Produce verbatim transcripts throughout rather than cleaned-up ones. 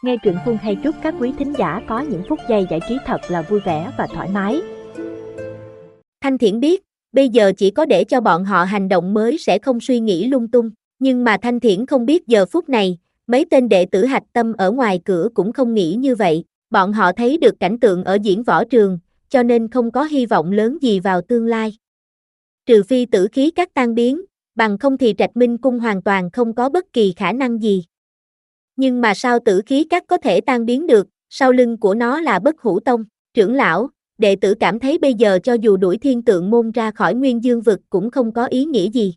Nghe truyện Phương hay chúc các quý thính giả có những phút giây giải trí thật là vui vẻ và thoải mái. Thanh Thiển biết, bây giờ chỉ có để cho bọn họ hành động mới sẽ không suy nghĩ lung tung, nhưng mà Thanh Thiển không biết giờ phút này, mấy tên đệ tử hạch tâm ở ngoài cửa cũng không nghĩ như vậy, bọn họ thấy được cảnh tượng ở diễn võ trường, cho nên không có hy vọng lớn gì vào tương lai. Trừ phi tử khí các tan biến, bằng không thì Trạch Minh Cung hoàn toàn không có bất kỳ khả năng gì. Nhưng mà sao tử khí các có thể tan biến được, sau lưng của nó là Bất Hủ Tông, trưởng lão, đệ tử cảm thấy bây giờ cho dù đuổi Thiên Tượng Môn ra khỏi Nguyên Dương vực cũng không có ý nghĩa gì.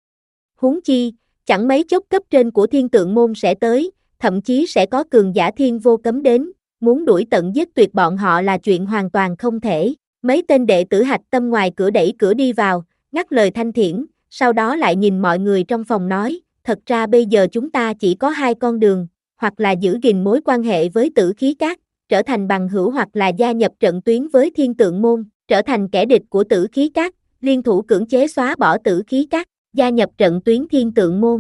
Huống chi, chẳng mấy chốc cấp trên của Thiên Tượng Môn sẽ tới, thậm chí sẽ có cường giả thiên vô cấm đến, muốn đuổi tận giết tuyệt bọn họ là chuyện hoàn toàn không thể. Mấy tên đệ tử hạch tâm ngoài cửa đẩy cửa đi vào, ngắt lời Thanh Thiển, sau đó lại nhìn mọi người trong phòng nói, thật ra bây giờ chúng ta chỉ có hai con đường, hoặc là giữ gìn mối quan hệ với tử khí các, trở thành bằng hữu, hoặc là gia nhập trận tuyến với Thiên Tượng Môn, trở thành kẻ địch của tử khí các, liên thủ cưỡng chế xóa bỏ tử khí các, gia nhập trận tuyến Thiên Tượng Môn.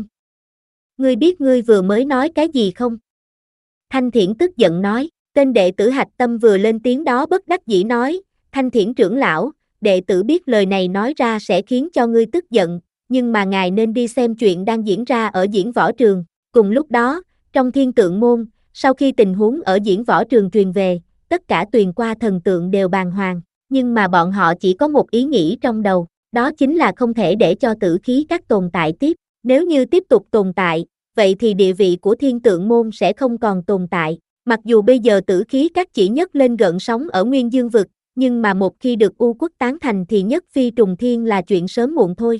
Ngươi biết ngươi vừa mới nói cái gì không? Thanh Thiển tức giận nói, tên đệ tử hạch tâm vừa lên tiếng đó bất đắc dĩ nói, Thanh Thiển trưởng lão, đệ tử biết lời này nói ra sẽ khiến cho ngươi tức giận, nhưng mà ngài nên đi xem chuyện đang diễn ra ở diễn võ trường. Cùng lúc đó, trong Thiên Tượng Môn, sau khi tình huống ở diễn võ trường truyền về, tất cả Tuyền Qua thần tượng đều bàng hoàng, nhưng mà bọn họ chỉ có một ý nghĩ trong đầu, đó chính là không thể để cho tử khí các tồn tại tiếp, nếu như tiếp tục tồn tại, vậy thì địa vị của Thiên Tượng Môn sẽ không còn tồn tại, mặc dù bây giờ tử khí các chỉ nhấc lên gợn sóng ở Nguyên Dương vực, nhưng mà một khi được U Quốc tán thành thì nhất phi trùng thiên là chuyện sớm muộn thôi.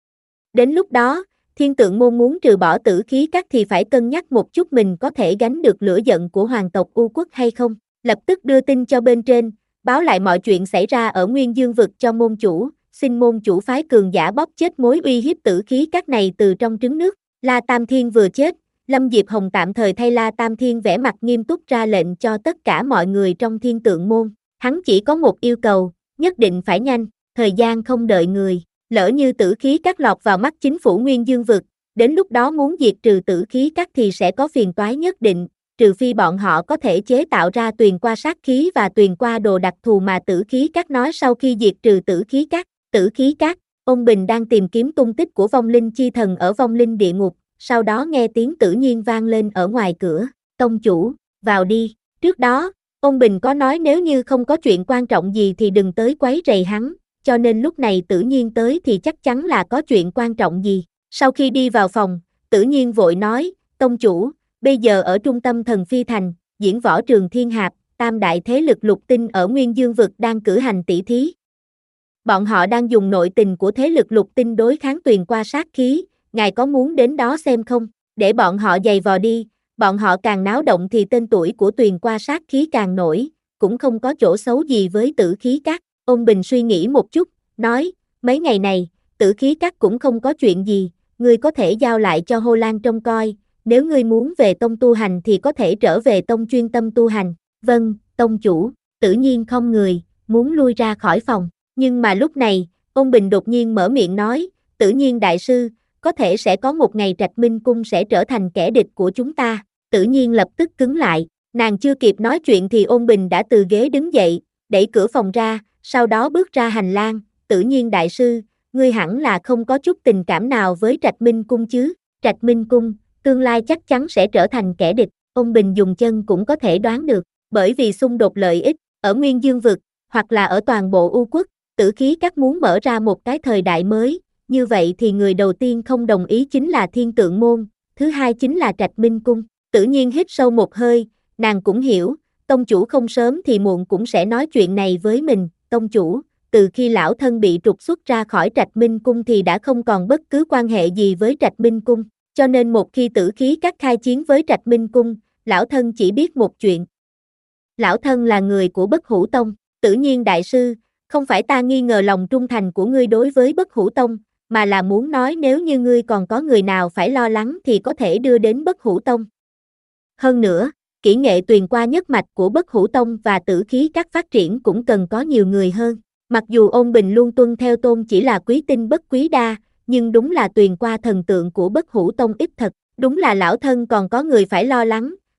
Đến lúc đó, Thiên Tượng Môn muốn trừ bỏ tử khí các thì phải cân nhắc một chút mình có thể gánh được lửa giận của hoàng tộc U Quốc hay không, lập tức đưa tin cho bên trên, báo lại mọi chuyện xảy ra ở Nguyên Dương vực cho môn chủ, xin môn chủ phái cường giả bóp chết mối uy hiếp tử khí các này từ trong trứng nước. La Tam Thiên vừa chết, Lâm Diệp Hồng tạm thời thay La Tam Thiên vẻ mặt nghiêm túc ra lệnh cho tất cả mọi người trong Thiên Tượng Môn, hắn chỉ có một yêu cầu, nhất định phải nhanh, thời gian không đợi người. Lỡ như tử khí các lọt vào mắt chính phủ Nguyên Dương vực, đến lúc đó muốn diệt trừ tử khí các thì sẽ có phiền toái nhất định, trừ phi bọn họ có thể chế tạo ra Tuyền Qua sát khí và Tuyền Qua đồ đặc thù mà tử khí các nói sau khi diệt trừ tử khí các. Tử khí các, ông Bình đang tìm kiếm tung tích của vong linh chi thần ở vong linh địa ngục, sau đó nghe tiếng Tử Nhiên vang lên ở ngoài cửa, tông chủ, vào đi, trước đó, ông Bình có nói nếu như không có chuyện quan trọng gì thì đừng tới quấy rầy hắn. Cho nên lúc này Tử Nhiên tới thì chắc chắn là có chuyện quan trọng gì. Sau khi đi vào phòng, Tử Nhiên vội nói, tông chủ, bây giờ ở trung tâm Thần Phi Thành, diễn võ trường Thiên Hạp, tam đại thế lực lục tinh ở Nguyên Dương vực đang cử hành tỷ thí. Bọn họ đang dùng nội tình của thế lực lục tinh đối kháng Tuyền Qua sát khí, ngài có muốn đến đó xem không? Để bọn họ giày vò đi, bọn họ càng náo động thì tên tuổi của Tuyền Qua sát khí càng nổi, cũng không có chỗ xấu gì với tử khí các. Ôn Bình suy nghĩ một chút, nói, mấy ngày này, tử khí các cũng không có chuyện gì, ngươi có thể giao lại cho Hồ Lan trông coi, nếu ngươi muốn về tông tu hành thì có thể trở về tông chuyên tâm tu hành. Vâng, tông chủ. Tử Nhiên không người, muốn lui ra khỏi phòng, nhưng mà lúc này, Ôn Bình đột nhiên mở miệng nói, Tử Nhiên đại sư, có thể sẽ có một ngày Trạch Minh Cung sẽ trở thành kẻ địch của chúng ta. Tử Nhiên lập tức cứng lại, nàng chưa kịp nói chuyện thì Ôn Bình đã từ ghế đứng dậy, đẩy cửa phòng ra, sau đó bước ra hành lang. Tử Nhiên đại sư, ngươi hẳn là không có chút tình cảm nào với Trạch Minh Cung chứ? Trạch Minh Cung, tương lai chắc chắn sẽ trở thành kẻ địch, Ôn Bình dùng chân cũng có thể đoán được, bởi vì xung đột lợi ích, ở Nguyên Dương vực, hoặc là ở toàn bộ U Quốc, tử khí các muốn mở ra một cái thời đại mới, như vậy thì người đầu tiên không đồng ý chính là Thiên Tượng Môn, thứ hai chính là Trạch Minh Cung. Tử Nhiên hít sâu một hơi, nàng cũng hiểu, tông chủ không sớm thì muộn cũng sẽ nói chuyện này với mình. Tông chủ, từ khi lão thân bị trục xuất ra khỏi Trạch Minh Cung thì đã không còn bất cứ quan hệ gì với Trạch Minh Cung, cho nên một khi tử khí các khai chiến với Trạch Minh Cung, lão thân chỉ biết một chuyện. Lão thân là người của Bất Hủ Tông. Tử Nhiên đại sư, không phải ta nghi ngờ lòng trung thành của ngươi đối với Bất Hủ Tông, mà là muốn nói nếu như ngươi còn có người nào phải lo lắng thì có thể đưa đến Bất Hủ Tông. Hơn nữa, kỹ nghệ Tuyền Qua nhất mạch của Bất Hủ Tông và tử khí các phát triển cũng cần có nhiều người hơn. Mặc dù Ôn Bình luôn tuân theo tôn chỉ là quý tinh bất quý đa, nhưng đúng là Tuyền Qua thần tượng của Bất Hủ Tông ít thật, đúng là lão thân còn có người phải lo lắng,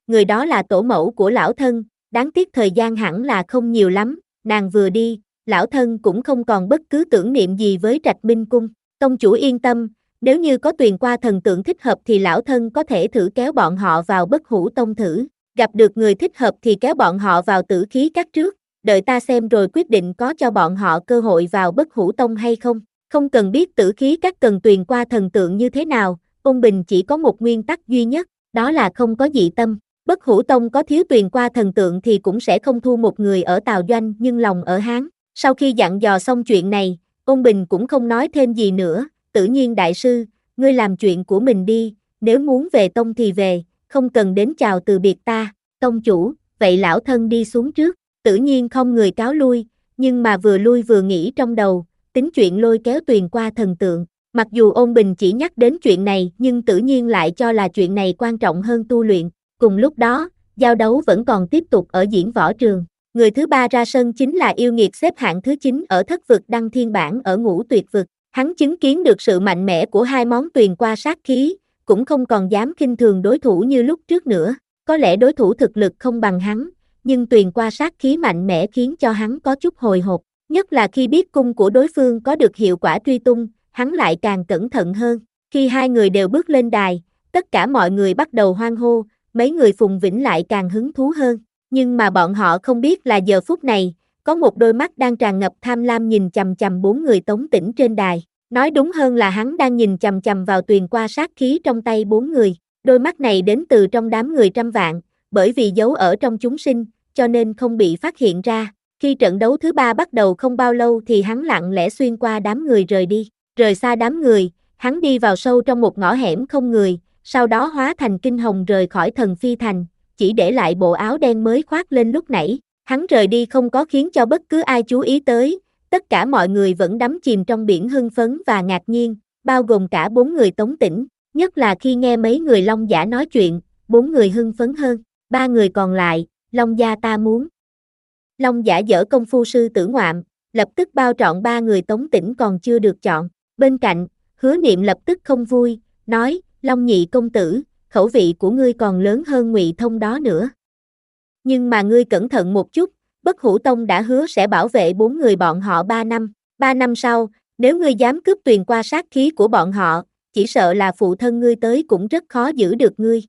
người đó là tổ mẫu của lão thân, đáng tiếc thời gian hẳn là không nhiều lắm, nàng vừa đi, lão thân cũng không còn bất cứ tưởng niệm gì với Trạch Minh Cung. Tông chủ yên tâm, nếu như có tuyền qua thần tượng thích hợp thì lão thân có thể thử kéo bọn họ vào Bất Hủ Tông thử, gặp được người thích hợp thì kéo bọn họ vào Tử Khí Các trước, đợi ta xem rồi quyết định có cho bọn họ cơ hội vào Bất Hủ Tông hay không. Không cần biết Tử Khí Các cần tuyền qua thần tượng như thế nào, Ôn Bình chỉ có một nguyên tắc duy nhất, đó là không có dị tâm. Bất Hủ Tông có thiếu tuyền qua thần tượng thì cũng sẽ không thu một người ở Tào Doanh nhưng lòng ở Hán. Sau khi dặn dò xong chuyện này, Ôn Bình cũng không nói thêm gì nữa. Tự nhiên đại sư, ngươi làm chuyện của mình đi, nếu muốn về tông thì về, không cần đến chào từ biệt ta. Tông chủ, vậy lão thân đi xuống trước. Tự nhiên không người cáo lui, nhưng mà vừa lui vừa nghĩ trong đầu, tính chuyện lôi kéo tuyền qua thần tượng. Mặc dù Ôn Bình chỉ nhắc đến chuyện này nhưng tự nhiên lại cho là chuyện này quan trọng hơn tu luyện. Cùng lúc đó, giao đấu vẫn còn tiếp tục ở diễn võ trường. Người thứ ba ra sân chính là yêu nghiệt xếp hạng thứ chín ở thất vực đăng thiên bảng ở ngũ tuyệt vực. Hắn chứng kiến được sự mạnh mẽ của hai món tuyền qua sát khí, cũng không còn dám khinh thường đối thủ như lúc trước nữa. Có lẽ đối thủ thực lực không bằng hắn, nhưng tuyền qua sát khí mạnh mẽ khiến cho hắn có chút hồi hộp. Nhất là khi biết cung của đối phương có được hiệu quả truy tung, hắn lại càng cẩn thận hơn. Khi hai người đều bước lên đài, tất cả mọi người bắt đầu hoan hô, mấy người Phùng Vĩnh lại càng hứng thú hơn. Nhưng mà bọn họ không biết là giờ phút này, có một đôi mắt đang tràn ngập tham lam nhìn chằm chằm bốn người Tống Tĩnh trên đài. Nói đúng hơn là hắn đang nhìn chằm chằm vào tuyền qua sát khí trong tay bốn người. Đôi mắt này đến từ trong đám người trăm vạn, bởi vì giấu ở trong chúng sinh, cho nên không bị phát hiện ra. Khi trận đấu thứ ba bắt đầu không bao lâu thì hắn lặng lẽ xuyên qua đám người rời đi. Rời xa đám người, hắn đi vào sâu trong một ngõ hẻm không người, sau đó hóa thành kinh hồng rời khỏi Thần Phi Thành, chỉ để lại bộ áo đen mới khoác lên lúc nãy. Hắn rời đi không có khiến cho bất cứ ai chú ý tới, tất cả mọi người vẫn đắm chìm trong biển hưng phấn và ngạc nhiên, bao gồm cả bốn người Tống Tĩnh, nhất là khi nghe mấy người Long Giả nói chuyện, bốn người hưng phấn hơn. Ba người còn lại, Long gia ta muốn. Long Giả dở công phu sư tử ngoạm, lập tức bao trọn ba người Tống Tĩnh còn chưa được chọn. Bên cạnh, Hứa Niệm lập tức không vui, nói, Long nhị công tử, khẩu vị của ngươi còn lớn hơn Ngụy Thông đó nữa. Nhưng mà ngươi cẩn thận một chút, Bất Hủ Tông đã hứa sẽ bảo vệ bốn người bọn họ ba năm. Ba năm sau, nếu ngươi dám cướp tuyền qua sát khí của bọn họ, chỉ sợ là phụ thân ngươi tới cũng rất khó giữ được ngươi.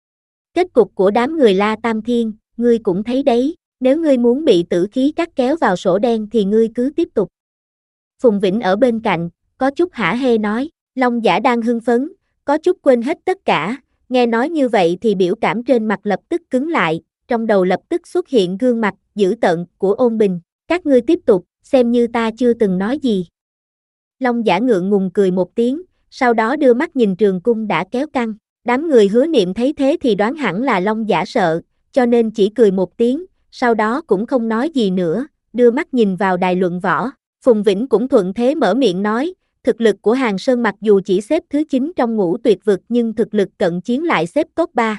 Kết cục của đám người La Tam Thiên, ngươi cũng thấy đấy, nếu ngươi muốn bị tử khí cắt kéo vào sổ đen thì ngươi cứ tiếp tục. Phùng Vĩnh ở bên cạnh, có chút hả hê nói, Long Giả đang hưng phấn, có chút quên hết tất cả, nghe nói như vậy thì biểu cảm trên mặt lập tức cứng lại, trong đầu lập tức xuất hiện gương mặt dữ tợn của Ôn Bình, các ngươi tiếp tục, xem như ta chưa từng nói gì. Long Giả ngượng ngùng cười một tiếng, sau đó đưa mắt nhìn trường cung đã kéo căng, đám người Hứa Niệm thấy thế thì đoán hẳn là Long Giả sợ, cho nên chỉ cười một tiếng, sau đó cũng không nói gì nữa, đưa mắt nhìn vào đài luận võ. Phùng Vĩnh cũng thuận thế mở miệng nói, thực lực của Hàng Sơn mặc dù chỉ xếp thứ chín trong ngũ tuyệt vực nhưng thực lực cận chiến lại xếp top ba.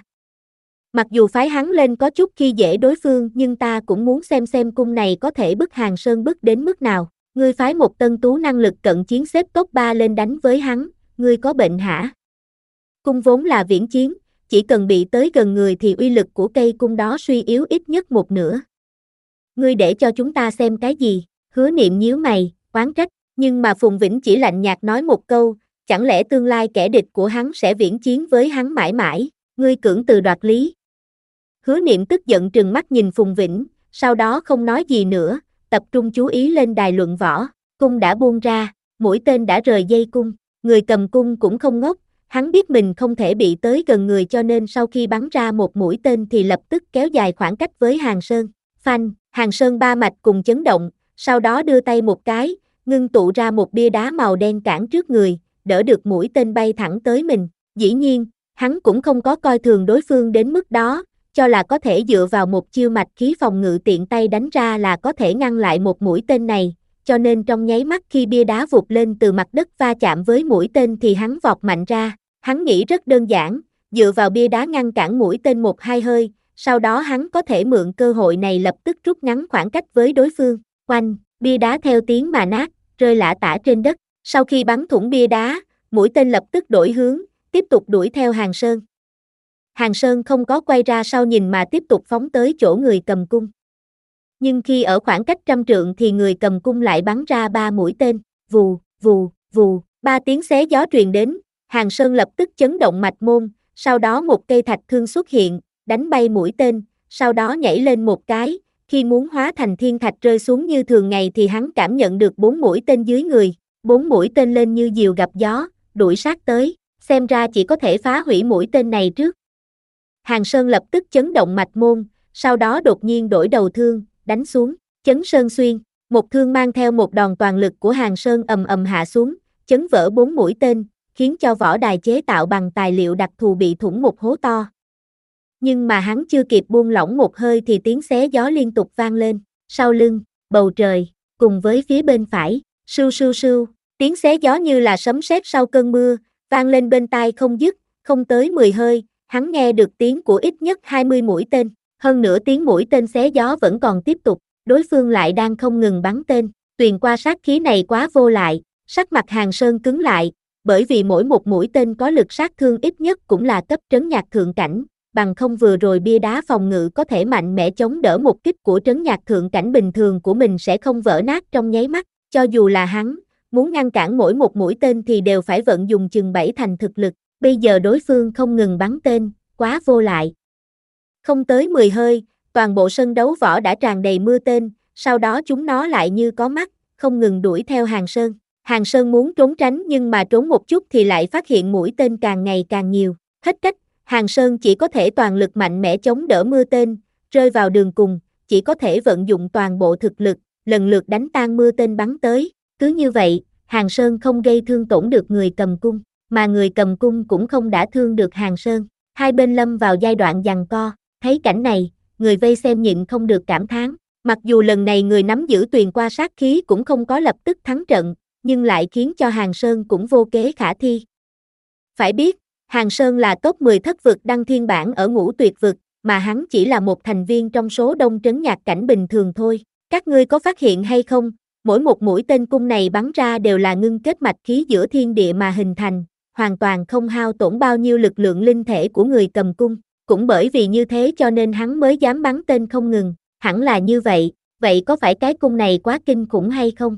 Mặc dù phái hắn lên có chút khi dễ đối phương nhưng ta cũng muốn xem xem cung này có thể bức Hàng Sơn bức đến mức nào. Ngươi phái một tân tú năng lực cận chiến xếp top ba lên đánh với hắn, ngươi có bệnh hả? Cung vốn là viễn chiến, chỉ cần bị tới gần người thì uy lực của cây cung đó suy yếu ít nhất một nửa. Ngươi để cho chúng ta xem cái gì? Hứa Niệm nhíu mày, oán trách, nhưng mà Phùng Vĩnh chỉ lạnh nhạt nói một câu, chẳng lẽ tương lai kẻ địch của hắn sẽ viễn chiến với hắn mãi mãi, ngươi cưỡng từ đoạt lý. Hứa Niệm tức giận trừng mắt nhìn Phùng Vĩnh, sau đó không nói gì nữa, tập trung chú ý lên đài luận võ, cung đã buông ra, mũi tên đã rời dây cung, người cầm cung cũng không ngốc, hắn biết mình không thể bị tới gần người cho nên sau khi bắn ra một mũi tên thì lập tức kéo dài khoảng cách với Hàng Sơn. Phanh, Hàng Sơn ba mạch cùng chấn động, sau đó đưa tay một cái, ngưng tụ ra một bia đá màu đen cản trước người, đỡ được mũi tên bay thẳng tới mình. Dĩ nhiên, hắn cũng không có coi thường đối phương đến mức đó, cho là có thể dựa vào một chiêu mạch khí phòng ngự tiện tay đánh ra là có thể ngăn lại một mũi tên này, cho nên trong nháy mắt khi bia đá vụt lên từ mặt đất va chạm với mũi tên thì hắn vọt mạnh ra. Hắn nghĩ rất đơn giản, dựa vào bia đá ngăn cản mũi tên một hai hơi, sau đó hắn có thể mượn cơ hội này lập tức rút ngắn khoảng cách với đối phương. Oanh, bia đá theo tiếng mà nát, rơi lả tả trên đất. Sau khi bắn thủng bia đá, mũi tên lập tức đổi hướng, tiếp tục đuổi theo Hàng Sơn. Hàng Sơn không có quay ra sau nhìn mà tiếp tục phóng tới chỗ người cầm cung. Nhưng khi ở khoảng cách trăm trượng thì người cầm cung lại bắn ra ba mũi tên, vù, vù, vù, ba tiếng xé gió truyền đến, Hàng Sơn lập tức chấn động mạch môn, sau đó một cây thạch thương xuất hiện, đánh bay mũi tên, sau đó nhảy lên một cái, khi muốn hóa thành thiên thạch rơi xuống như thường ngày thì hắn cảm nhận được bốn mũi tên dưới người, bốn mũi tên lên như diều gặp gió, đuổi sát tới, xem ra chỉ có thể phá hủy mũi tên này trước. Hàng Sơn lập tức chấn động mạch môn, sau đó đột nhiên đổi đầu thương, đánh xuống, chấn sơn xuyên, một thương mang theo một đòn toàn lực của Hàng Sơn ầm ầm hạ xuống, chấn vỡ bốn mũi tên, khiến cho võ đài chế tạo bằng tài liệu đặc thù bị thủng một hố to. Nhưng mà hắn chưa kịp buông lỏng một hơi thì tiếng xé gió liên tục vang lên, sau lưng, bầu trời, cùng với phía bên phải, sưu sưu sưu, tiếng xé gió như là sấm sét sau cơn mưa, vang lên bên tai không dứt, không tới mười hơi, hắn nghe được tiếng của ít nhất hai mươi mũi tên, hơn nữa tiếng mũi tên xé gió vẫn còn tiếp tục, đối phương lại đang không ngừng bắn tên, truyền qua sát khí này quá vô lại, sắc mặt Hàng Sơn cứng lại, bởi vì mỗi một mũi tên có lực sát thương ít nhất cũng là cấp trấn nhạc thượng cảnh, bằng không vừa rồi bia đá phòng ngự có thể mạnh mẽ chống đỡ một kích của trấn nhạc thượng cảnh bình thường của mình sẽ không vỡ nát trong nháy mắt, cho dù là hắn, muốn ngăn cản mỗi một mũi tên thì đều phải vận dùng chừng bảy thành thực lực, bây giờ đối phương không ngừng bắn tên, quá vô lại. Không tới mười hơi, toàn bộ sân đấu võ đã tràn đầy mưa tên, sau đó chúng nó lại như có mắt, không ngừng đuổi theo Hàng Sơn. Hàng Sơn muốn trốn tránh nhưng mà trốn một chút thì lại phát hiện mũi tên càng ngày càng nhiều, hết cách, Hàng Sơn chỉ có thể toàn lực mạnh mẽ chống đỡ mưa tên, rơi vào đường cùng, chỉ có thể vận dụng toàn bộ thực lực, lần lượt đánh tan mưa tên bắn tới, cứ như vậy, Hàng Sơn không gây thương tổn được người cầm cung, mà người cầm cung cũng không đả thương được Hàng Sơn, hai bên lâm vào giai đoạn giằng co, thấy cảnh này, người vây xem nhịn không được cảm thán, mặc dù lần này người nắm giữ tuyền qua sát khí cũng không có lập tức thắng trận, nhưng lại khiến cho Hàng Sơn cũng vô kế khả thi. Phải biết, Hàng Sơn là top mười thất vực đăng thiên bảng ở ngũ tuyệt vực, mà hắn chỉ là một thành viên trong số đông trấn nhạc cảnh bình thường thôi. Các ngươi có phát hiện hay không, mỗi một mũi tên cung này bắn ra đều là ngưng kết mạch khí giữa thiên địa mà hình thành, hoàn toàn không hao tổn bao nhiêu lực lượng linh thể của người cầm cung. Cũng bởi vì như thế cho nên hắn mới dám bắn tên không ngừng, hẳn là như vậy, vậy có phải cái cung này quá kinh khủng hay không?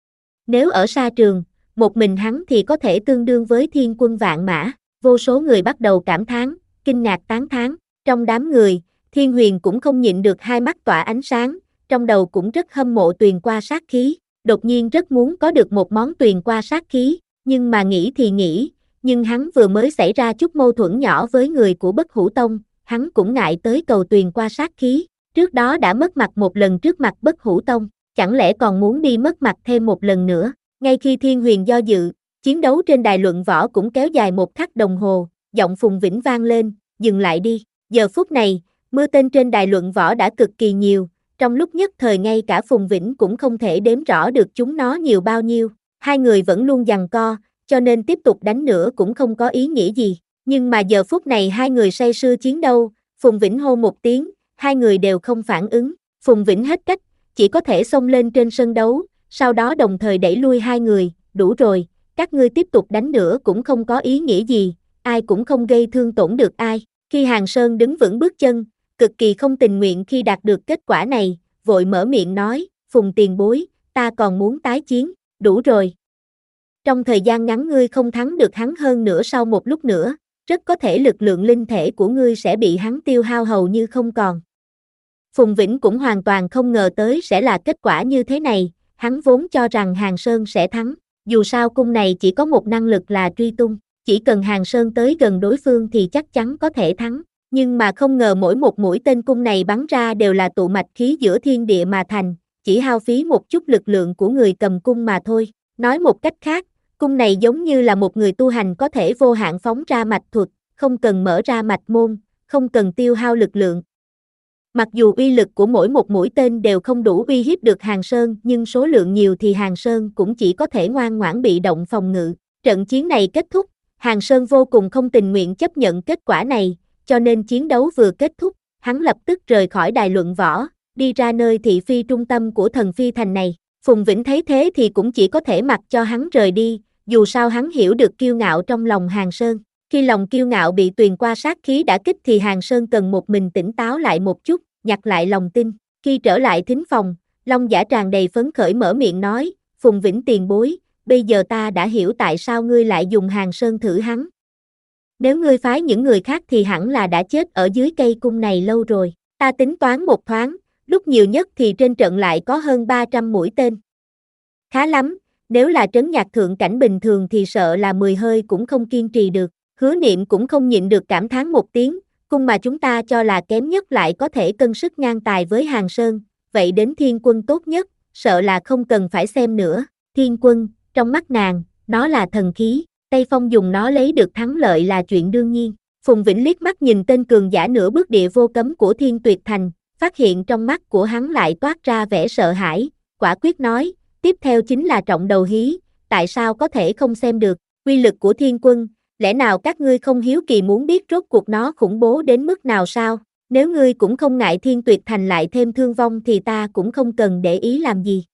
Nếu ở sa trường, một mình hắn thì có thể tương đương với thiên quân vạn mã, vô số người bắt đầu cảm thán, kinh ngạc tán thán, trong đám người, Thiên Huyền cũng không nhịn được hai mắt tỏa ánh sáng, trong đầu cũng rất hâm mộ tuyền qua sát khí, đột nhiên rất muốn có được một món tuyền qua sát khí, nhưng mà nghĩ thì nghĩ, nhưng hắn vừa mới xảy ra chút mâu thuẫn nhỏ với người của Bất Hủ Tông, hắn cũng ngại tới cầu tuyền qua sát khí, trước đó đã mất mặt một lần trước mặt Bất Hủ Tông, chẳng lẽ còn muốn đi mất mặt thêm một lần nữa, ngay khi Thiên Huyền do dự, chiến đấu trên đài luận võ cũng kéo dài một khắc đồng hồ, giọng Phùng Vĩnh vang lên, dừng lại đi, giờ phút này, mưa tên trên đài luận võ đã cực kỳ nhiều, trong lúc nhất thời ngay cả Phùng Vĩnh cũng không thể đếm rõ được chúng nó nhiều bao nhiêu, hai người vẫn luôn giằng co, cho nên tiếp tục đánh nữa cũng không có ý nghĩa gì, nhưng mà giờ phút này hai người say sưa chiến đấu, Phùng Vĩnh hô một tiếng, hai người đều không phản ứng, Phùng Vĩnh hết cách, chỉ có thể xông lên trên sân đấu, sau đó đồng thời đẩy lui hai người, đủ rồi, các ngươi tiếp tục đánh nữa cũng không có ý nghĩa gì, ai cũng không gây thương tổn được ai, khi Hàng Sơn đứng vững bước chân, cực kỳ không tình nguyện khi đạt được kết quả này, vội mở miệng nói, Phùng tiền bối, ta còn muốn tái chiến, đủ rồi. Trong thời gian ngắn ngươi không thắng được hắn hơn nữa sau một lúc nữa, rất có thể lực lượng linh thể của ngươi sẽ bị hắn tiêu hao hầu như không còn. Phùng Vĩnh cũng hoàn toàn không ngờ tới sẽ là kết quả như thế này, hắn vốn cho rằng Hàng Sơn sẽ thắng, dù sao cung này chỉ có một năng lực là truy tung, chỉ cần Hàng Sơn tới gần đối phương thì chắc chắn có thể thắng, nhưng mà không ngờ mỗi một mũi tên cung này bắn ra đều là tụ mạch khí giữa thiên địa mà thành, chỉ hao phí một chút lực lượng của người cầm cung mà thôi, nói một cách khác, cung này giống như là một người tu hành có thể vô hạn phóng ra mạch thuật, không cần mở ra mạch môn, không cần tiêu hao lực lượng. Mặc dù uy lực của mỗi một mũi tên đều không đủ uy hiếp được Hàng Sơn nhưng số lượng nhiều thì Hàng Sơn cũng chỉ có thể ngoan ngoãn bị động phòng ngự. Trận chiến này kết thúc, Hàng Sơn vô cùng không tình nguyện chấp nhận kết quả này, cho nên chiến đấu vừa kết thúc, hắn lập tức rời khỏi đài luận võ, đi ra nơi thị phi trung tâm của thần phi thành này. Phùng Vĩnh thấy thế thì cũng chỉ có thể mặc cho hắn rời đi, dù sao hắn hiểu được kiêu ngạo trong lòng Hàng Sơn. Khi lòng kiêu ngạo bị tuyền qua sát khí đả kích thì Hàng Sơn cần một mình tỉnh táo lại một chút, nhặt lại lòng tin. Khi trở lại thính phòng, Long Giả tràn đầy phấn khởi mở miệng nói, Phùng Vĩnh tiền bối, bây giờ ta đã hiểu tại sao ngươi lại dùng Hàng Sơn thử hắn. Nếu ngươi phái những người khác thì hẳn là đã chết ở dưới cây cung này lâu rồi. Ta tính toán một thoáng, lúc nhiều nhất thì trên trận lại có hơn ba trăm mũi tên. Khá lắm, nếu là trấn nhạc thượng cảnh bình thường thì sợ là mười hơi cũng không kiên trì được. Hứa Niệm cũng không nhịn được cảm thán một tiếng, cung mà chúng ta cho là kém nhất lại có thể cân sức ngang tài với Hàng Sơn, vậy đến Thiên Quân tốt nhất, sợ là không cần phải xem nữa. Thiên Quân, trong mắt nàng, nó là thần khí, Tây Phong dùng nó lấy được thắng lợi là chuyện đương nhiên. Phùng Vĩnh liếc mắt nhìn tên cường giả nửa bước địa vô cấm của Thiên Tuyệt Thành, phát hiện trong mắt của hắn lại toát ra vẻ sợ hãi, quả quyết nói, tiếp theo chính là trọng đầu hí, tại sao có thể không xem được, uy lực của Thiên Quân, lẽ nào các ngươi không hiếu kỳ muốn biết rốt cuộc nó khủng bố đến mức nào sao? Nếu ngươi cũng không ngại Thiên Tuyệt Thành lại thêm thương vong thì ta cũng không cần để ý làm gì.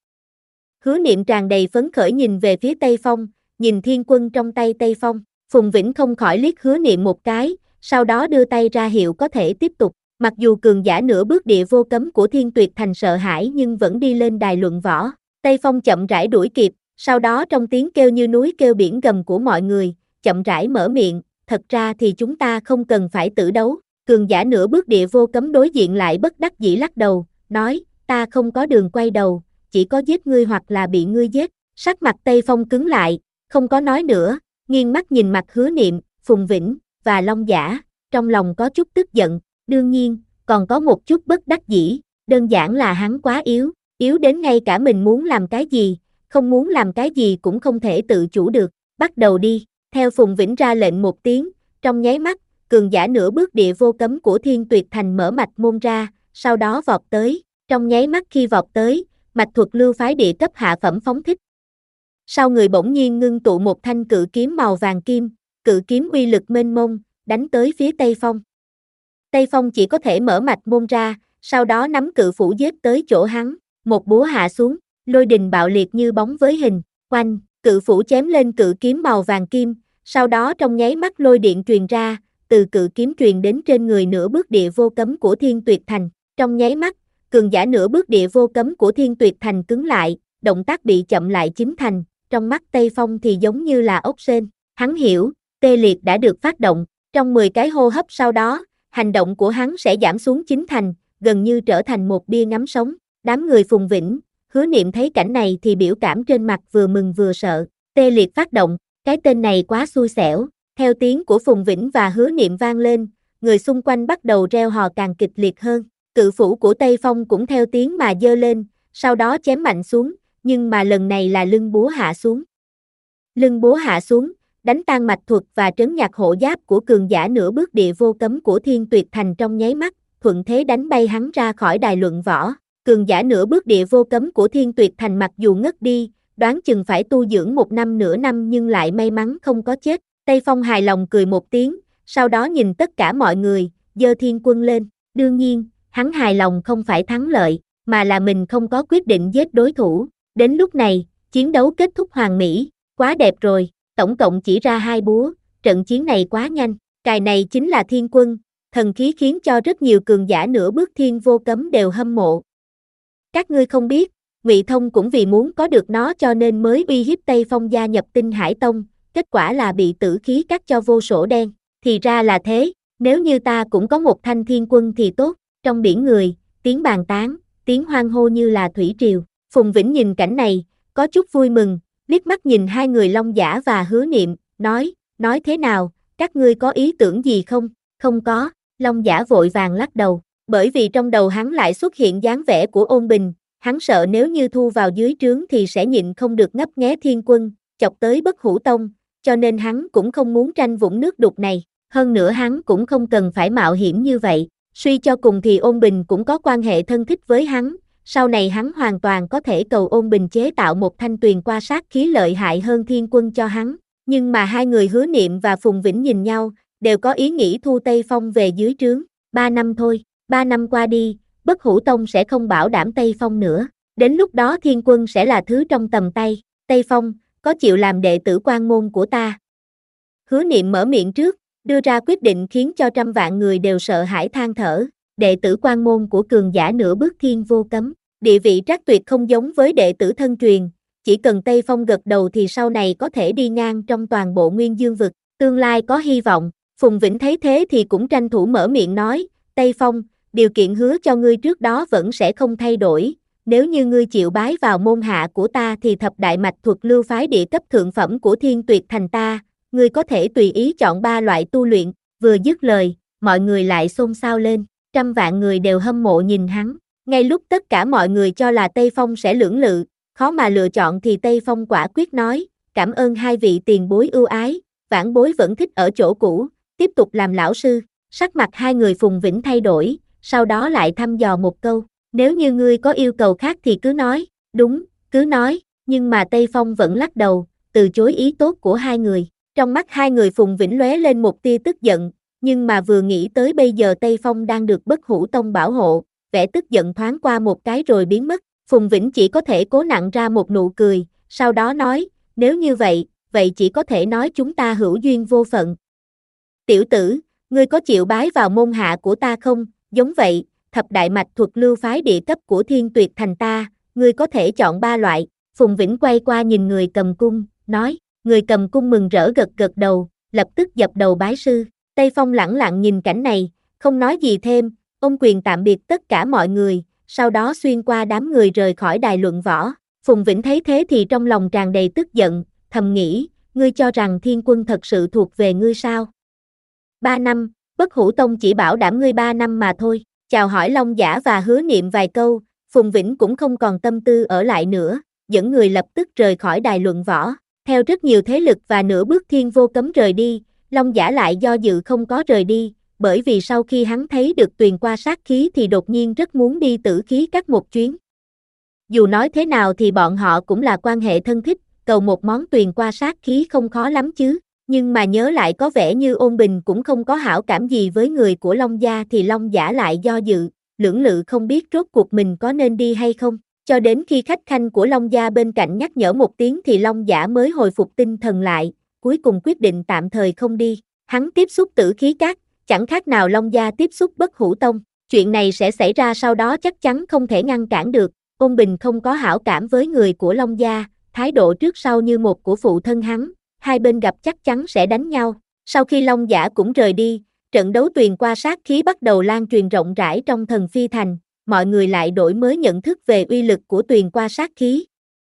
Hứa Niệm tràn đầy phấn khởi nhìn về phía Tây Phong, nhìn Thiên Quân trong tay Tây Phong, Phùng Vĩnh không khỏi liếc Hứa Niệm một cái, sau đó đưa tay ra hiệu có thể tiếp tục. Mặc dù cường giả nửa bước địa vô cấm của Thiên Tuyệt Thành sợ hãi nhưng vẫn đi lên đài luận võ. Tây Phong chậm rãi đuổi kịp, sau đó trong tiếng kêu như núi kêu biển gầm của mọi người, chậm rãi mở miệng, thật ra thì chúng ta không cần phải tử đấu. Cường giả nửa bước địa vô cấm đối diện lại bất đắc dĩ lắc đầu, nói, ta không có đường quay đầu, chỉ có giết ngươi hoặc là bị ngươi giết. Sắc mặt Tây Phong cứng lại, không có nói nữa, nghiêng mắt nhìn mặt Hứa Niệm, Phùng Vĩnh và Long Giả, trong lòng có chút tức giận, đương nhiên, còn có một chút bất đắc dĩ, đơn giản là hắn quá yếu, yếu đến ngay cả mình muốn làm cái gì, không muốn làm cái gì cũng không thể tự chủ được, bắt đầu đi. Theo Phùng Vĩnh ra lệnh một tiếng, trong nháy mắt, cường giả nửa bước địa vô cấm của Thiên Tuyệt Thành mở mạch môn ra, sau đó vọt tới, trong nháy mắt khi vọt tới, mạch thuật lưu phái địa cấp hạ phẩm phóng thích. Sau người bỗng nhiên ngưng tụ một thanh cự kiếm màu vàng kim, cự kiếm uy lực mênh mông, đánh tới phía Tây Phong. Tây Phong chỉ có thể mở mạch môn ra, sau đó nắm cự phủ giết tới chỗ hắn, một búa hạ xuống, lôi đình bạo liệt như bóng với hình, oanh, cự phủ chém lên cự kiếm màu vàng kim, sau đó trong nháy mắt lôi điện truyền ra, từ cự kiếm truyền đến trên người nửa bước địa vô cấm của Thiên Tuyệt Thành, trong nháy mắt, cường giả nửa bước địa vô cấm của Thiên Tuyệt Thành cứng lại, động tác bị chậm lại chín thành, trong mắt Tây Phong thì giống như là ốc sên, hắn hiểu, tê liệt đã được phát động, trong mười cái hô hấp sau đó, hành động của hắn sẽ giảm xuống chín thành, gần như trở thành một bia ngắm sống. Đám người Phùng Vĩnh, Hứa Niệm thấy cảnh này thì biểu cảm trên mặt vừa mừng vừa sợ, tê liệt phát động, cái tên này quá xui xẻo. Theo tiếng của Phùng Vĩnh và Hứa Niệm vang lên, người xung quanh bắt đầu reo hò càng kịch liệt hơn, cự phủ của Tây Phong cũng theo tiếng mà giơ lên, sau đó chém mạnh xuống, nhưng mà lần này là lưng búa hạ xuống. Lưng búa hạ xuống, đánh tan mạch thuật và trấn nhạc hộ giáp của cường giả nửa bước địa vô cấm của Thiên Tuyệt Thành trong nháy mắt, thuận thế đánh bay hắn ra khỏi đài luận võ. Cường giả nửa bước địa vô cấm của Thiên Tuyệt Thành mặc dù ngất đi, đoán chừng phải tu dưỡng một năm nửa năm nhưng lại may mắn không có chết. Tây Phong hài lòng cười một tiếng, sau đó nhìn tất cả mọi người, giơ Thiên Quân lên. Đương nhiên, hắn hài lòng không phải thắng lợi, mà là mình không có quyết định giết đối thủ. Đến lúc này, chiến đấu kết thúc hoàn mỹ, quá đẹp rồi, tổng cộng chỉ ra hai búa, trận chiến này quá nhanh. Cài này chính là Thiên Quân, thần khí khiến cho rất nhiều cường giả nửa bước thiên vô cấm đều hâm mộ. Các ngươi không biết, Ngụy Thông cũng vì muốn có được nó cho nên mới uy hiếp Tây Phong gia nhập Tinh Hải Tông, kết quả là bị tử khí cắt cho vô sổ đen. Thì ra là thế, nếu như ta cũng có một thanh Thiên Quân thì tốt. Trong biển người, tiếng bàn tán, tiếng hoan hô như là thủy triều. Phùng Vĩnh nhìn cảnh này, có chút vui mừng, liếc mắt nhìn hai người Long Giả và Hứa Niệm, nói, nói thế nào, các ngươi có ý tưởng gì không? Không có, Long Giả vội vàng lắc đầu, bởi vì trong đầu hắn lại xuất hiện dáng vẻ của Ôn Bình, hắn sợ nếu như thu vào dưới trướng thì sẽ nhịn không được ngấp nghé Thiên Quân, chọc tới Bất Hủ Tông, cho nên hắn cũng không muốn tranh vũng nước đục này, hơn nữa hắn cũng không cần phải mạo hiểm như vậy, suy cho cùng thì Ôn Bình cũng có quan hệ thân thích với hắn, sau này hắn hoàn toàn có thể cầu Ôn Bình chế tạo một thanh tuyền qua sát khí lợi hại hơn Thiên Quân cho hắn, nhưng mà hai người Hứa Niệm và Phùng Vĩnh nhìn nhau, đều có ý nghĩ thu Tây Phong về dưới trướng, ba năm thôi, ba năm qua đi, Bất Hủ Tông sẽ không bảo đảm Tây Phong nữa, đến lúc đó Thiên Quân sẽ là thứ trong tầm tay, Tây Phong, có chịu làm đệ tử quan môn của ta? Hứa Niệm mở miệng trước, đưa ra quyết định khiến cho trăm vạn người đều sợ hãi than thở. Đệ tử quan môn của cường giả nửa bước thiên vô cấm, địa vị trác tuyệt không giống với đệ tử thân truyền, chỉ cần Tây Phong gật đầu thì sau này có thể đi ngang trong toàn bộ Nguyên Dương vực, tương lai có hy vọng. Phùng Vĩnh thấy thế thì cũng tranh thủ mở miệng nói, Tây Phong, điều kiện hứa cho ngươi trước đó vẫn sẽ không thay đổi, nếu như ngươi chịu bái vào môn hạ của ta thì thập đại mạch thuật lưu phái địa cấp thượng phẩm của Thiên Tuyệt Thành ta, ngươi có thể tùy ý chọn ba loại tu luyện. Vừa dứt lời, mọi người lại xôn xao lên, trăm vạn người đều hâm mộ nhìn hắn. Ngay lúc tất cả mọi người cho là Tây Phong sẽ lưỡng lự, khó mà lựa chọn thì Tây Phong quả quyết nói, cảm ơn hai vị tiền bối ưu ái, vãn bối vẫn thích ở chỗ cũ, tiếp tục làm lão sư. Sắc mặt hai người Phùng Vĩnh thay đổi, sau đó lại thăm dò một câu, nếu như ngươi có yêu cầu khác thì cứ nói. Đúng, cứ nói, nhưng mà Tây Phong vẫn lắc đầu, từ chối ý tốt của hai người. Trong mắt hai người Phùng Vĩnh lóe lên một tia tức giận, nhưng mà vừa nghĩ tới bây giờ Tây Phong đang được Bất Hủ Tông bảo hộ, vẻ tức giận thoáng qua một cái rồi biến mất. Phùng Vĩnh chỉ có thể cố nặn ra một nụ cười, sau đó nói, nếu như vậy, vậy chỉ có thể nói chúng ta hữu duyên vô phận. Tiểu tử, ngươi có chịu bái vào môn hạ của ta không? Giống vậy, thập đại mạch thuật lưu phái địa cấp của Thiên Tuyệt Thành ta, ngươi có thể chọn ba loại. Phùng Vĩnh quay qua nhìn người cầm cung, nói, người cầm cung mừng rỡ gật gật đầu, lập tức dập đầu bái sư. Tây Phong lẳng lặng nhìn cảnh này, không nói gì thêm, ôm quyền tạm biệt tất cả mọi người, sau đó xuyên qua đám người rời khỏi đài luận võ. Phùng Vĩnh thấy thế thì trong lòng tràn đầy tức giận, thầm nghĩ, ngươi cho rằng Thiên Quân thật sự thuộc về ngươi sao? Ba năm, Bất Hủ Tông chỉ bảo đảm ngươi ba năm mà thôi. Chào hỏi Long Giả và Hứa Niệm vài câu, Phùng Vĩnh cũng không còn tâm tư ở lại nữa, dẫn người lập tức rời khỏi đài luận võ. Theo rất nhiều thế lực và nửa bước thiên vô cấm rời đi, Long Giả lại do dự không có rời đi, bởi vì sau khi hắn thấy được tuyền qua sát khí thì đột nhiên rất muốn đi Tử Khí Các một chuyến. Dù nói thế nào thì bọn họ cũng là quan hệ thân thích, cầu một món tuyền qua sát khí không khó lắm chứ, nhưng mà nhớ lại có vẻ như Ôn Bình cũng không có hảo cảm gì với người của Long gia thì Long Giả lại do dự, lưỡng lự không biết rốt cuộc mình có nên đi hay không. Cho đến khi khách khanh của Long gia bên cạnh nhắc nhở một tiếng thì Long Giả mới hồi phục tinh thần lại, cuối cùng quyết định tạm thời không đi. Hắn tiếp xúc Tử Khí Các, chẳng khác nào Long gia tiếp xúc Bất Hủ Tông. Chuyện này sẽ xảy ra sau đó chắc chắn không thể ngăn cản được. Ôn Bình không có hảo cảm với người của Long gia, thái độ trước sau như một của phụ thân hắn, hai bên gặp chắc chắn sẽ đánh nhau. Sau khi Long Giả cũng rời đi, trận đấu tuyền qua sát khí bắt đầu lan truyền rộng rãi trong Thần Phi Thành, mọi người lại đổi mới nhận thức về uy lực của tuyền qua sát khí.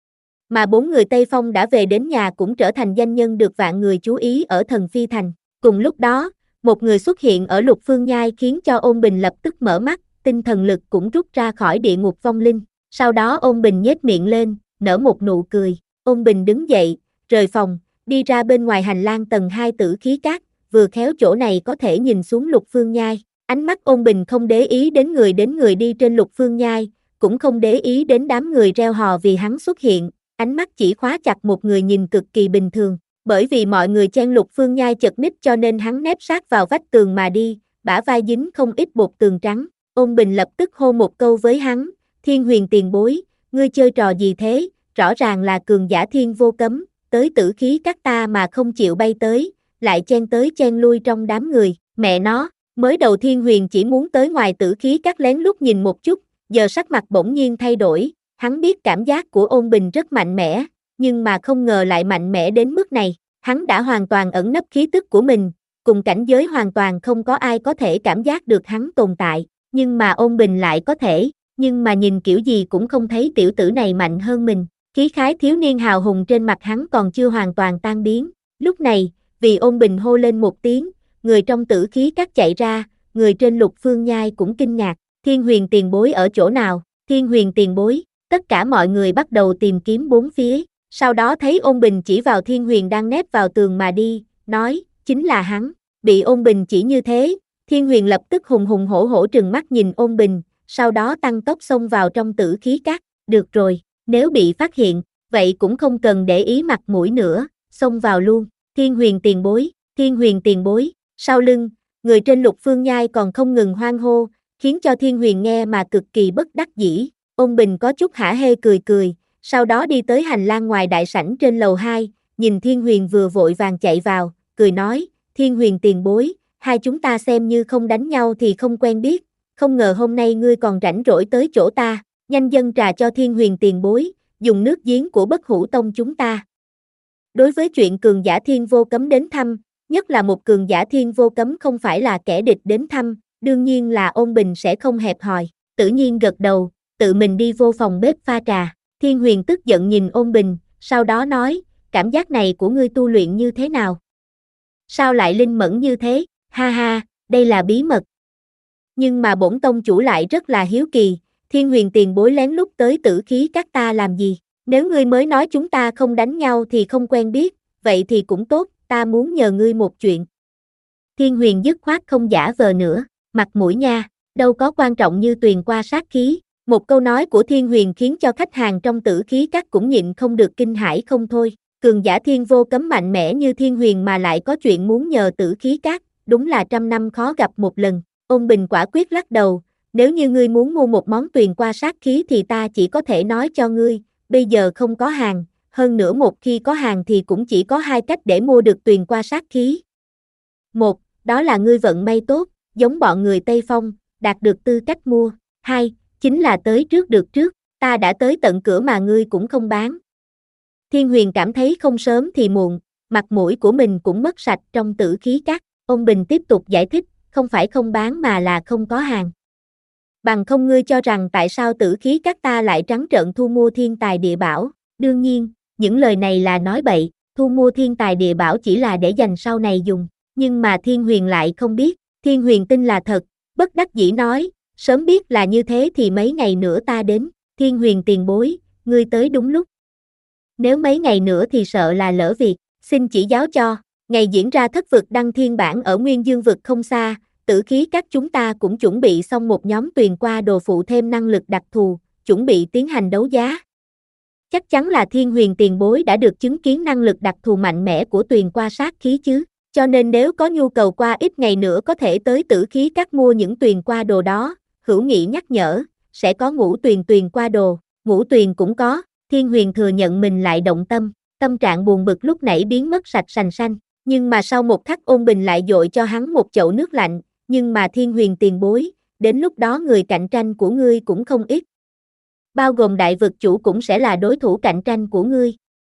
Mà bốn người Tây Phong đã về đến nhà cũng trở thành danh nhân được vạn người chú ý ở Thần Phi Thành. Cùng lúc đó, một người xuất hiện ở Lục Phương Nhai khiến cho Ôn Bình lập tức mở mắt, tinh thần lực cũng rút ra khỏi địa ngục vong linh. Sau đó Ôn Bình nhếch miệng lên, nở một nụ cười. Ôn Bình đứng dậy, rời phòng, đi ra bên ngoài hành lang tầng hai Tử Khí Các, vừa khéo chỗ này có thể nhìn xuống Lục Phương Nhai. Ánh mắt Ôn Bình không để ý đến người đến người đi trên Lục Phương Nhai, cũng không để ý đến đám người reo hò vì hắn xuất hiện, ánh mắt chỉ khóa chặt một người nhìn cực kỳ bình thường. Bởi vì mọi người chen Lục Phương Nhai chật ních cho nên hắn nép sát vào vách tường mà đi, bả vai dính không ít bột tường trắng. Ôn Bình lập tức hô một câu với hắn, Thiên Huyền tiền bối, ngươi chơi trò gì thế, rõ ràng là cường giả thiên vô cấm, tới Tử Khí Các ta mà không chịu bay tới, lại chen tới chen lui trong đám người, mẹ nó, mới đầu Thiên Huyền chỉ muốn tới ngoài Tử Khí Các lén lút nhìn một chút, giờ sắc mặt bỗng nhiên thay đổi, hắn biết cảm giác của Ôn Bình rất mạnh mẽ, nhưng mà không ngờ lại mạnh mẽ đến mức này, hắn đã hoàn toàn ẩn nấp khí tức của mình, cùng cảnh giới hoàn toàn không có ai có thể cảm giác được hắn tồn tại, nhưng mà Ôn Bình lại có thể, nhưng mà nhìn kiểu gì cũng không thấy tiểu tử này mạnh hơn mình, khí khái thiếu niên hào hùng trên mặt hắn còn chưa hoàn toàn tan biến. Lúc này, vì Ôn Bình hô lên một tiếng, người trong Tử Khí Các chạy ra, người trên Lục Phương Nhai cũng kinh ngạc, Thiên Huyền tiền bối ở chỗ nào, Thiên Huyền tiền bối, tất cả mọi người bắt đầu tìm kiếm bốn phía, sau đó thấy Ôn Bình chỉ vào Thiên Huyền đang nép vào tường mà đi, nói, chính là hắn, bị Ôn Bình chỉ như thế, Thiên Huyền lập tức hùng hùng hổ hổ trừng mắt nhìn Ôn Bình, sau đó tăng tốc xông vào trong Tử Khí Các, được rồi, nếu bị phát hiện, vậy cũng không cần để ý mặt mũi nữa, xông vào luôn, Thiên Huyền tiền bối, Thiên Huyền tiền bối, sau lưng, người trên Lục Phương Nhai còn không ngừng hoan hô, khiến cho Thiên Huyền nghe mà cực kỳ bất đắc dĩ, Ôn Bình có chút hả hê cười cười, sau đó đi tới hành lang ngoài đại sảnh trên lầu hai, nhìn Thiên Huyền vừa vội vàng chạy vào, cười nói, Thiên Huyền tiền bối, hai chúng ta xem như không đánh nhau thì không quen biết, không ngờ hôm nay ngươi còn rảnh rỗi tới chỗ ta, nhanh dâng trà cho Thiên Huyền tiền bối, dùng nước giếng của Bất Hủ Tông chúng ta. Đối với chuyện cường giả Thiên Vô Cấm đến thăm, nhất là một cường giả Thiên Vô Cấm không phải là kẻ địch đến thăm, đương nhiên là Ôn Bình sẽ không hẹp hòi. Tự nhiên gật đầu, tự mình đi vô phòng bếp pha trà. Thiên Huyền tức giận nhìn Ôn Bình, sau đó nói, cảm giác này của ngươi tu luyện như thế nào? Sao lại linh mẫn như thế? Ha ha, đây là bí mật. Nhưng mà bổn tông chủ lại rất là hiếu kỳ, Thiên Huyền tiền bối lén lút tới Tử Khí Các ta làm gì? Nếu ngươi mới nói chúng ta không đánh nhau thì không quen biết, vậy thì cũng tốt, ta muốn nhờ ngươi một chuyện. Thiên Huyền dứt khoát không giả vờ nữa, mặt mũi nha, đâu có quan trọng như tuyền qua sát khí. Một câu nói của Thiên Huyền khiến cho khách hàng trong Tử Khí Các cũng nhịn không được kinh hãi không thôi. Cường giả Thiên Vô Cấm mạnh mẽ như Thiên Huyền mà lại có chuyện muốn nhờ Tử Khí Các, đúng là trăm năm khó gặp một lần. Ôn Bình quả quyết lắc đầu, nếu như ngươi muốn mua một món tuyền qua sát khí thì ta chỉ có thể nói cho ngươi, bây giờ không có hàng, hơn nữa một khi có hàng thì cũng chỉ có hai cách để mua được tuyền qua sát khí. Một, đó là ngươi vận may tốt, giống bọn người Tây Phong, đạt được tư cách mua. Hai, chính là tới trước được trước, ta đã tới tận cửa mà ngươi cũng không bán. Thiên Huyền cảm thấy không sớm thì muộn, mặt mũi của mình cũng mất sạch trong Tử Khí Các. Ôn Bình tiếp tục giải thích, không phải không bán mà là không có hàng. Bằng không ngươi cho rằng tại sao Tử Khí Các ta lại trắng trợn thu mua thiên tài địa bảo? Đương nhiên, những lời này là nói bậy, thu mua thiên tài địa bảo chỉ là để dành sau này dùng, nhưng mà Thiên Huyền lại không biết, Thiên Huyền tin là thật, bất đắc dĩ nói, sớm biết là như thế thì mấy ngày nữa ta đến. Thiên Huyền tiền bối, ngươi tới đúng lúc. Nếu mấy ngày nữa thì sợ là lỡ việc, xin chỉ giáo cho, ngày diễn ra thất vực đăng thiên bản ở Nguyên Dương vực không xa, Tử Khí Các chúng ta cũng chuẩn bị xong một nhóm tuyền qua đồ phụ thêm năng lực đặc thù, chuẩn bị tiến hành đấu giá. Chắc chắn là Thiên Huyền tiền bối đã được chứng kiến năng lực đặc thù mạnh mẽ của tuyền qua sát khí chứ, cho nên nếu có nhu cầu qua ít ngày nữa có thể tới Tử Khí Các mua những tuyền qua đồ đó. Hữu Nghị nhắc nhở, sẽ có ngũ tuyền tuyền qua đồ, ngũ tuyền cũng có. Thiên Huyền thừa nhận mình lại động tâm, tâm trạng buồn bực lúc nãy biến mất sạch sành sanh, nhưng mà sau một khắc Ôn Bình lại dội cho hắn một chậu nước lạnh, nhưng mà Thiên Huyền tiền bối, đến lúc đó người cạnh tranh của ngươi cũng không ít. Bao gồm đại vực chủ cũng sẽ là đối thủ cạnh tranh của ngươi.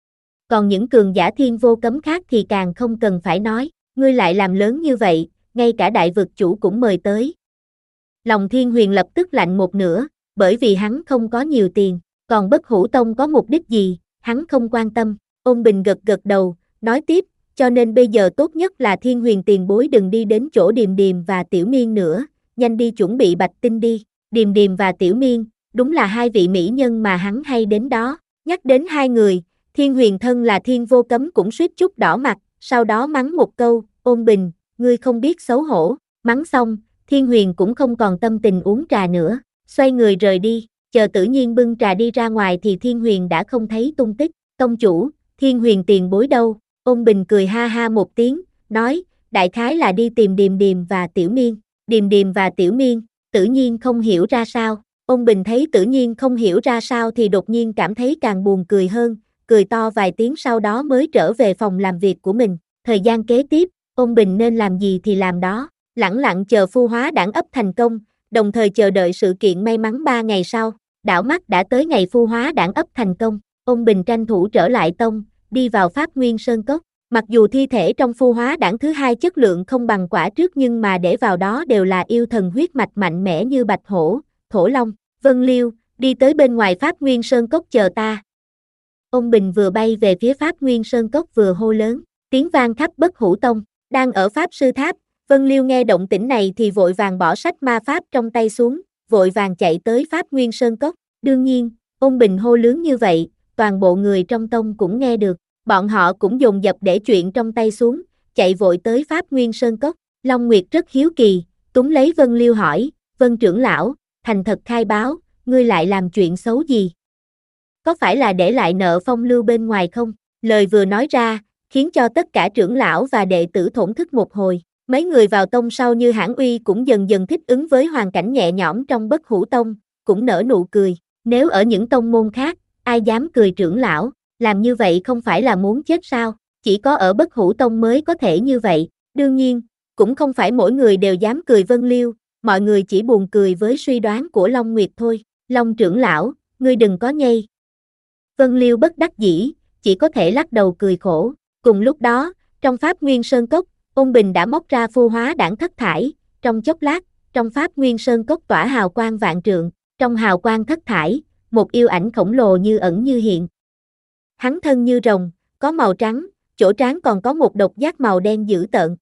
Còn những cường giả Thiên Vô Cấm khác thì càng không cần phải nói, ngươi lại làm lớn như vậy, ngay cả đại vực chủ cũng mời tới. Lòng Thiên Huyền lập tức lạnh một nửa, bởi vì hắn không có nhiều tiền, còn Bất Hủ Tông có mục đích gì, hắn không quan tâm. Ôn Bình gật gật đầu, nói tiếp, cho nên bây giờ tốt nhất là Thiên Huyền tiền bối đừng đi đến chỗ Điềm Điềm và Tiểu Miên nữa, nhanh đi chuẩn bị Bạch Tinh đi. Điềm Điềm và Tiểu Miên, đúng là hai vị mỹ nhân mà hắn hay đến đó. Nhắc đến hai người, Thiên Huyền thân là Thiên Vô Cấm cũng suýt chút đỏ mặt, sau đó mắng một câu, Ôn Bình, ngươi không biết xấu hổ. Mắng xong, Thiên Huyền cũng không còn tâm tình uống trà nữa, xoay người rời đi, chờ Tử Nhiên bưng trà đi ra ngoài thì Thiên Huyền đã không thấy tung tích. Tông chủ, Thiên Huyền tiền bối đâu? Ôn Bình cười ha ha một tiếng, nói, đại khái là đi tìm Điềm Điềm và Tiểu Miên. Điềm Điềm và Tiểu Miên, Tử Nhiên không hiểu ra sao. Ôn Bình thấy Tử Nhiên không hiểu ra sao thì đột nhiên cảm thấy càng buồn cười hơn, cười to vài tiếng sau đó mới trở về phòng làm việc của mình. Thời gian kế tiếp, Ôn Bình nên làm gì thì làm đó, lẳng lặng chờ phu hóa đản ấp thành công, đồng thời chờ đợi sự kiện may mắn ba ngày sau. Đảo mắt đã tới ngày phu hóa đản ấp thành công, Ôn Bình tranh thủ trở lại tông, đi vào Pháp Nguyên Sơn Cốc. Mặc dù thi thể trong phu hóa đản thứ hai chất lượng không bằng quả trước nhưng mà để vào đó đều là yêu thần huyết mạch mạnh mẽ như Bạch Hổ, Thổ Long. Vân Liêu, đi tới bên ngoài Pháp Nguyên Sơn Cốc chờ ta. Ôn Bình vừa bay về phía Pháp Nguyên Sơn Cốc vừa hô lớn, tiếng vang khắp Bất Hủ Tông. Đang ở Pháp Sư Tháp, Vân Liêu nghe động tĩnh này thì vội vàng bỏ sách ma pháp trong tay xuống, vội vàng chạy tới Pháp Nguyên Sơn Cốc. Đương nhiên, Ôn Bình hô lớn như vậy, toàn bộ người trong tông cũng nghe được, bọn họ cũng dồn dập để chuyện trong tay xuống, chạy vội tới Pháp Nguyên Sơn Cốc. Long Nguyệt rất hiếu kỳ, túm lấy Vân Liêu hỏi, Vân trưởng lão, thành thật khai báo, ngươi lại làm chuyện xấu gì? Có phải là để lại nợ phong lưu bên ngoài không? Lời vừa nói ra, khiến cho tất cả trưởng lão và đệ tử thổn thức một hồi. Mấy người vào tông sau như Hãn Uy cũng dần dần thích ứng với hoàn cảnh nhẹ nhõm trong Bất Hủ Tông, cũng nở nụ cười. Nếu ở những tông môn khác, ai dám cười trưởng lão, làm như vậy không phải là muốn chết sao? Chỉ có ở Bất Hủ Tông mới có thể như vậy. Đương nhiên, cũng không phải mỗi người đều dám cười Vân Liêu, mọi người chỉ buồn cười với suy đoán của Long Nguyệt thôi. Long trưởng lão, ngươi đừng có nhây. Vân Liêu bất đắc dĩ, chỉ có thể lắc đầu cười khổ. Cùng lúc đó, trong Pháp Nguyên Sơn Cốc, Ôn Bình đã móc ra phù hóa đản thất thải, trong chốc lát, trong Pháp Nguyên Sơn Cốc tỏa hào quang vạn trượng, trong hào quang thất thải, một yêu ảnh khổng lồ như ẩn như hiện. Hắn thân như rồng, có màu trắng, chỗ trán còn có một độc giác màu đen dữ tợn.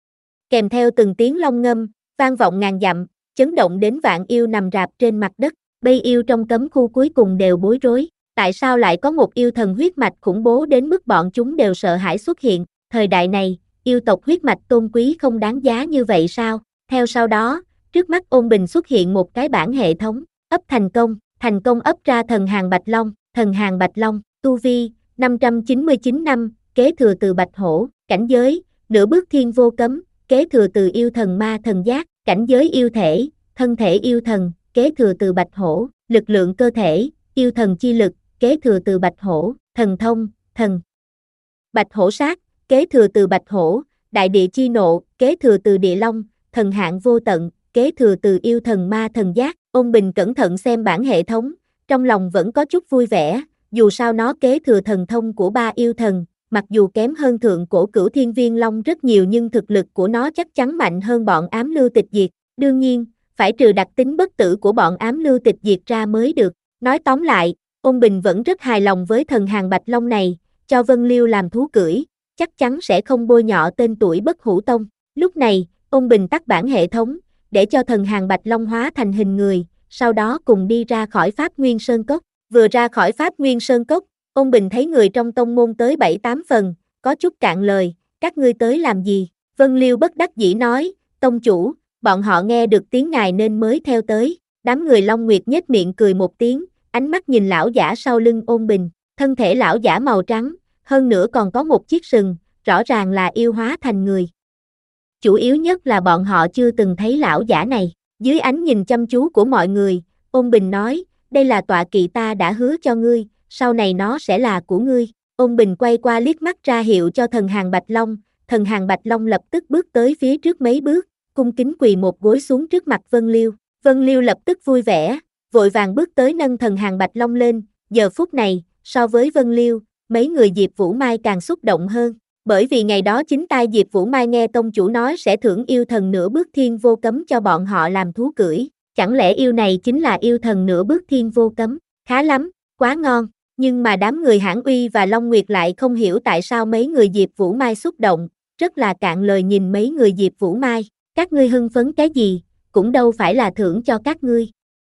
Kèm theo từng tiếng long ngâm, vang vọng ngàn dặm, chấn động đến vạn yêu nằm rạp trên mặt đất. Bây yêu trong cấm khu cuối cùng đều bối rối. Tại sao lại có một yêu thần huyết mạch khủng bố đến mức bọn chúng đều sợ hãi xuất hiện? Thời đại này, yêu tộc huyết mạch tôn quý không đáng giá như vậy sao? Theo sau đó, trước mắt Ôn Bình xuất hiện một cái bảng hệ thống, ấp thành công, thành công ấp ra thần hàng Bạch Long, thần hàng Bạch Long, tu vi, năm trăm chín mươi chín năm, kế thừa từ Bạch Hổ, cảnh giới, nửa bước thiên vô cấm, kế thừa từ yêu thần ma thần giác, cảnh giới yêu thể, thân thể yêu thần, kế thừa từ Bạch Hổ, lực lượng cơ thể, yêu thần chi lực, kế thừa từ Bạch Hổ, thần thông, thần Bạch Hổ sát, kế thừa từ Bạch Hổ, đại địa chi nộ, kế thừa từ Địa Long, thần hạn vô tận, kế thừa từ yêu thần ma thần giác. Ôn Bình cẩn thận xem bản hệ thống, trong lòng vẫn có chút vui vẻ, dù sao nó kế thừa thần thông của ba yêu thần, mặc dù kém hơn thượng cổ cửu thiên viên long rất nhiều nhưng thực lực của nó chắc chắn mạnh hơn bọn ám lưu tịch diệt. Đương nhiên, phải trừ đặc tính bất tử của bọn ám lưu tịch diệt ra mới được. Nói tóm lại, Ôn Bình vẫn rất hài lòng với thần hàng Bạch Long này, cho Vân Liêu làm thú cưỡi, chắc chắn sẽ không bôi nhọ tên tuổi Bất Hủ Tông. Lúc này, Ôn Bình tắt bản hệ thống, để cho thần hàng Bạch Long hóa thành hình người, sau đó cùng đi ra khỏi Pháp Nguyên Sơn Cốc. Vừa ra khỏi Pháp Nguyên Sơn Cốc, Ôn Bình thấy người trong tông môn tới bảy tám phần, có chút cạn lời, các ngươi tới làm gì? Vân Liêu bất đắc dĩ nói, tông chủ, bọn họ nghe được tiếng ngài nên mới theo tới. Đám người Long Nguyệt nhếch miệng cười một tiếng, ánh mắt nhìn lão giả sau lưng Ôn Bình, thân thể lão giả màu trắng, hơn nữa còn có một chiếc sừng, rõ ràng là yêu hóa thành người. Chủ yếu nhất là bọn họ chưa từng thấy lão giả này. Dưới ánh nhìn chăm chú của mọi người, Ôn Bình nói, đây là tọa kỵ ta đã hứa cho ngươi, sau này nó sẽ là của ngươi. Ôn Bình quay qua liếc mắt ra hiệu cho thần hàng Bạch Long, thần hàng Bạch Long lập tức bước tới phía trước mấy bước, cung kính quỳ một gối xuống trước mặt Vân Liêu. Vân Liêu lập tức vui vẻ, vội vàng bước tới nâng thần hàng Bạch Long lên. Giờ phút này, so với Vân Liêu, mấy người Diệp Vũ Mai càng xúc động hơn, bởi vì ngày đó chính tai Diệp Vũ Mai nghe tông chủ nói sẽ thưởng yêu thần nửa bước thiên vô cấm cho bọn họ làm thú cưỡi. Chẳng lẽ yêu này chính là yêu thần nửa bước thiên vô cấm? Khá lắm, quá ngon. Nhưng mà đám người Hãn Uy và Long Nguyệt lại không hiểu tại sao mấy người Diệp Vũ Mai xúc động, rất là cạn lời nhìn mấy người Diệp Vũ Mai. Các ngươi hưng phấn cái gì, cũng đâu phải là thưởng cho các ngươi.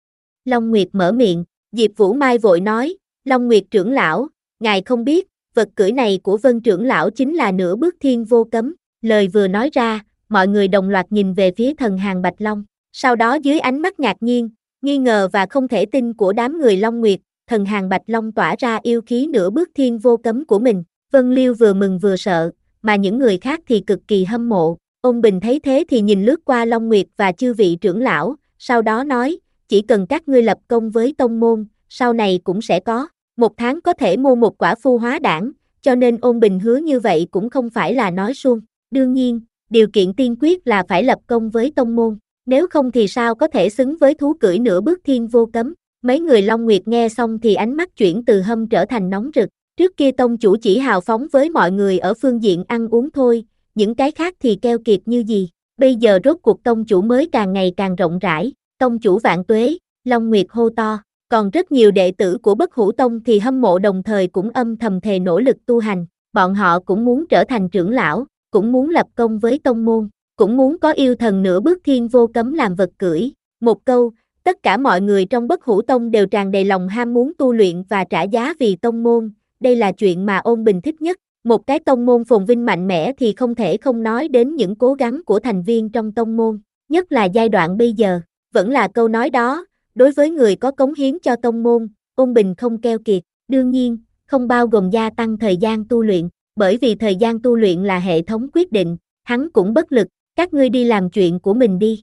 Long Nguyệt mở miệng, Diệp Vũ Mai vội nói, Long Nguyệt trưởng lão, ngài không biết, vật cưỡi này của Vân trưởng lão chính là nửa bước thiên vô cấm. Lời vừa nói ra, mọi người đồng loạt nhìn về phía thần hàng Bạch Long. Sau đó dưới ánh mắt ngạc nhiên, nghi ngờ và không thể tin của đám người Long Nguyệt, thần hàng Bạch Long tỏa ra yêu khí nửa bước thiên vô cấm của mình. Vân Liêu vừa mừng vừa sợ, mà những người khác thì cực kỳ hâm mộ. Ôn Bình thấy thế thì nhìn lướt qua Long Nguyệt và chư vị trưởng lão, sau đó nói, chỉ cần các ngươi lập công với tông môn, sau này cũng sẽ có. Một tháng có thể mua một quả phu hóa đản, cho nên Ôn Bình hứa như vậy cũng không phải là nói suông. Đương nhiên, điều kiện tiên quyết là phải lập công với tông môn, nếu không thì sao có thể xứng với thú cưỡi nửa bước thiên vô cấm. Mấy người Long Nguyệt nghe xong thì ánh mắt chuyển từ hâm trở thành nóng rực. Trước kia tông chủ chỉ hào phóng với mọi người ở phương diện ăn uống thôi, những cái khác thì keo kiệt như gì. Bây giờ rốt cuộc tông chủ mới càng ngày càng rộng rãi. Tông chủ vạn tuế, Long Nguyệt hô to. Còn rất nhiều đệ tử của Bất Hủ Tông thì hâm mộ đồng thời cũng âm thầm thề nỗ lực tu hành. Bọn họ cũng muốn trở thành trưởng lão, cũng muốn lập công với tông môn, cũng muốn có yêu thần nửa bước thiên vô cấm làm vật cưỡi. Một câu, tất cả mọi người trong Bất Hủ Tông đều tràn đầy lòng ham muốn tu luyện và trả giá vì tông môn. Đây là chuyện mà Ôn Bình thích nhất. Một cái tông môn phồn vinh mạnh mẽ thì không thể không nói đến những cố gắng của thành viên trong tông môn, nhất là giai đoạn bây giờ. Vẫn là câu nói đó, đối với người có cống hiến cho tông môn, Ôn Bình không keo kiệt. Đương nhiên, không bao gồm gia tăng thời gian tu luyện, bởi vì thời gian tu luyện là hệ thống quyết định, hắn cũng bất lực, các ngươi đi làm chuyện của mình đi.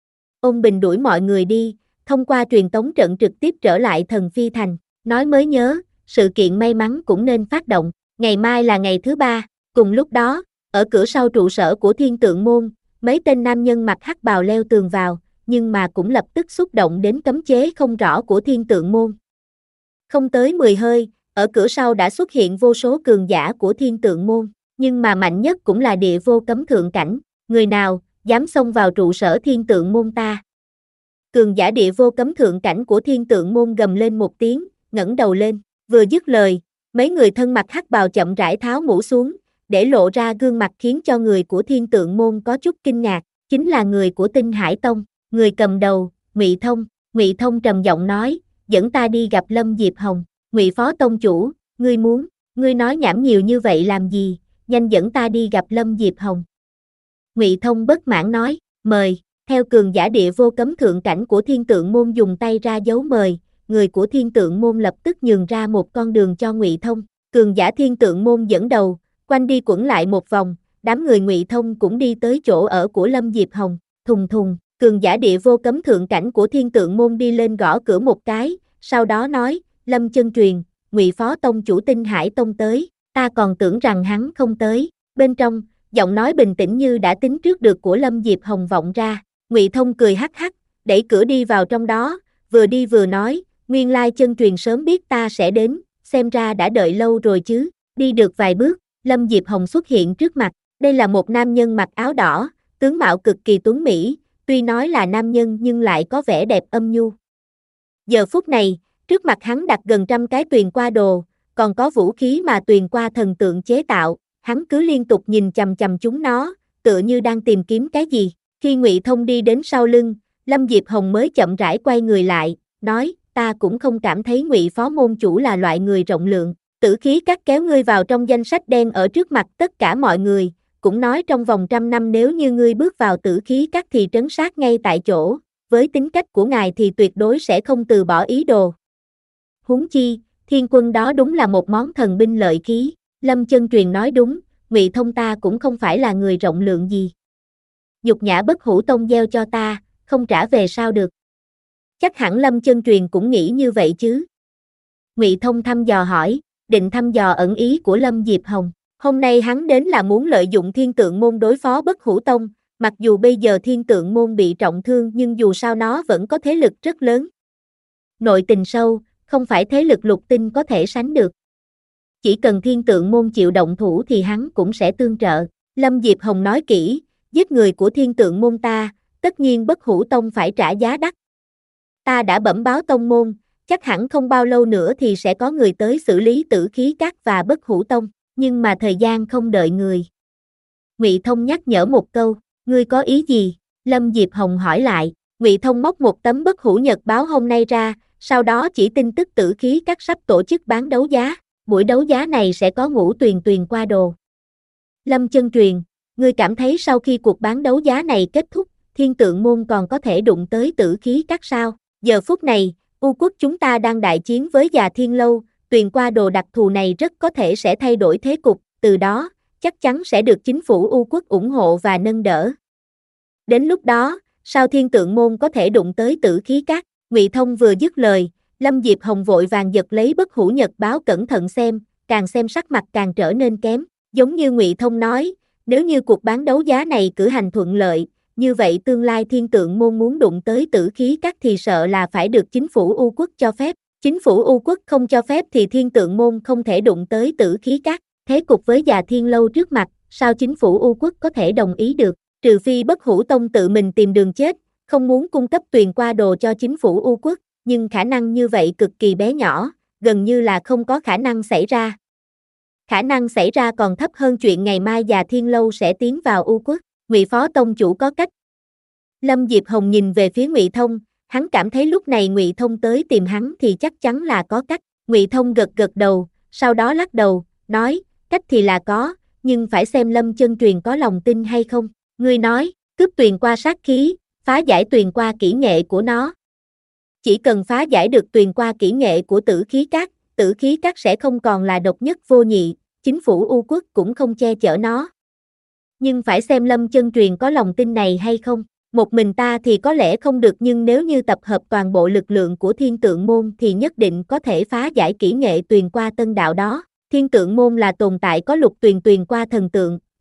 Ôn Bình đuổi mọi người đi, thông qua truyền tống trận trực tiếp trở lại Thần Phi Thành, nói mới nhớ, sự kiện may mắn cũng nên phát động, ngày mai là ngày thứ ba. Cùng lúc đó, Ở cửa sau trụ sở của Thiên Tượng Môn, mấy tên nam nhân mặc hắc bào leo tường vào, nhưng mà cũng lập tức xúc động đến cấm chế không rõ của Thiên Tượng Môn. Không tới mười hơi, ở cửa sau đã xuất hiện vô số cường giả của Thiên Tượng Môn, nhưng mà mạnh nhất cũng là địa vô cấm thượng cảnh, người nào dám xông vào trụ sở Thiên Tượng Môn ta. Cường giả địa vô cấm thượng cảnh của Thiên Tượng Môn gầm lên một tiếng, ngẩng đầu lên, vừa dứt lời, mấy người thân mặc hắc bào chậm rãi tháo mũ xuống, để lộ ra gương mặt khiến cho người của Thiên Tượng Môn có chút kinh ngạc, chính là người của Tinh Hải Tông, người cầm đầu, Ngụy Thông. Ngụy Thông trầm giọng nói, dẫn ta đi gặp Lâm Diệp Hồng. Ngụy Phó Tông Chủ, ngươi muốn, ngươi nói nhảm nhiều như vậy làm gì, nhanh dẫn ta đi gặp Lâm Diệp Hồng. Ngụy Thông bất mãn nói, mời. Theo cường giả địa vô cấm thượng cảnh của Thiên Tượng Môn dùng tay ra dấu mời, người của Thiên Tượng Môn lập tức nhường ra một con đường cho Ngụy Thông. Cường giả Thiên Tượng Môn dẫn đầu, quanh đi quẩn lại một vòng, đám người Ngụy Thông cũng đi tới chỗ ở của Lâm Diệp Hồng, thùng thùng. Cường giả địa vô cấm thượng cảnh của Thiên Tượng Môn đi lên gõ cửa một cái, sau đó nói, Lâm Chân Truyền, Ngụy Phó Tông Chủ Tinh Hải Tông tới, ta còn tưởng rằng hắn không tới. Bên trong, giọng nói bình tĩnh như đã tính trước được của Lâm Diệp Hồng vọng ra. Ngụy Thông cười hắc hắc, đẩy cửa đi vào trong đó, vừa đi vừa nói, nguyên lai Chân Truyền sớm biết ta sẽ đến, xem ra đã đợi lâu rồi chứ. Đi được vài bước, Lâm Diệp Hồng xuất hiện trước mặt, đây là một nam nhân mặc áo đỏ, tướng mạo cực kỳ tuấn mỹ, tuy nói là nam nhân nhưng lại có vẻ đẹp âm nhu. Giờ phút này, trước mặt hắn đặt gần trăm cái tuyền qua đồ, còn có vũ khí mà tuyền qua thần tượng chế tạo, hắn cứ liên tục nhìn chằm chằm chúng nó, tựa như đang tìm kiếm cái gì. Khi Ngụy Thông đi đến sau lưng, Lâm Diệp Hồng mới chậm rãi quay người lại, nói, ta cũng không cảm thấy Ngụy Phó Môn Chủ là loại người rộng lượng, Tử Khí Các kéo ngươi vào trong danh sách đen ở trước mặt tất cả mọi người, cũng nói trong vòng trăm năm nếu như ngươi bước vào Tử Khí Các thì trấn sát ngay tại chỗ, với tính cách của ngài thì tuyệt đối sẽ không từ bỏ ý đồ. Huống chi, thiên quân đó đúng là một món thần binh lợi khí, Lâm Chân Truyền nói đúng, Ngụy Thông ta cũng không phải là người rộng lượng gì. Nhục nhã Bất Hủ Tông gieo cho ta, không trả về sao được. Chắc hẳn Lâm Chân Truyền cũng nghĩ như vậy chứ. Ngụy Thông thăm dò hỏi, định thăm dò ẩn ý của Lâm Diệp Hồng. Hôm nay hắn đến là muốn lợi dụng Thiên Tượng Môn đối phó Bất Hủ Tông, mặc dù bây giờ Thiên Tượng Môn bị trọng thương nhưng dù sao nó vẫn có thế lực rất lớn. Nội tình sâu, không phải thế lực lục tinh có thể sánh được. Chỉ cần Thiên Tượng Môn chịu động thủ thì hắn cũng sẽ tương trợ. Lâm Diệp Hồng nói kỹ, giết người của Thiên Tượng Môn ta, tất nhiên Bất Hủ Tông phải trả giá đắt. Ta đã bẩm báo tông môn, chắc hẳn không bao lâu nữa thì sẽ có người tới xử lý Tử Khí Các và Bất Hủ Tông, nhưng mà thời gian không đợi người. Ngụy Thông nhắc nhở một câu, ngươi có ý gì? Lâm Diệp Hồng hỏi lại. Ngụy Thông móc một tấm Bất Hủ Nhật báo hôm nay ra, sau đó chỉ tin tức Tử Khí Các sắp tổ chức bán đấu giá, buổi đấu giá này sẽ có ngũ tuyền tuyền qua đồ. Lâm Chân Truyền, ngươi cảm thấy sau khi cuộc bán đấu giá này kết thúc, Thiên Tượng Môn còn có thể đụng tới Tử Khí Các sao? Giờ phút này, U Quốc chúng ta đang đại chiến với Già Thiên Lâu, tuyền qua đồ đặc thù này rất có thể sẽ thay đổi thế cục, từ đó, chắc chắn sẽ được chính phủ U Quốc ủng hộ và nâng đỡ. Đến lúc đó, sao Thiên Tượng Môn có thể đụng tới Tử Khí Các? Ngụy Thông vừa dứt lời, Lâm Diệp Hồng vội vàng giật lấy Bất Hủ Nhật báo cẩn thận xem, càng xem sắc mặt càng trở nên kém, giống như Ngụy Thông nói, nếu như cuộc bán đấu giá này cử hành thuận lợi, như vậy tương lai Thiên Tượng Môn muốn đụng tới Tử Khí Các thì sợ là phải được chính phủ U Quốc cho phép. Chính phủ U Quốc không cho phép thì Thiên Tượng Môn không thể đụng tới Tử Khí Các. Thế cục với Già Thiên Lâu trước mặt, sao chính phủ U Quốc có thể đồng ý được? Trừ phi Bất Hủ Tông tự mình tìm đường chết, không muốn cung cấp tuyền qua đồ cho chính phủ U Quốc, nhưng khả năng như vậy cực kỳ bé nhỏ, gần như là không có khả năng xảy ra. Khả năng xảy ra còn thấp hơn chuyện ngày mai Già Thiên Lâu sẽ tiến vào U Quốc. Ngụy Phó Tông Chủ có cách. Lâm Diệp Hồng nhìn về phía Ngụy Thông, hắn cảm thấy lúc này Ngụy Thông tới tìm hắn thì chắc chắn là có cách. Ngụy Thông gật gật đầu, sau đó lắc đầu, nói, cách thì là có, nhưng phải xem Lâm Chân Truyền có lòng tin hay không. Ngươi nói, cướp tuyền qua sát khí, phá giải tuyền qua kỹ nghệ của nó. Chỉ cần phá giải được tuyền qua kỹ nghệ của Tử Khí Các, Tử Khí Các sẽ không còn là độc nhất vô nhị, chính phủ U Quốc cũng không che chở nó. Nhưng phải xem Lâm Chân Truyền có lòng tin này hay không. Một mình ta thì có lẽ không được nhưng nếu như tập hợp toàn bộ lực lượng của Thiên Tượng Môn thì nhất định có thể phá giải kỹ nghệ tuyền qua tân đạo đó. Thiên Tượng Môn là tồn tại có lục tuyền tuyền qua thần tượng,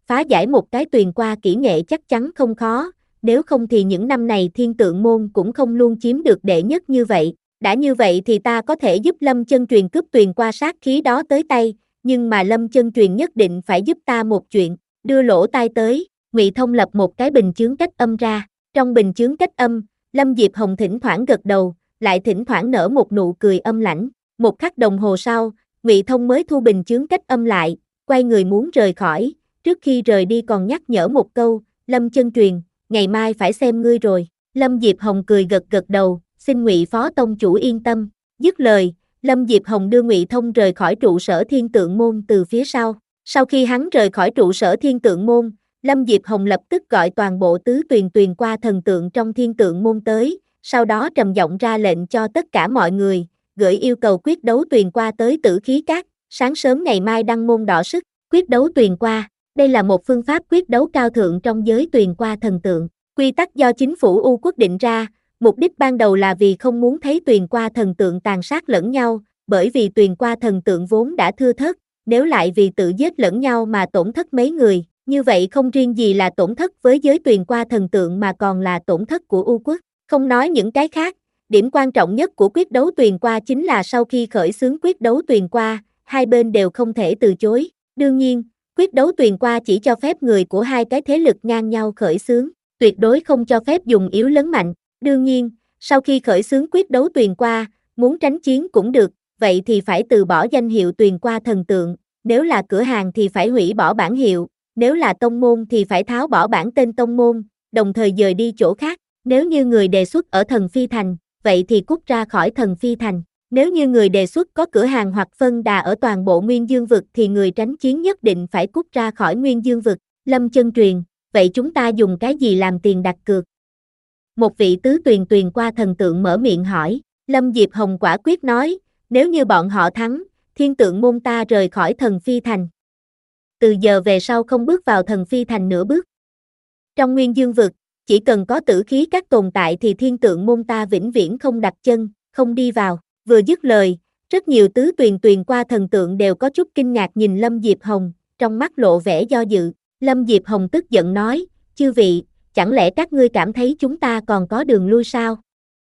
phá giải một cái tuyền qua kỹ nghệ chắc chắn không khó, nếu không thì những năm này thiên tượng môn cũng không luôn chiếm được đệ nhất như vậy. Đã như vậy thì ta có thể giúp Lâm Chân Truyền cướp tuyền qua sát khí đó tới tay, nhưng mà Lâm Chân Truyền nhất định phải giúp ta một chuyện, đưa lỗ tai tới. Ngụy Thông lập một cái bình chướng cách âm ra, trong bình chướng cách âm, Lâm Diệp Hồng thỉnh thoảng gật đầu, lại thỉnh thoảng nở một nụ cười âm lãnh. Một khắc đồng hồ sau, Ngụy Thông mới thu bình chướng cách âm lại, quay người muốn rời khỏi, trước khi rời đi còn nhắc nhở một câu, Lâm Chân Truyền, ngày mai phải xem ngươi rồi. Lâm Diệp Hồng cười gật gật đầu, xin Ngụy Phó Tông chủ yên tâm. Dứt lời, Lâm Diệp Hồng đưa Ngụy Thông rời khỏi trụ sở Thiên Tượng môn từ phía sau. Sau khi hắn rời khỏi trụ sở Thiên Tượng môn, Lâm Diệp Hồng lập tức gọi toàn bộ tứ tuyền tuyền qua thần tượng trong Thiên Tượng môn tới, sau đó trầm giọng ra lệnh cho tất cả mọi người, gửi yêu cầu quyết đấu tuyền qua tới Tử Khí Các, sáng sớm ngày mai đăng môn đọ sức. Quyết đấu tuyền qua, đây là một phương pháp quyết đấu cao thượng trong giới tuyền qua thần tượng. Quy tắc do chính phủ U quốc định ra, mục đích ban đầu là vì không muốn thấy tuyền qua thần tượng tàn sát lẫn nhau, bởi vì tuyền qua thần tượng vốn đã thưa thớt, nếu lại vì tự giết lẫn nhau mà tổn thất mấy người, như vậy không riêng gì là tổn thất với giới tuyền qua thần tượng mà còn là tổn thất của U quốc. Không nói những cái khác, điểm quan trọng nhất của quyết đấu tuyền qua chính là sau khi khởi xướng quyết đấu tuyền qua, hai bên đều không thể từ chối. Đương nhiên, quyết đấu tuyền qua chỉ cho phép người của hai cái thế lực ngang nhau khởi xướng, tuyệt đối không cho phép dùng yếu lấn mạnh. Đương nhiên, sau khi khởi xướng quyết đấu tuyền qua, muốn tránh chiến cũng được, vậy thì phải từ bỏ danh hiệu tuyền qua thần tượng, nếu là cửa hàng thì phải hủy bỏ bản hiệu, nếu là tông môn thì phải tháo bỏ bản tên tông môn, đồng thời dời đi chỗ khác. Nếu như người đề xuất ở Thần Phi Thành, vậy thì cút ra khỏi Thần Phi Thành. Nếu như người đề xuất có cửa hàng hoặc phân đà ở toàn bộ Nguyên Dương vực thì người tránh chiến nhất định phải cút ra khỏi Nguyên Dương vực. Lâm Chân Truyền, vậy chúng ta dùng cái gì làm tiền đặt cược? Một vị tứ tuyền tuyền qua thần tượng mở miệng hỏi. Lâm Diệp Hồng quả quyết nói, nếu như bọn họ thắng, Thiên Tượng môn ta rời khỏi Thần Phi Thành. Từ giờ về sau không bước vào Thần Phi Thành nửa bước. Trong Nguyên Dương vực, chỉ cần có Tử Khí Các tồn tại thì Thiên Tượng môn ta vĩnh viễn không đặt chân, không đi vào. Vừa dứt lời, rất nhiều tứ tuyền tuyền qua thần tượng đều có chút kinh ngạc nhìn Lâm Diệp Hồng, trong mắt lộ vẻ do dự. Lâm Diệp Hồng tức giận nói, chư vị, chẳng lẽ các ngươi cảm thấy chúng ta còn có đường lui sao?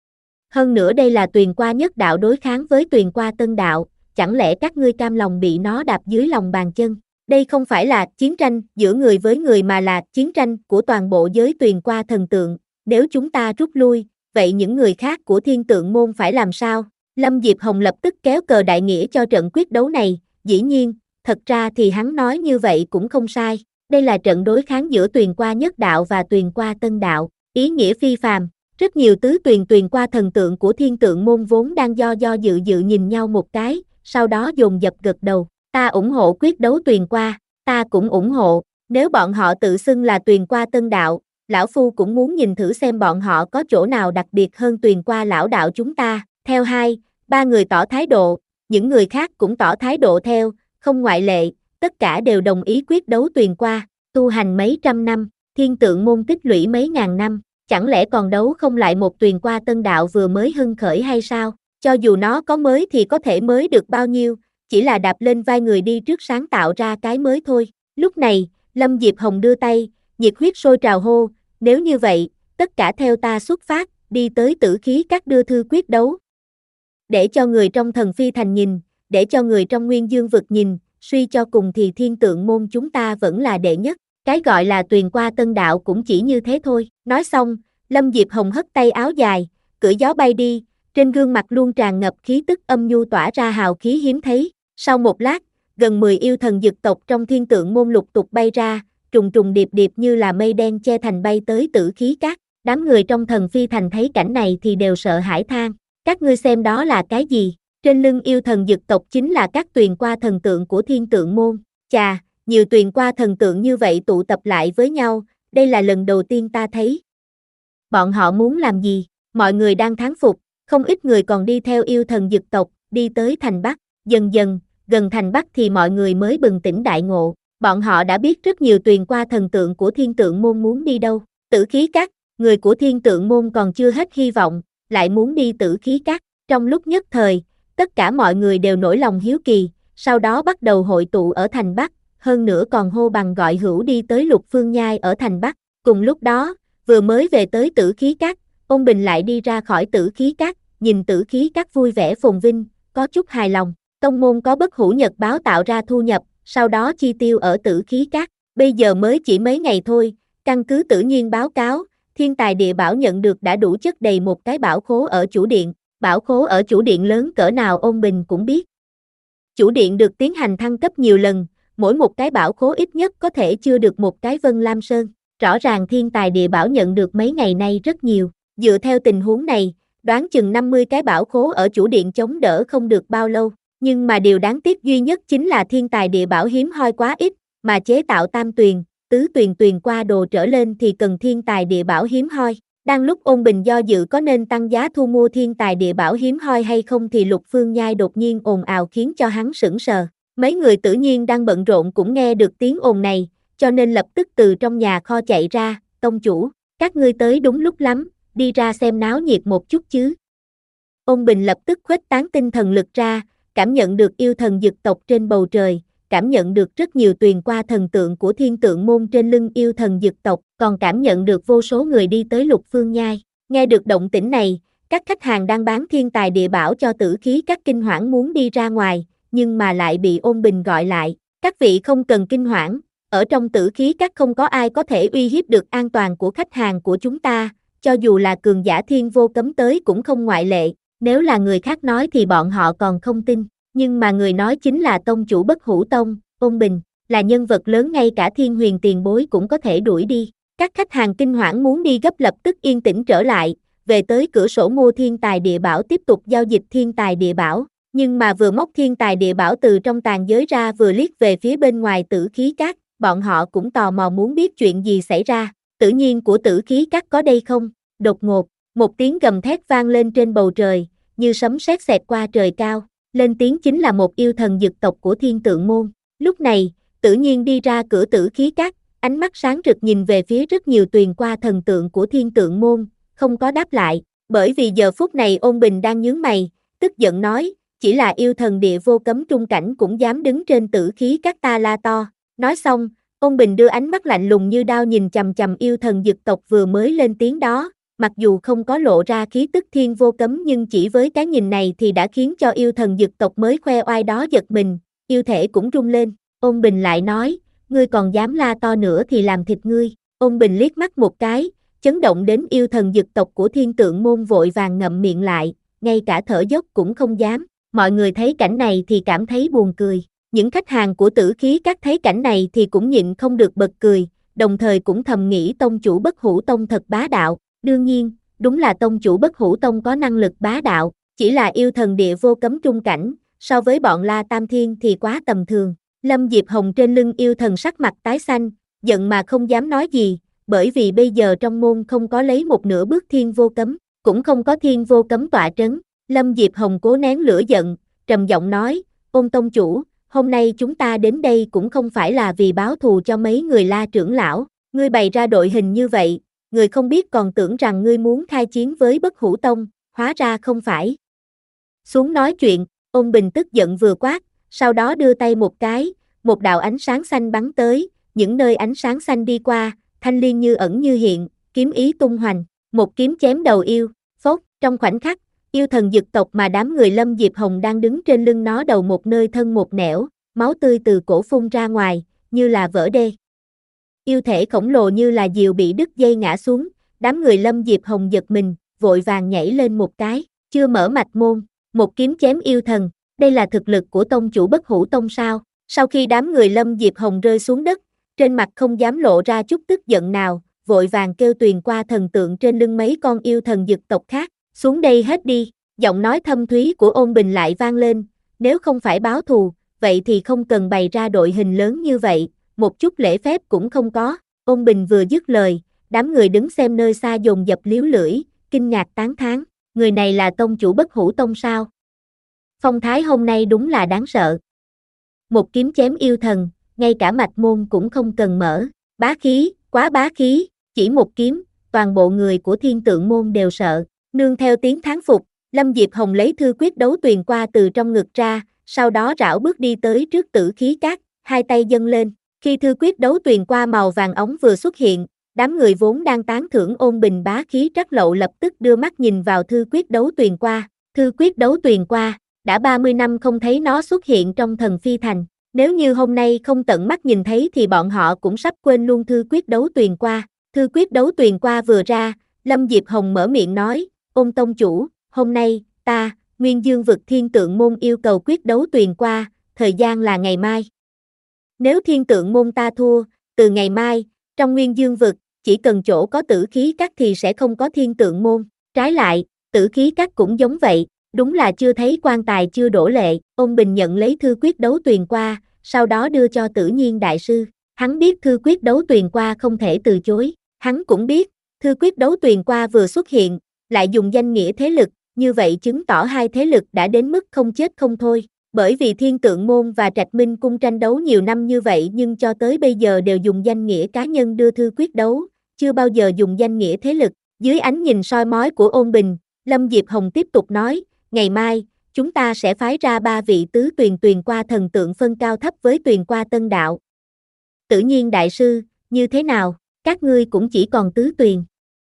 Hơn nữa đây là tuyền qua nhất đạo đối kháng với tuyền qua tân đạo, chẳng lẽ các ngươi cam lòng bị nó đạp dưới lòng bàn chân? Đây không phải là chiến tranh giữa người với người mà là chiến tranh của toàn bộ giới tuyền qua thần tượng, nếu chúng ta rút lui, vậy những người khác của Thiên Tượng môn phải làm sao? Lâm Diệp Hồng lập tức kéo cờ đại nghĩa cho trận quyết đấu này, dĩ nhiên, thật ra thì hắn nói như vậy cũng không sai, đây là trận đối kháng giữa tuyền qua nhất đạo và tuyền qua tân đạo, ý nghĩa phi phàm. Rất nhiều tứ tuyền tuyền qua thần tượng của Thiên Tượng môn vốn đang do do dự dự nhìn nhau một cái, sau đó dồn dập gật đầu, ta ủng hộ quyết đấu tuyền qua, ta cũng ủng hộ, nếu bọn họ tự xưng là tuyền qua tân đạo, lão phu cũng muốn nhìn thử xem bọn họ có chỗ nào đặc biệt hơn tuyền qua lão đạo chúng ta. Theo hai, ba người tỏ thái độ, những người khác cũng tỏ thái độ theo, không ngoại lệ, tất cả đều đồng ý quyết đấu tuyền qua, tu hành mấy trăm năm, Thiên Tượng môn tích lũy mấy ngàn năm, chẳng lẽ còn đấu không lại một tuyền qua tân đạo vừa mới hưng khởi hay sao? Cho dù nó có mới thì có thể mới được bao nhiêu, chỉ là đạp lên vai người đi trước sáng tạo ra cái mới thôi. Lúc này, Lâm Diệp Hồng đưa tay, nhiệt huyết sôi trào hô, nếu như vậy, tất cả theo ta xuất phát, đi tới Tử Khí Các đưa thư quyết đấu. Để cho người trong Thần Phi Thành nhìn, để cho người trong Nguyên Dương vực nhìn, suy cho cùng thì Thiên Tượng môn chúng ta vẫn là đệ nhất, cái gọi là tuyền qua tân đạo cũng chỉ như thế thôi. Nói xong, Lâm Diệp Hồng hất tay áo dài, cưỡi gió bay đi, trên gương mặt luôn tràn ngập khí tức âm nhu tỏa ra hào khí hiếm thấy. Sau một lát, gần mười yêu thần dực tộc trong Thiên Tượng môn lục tục bay ra, trùng trùng điệp điệp như là mây đen che thành bay tới Tử Khí Các. Đám người trong Thần Phi Thành thấy cảnh này thì đều sợ hãi than, các ngươi xem đó là cái gì? Trên lưng yêu thần dực tộc chính là các tuyền qua thần tượng của Thiên Tượng môn. Chà, nhiều tuyền qua thần tượng như vậy tụ tập lại với nhau, đây là lần đầu tiên ta thấy. Bọn họ muốn làm gì? Mọi người đang thán phục, không ít người còn đi theo yêu thần dực tộc, đi tới thành Bắc. Dần dần, gần thành Bắc thì mọi người mới bừng tỉnh đại ngộ. Bọn họ đã biết rất nhiều tuyền qua thần tượng của Thiên Tượng môn muốn đi đâu. Tử Khí Các, người của Thiên Tượng môn còn chưa hết hy vọng, lại muốn đi Tử Khí Các. Trong lúc nhất thời, tất cả mọi người đều nổi lòng hiếu kỳ, sau đó bắt đầu hội tụ ở thành Bắc, hơn nữa còn hô bằng gọi hữu đi tới Lục Phương Nhai ở thành Bắc. Cùng lúc đó, vừa mới về tới Tử Khí Các, Ôn Bình lại đi ra khỏi Tử Khí Các, nhìn Tử Khí Các vui vẻ phồn vinh, có chút hài lòng. Tông môn có bất hủ nhật báo tạo ra thu nhập, sau đó chi tiêu ở Tử Khí Các. Bây giờ mới chỉ mấy ngày thôi, căn cứ tự nhiên báo cáo, Thiên Tài Địa Bảo nhận được đã đủ chất đầy một cái bảo khố ở chủ điện. Bảo khố ở chủ điện lớn cỡ nào Ôn Bình cũng biết. Chủ điện được tiến hành thăng cấp nhiều lần, mỗi một cái bảo khố ít nhất có thể chưa được một cái Vân Lam Sơn. Rõ ràng Thiên Tài Địa Bảo nhận được mấy ngày nay rất nhiều. Dựa theo tình huống này, đoán chừng năm mươi cái bảo khố ở chủ điện chống đỡ không được bao lâu. Nhưng mà điều đáng tiếc duy nhất chính là Thiên Tài Địa Bảo hiếm hoi quá ít, mà chế tạo tam tuyền, tứ tuyền tuyền qua đồ trở lên thì cần Thiên Tài Địa Bảo hiếm hoi. Đang lúc Ôn Bình do dự có nên tăng giá thu mua Thiên Tài Địa Bảo hiếm hoi hay không thì Lục Phương Nhai đột nhiên ồn ào khiến cho hắn sững sờ. Mấy người tự nhiên đang bận rộn cũng nghe được tiếng ồn này, cho nên lập tức từ trong nhà kho chạy ra, tông chủ, các ngươi tới đúng lúc lắm, đi ra xem náo nhiệt một chút chứ. Ôn Bình lập tức khuếch tán tinh thần lực ra, cảm nhận được yêu thần dực tộc trên bầu trời, cảm nhận được rất nhiều tuyền qua thần tượng của thiên tượng môn trên lưng yêu thần dực tộc, còn cảm nhận được vô số người đi tới Lục Phương Nhai. Nghe được động tĩnh này, các khách hàng đang bán Thiên Tài Địa Bảo cho Tử Khí Các kinh hoảng muốn đi ra ngoài, nhưng mà lại bị Ôn Bình gọi lại. Các vị không cần kinh hoảng, ở trong Tử Khí Các không có ai có thể uy hiếp được an toàn của khách hàng của chúng ta, cho dù là cường giả thiên vô cấm tới cũng không ngoại lệ. Nếu là người khác nói thì bọn họ còn không tin, nhưng mà người nói chính là tông chủ Bất Hủ Tông, Ôn Bình, là nhân vật lớn ngay cả Thiên Huyền tiền bối cũng có thể đuổi đi. Các khách hàng kinh hoảng muốn đi gấp lập tức yên tĩnh trở lại, về tới cửa sổ mua Thiên Tài Địa Bảo tiếp tục giao dịch Thiên Tài Địa Bảo, nhưng mà vừa móc Thiên Tài Địa Bảo từ trong tàn giới ra vừa liếc về phía bên ngoài Tử Khí Các, bọn họ cũng tò mò muốn biết chuyện gì xảy ra. Tự nhiên của Tử Khí Các có đây không? Đột ngột, một tiếng gầm thét vang lên trên bầu trời, như sấm sét xẹt qua trời cao, lên tiếng chính là một yêu thần dực tộc của Thiên Tượng môn. Lúc này, Tự Nhiên đi ra cửa Tử Khí Các, ánh mắt sáng rực nhìn về phía rất nhiều tuyền qua thần tượng của Thiên Tượng môn, không có đáp lại, bởi vì giờ phút này Ôn Bình đang nhướng mày, tức giận nói, chỉ là yêu thần địa vô cấm trung cảnh cũng dám đứng trên Tử Khí Các ta la to. Nói xong, Ôn Bình đưa ánh mắt lạnh lùng như đao nhìn chằm chằm yêu thần dực tộc vừa mới lên tiếng đó, mặc dù không có lộ ra khí tức thiên vô cấm nhưng chỉ với cái nhìn này thì đã khiến cho yêu thần dực tộc mới khoe oai đó giật mình, yêu thể cũng rung lên. Ôn Bình lại nói, ngươi còn dám la to nữa thì làm thịt ngươi. Ôn Bình liếc mắt một cái, chấn động đến yêu thần dực tộc của Thiên Tượng môn vội vàng ngậm miệng lại, ngay cả thở dốc cũng không dám. Mọi người thấy cảnh này thì cảm thấy buồn cười. Những khách hàng của Tử Khí Các thấy cảnh này thì cũng nhịn không được bật cười, đồng thời cũng thầm nghĩ tông chủ Bất Hủ Tông thật bá đạo. Đương nhiên, đúng là tông chủ Bất Hủ Tông có năng lực bá đạo, chỉ là yêu thần địa vô cấm trung cảnh, so với bọn La Tam Thiên thì quá tầm thường. Lâm Diệp Hồng trên lưng yêu thần sắc mặt tái xanh, giận mà không dám nói gì, bởi vì bây giờ trong môn không có lấy một nửa bước thiên vô cấm, cũng không có thiên vô cấm tọa trấn. Lâm Diệp Hồng cố nén lửa giận, trầm giọng nói, Ôn tông chủ, hôm nay chúng ta đến đây cũng không phải là vì báo thù cho mấy người La trưởng lão, ngươi bày ra đội hình như vậy, người không biết còn tưởng rằng ngươi muốn khai chiến với Bất Hủ Tông, hóa ra không phải. Xuống nói chuyện, Ôn Bình tức giận vừa quát, sau đó đưa tay một cái, một đạo ánh sáng xanh bắn tới, những nơi ánh sáng xanh đi qua, thanh liên như ẩn như hiện, kiếm ý tung hoành, một kiếm chém đầu yêu, phốt, trong khoảnh khắc, yêu thần dực tộc mà đám người Lâm Diệp Hồng đang đứng trên lưng nó đầu một nơi thân một nẻo, máu tươi từ cổ phun ra ngoài, như là vỡ đê. Yêu thể khổng lồ như là diều bị đứt dây ngã xuống, đám người Lâm Diệp Hồng giật mình, vội vàng nhảy lên một cái, chưa mở mạch môn, một kiếm chém yêu thần, đây là thực lực của tông chủ Bất Hủ Tông sao? Sau khi đám người Lâm Diệp Hồng rơi xuống đất, trên mặt không dám lộ ra chút tức giận nào, vội vàng kêu tuyền qua thần tượng trên lưng mấy con yêu thần dực tộc khác, xuống đây hết đi. Giọng nói thâm thúy của Ôn Bình lại vang lên, nếu không phải báo thù, vậy thì không cần bày ra đội hình lớn như vậy, một chút lễ phép cũng không có. Ôn Bình vừa dứt lời, đám người đứng xem nơi xa dồn dập liếu lưỡi, kinh ngạc tán thán, người này là tông chủ Bất Hủ Tông sao? Phong thái hôm nay đúng là đáng sợ. Một kiếm chém yêu thần, ngay cả mạch môn cũng không cần mở, bá khí, quá bá khí, chỉ một kiếm, toàn bộ người của Thiên Tượng môn đều sợ. Nương theo tiếng thán phục, Lâm Diệp Hồng lấy thư quyết đấu tuyền qua từ trong ngực ra, sau đó rảo bước đi tới trước Tử Khí Các, hai tay dâng lên. Khi thư quyết đấu tuyền qua màu vàng óng vừa xuất hiện, đám người vốn đang tán thưởng ôn bình bá khí trắc lậu lập tức đưa mắt nhìn vào thư quyết đấu tuyền qua. Thư quyết đấu tuyền qua, đã ba mươi năm không thấy nó xuất hiện trong Thần Phi Thành. Nếu như hôm nay không tận mắt nhìn thấy thì bọn họ cũng sắp quên luôn thư quyết đấu tuyền qua. Thư quyết đấu tuyền qua vừa ra, Lâm Diệp Hồng mở miệng nói, ôn tông chủ, hôm nay, ta, Nguyên Dương vực thiên tượng môn yêu cầu quyết đấu tuyền qua, thời gian là ngày mai. Nếu thiên tượng môn ta thua, từ ngày mai, trong Nguyên Dương vực, chỉ cần chỗ có tử khí các thì sẽ không có thiên tượng môn. Trái lại, tử khí các cũng giống vậy, đúng là chưa thấy quan tài chưa đổ lệ. Ôn Bình nhận lấy thư quyết đấu tuyền qua, sau đó đưa cho Tử Nhiên đại sư. Hắn biết thư quyết đấu tuyền qua không thể từ chối. Hắn cũng biết, thư quyết đấu tuyền qua vừa xuất hiện, lại dùng danh nghĩa thế lực, như vậy chứng tỏ hai thế lực đã đến mức không chết không thôi. Bởi vì thiên tượng môn và Trạch Minh cung tranh đấu nhiều năm như vậy nhưng cho tới bây giờ đều dùng danh nghĩa cá nhân đưa thư quyết đấu, chưa bao giờ dùng danh nghĩa thế lực. Dưới ánh nhìn soi mói của Ôn Bình, Lâm Diệp Hồng tiếp tục nói, ngày mai, chúng ta sẽ phái ra ba vị tứ tuyền tuyền qua thần tượng phân cao thấp với tuyền qua tân đạo. Tử Nhiên đại sư, như thế nào, các ngươi cũng chỉ còn tứ tuyền.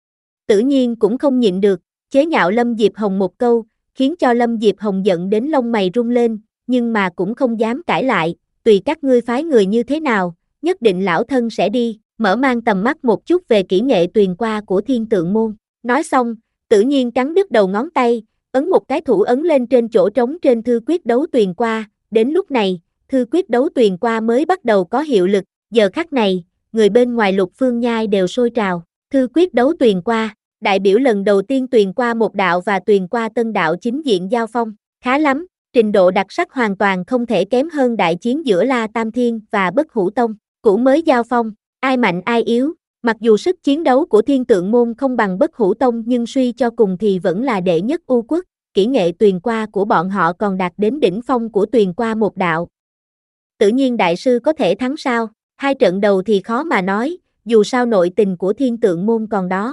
Tử Nhiên cũng không nhịn được, chế nhạo Lâm Diệp Hồng một câu, khiến cho Lâm Diệp Hồng giận đến lông mày rung lên, nhưng mà cũng không dám cãi lại, tùy các ngươi phái người như thế nào, nhất định lão thân sẽ đi, mở mang tầm mắt một chút về kỹ nghệ tuyền qua của thiên tượng môn. Nói xong, Tử Nhiên cắn đứt đầu ngón tay, ấn một cái thủ ấn lên trên chỗ trống trên thư quyết đấu tuyền qua, đến lúc này, thư quyết đấu tuyền qua mới bắt đầu có hiệu lực, giờ khắc này, người bên ngoài Lục Phương Nhai đều sôi trào, thư quyết đấu tuyền qua, đại biểu lần đầu tiên tuyền qua một đạo và tuyền qua tân đạo chính diện giao phong, khá lắm, trình độ đặc sắc hoàn toàn không thể kém hơn đại chiến giữa La Tam Thiên và Bất Hủ Tông, cũ mới giao phong, ai mạnh ai yếu, mặc dù sức chiến đấu của thiên tượng môn không bằng Bất Hủ Tông nhưng suy cho cùng thì vẫn là đệ nhất U quốc, kỹ nghệ tuyền qua của bọn họ còn đạt đến đỉnh phong của tuyền qua một đạo. Tự nhiên đại sư có thể thắng sao? Hai trận đầu thì khó mà nói, dù sao nội tình của thiên tượng môn còn đó.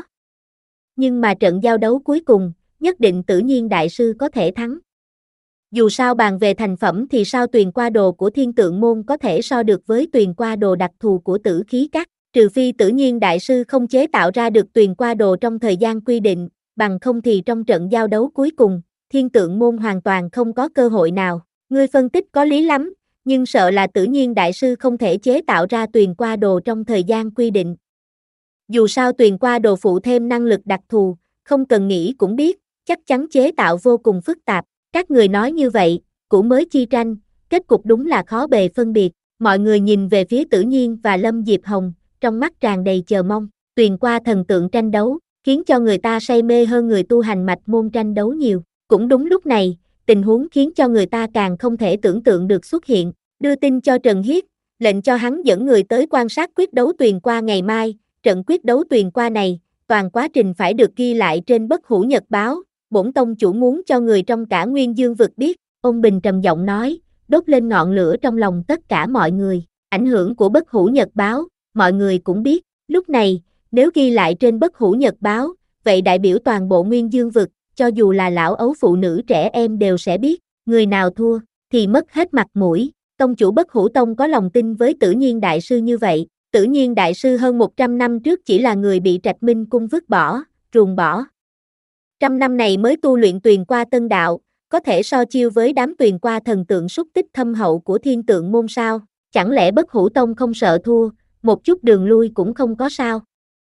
Nhưng mà trận giao đấu cuối cùng, nhất định Tự nhiên đại sư có thể thắng. Dù sao bàn về thành phẩm thì sao tuyền qua đồ của thiên tượng môn có thể so được với tuyền qua đồ đặc thù của tử khí các, trừ phi Tự nhiên đại sư không chế tạo ra được tuyền qua đồ trong thời gian quy định, bằng không thì trong trận giao đấu cuối cùng, thiên tượng môn hoàn toàn không có cơ hội nào. Ngươi phân tích có lý lắm, nhưng sợ là Tự nhiên đại sư không thể chế tạo ra tuyền qua đồ trong thời gian quy định. Dù sao tuyền qua đồ phụ thêm năng lực đặc thù, không cần nghĩ cũng biết, chắc chắn chế tạo vô cùng phức tạp. Các người nói như vậy, cũ mới chi tranh, kết cục đúng là khó bề phân biệt. Mọi người nhìn về phía Tử Nhiên và Lâm Diệp Hồng, trong mắt tràn đầy chờ mong. Tuyền qua thần tượng tranh đấu, khiến cho người ta say mê hơn người tu hành mạch môn tranh đấu nhiều. Cũng đúng lúc này, tình huống khiến cho người ta càng không thể tưởng tượng được xuất hiện. Đưa tin cho Trần Hiết, lệnh cho hắn dẫn người tới quan sát quyết đấu tuyền qua ngày mai. Trận quyết đấu tuyền qua này, toàn quá trình phải được ghi lại trên Bất Hủ Nhật báo. Bổn tông chủ muốn cho người trong cả Nguyên Dương vực biết. Ôn Bình trầm giọng nói, đốt lên ngọn lửa trong lòng tất cả mọi người. Ảnh hưởng của Bất Hủ Nhật báo, mọi người cũng biết. Lúc này, nếu ghi lại trên Bất Hủ Nhật báo, vậy đại biểu toàn bộ Nguyên Dương vực, cho dù là lão ấu phụ nữ trẻ em đều sẽ biết. Người nào thua, thì mất hết mặt mũi. Tông chủ Bất Hủ Tông có lòng tin với Tự Nhiên đại sư như vậy. Tự Nhiên đại sư hơn một trăm năm trước chỉ là người bị Trạch Minh cung vứt bỏ, ruồng bỏ. Trăm năm này mới tu luyện tuyền qua tân đạo, có thể so chiêu với đám tuyền qua thần tượng xúc tích thâm hậu của thiên tượng môn sao? Chẳng lẽ Bất Hủ Tông không sợ thua, một chút đường lui cũng không có sao?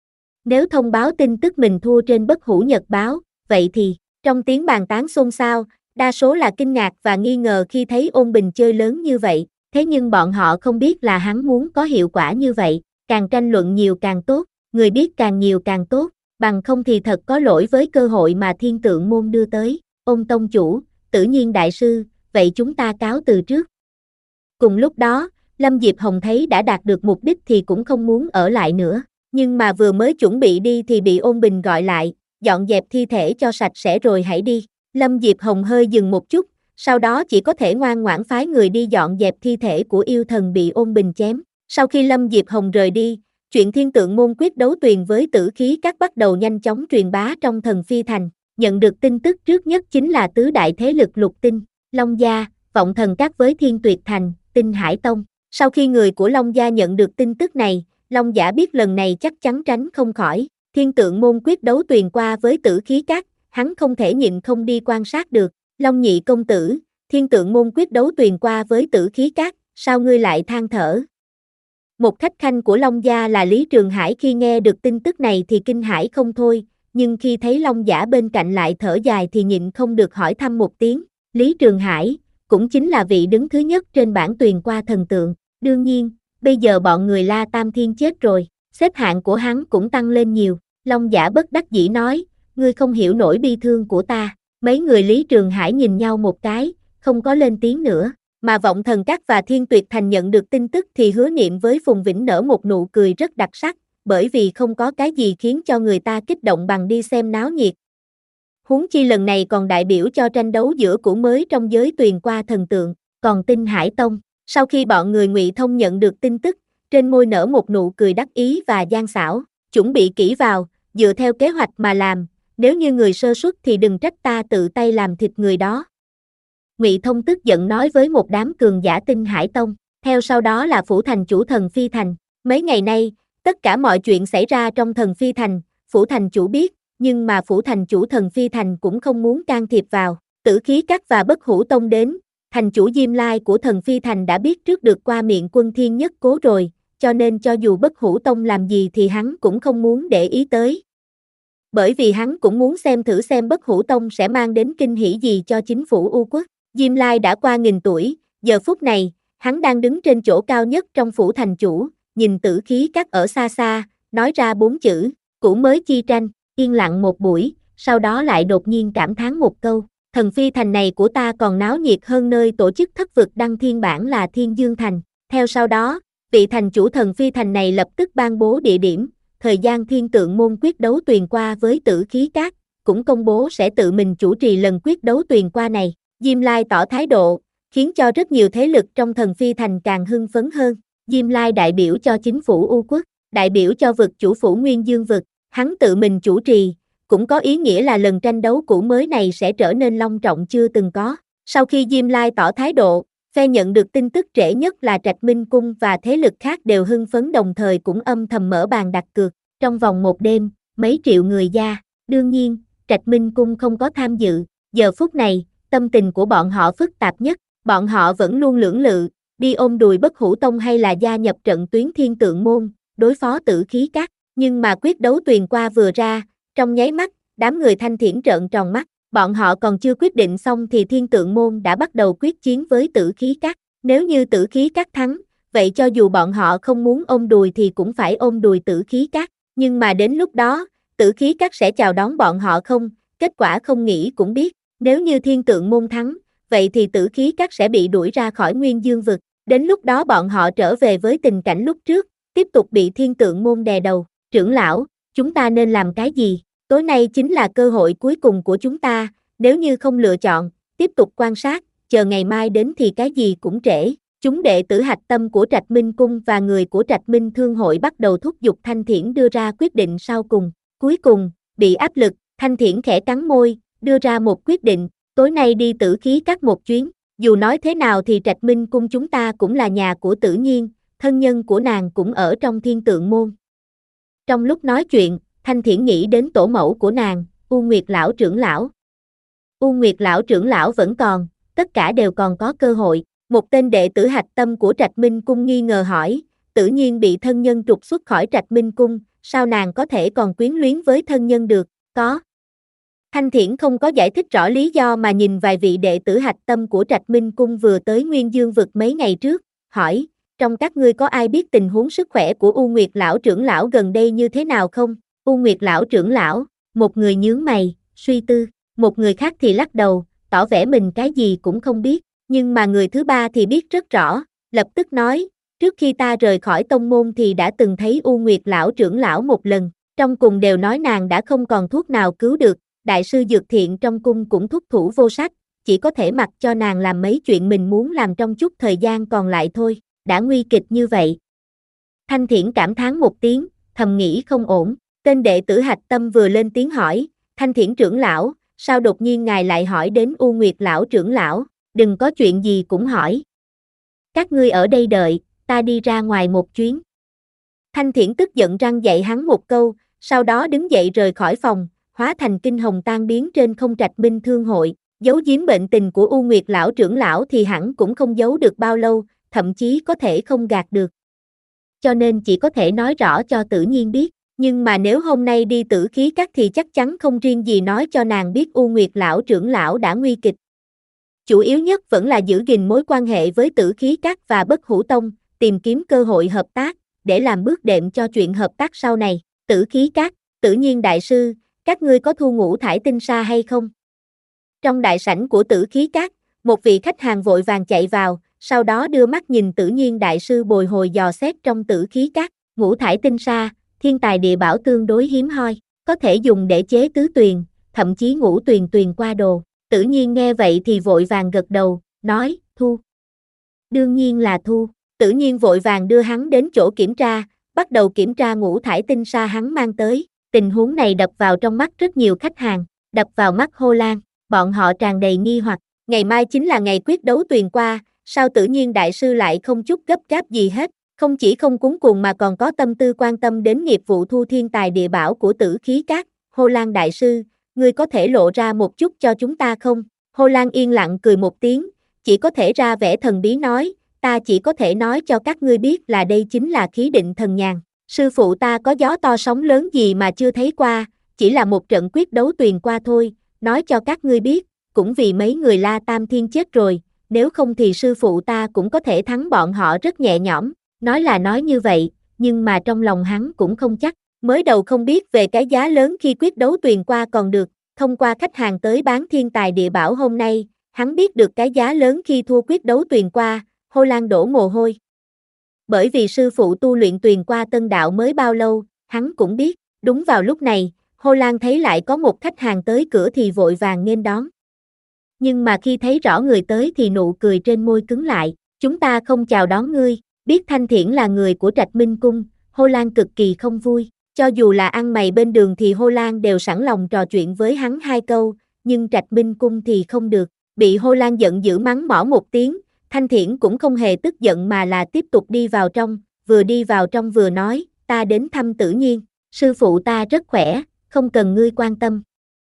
Nếu thông báo tin tức mình thua trên Bất Hủ Nhật báo, vậy thì, trong tiếng bàn tán xôn xao, đa số là kinh ngạc và nghi ngờ khi thấy Ôn Bình chơi lớn như vậy, thế nhưng bọn họ không biết là hắn muốn có hiệu quả như vậy, càng tranh luận nhiều càng tốt, người biết càng nhiều càng tốt, bằng không thì thật có lỗi với cơ hội mà thiên tượng môn đưa tới. Ôn tông chủ, Tự Nhiên đại sư, vậy chúng ta cáo từ trước. Cùng lúc đó, Lâm Diệp Hồng thấy đã đạt được mục đích thì cũng không muốn ở lại nữa, nhưng mà vừa mới chuẩn bị đi thì bị Ôn Bình gọi lại, dọn dẹp thi thể cho sạch sẽ rồi hãy đi. Lâm Diệp Hồng hơi dừng một chút, sau đó chỉ có thể ngoan ngoãn phái người đi dọn dẹp thi thể của yêu thần bị Ôn Bình chém. Sau khi Lâm Diệp Hồng rời đi, chuyện thiên tượng môn quyết đấu tuyền với tử khí các bắt đầu nhanh chóng truyền bá trong Thần Phi Thành. Nhận được tin tức trước nhất chính là tứ đại thế lực Lục Tinh, Long Gia, Vọng Thần Các với Thiên Tuyệt Thành, Tinh Hải Tông. Sau khi người của Long gia nhận được tin tức này, Long giả biết lần này chắc chắn tránh không khỏi. Thiên tượng môn quyết đấu tuyền qua với Tử Khí Các, hắn không thể nhịn không đi quan sát được. Long nhị công tử, thiên tượng môn quyết đấu tuyền qua với Tử Khí Các, sao ngươi lại than thở? Một khách khanh của Long gia là Lý Trường Hải khi nghe được tin tức này thì kinh hãi không thôi, nhưng khi thấy Long giả bên cạnh lại thở dài thì nhịn không được hỏi thăm một tiếng. Lý Trường Hải, cũng chính là vị đứng thứ nhất trên bảng tuyền qua thần tượng. Đương nhiên, bây giờ bọn người La Tam Thiên chết rồi, xếp hạng của hắn cũng tăng lên nhiều. Long giả bất đắc dĩ nói, ngươi không hiểu nỗi bi thương của ta. Mấy người Lý Trường Hải nhìn nhau một cái, không có lên tiếng nữa. Mà Vọng Thần Các và Thiên Tuyệt Thành nhận được tin tức thì Hứa Niệm với Phùng Vĩnh nở một nụ cười rất đặc sắc, bởi vì không có cái gì khiến cho người ta kích động bằng đi xem náo nhiệt. Huống chi lần này còn đại biểu cho tranh đấu giữa cũ mới trong giới tuyền qua thần tượng. Còn Tinh Hải Tông, sau khi bọn người Ngụy Thông nhận được tin tức, trên môi nở một nụ cười đắc ý và gian xảo, chuẩn bị kỹ vào, dựa theo kế hoạch mà làm, nếu như người sơ suất thì đừng trách ta tự tay làm thịt người đó. Ngụy Thông tức giận nói với một đám cường giả Tinh Hải Tông, theo sau đó là Phủ Thành chủ Thần Phi Thành. Mấy ngày nay, tất cả mọi chuyện xảy ra trong Thần Phi Thành, Phủ Thành chủ biết, nhưng mà Phủ Thành chủ Thần Phi Thành cũng không muốn can thiệp vào. Tử Khí Các và Bất Hủ Tông đến, thành chủ Diêm Lai của Thần Phi Thành đã biết trước được qua miệng Quân Thiên Nhất Cố rồi, cho nên cho dù Bất Hủ Tông làm gì thì hắn cũng không muốn để ý tới. Bởi vì hắn cũng muốn xem thử xem Bất Hủ Tông sẽ mang đến kinh hỉ gì cho chính phủ U Quốc. Diêm Lai đã qua nghìn tuổi, giờ phút này, hắn đang đứng trên chỗ cao nhất trong phủ thành chủ, nhìn Tử Khí Các ở xa xa, nói ra bốn chữ, cũ mới chi tranh, yên lặng một buổi, sau đó lại đột nhiên cảm thán một câu, Thần Phi Thành này của ta còn náo nhiệt hơn nơi tổ chức thất vực đăng thiên bản là Thiên Dương Thành. Theo sau đó, vị thành chủ Thần Phi Thành này lập tức ban bố địa điểm, thời gian thiên tượng môn quyết đấu tuyền qua với Tử Khí Các, cũng công bố sẽ tự mình chủ trì lần quyết đấu tuyền qua này. Diêm Lai tỏ thái độ, khiến cho rất nhiều thế lực trong Thần Phi Thành càng hưng phấn hơn. Diêm Lai đại biểu cho chính phủ U Quốc, đại biểu cho vực chủ phủ Nguyên Dương vực, hắn tự mình chủ trì, cũng có ý nghĩa là lần tranh đấu cũ mới này sẽ trở nên long trọng chưa từng có. Sau khi Diêm Lai tỏ thái độ, phe nhận được tin tức trễ nhất là Trạch Minh Cung và thế lực khác đều hưng phấn đồng thời cũng âm thầm mở bàn đặt cược. Trong vòng một đêm, mấy triệu người gia, đương nhiên, Trạch Minh Cung không có tham dự. Giờ phút này, tâm tình của bọn họ phức tạp nhất, bọn họ vẫn luôn lưỡng lự, đi ôm đùi Bất Hủ Tông hay là gia nhập trận tuyến thiên tượng môn, đối phó Tử Khí Các. Nhưng mà quyết đấu tuyền qua vừa ra, trong nháy mắt, đám người Thanh Thiển trợn tròn mắt, bọn họ còn chưa quyết định xong thì thiên tượng môn đã bắt đầu quyết chiến với Tử Khí Các. Nếu như Tử Khí Các thắng, vậy cho dù bọn họ không muốn ôm đùi thì cũng phải ôm đùi Tử Khí Các. Nhưng mà đến lúc đó, Tử Khí Các sẽ chào đón bọn họ không? Kết quả không nghĩ cũng biết. Nếu như thiên tượng môn thắng, vậy thì Tử Khí Các sẽ bị đuổi ra khỏi Nguyên Dương vực. Đến lúc đó bọn họ trở về với tình cảnh lúc trước, tiếp tục bị thiên tượng môn đè đầu. Trưởng lão, chúng ta nên làm cái gì? Tối nay chính là cơ hội cuối cùng của chúng ta, nếu như không lựa chọn, tiếp tục quan sát, chờ ngày mai đến thì cái gì cũng trễ. Chúng đệ tử hạch tâm của Trạch Minh Cung và người của Trạch Minh Thương hội bắt đầu thúc giục Thanh Thiển đưa ra quyết định sau cùng. Cuối cùng, bị áp lực, Thanh Thiển khẽ cắn môi, đưa ra một quyết định, tối nay đi Tử Khí Các một chuyến. Dù nói thế nào thì Trạch Minh Cung chúng ta cũng là nhà của Tử Nhiên, thân nhân của nàng cũng ở trong thiên tượng môn. Trong lúc nói chuyện, Thanh Thiển nghĩ đến tổ mẫu của nàng, U Nguyệt lão trưởng lão. U Nguyệt lão trưởng lão vẫn còn, tất cả đều còn có cơ hội. Một tên đệ tử hạch tâm của Trạch Minh Cung nghi ngờ hỏi, Tử Nhiên bị thân nhân trục xuất khỏi Trạch Minh Cung, sao nàng có thể còn quyến luyến với thân nhân được? Có. Thanh Thiển không có giải thích rõ lý do mà nhìn vài vị đệ tử hạch tâm của Trạch Minh Cung vừa tới Nguyên Dương vực mấy ngày trước, hỏi, trong các ngươi có ai biết tình huống sức khỏe của U Nguyệt lão trưởng lão gần đây như thế nào không? U Nguyệt lão trưởng lão, một người nhướng mày, suy tư, một người khác thì lắc đầu, tỏ vẻ mình cái gì cũng không biết, nhưng mà người thứ ba thì biết rất rõ, lập tức nói, trước khi ta rời khỏi tông môn thì đã từng thấy U Nguyệt lão trưởng lão một lần, trong cùng đều nói nàng đã không còn thuốc nào cứu được, đại sư Dược Thiện trong cung cũng thúc thủ vô sách, chỉ có thể mặc cho nàng làm mấy chuyện mình muốn làm trong chút thời gian còn lại thôi, đã nguy kịch như vậy. Thanh Thiển cảm thán một tiếng, thầm nghĩ không ổn, tên đệ tử hạch tâm vừa lên tiếng hỏi, Thanh Thiển trưởng lão, sao đột nhiên ngài lại hỏi đến U Nguyệt lão trưởng lão, đừng có chuyện gì cũng hỏi. Các ngươi ở đây đợi, ta đi ra ngoài một chuyến. Thanh Thiển tức giận răng dạy hắn một câu, sau đó đứng dậy rời khỏi phòng, hóa thành kinh hồng tan biến trên không Trạch Minh Thương hội. Giấu giếm bệnh tình của U Nguyệt lão trưởng lão thì hẳn cũng không giấu được bao lâu, thậm chí có thể không gạt được. Cho nên chỉ có thể nói rõ cho Tử Nhiên biết, nhưng mà nếu hôm nay đi Tử Khí Các thì chắc chắn không riêng gì nói cho nàng biết U Nguyệt lão trưởng lão đã nguy kịch. Chủ yếu nhất vẫn là giữ gìn mối quan hệ với Tử Khí Các và Bất Hủ Tông, tìm kiếm cơ hội hợp tác, để làm bước đệm cho chuyện hợp tác sau này. Tử Khí Các, Tử Nhiên đại sư, các ngươi có thu ngũ thải tinh sa hay không? Trong đại sảnh của Tử Khí Các, một vị khách hàng vội vàng chạy vào, sau đó đưa mắt nhìn Tử Nhiên đại sư bồi hồi dò xét trong Tử Khí Các. Ngũ thải tinh sa, thiên tài địa bảo tương đối hiếm hoi, có thể dùng để chế tứ tuyền, thậm chí ngũ tuyền tuyền qua đồ. Tử Nhiên nghe vậy thì vội vàng gật đầu, nói, thu. Đương nhiên là thu. Tử Nhiên vội vàng đưa hắn đến chỗ kiểm tra, bắt đầu kiểm tra ngũ thải tinh sa hắn mang tới. Tình huống này đập vào trong mắt rất nhiều khách hàng, đập vào mắt Hồ Lan, bọn họ tràn đầy nghi hoặc. Ngày mai chính là ngày quyết đấu tuyền qua, sao Tử Nhiên đại sư lại không chút gấp gáp gì hết, không chỉ không cuống cuồng mà còn có tâm tư quan tâm đến nghiệp vụ thu thiên tài địa bảo của Tử Khí Các. Hồ Lan đại sư, ngươi có thể lộ ra một chút cho chúng ta không? Hồ Lan yên lặng cười một tiếng, chỉ có thể ra vẻ thần bí nói, ta chỉ có thể nói cho các ngươi biết là đây chính là khí định thần nhàn. Sư phụ ta có gió to sóng lớn gì mà chưa thấy qua, chỉ là một trận quyết đấu tuyền qua thôi, nói cho các ngươi biết, cũng vì mấy người La Tam Thiên chết rồi, nếu không thì sư phụ ta cũng có thể thắng bọn họ rất nhẹ nhõm. Nói là nói như vậy, nhưng mà trong lòng hắn cũng không chắc, mới đầu không biết về cái giá lớn khi quyết đấu tuyền qua còn được, thông qua khách hàng tới bán thiên tài địa bảo hôm nay, hắn biết được cái giá lớn khi thua quyết đấu tuyền qua. Hồ Lan đổ mồ hôi. Bởi vì sư phụ tu luyện tuyền qua tân đạo mới bao lâu, hắn cũng biết. Đúng vào lúc này, Hồ Lan thấy lại có một khách hàng tới cửa thì vội vàng nghênh đón. Nhưng mà khi thấy rõ người tới thì nụ cười trên môi cứng lại. Chúng ta không chào đón ngươi. Biết Thanh Thiển là người của Trạch Minh Cung, Hồ Lan cực kỳ không vui. Cho dù là ăn mày bên đường thì Hồ Lan đều sẵn lòng trò chuyện với hắn hai câu, nhưng Trạch Minh Cung thì không được. Bị Hồ Lan giận dữ mắng mỏ một tiếng, Thanh Thiển cũng không hề tức giận mà là tiếp tục đi vào trong, vừa đi vào trong vừa nói, ta đến thăm Tử Nhiên, sư phụ ta rất khỏe, không cần ngươi quan tâm.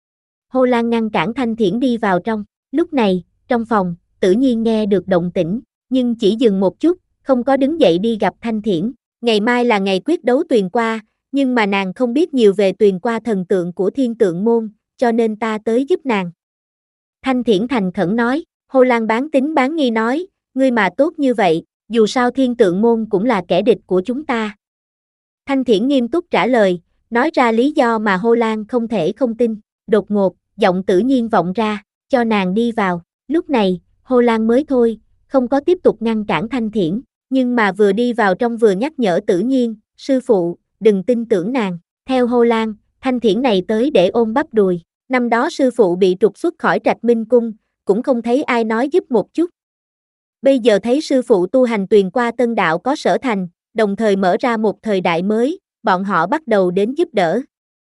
Hồ Lan ngăn cản Thanh Thiển đi vào trong, lúc này, trong phòng, Tử Nhiên nghe được động tĩnh, nhưng chỉ dừng một chút, không có đứng dậy đi gặp Thanh Thiển. Ngày mai là ngày quyết đấu tuyền qua, nhưng mà nàng không biết nhiều về tuyền qua thần tượng của Thiên Tượng Môn, cho nên ta tới giúp nàng. Thanh Thiển thành khẩn nói, Hồ Lan bán tín bán nghi nói, ngươi mà tốt như vậy, dù sao Thiên Tượng Môn cũng là kẻ địch của chúng ta. Thanh Thiển nghiêm túc trả lời, nói ra lý do mà Hồ Lan không thể không tin. Đột ngột, giọng Tử Nhiên vọng ra, cho nàng đi vào. Lúc này, Hồ Lan mới thôi, không có tiếp tục ngăn cản Thanh Thiển, nhưng mà vừa đi vào trong vừa nhắc nhở Tử Nhiên, sư phụ, đừng tin tưởng nàng. Theo Hồ Lan, Thanh Thiển này tới để ôm bắp đùi. Năm đó sư phụ bị trục xuất khỏi Trạch Minh Cung, cũng không thấy ai nói giúp một chút. Bây giờ thấy sư phụ tu hành tuyền qua tân đạo có sở thành, đồng thời mở ra một thời đại mới, bọn họ bắt đầu đến giúp đỡ.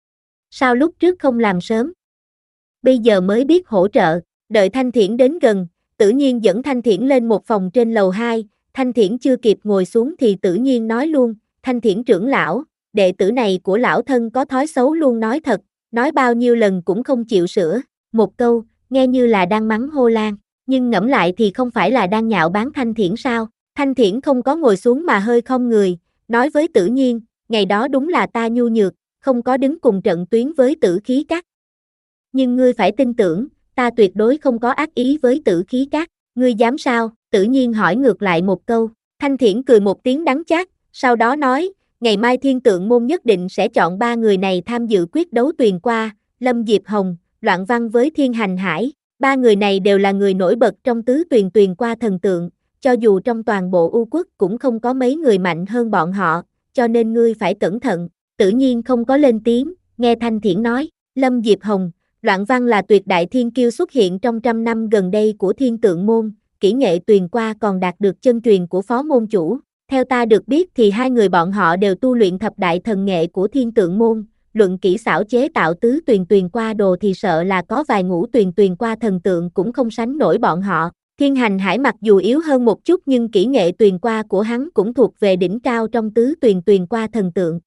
Sao lúc trước không làm sớm? Bây giờ mới biết hỗ trợ, đợi Thanh Thiển đến gần, Tử Nhiên dẫn Thanh Thiển lên một phòng trên lầu hai, Thanh Thiển chưa kịp ngồi xuống thì Tử Nhiên nói luôn, Thanh Thiển trưởng lão, đệ tử này của lão thân có thói xấu luôn nói thật, nói bao nhiêu lần cũng không chịu sửa, một câu, nghe như là đang mắng Hồ Lan, nhưng ngẫm lại thì không phải là đang nhạo báng Thanh Thiển sao? Thanh Thiển không có ngồi xuống mà hơi khom người, nói với Tử Nhiên, ngày đó đúng là ta nhu nhược, không có đứng cùng trận tuyến với Tử Khí Các. Nhưng ngươi phải tin tưởng, ta tuyệt đối không có ác ý với Tử Khí Các, ngươi dám sao? Tử Nhiên hỏi ngược lại một câu, Thanh Thiển cười một tiếng đắng chát, sau đó nói, ngày mai Thiên Tượng Môn nhất định sẽ chọn ba người này tham dự quyết đấu tuyền qua, Lâm Diệp Hồng, Loạn Văn với Thiên Hành Hải, ba người này đều là người nổi bật trong tứ tuyền tuyền qua thần tượng, cho dù trong toàn bộ U Quốc cũng không có mấy người mạnh hơn bọn họ, cho nên ngươi phải cẩn thận. Tự nhiên không có lên tiếng, nghe Thanh Thiển nói, Lâm Diệp Hồng, Loạn Văn là tuyệt đại thiên kiêu xuất hiện trong trăm năm gần đây của Thiên Tượng Môn, kỹ nghệ tuyền qua còn đạt được chân truyền của phó môn chủ. Theo ta được biết thì hai người bọn họ đều tu luyện thập đại thần nghệ của Thiên Tượng Môn, luận kỹ xảo chế tạo tứ tuyền tuyền qua đồ thì sợ là có vài ngũ tuyền tuyền qua thần tượng cũng không sánh nổi bọn họ. Thiên Hành Hải mặc dù yếu hơn một chút nhưng kỹ nghệ tuyền qua của hắn cũng thuộc về đỉnh cao trong tứ tuyền tuyền qua thần tượng.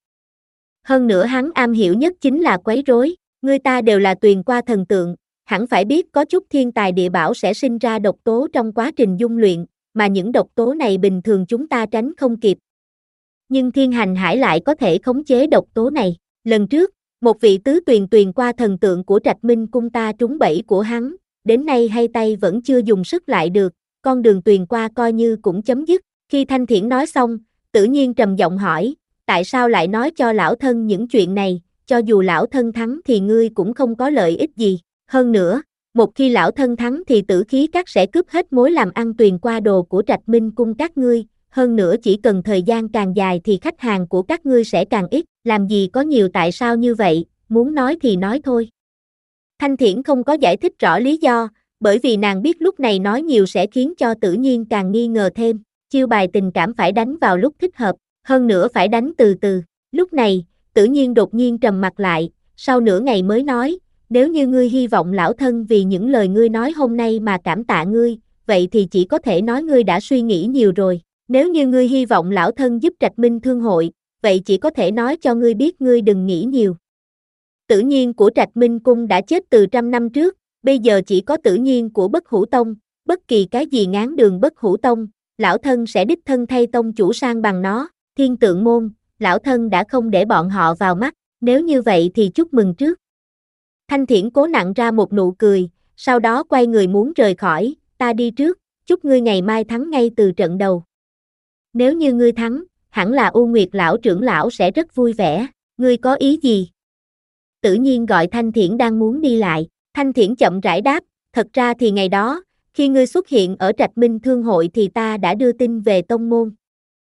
Hơn nữa hắn am hiểu nhất chính là quấy rối, người ta đều là tuyền qua thần tượng, hẳn phải biết có chút thiên tài địa bảo sẽ sinh ra độc tố trong quá trình dung luyện, mà những độc tố này bình thường chúng ta tránh không kịp. Nhưng Thiên Hành Hải lại có thể khống chế độc tố này. Lần trước, một vị tứ tuyền tuyền qua thần tượng của Trạch Minh cung ta trúng bẫy của hắn, đến nay hay tay vẫn chưa dùng sức lại được, con đường tuyền qua coi như cũng chấm dứt. Khi Thanh Thiển nói xong, Tử Nhiên trầm giọng hỏi, tại sao lại nói cho lão thân những chuyện này, cho dù lão thân thắng thì ngươi cũng không có lợi ích gì, hơn nữa, một khi lão thân thắng thì Tử Khí Các sẽ cướp hết mối làm ăn tuyền qua đồ của Trạch Minh cung các ngươi, hơn nữa chỉ cần thời gian càng dài thì khách hàng của các ngươi sẽ càng ít, làm gì có nhiều tại sao như vậy, muốn nói thì nói thôi. Thanh Thiển không có giải thích rõ lý do, bởi vì nàng biết lúc này nói nhiều sẽ khiến cho Tử Nhiên càng nghi ngờ thêm, chiêu bài tình cảm phải đánh vào lúc thích hợp, hơn nữa phải đánh từ từ. Lúc này, Tử Nhiên đột nhiên trầm mặt lại, sau nửa ngày mới nói, nếu như ngươi hy vọng lão thân vì những lời ngươi nói hôm nay mà cảm tạ ngươi, vậy thì chỉ có thể nói ngươi đã suy nghĩ nhiều rồi. Nếu như ngươi hy vọng lão thân giúp Trạch Minh Thương hội, vậy chỉ có thể nói cho ngươi biết ngươi đừng nghĩ nhiều. Tử Nhiên của Trạch Minh Cung đã chết từ trăm năm trước, bây giờ chỉ có Tử Nhiên của Bất Hủ Tông, bất kỳ cái gì ngáng đường Bất Hủ Tông, lão thân sẽ đích thân thay tông chủ sang bằng nó. Thiên Tượng Môn, lão thân đã không để bọn họ vào mắt, nếu như vậy thì chúc mừng trước. Thanh Thiển cố nặn ra một nụ cười, sau đó quay người muốn rời khỏi, ta đi trước, chúc ngươi ngày mai thắng ngay từ trận đầu. Nếu như ngươi thắng, hẳn là U Nguyệt lão trưởng lão sẽ rất vui vẻ, ngươi có ý gì? Tử Nhiên gọi Thanh Thiển đang muốn đi lại, Thanh Thiển chậm rãi đáp, thật ra thì ngày đó, khi ngươi xuất hiện ở Trạch Minh Thương hội thì ta đã đưa tin về tông môn.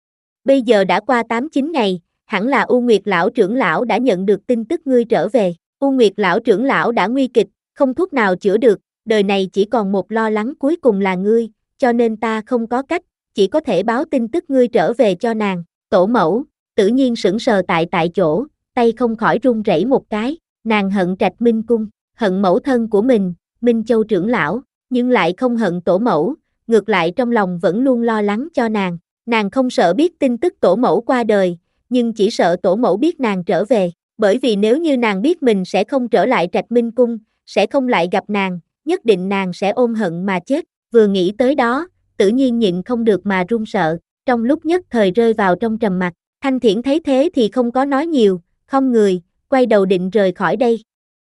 Bây giờ đã qua tám chín ngày, hẳn là U Nguyệt lão trưởng lão đã nhận được tin tức ngươi trở về. U Nguyệt lão trưởng lão đã nguy kịch, không thuốc nào chữa được, đời này chỉ còn một lo lắng cuối cùng là ngươi, cho nên ta không có cách, chỉ có thể báo tin tức ngươi trở về cho nàng. Tổ mẫu, Tử Nhiên sững sờ tại tại chỗ, tay không khỏi run rẩy một cái, nàng hận Trạch Minh cung, hận mẫu thân của mình, Minh Châu trưởng lão, nhưng lại không hận tổ mẫu, ngược lại trong lòng vẫn luôn lo lắng cho nàng. Nàng không sợ biết tin tức tổ mẫu qua đời, nhưng chỉ sợ tổ mẫu biết nàng trở về, bởi vì nếu như nàng biết mình sẽ không trở lại Trạch Minh cung, sẽ không lại gặp nàng, nhất định nàng sẽ ôm hận mà chết. Vừa nghĩ tới đó, Tử Nhiên nhịn không được mà run sợ, trong lúc nhất thời rơi vào trong trầm mặc. Thanh Thiển thấy thế thì không có nói nhiều, không người, quay đầu định rời khỏi đây.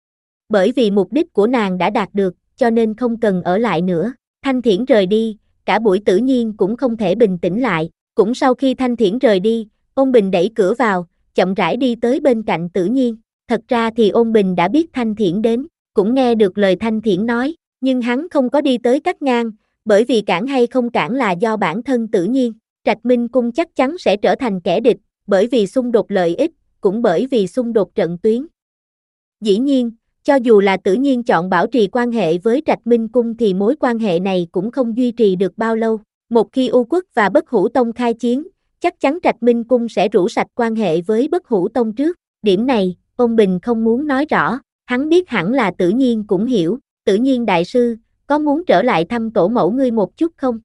Bởi vì mục đích của nàng đã đạt được, cho nên không cần ở lại nữa. Thanh Thiển rời đi, cả buổi Tử Nhiên cũng không thể bình tĩnh lại. Cũng sau khi Thanh Thiển rời đi, Ôn Bình đẩy cửa vào, chậm rãi đi tới bên cạnh Tử Nhiên. Thật ra thì Ôn Bình đã biết Thanh Thiển đến, cũng nghe được lời Thanh Thiển nói, nhưng hắn không có đi tới cắt ngang, bởi vì cản hay không cản là do bản thân Tử Nhiên. Trạch Minh cung chắc chắn sẽ trở thành kẻ địch, bởi vì xung đột lợi ích, cũng bởi vì xung đột trận tuyến. Dĩ nhiên, cho dù là Tử Nhiên chọn bảo trì quan hệ với Trạch Minh cung thì mối quan hệ này cũng không duy trì được bao lâu. Một khi U Quốc và Bất Hủ Tông khai chiến, chắc chắn Trạch Minh cung sẽ rũ sạch quan hệ với Bất Hủ Tông trước. Điểm này, Ôn Bình không muốn nói rõ, hắn biết hẳn là Tử Nhiên cũng hiểu. Tử Nhiên đại sư, có muốn trở lại thăm tổ mẫu ngươi một chút không?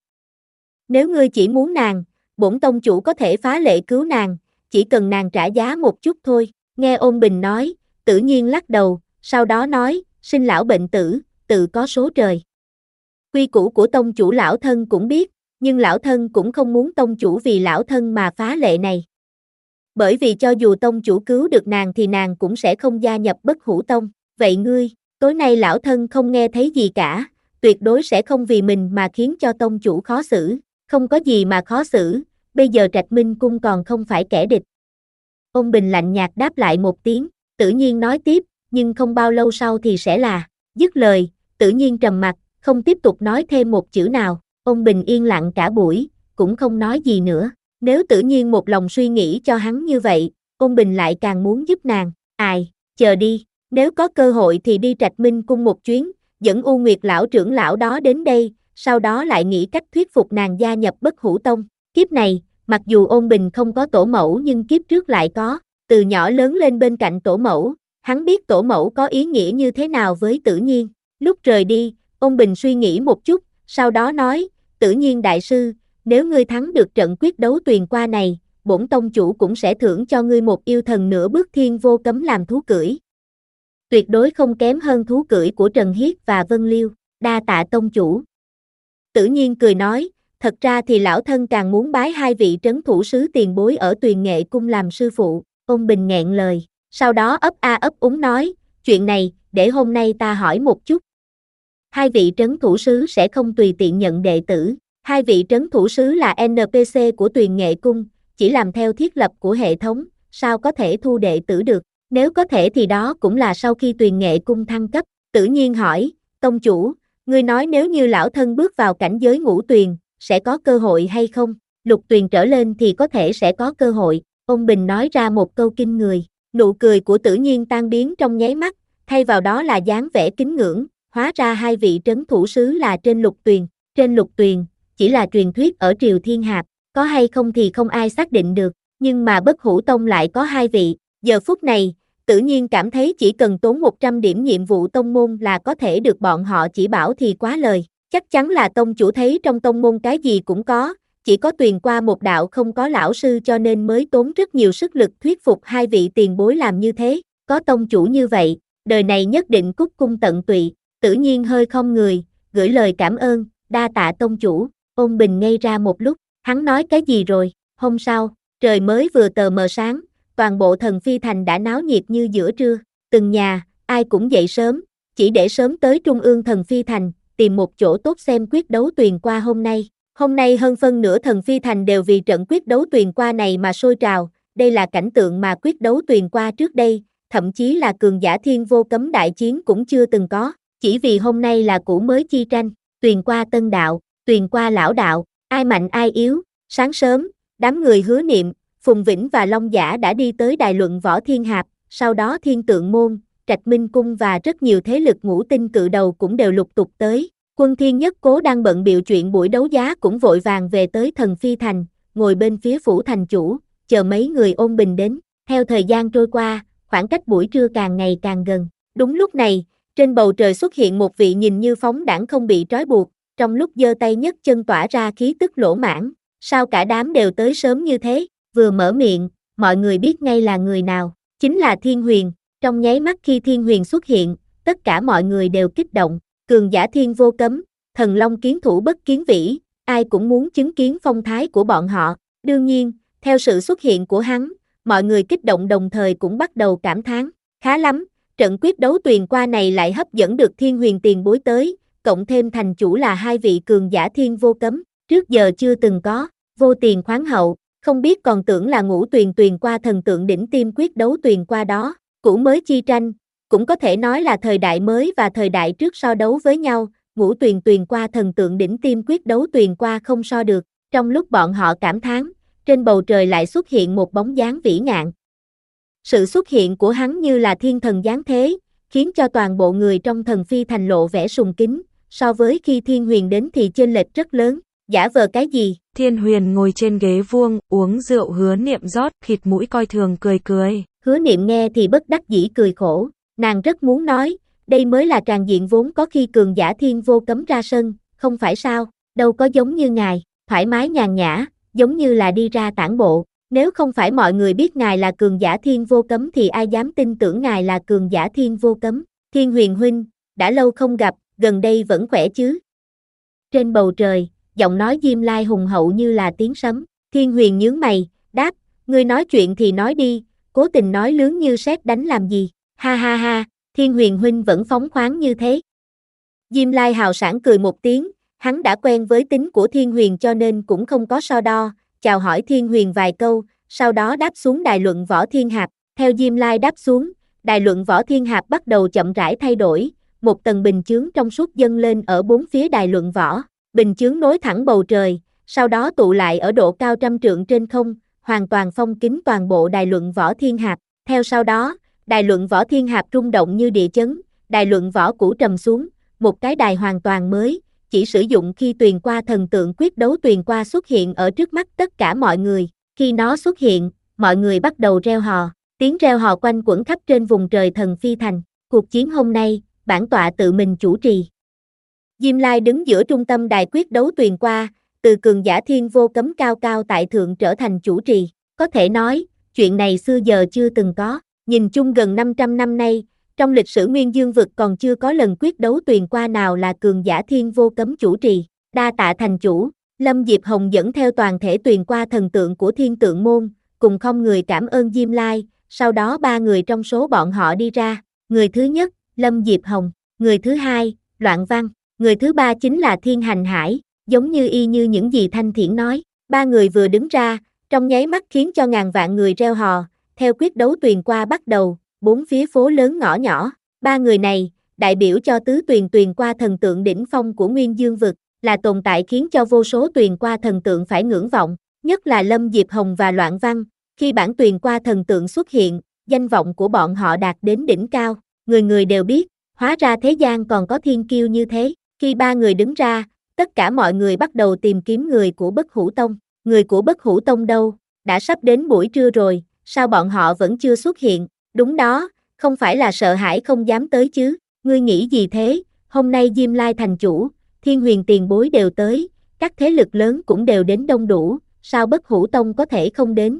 Nếu ngươi chỉ muốn nàng, bổn tông chủ có thể phá lệ cứu nàng, chỉ cần nàng trả giá một chút thôi. Nghe Ôn Bình nói, Tử Nhiên lắc đầu, sau đó nói, sinh lão bệnh tử, tự có số trời. Quy củ của tông chủ lão thân cũng biết, nhưng lão thân cũng không muốn tông chủ vì lão thân mà phá lệ này. Bởi vì cho dù tông chủ cứu được nàng thì nàng cũng sẽ không gia nhập Bất Hủ Tông. Vậy ngươi, tối nay lão thân không nghe thấy gì cả, tuyệt đối sẽ không vì mình mà khiến cho tông chủ khó xử. Không có gì mà khó xử, bây giờ Trạch Minh cung còn không phải kẻ địch. Ôn Bình lạnh nhạt đáp lại một tiếng, Tử Nhiên nói tiếp, nhưng không bao lâu sau thì sẽ là. Dứt lời, Tử Nhiên trầm mặt, không tiếp tục nói thêm một chữ nào. Ôn Bình yên lặng cả buổi, cũng không nói gì nữa. Nếu Tử Nhiên một lòng suy nghĩ cho hắn như vậy, Ôn Bình lại càng muốn giúp nàng. Ai, chờ đi, nếu có cơ hội thì đi Trạch Minh cung một chuyến, dẫn U Nguyệt lão trưởng lão đó đến đây, sau đó lại nghĩ cách thuyết phục nàng gia nhập Bất Hủ Tông. Kiếp này, mặc dù Ôn Bình không có tổ mẫu nhưng kiếp trước lại có, từ nhỏ lớn lên bên cạnh tổ mẫu, hắn biết tổ mẫu có ý nghĩa như thế nào với Tử Nhiên. Lúc rời đi, Ôn Bình suy nghĩ một chút, sau đó nói, Tử Nhiên đại sư, nếu ngươi thắng được trận quyết đấu tuyền qua này, bổn tông chủ cũng sẽ thưởng cho ngươi một yêu thần nửa bước thiên vô cấm làm thú cưỡi. Tuyệt đối không kém hơn thú cưỡi của Trần Hiết và Vân Liêu, đa tạ tông chủ. Tử Nhiên cười nói, thật ra thì lão thân càng muốn bái hai vị trấn thủ sứ tiền bối ở Tuyền Nghệ cung làm sư phụ. Ôn Bình nghẹn lời, sau đó ấp a ấp úng nói, chuyện này, để hôm nay ta hỏi một chút. Hai vị trấn thủ sứ sẽ không tùy tiện nhận đệ tử, hai vị trấn thủ sứ là en pê xê của Tuyền Nghệ cung, chỉ làm theo thiết lập của hệ thống, sao có thể thu đệ tử được, nếu có thể thì đó cũng là sau khi Tuyền Nghệ cung thăng cấp. Tử Nhiên hỏi, tông chủ, ngươi nói nếu như lão thân bước vào cảnh giới ngũ tuyền, sẽ có cơ hội hay không? Lục tuyền trở lên thì có thể sẽ có cơ hội. Ôn Bình nói ra một câu kinh người, nụ cười của Tử Nhiên tan biến trong nháy mắt, thay vào đó là dáng vẻ kính ngưỡng, hóa ra hai vị trấn thủ sứ là trên lục tuyền, trên lục tuyền, chỉ là truyền thuyết ở Triều Thiên Hạp, có hay không thì không ai xác định được, nhưng mà Bất Hủ Tông lại có hai vị, giờ phút này, Tử Nhiên cảm thấy chỉ cần tốn một trăm điểm nhiệm vụ tông môn là có thể được bọn họ chỉ bảo thì quá lời, chắc chắn là tông chủ thấy trong tông môn cái gì cũng có, chỉ có Tuyền qua một đạo không có lão sư cho nên mới tốn rất nhiều sức lực thuyết phục hai vị tiền bối làm như thế, có tông chủ như vậy, đời này nhất định cúc cung tận tụy. Tử Nhiên hơi khom người, gửi lời cảm ơn, đa tạ tông chủ. Ôn Bình ngây ra một lúc, hắn nói cái gì rồi? Hôm sau, trời mới vừa tờ mờ sáng, toàn bộ Thần Phi Thành đã náo nhiệt như giữa trưa, từng nhà, ai cũng dậy sớm, chỉ để sớm tới Trung ương Thần Phi Thành, tìm một chỗ tốt xem quyết đấu Tuyền qua hôm nay. Hôm nay hơn phân nửa Thần Phi Thành đều vì trận quyết đấu Tuyền qua này mà sôi trào, đây là cảnh tượng mà quyết đấu Tuyền qua trước đây, thậm chí là cường giả thiên vô cấm đại chiến cũng chưa từng có, chỉ vì hôm nay là cũ mới chi tranh, Tuyền qua tân đạo, Tuyền qua lão đạo, ai mạnh ai yếu. Sáng sớm, đám người Hứa Niệm, Phùng Vĩnh và Long Giả đã đi tới đài luận Võ Thiên Hạp, sau đó Thiên Tượng Môn, Trạch Minh Cung và rất nhiều thế lực ngũ tinh cự đầu cũng đều lục tục tới. Quân Thiên Nhất Cố đang bận biểu chuyện buổi đấu giá cũng vội vàng về tới Thần Phi Thành, ngồi bên phía phủ thành chủ, chờ mấy người Ôn Bình đến. Theo thời gian trôi qua, khoảng cách buổi trưa càng ngày càng gần. Đúng lúc này, trên bầu trời xuất hiện một vị nhìn như phóng đãng không bị trói buộc, trong lúc giơ tay nhấc chân tỏa ra khí tức lỗ mãng. Sao cả đám đều tới sớm như thế? Vừa mở miệng, mọi người biết ngay là người nào, chính là Thiên Huyền. Trong nháy mắt khi Thiên Huyền xuất hiện, tất cả mọi người đều kích động. Cường giả thiên vô cấm, thần long kiến thủ bất kiến vĩ, ai cũng muốn chứng kiến phong thái của bọn họ. Đương nhiên, theo sự xuất hiện của hắn, mọi người kích động đồng thời cũng bắt đầu cảm thán. Khá lắm, trận quyết đấu Tuyền qua này lại hấp dẫn được Thiên Huyền tiền bối tới, cộng thêm thành chủ là hai vị cường giả thiên vô cấm, trước giờ chưa từng có, vô tiền khoáng hậu, không biết còn tưởng là ngũ tuyền Tuyền qua thần tượng đỉnh tim quyết đấu Tuyền qua đó, cũ mới chi tranh. Cũng có thể nói là thời đại mới và thời đại trước so đấu với nhau, ngũ tuyền Tuyền qua thần tượng đỉnh tim quyết đấu Tuyền qua không so được. Trong lúc bọn họ cảm thán, trên bầu trời lại xuất hiện một bóng dáng vĩ ngạn. Sự xuất hiện của hắn như là thiên thần giáng thế, khiến cho toàn bộ người trong Thần Phi Thành lộ vẻ sùng kính, so với khi Thiên Huyền đến thì chênh lệch rất lớn. Giả vờ cái gì? Thiên Huyền ngồi trên ghế vuông, uống rượu Hứa Niệm rót, khịt mũi coi thường cười cười. Hứa Niệm nghe thì bất đắc dĩ cười khổ. Nàng rất muốn nói, đây mới là tràng diện vốn có khi cường giả thiên vô cấm ra sân, không phải sao, đâu có giống như ngài, thoải mái nhàn nhã, giống như là đi ra tản bộ, nếu không phải mọi người biết ngài là cường giả thiên vô cấm thì ai dám tin tưởng ngài là cường giả thiên vô cấm. Thiên Huyền huynh, đã lâu không gặp, gần đây vẫn khỏe chứ? Trên bầu trời, giọng nói Diêm Lai hùng hậu như là tiếng sấm. Thiên Huyền nhướng mày, đáp, ngươi nói chuyện thì nói đi, cố tình nói lướng như sét đánh làm gì? Ha ha ha, Thiên Huyền huynh vẫn phóng khoáng như thế. Diêm Lai hào sảng cười một tiếng, hắn đã quen với tính của Thiên Huyền cho nên cũng không có so đo, chào hỏi Thiên Huyền vài câu, sau đó đáp xuống đài luận Võ Thiên Hạp. Theo Diêm Lai đáp xuống, đài luận Võ Thiên Hạp bắt đầu chậm rãi thay đổi, một tầng bình chướng trong suốt dâng lên ở bốn phía đài luận võ. Bình chướng nối thẳng bầu trời, sau đó tụ lại ở độ cao trăm trượng trên không, hoàn toàn phong kín toàn bộ đài luận Võ Thiên Hạp. Theo sau đó, đài luận Võ Thiên Hạp rung động như địa chấn, đài luận võ cũ trầm xuống, một cái đài hoàn toàn mới, chỉ sử dụng khi Tuyền qua thần tượng quyết đấu Tuyền qua xuất hiện ở trước mắt tất cả mọi người. Khi nó xuất hiện, mọi người bắt đầu reo hò, tiếng reo hò quanh quẩn khắp trên vùng trời Thần Phi Thành. Cuộc chiến hôm nay, bản tọa tự mình chủ trì. Diêm Lai đứng giữa trung tâm đài quyết đấu tuyền qua, từ cường giả thiên vô cấm cao cao tại thượng trở thành chủ trì. Có thể nói, chuyện này xưa giờ chưa từng có. Nhìn chung gần năm trăm năm nay, trong lịch sử Nguyên Dương vực còn chưa có lần quyết đấu tuyền qua nào là cường giả thiên vô cấm chủ trì. Đa tạ thành chủ, Lâm Diệp Hồng dẫn theo toàn thể tuyền qua thần tượng của Thiên Tượng Môn, cùng không người cảm ơn Diêm Lai, sau đó ba người trong số bọn họ đi ra. Người thứ nhất, Lâm Diệp Hồng, người thứ hai, Loạn Văn, người thứ ba chính là Thiên Hành Hải, giống như y như những gì Thanh Thiển nói. Ba người vừa đứng ra, trong nháy mắt khiến cho ngàn vạn người reo hò. Theo quyết đấu tuyền qua bắt đầu, bốn phía phố lớn ngõ nhỏ, ba người này, đại biểu cho tứ tuyền tuyền qua thần tượng đỉnh phong của Nguyên Dương vực, là tồn tại khiến cho vô số tuyền qua thần tượng phải ngưỡng vọng, nhất là Lâm Diệp Hồng và Loạn Văn. Khi bản tuyền qua thần tượng xuất hiện, danh vọng của bọn họ đạt đến đỉnh cao, người người đều biết, hóa ra thế gian còn có thiên kiêu như thế. Khi ba người đứng ra, tất cả mọi người bắt đầu tìm kiếm người của Bất Hủ Tông. Người của Bất Hủ Tông đâu? Đã sắp đến buổi trưa rồi, sao bọn họ vẫn chưa xuất hiện? Đúng đó, không phải là sợ hãi không dám tới chứ? Ngươi nghĩ gì thế? Hôm nay Diêm Lai thành chủ, Thiên Huyền tiền bối đều tới, các thế lực lớn cũng đều đến đông đủ, sao Bất Hủ Tông có thể không đến?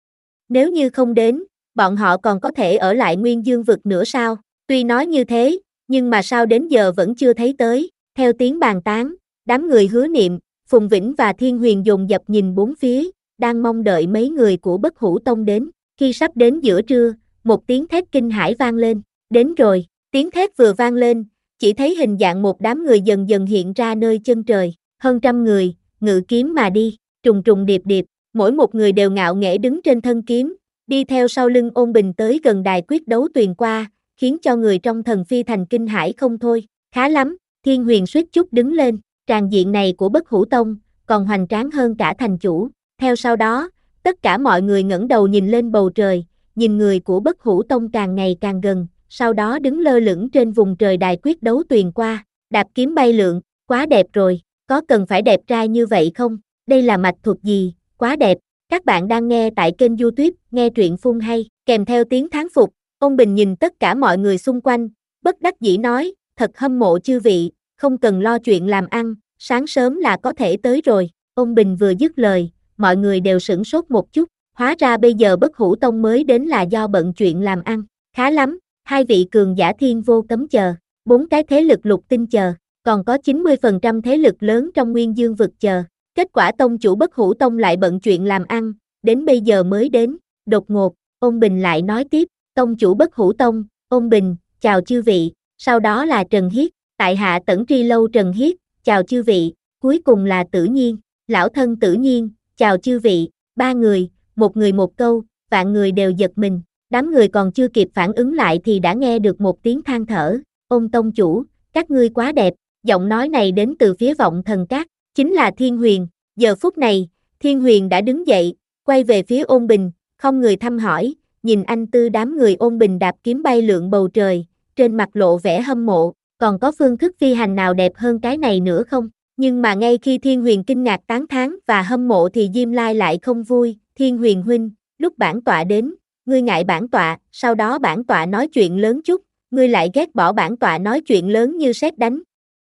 Nếu như không đến, bọn họ còn có thể ở lại Nguyên Dương vực nữa sao? Tuy nói như thế, nhưng mà sao đến giờ vẫn chưa thấy tới? Theo tiếng bàn tán, đám người Hứa Niệm, Phùng Vĩnh và Thiên Huyền dồn dập nhìn bốn phía, đang mong đợi mấy người của Bất Hủ Tông đến. Khi sắp đến giữa trưa, một tiếng thét kinh hãi vang lên. Đến rồi, tiếng thét vừa vang lên, chỉ thấy hình dạng một đám người dần dần hiện ra nơi chân trời. Hơn trăm người, ngự kiếm mà đi, trùng trùng điệp điệp, mỗi một người đều ngạo nghễ đứng trên thân kiếm, đi theo sau lưng Ôn Bình tới gần đài quyết đấu tuyền qua, khiến cho người trong Thần Phi Thành kinh hãi không thôi. Khá lắm, Thiên Huyền suýt chút đứng lên, tràng diện này của Bất Hủ Tông, còn hoành tráng hơn cả thành chủ. Theo sau đó, tất cả mọi người ngẩng đầu nhìn lên bầu trời, nhìn người của Bất Hủ Tông càng ngày càng gần, sau đó đứng lơ lửng trên vùng trời đài quyết đấu tuyền qua, đạp kiếm bay lượn, quá đẹp rồi, có cần phải đẹp trai như vậy không? Đây là mạch thuật gì? Quá đẹp. Các bạn đang nghe tại kênh YouTube, nghe truyện phun hay, kèm theo tiếng thán phục. Ôn Bình nhìn tất cả mọi người xung quanh, bất đắc dĩ nói, thật hâm mộ chư vị, không cần lo chuyện làm ăn, sáng sớm là có thể tới rồi. Ôn Bình vừa dứt lời, mọi người đều sửng sốt một chút, hóa ra bây giờ Bất Hủ Tông mới đến là do bận chuyện làm ăn. Khá lắm, hai vị cường giả thiên vô cấm chờ, bốn cái thế lực lục tinh chờ, còn có chín mươi phần trăm thế lực lớn trong Nguyên Dương vực chờ. Kết quả tông chủ Bất Hủ Tông lại bận chuyện làm ăn, đến bây giờ mới đến. Đột ngột, Ôn Bình lại nói tiếp, tông chủ Bất Hủ Tông, Ôn Bình, chào chư vị, sau đó là Trần Hiết, tại hạ Tẩn Tri Lâu Trần Hiết, chào chư vị, cuối cùng là Tử Nhiên, lão thân Tử Nhiên, chào chư vị. Ba người, một người một câu, vạn người đều giật mình, đám người còn chưa kịp phản ứng lại thì đã nghe được một tiếng than thở. Ôn tông chủ, các ngươi quá đẹp. Giọng nói này đến từ phía Vọng Thần Các, chính là Thiên Huyền. Giờ phút này, Thiên Huyền đã đứng dậy, quay về phía Ôn Bình, không người thăm hỏi, nhìn anh tư đám người Ôn Bình đạp kiếm bay lượn bầu trời, trên mặt lộ vẻ hâm mộ, còn có phương thức phi hành nào đẹp hơn cái này nữa không? Nhưng mà ngay khi Thiên Huyền kinh ngạc tán thán và hâm mộ thì Diêm Lai lại không vui. Thiên Huyền huynh, lúc bản tọa đến, ngươi ngại bản tọa, sau đó bản tọa nói chuyện lớn chút, ngươi lại ghét bỏ bản tọa nói chuyện lớn như sét đánh.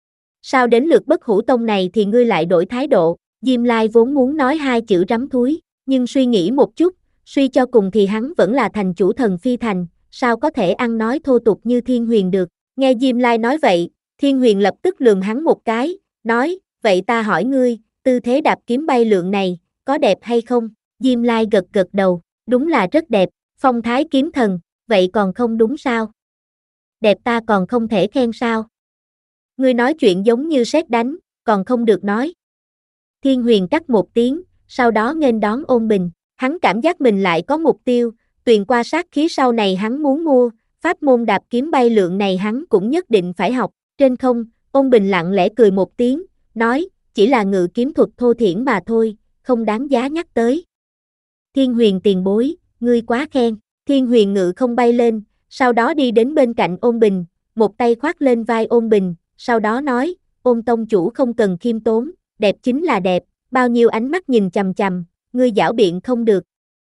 Sao đến lượt Bất Hủ Tông này thì ngươi lại đổi thái độ? Diêm Lai vốn muốn nói hai chữ rắm thúi, nhưng suy nghĩ một chút, suy cho cùng thì hắn vẫn là thành chủ Thần Phi Thành, sao có thể ăn nói thô tục như Thiên Huyền được? Nghe Diêm Lai nói vậy, Thiên Huyền lập tức lườm hắn một cái, nói, vậy ta hỏi ngươi, tư thế đạp kiếm bay lượn này, có đẹp hay không? Diêm Lai gật gật đầu, đúng là rất đẹp, phong thái kiếm thần, vậy còn không đúng sao? Đẹp ta còn không thể khen sao? Ngươi nói chuyện giống như sét đánh, còn không được nói. Thiên Huyền cắt một tiếng, sau đó nghênh đón Ôn Bình, hắn cảm giác mình lại có mục tiêu, tuyền qua sát khí sau này hắn muốn mua, pháp môn đạp kiếm bay lượn này hắn cũng nhất định phải học. Trên không, Ôn Bình lặng lẽ cười một tiếng, nói, chỉ là ngự kiếm thuật thô thiển mà thôi, không đáng giá nhắc tới. Thiên Huyền tiền bối, ngươi quá khen. Thiên Huyền ngự không bay lên, sau đó đi đến bên cạnh Ôn Bình, một tay khoác lên vai Ôn Bình, sau đó nói, Ôn tông chủ không cần khiêm tốn, đẹp chính là đẹp, bao nhiêu ánh mắt nhìn chằm chằm, ngươi giảo biện không được.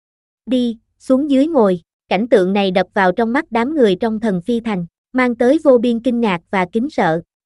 Đi, xuống dưới ngồi. Cảnh tượng này đập vào trong mắt đám người trong Thần Phi Thành, mang tới vô biên kinh ngạc và kính sợ.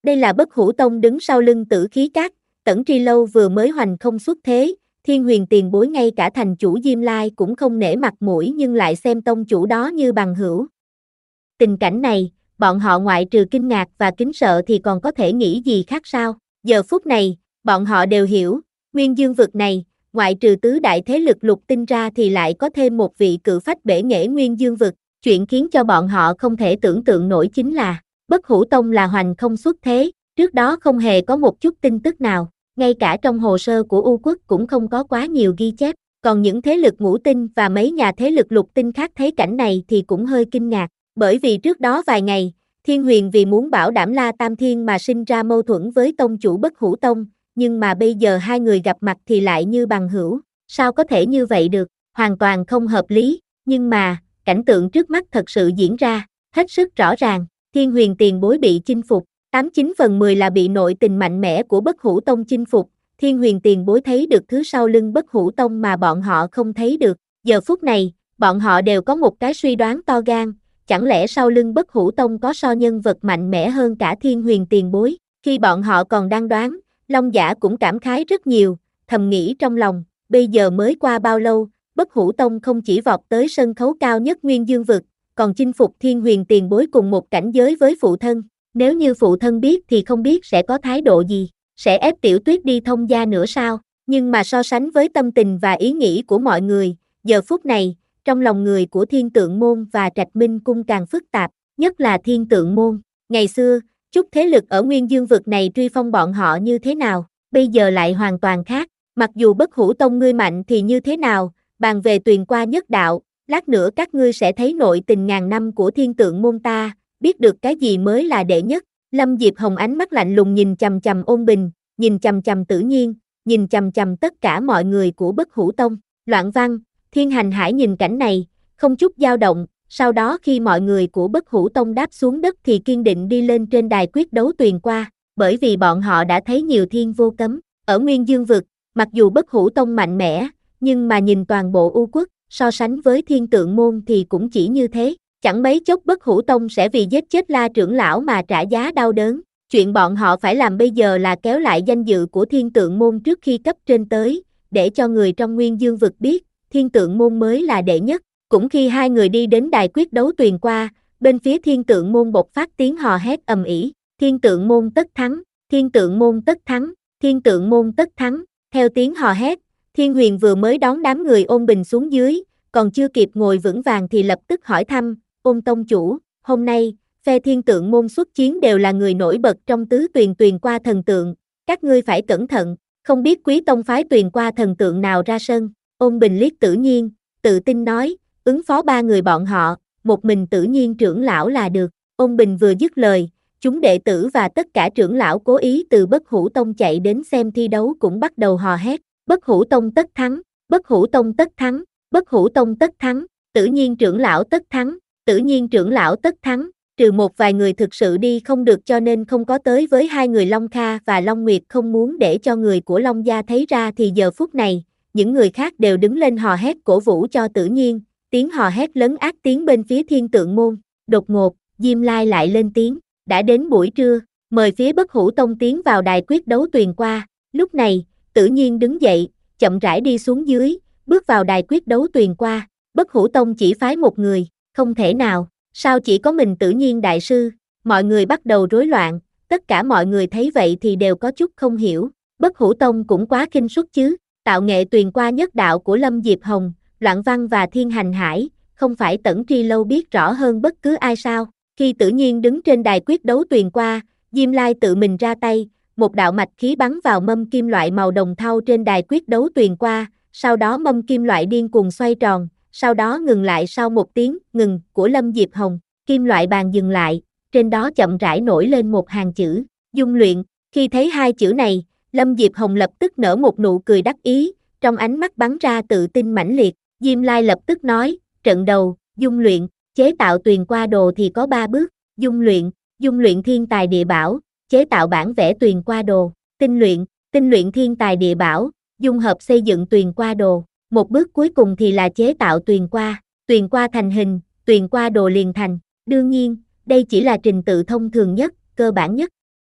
Đây là Bất Hủ Tông đứng sau lưng Tử Khí Các, Tẩn Tri Lâu vừa mới hoành không xuất thế, Thiên Huyền tiền bối ngay cả thành chủ Diêm Lai cũng không nể mặt mũi nhưng lại xem tông chủ đó như bằng hữu. Tình cảnh này, bọn họ ngoại trừ kinh ngạc và kính sợ thì còn có thể nghĩ gì khác sao? Giờ phút này, bọn họ đều hiểu, Nguyên Dương vực này, ngoại trừ tứ đại thế lực lục tinh ra thì lại có thêm một vị cự phách bể nghệ Nguyên Dương vực. Chuyện khiến cho bọn họ không thể tưởng tượng nổi chính là, Bất Hủ Tông là hoành không xuất thế, trước đó không hề có một chút tin tức nào, ngay cả trong hồ sơ của U Quốc cũng không có quá nhiều ghi chép, còn những thế lực ngũ tinh và mấy nhà thế lực lục tinh khác thấy cảnh này thì cũng hơi kinh ngạc, bởi vì trước đó vài ngày, Thiên Huyền vì muốn bảo đảm La Tam Thiên mà sinh ra mâu thuẫn với tông chủ Bất Hủ Tông, nhưng mà bây giờ hai người gặp mặt thì lại như bằng hữu, sao có thể như vậy được, hoàn toàn không hợp lý, nhưng mà, cảnh tượng trước mắt thật sự diễn ra, hết sức rõ ràng, Thiên Huyền tiền bối bị chinh phục, tám chín phần mười là bị nội tình mạnh mẽ của Bất Hủ Tông chinh phục, Thiên Huyền tiền bối thấy được thứ sau lưng Bất Hủ Tông mà bọn họ không thấy được, giờ phút này, bọn họ đều có một cái suy đoán to gan, chẳng lẽ sau lưng Bất Hủ Tông có so nhân vật mạnh mẽ hơn cả Thiên Huyền tiền bối, khi bọn họ còn đang đoán, Long Giả cũng cảm khái rất nhiều, thầm nghĩ trong lòng, bây giờ mới qua bao lâu, Bất Hủ Tông không chỉ vọt tới sân khấu cao nhất Nguyên Dương vực, còn chinh phục Thiên Huyền tiền bối cùng một cảnh giới với phụ thân, nếu như phụ thân biết thì không biết sẽ có thái độ gì, sẽ ép Tiểu Tuyết đi thông gia nữa sao, nhưng mà so sánh với tâm tình và ý nghĩ của mọi người, giờ phút này, trong lòng người của Thiên Tượng Môn và Trạch Minh Cung càng phức tạp, nhất là Thiên Tượng Môn, ngày xưa, chút thế lực ở Nguyên Dương vực này truy phong bọn họ như thế nào, bây giờ lại hoàn toàn khác, mặc dù Bất Hủ Tông ngươi mạnh thì như thế nào, bàn về Tuyền Qua nhất đạo, lát nữa các ngươi sẽ thấy nội tình ngàn năm của Thiên Tượng Môn ta, biết được cái gì mới là đệ nhất. Lâm Diệp Hồng ánh mắt lạnh lùng nhìn chằm chằm Ôn Bình, nhìn chằm chằm Tử Nhiên, nhìn chằm chằm tất cả mọi người của Bất Hủ Tông. Loạn Văn, Thiên Hành Hải nhìn cảnh này, không chút dao động, sau đó khi mọi người của Bất Hủ Tông đáp xuống đất thì kiên định đi lên trên đài quyết đấu Tuyền Qua, bởi vì bọn họ đã thấy nhiều thiên vô cấm. Ở Nguyên Dương vực, mặc dù Bất Hủ Tông mạnh mẽ, nhưng mà nhìn toàn bộ U Quốc, so sánh với Thiên Tượng Môn thì cũng chỉ như thế. Chẳng mấy chốc Bất Hủ Tông sẽ vì giết chết La trưởng lão mà trả giá đau đớn. Chuyện bọn họ phải làm bây giờ là kéo lại danh dự của Thiên Tượng Môn trước khi cấp trên tới, để cho người trong Nguyên Dương vực biết, Thiên Tượng Môn mới là đệ nhất. Cũng khi hai người đi đến đài quyết đấu Tuyền Qua, bên phía Thiên Tượng Môn bộc phát tiếng hò hét ầm ĩ, Thiên Tượng Môn tất thắng, Thiên Tượng Môn tất thắng, Thiên Tượng Môn tất thắng. Theo tiếng hò hét, Thiên Huyền vừa mới đón đám người Ôn Bình xuống dưới, còn chưa kịp ngồi vững vàng thì lập tức hỏi thăm, Ôn tông chủ, hôm nay, phe Thiên Tượng Môn xuất chiến đều là người nổi bật trong tứ tuyền Tuyền Qua thần tượng, các ngươi phải cẩn thận, không biết quý tông phái Tuyền Qua thần tượng nào ra sân. Ôn Bình liếc Tử Nhiên, tự tin nói, ứng phó ba người bọn họ, một mình Tử Nhiên trưởng lão là được. Ôn Bình vừa dứt lời, chúng đệ tử và tất cả trưởng lão cố ý từ Bất Hủ Tông chạy đến xem thi đấu cũng bắt đầu hò hét, Bất Hủ Tông tất thắng, Bất Hủ Tông tất thắng, Bất Hủ Tông tất thắng, Tử Nhiên trưởng lão tất thắng, Tử Nhiên trưởng lão tất thắng, trừ một vài người thực sự đi không được cho nên không có tới với hai người Long Kha và Long Nguyệt không muốn để cho người của Long gia thấy ra thì giờ phút này, những người khác đều đứng lên hò hét cổ vũ cho Tử Nhiên, tiếng hò hét lấn át tiếng bên phía Thiên Tượng Môn, đột ngột, Diêm Lai lại lên tiếng, đã đến buổi trưa, mời phía Bất Hủ Tông tiến vào đài quyết đấu Tuyền Qua, lúc này, Tử Nhiên đứng dậy, chậm rãi đi xuống dưới, bước vào đài quyết đấu Tuyền Qua, Bất Hủ Tông chỉ phái một người, không thể nào, sao chỉ có mình Tử Nhiên đại sư, mọi người bắt đầu rối loạn, tất cả mọi người thấy vậy thì đều có chút không hiểu, Bất Hủ Tông cũng quá khinh suất chứ, tạo nghệ Tuyền Qua nhất đạo của Lâm Diệp Hồng, Loạn Văn và Thiên Hành Hải, không phải Tẩn Tri Lâu biết rõ hơn bất cứ ai sao, khi Tử Nhiên đứng trên đài quyết đấu Tuyền Qua, Diêm Lai tự mình ra tay, một đạo mạch khí bắn vào mâm kim loại màu đồng thau trên đài quyết đấu Tuyền Qua, sau đó mâm kim loại điên cuồng xoay tròn, sau đó ngừng lại sau một tiếng ngừng của Lâm Diệp Hồng, kim loại bàn dừng lại, trên đó chậm rãi nổi lên một hàng chữ, dung luyện, khi thấy hai chữ này, Lâm Diệp Hồng lập tức nở một nụ cười đắc ý, trong ánh mắt bắn ra tự tin mãnh liệt, Diêm Lai lập tức nói, trận đầu, dung luyện, chế tạo Tuyền Qua đồ thì có ba bước, dung luyện, dung luyện thiên tài địa bảo, chế tạo bản vẽ Tuyền Qua đồ, tinh luyện, tinh luyện thiên tài địa bảo, dung hợp xây dựng Tuyền Qua đồ. Một bước cuối cùng thì là chế tạo Tuyền Qua, Tuyền Qua thành hình, Tuyền Qua đồ liền thành, đương nhiên, đây chỉ là trình tự thông thường nhất, cơ bản nhất.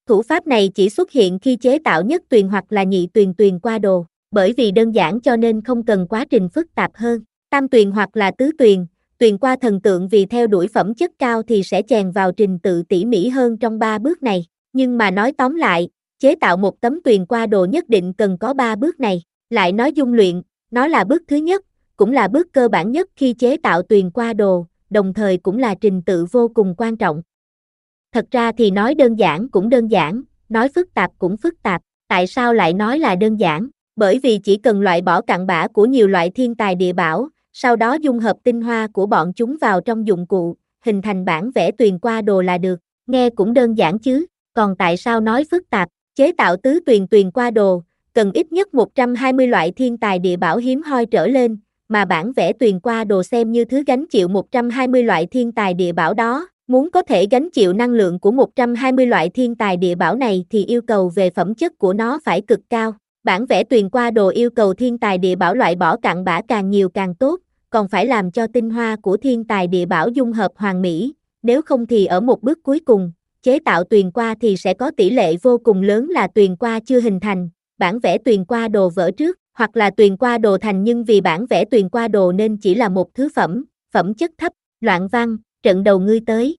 Thủ pháp này chỉ xuất hiện khi chế tạo nhất tuyền hoặc là nhị tuyền tuyền qua đồ, bởi vì đơn giản cho nên không cần quá trình phức tạp hơn. Tam tuyền hoặc là tứ tuyền, tuyền qua thần tượng vì theo đuổi phẩm chất cao thì sẽ chèn vào trình tự tỉ mỉ hơn trong ba bước này. Nhưng mà nói tóm lại, chế tạo một tấm tuyền qua đồ nhất định cần có ba bước này. Lại nói dung luyện, nó là bước thứ nhất, cũng là bước cơ bản nhất khi chế tạo tuyền qua đồ, đồng thời cũng là trình tự vô cùng quan trọng. Thật ra thì nói đơn giản cũng đơn giản, nói phức tạp cũng phức tạp. Tại sao lại nói là đơn giản? Bởi vì chỉ cần loại bỏ cặn bã của nhiều loại thiên tài địa bảo, sau đó dung hợp tinh hoa của bọn chúng vào trong dụng cụ, hình thành bản vẽ tuyền qua đồ là được. Nghe cũng đơn giản chứ, còn tại sao nói phức tạp? Chế tạo tứ tuyền tuyền qua đồ, cần ít nhất một trăm hai mươi loại thiên tài địa bảo hiếm hoi trở lên, mà bản vẽ tuyền qua đồ xem như thứ gánh chịu một trăm hai mươi loại thiên tài địa bảo đó. Muốn có thể gánh chịu năng lượng của một trăm hai mươi loại thiên tài địa bảo này thì yêu cầu về phẩm chất của nó phải cực cao. Bản vẽ tuyền qua đồ yêu cầu thiên tài địa bảo loại bỏ cặn bã càng nhiều càng tốt, còn phải làm cho tinh hoa của thiên tài địa bảo dung hợp hoàn mỹ, nếu không thì ở một bước cuối cùng, chế tạo tuyền qua thì sẽ có tỷ lệ vô cùng lớn là tuyền qua chưa hình thành, bản vẽ tuyền qua đồ vỡ trước, hoặc là tuyền qua đồ thành nhưng vì bản vẽ tuyền qua đồ nên chỉ là một thứ phẩm, phẩm chất thấp. Loạn Văn, trận đầu ngươi tới.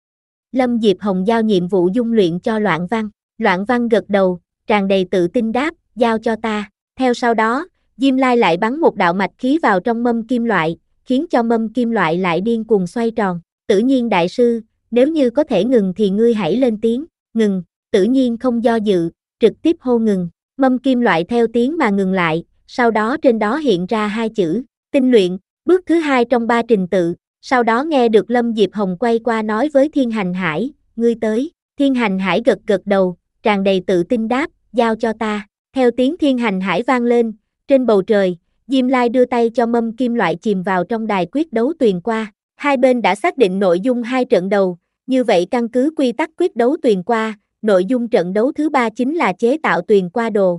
Lâm Diệp Hồng giao nhiệm vụ dung luyện cho Loạn Văn. Loạn Văn gật đầu, tràn đầy tự tin đáp, giao cho ta. Theo sau đó, Diêm Lai lại bắn một đạo mạch khí vào trong mâm kim loại, khiến cho mâm kim loại lại điên cuồng xoay tròn. Tử Nhiên đại sư, nếu như có thể ngừng thì ngươi hãy lên tiếng. Ngừng. Tử Nhiên không do dự, trực tiếp hô ngừng. Mâm kim loại theo tiếng mà ngừng lại, sau đó trên đó hiện ra hai chữ, tinh luyện, bước thứ hai trong ba trình tự. Sau đó nghe được Lâm Diệp Hồng quay qua nói với Thiên Hành Hải, ngươi tới. Thiên Hành Hải gật gật đầu, tràn đầy tự tin đáp, giao cho ta. Theo tiếng Thiên Hành Hải vang lên, trên bầu trời, Diêm Lai đưa tay cho mâm kim loại chìm vào trong đài quyết đấu tuyền qua. Hai bên đã xác định nội dung hai trận đầu, như vậy căn cứ quy tắc quyết đấu tuyền qua, nội dung trận đấu thứ ba chính là chế tạo tuyền qua đồ.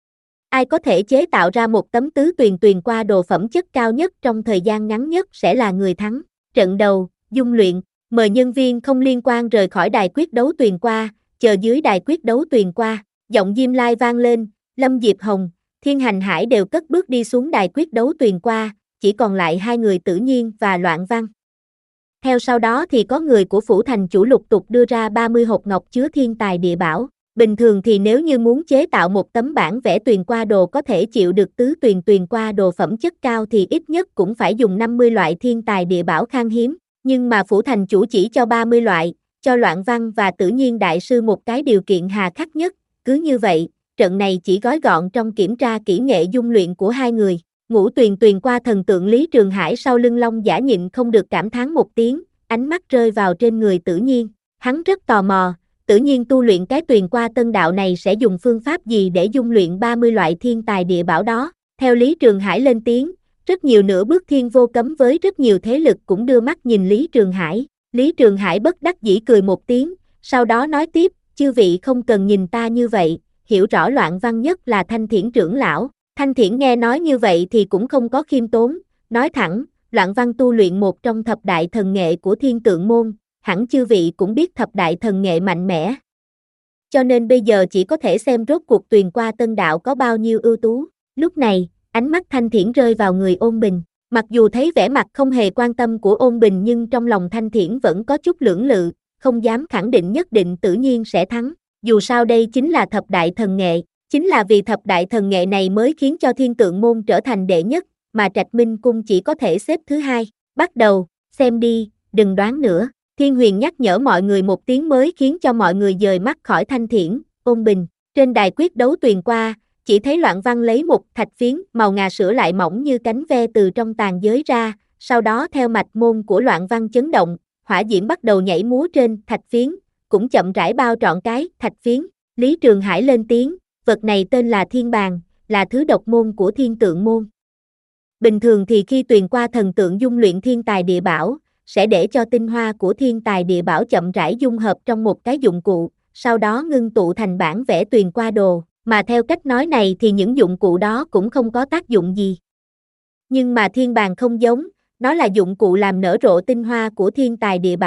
Ai có thể chế tạo ra một tấm tứ tuyền tuyền qua đồ phẩm chất cao nhất trong thời gian ngắn nhất sẽ là người thắng. Trận đầu, dung luyện, mời nhân viên không liên quan rời khỏi đài quyết đấu tuyền qua, chờ dưới đài quyết đấu tuyền qua. Giọng Diêm Lai vang lên, Lâm Diệp Hồng, Thiên Hành Hải đều cất bước đi xuống đài quyết đấu tuyền qua, chỉ còn lại hai người Tử Nhiên và Loạn Văn. Theo sau đó thì có người của phủ thành chủ lục tục đưa ra ba mươi hộp ngọc chứa thiên tài địa bảo. Bình thường thì nếu như muốn chế tạo một tấm bản vẽ tuyền qua đồ có thể chịu được tứ tuyền tuyền qua đồ phẩm chất cao thì ít nhất cũng phải dùng năm mươi loại thiên tài địa bảo khan hiếm, nhưng mà phủ thành chủ chỉ cho ba mươi loại, cho Loạn Văn và Tử Nhiên đại sư một cái điều kiện hà khắc nhất, cứ như vậy, trận này chỉ gói gọn trong kiểm tra kỹ nghệ dung luyện của hai người. Ngũ tuyền tuyền qua thần tượng Lý Trường Hải sau lưng Long Giả nhịn không được cảm thán một tiếng, ánh mắt rơi vào trên người Tử Nhiên, hắn rất tò mò. Tử Nhiên tu luyện cái tuyền qua tân đạo này sẽ dùng phương pháp gì để dung luyện ba mươi loại thiên tài địa bảo đó. Theo Lý Trường Hải lên tiếng, rất nhiều nửa bước thiên vô cấm với rất nhiều thế lực cũng đưa mắt nhìn Lý Trường Hải. Lý Trường Hải bất đắc dĩ cười một tiếng, sau đó nói tiếp, chư vị không cần nhìn ta như vậy, hiểu rõ Loạn Văn nhất là Thanh Thiển trưởng lão. Thanh Thiển nghe nói như vậy thì cũng không có khiêm tốn, nói thẳng, Loạn Văn tu luyện một trong thập đại thần nghệ của Thiên Tượng môn. Hẳn chư vị cũng biết thập đại thần nghệ mạnh mẽ. Cho nên bây giờ chỉ có thể xem rốt cuộc tuyền qua tân đạo có bao nhiêu ưu tú. Lúc này, ánh mắt Thanh Thiển rơi vào người Ôn Bình. Mặc dù thấy vẻ mặt không hề quan tâm của Ôn Bình nhưng trong lòng Thanh Thiển vẫn có chút lưỡng lự, không dám khẳng định nhất định Tử Nhiên sẽ thắng. Dù sao đây chính là thập đại thần nghệ, chính là vì thập đại thần nghệ này mới khiến cho Thiên Tượng môn trở thành đệ nhất, mà Trạch Minh cung chỉ có thể xếp thứ hai. Bắt đầu, xem đi, đừng đoán nữa. Thiên Huyền nhắc nhở mọi người một tiếng mới khiến cho mọi người dời mắt khỏi Thanh Thiển, Ôn Bình. Trên đài quyết đấu tuyền qua, chỉ thấy Loạn Văn lấy một thạch phiến màu ngà sữa lại mỏng như cánh ve từ trong tàn giới ra, sau đó theo mạch môn của Loạn Văn chấn động, hỏa diễm bắt đầu nhảy múa trên thạch phiến, cũng chậm rãi bao trọn cái thạch phiến. Lý Trường Hải lên tiếng, vật này tên là Thiên Bàn, là thứ độc môn của Thiên Tượng môn. Bình thường thì khi tuyền qua thần tượng dung luyện thiên tài địa bảo, sẽ để cho tinh hoa của thiên tài địa bảo chậm rãi dung hợp trong một cái dụng cụ, sau đó ngưng tụ thành bản vẽ tuyền qua đồ, mà theo cách nói này thì những dụng cụ đó cũng không có tác dụng gì. Nhưng mà thiên bàn không giống, nó là dụng cụ làm nở rộ tinh hoa của thiên tài địa bảo,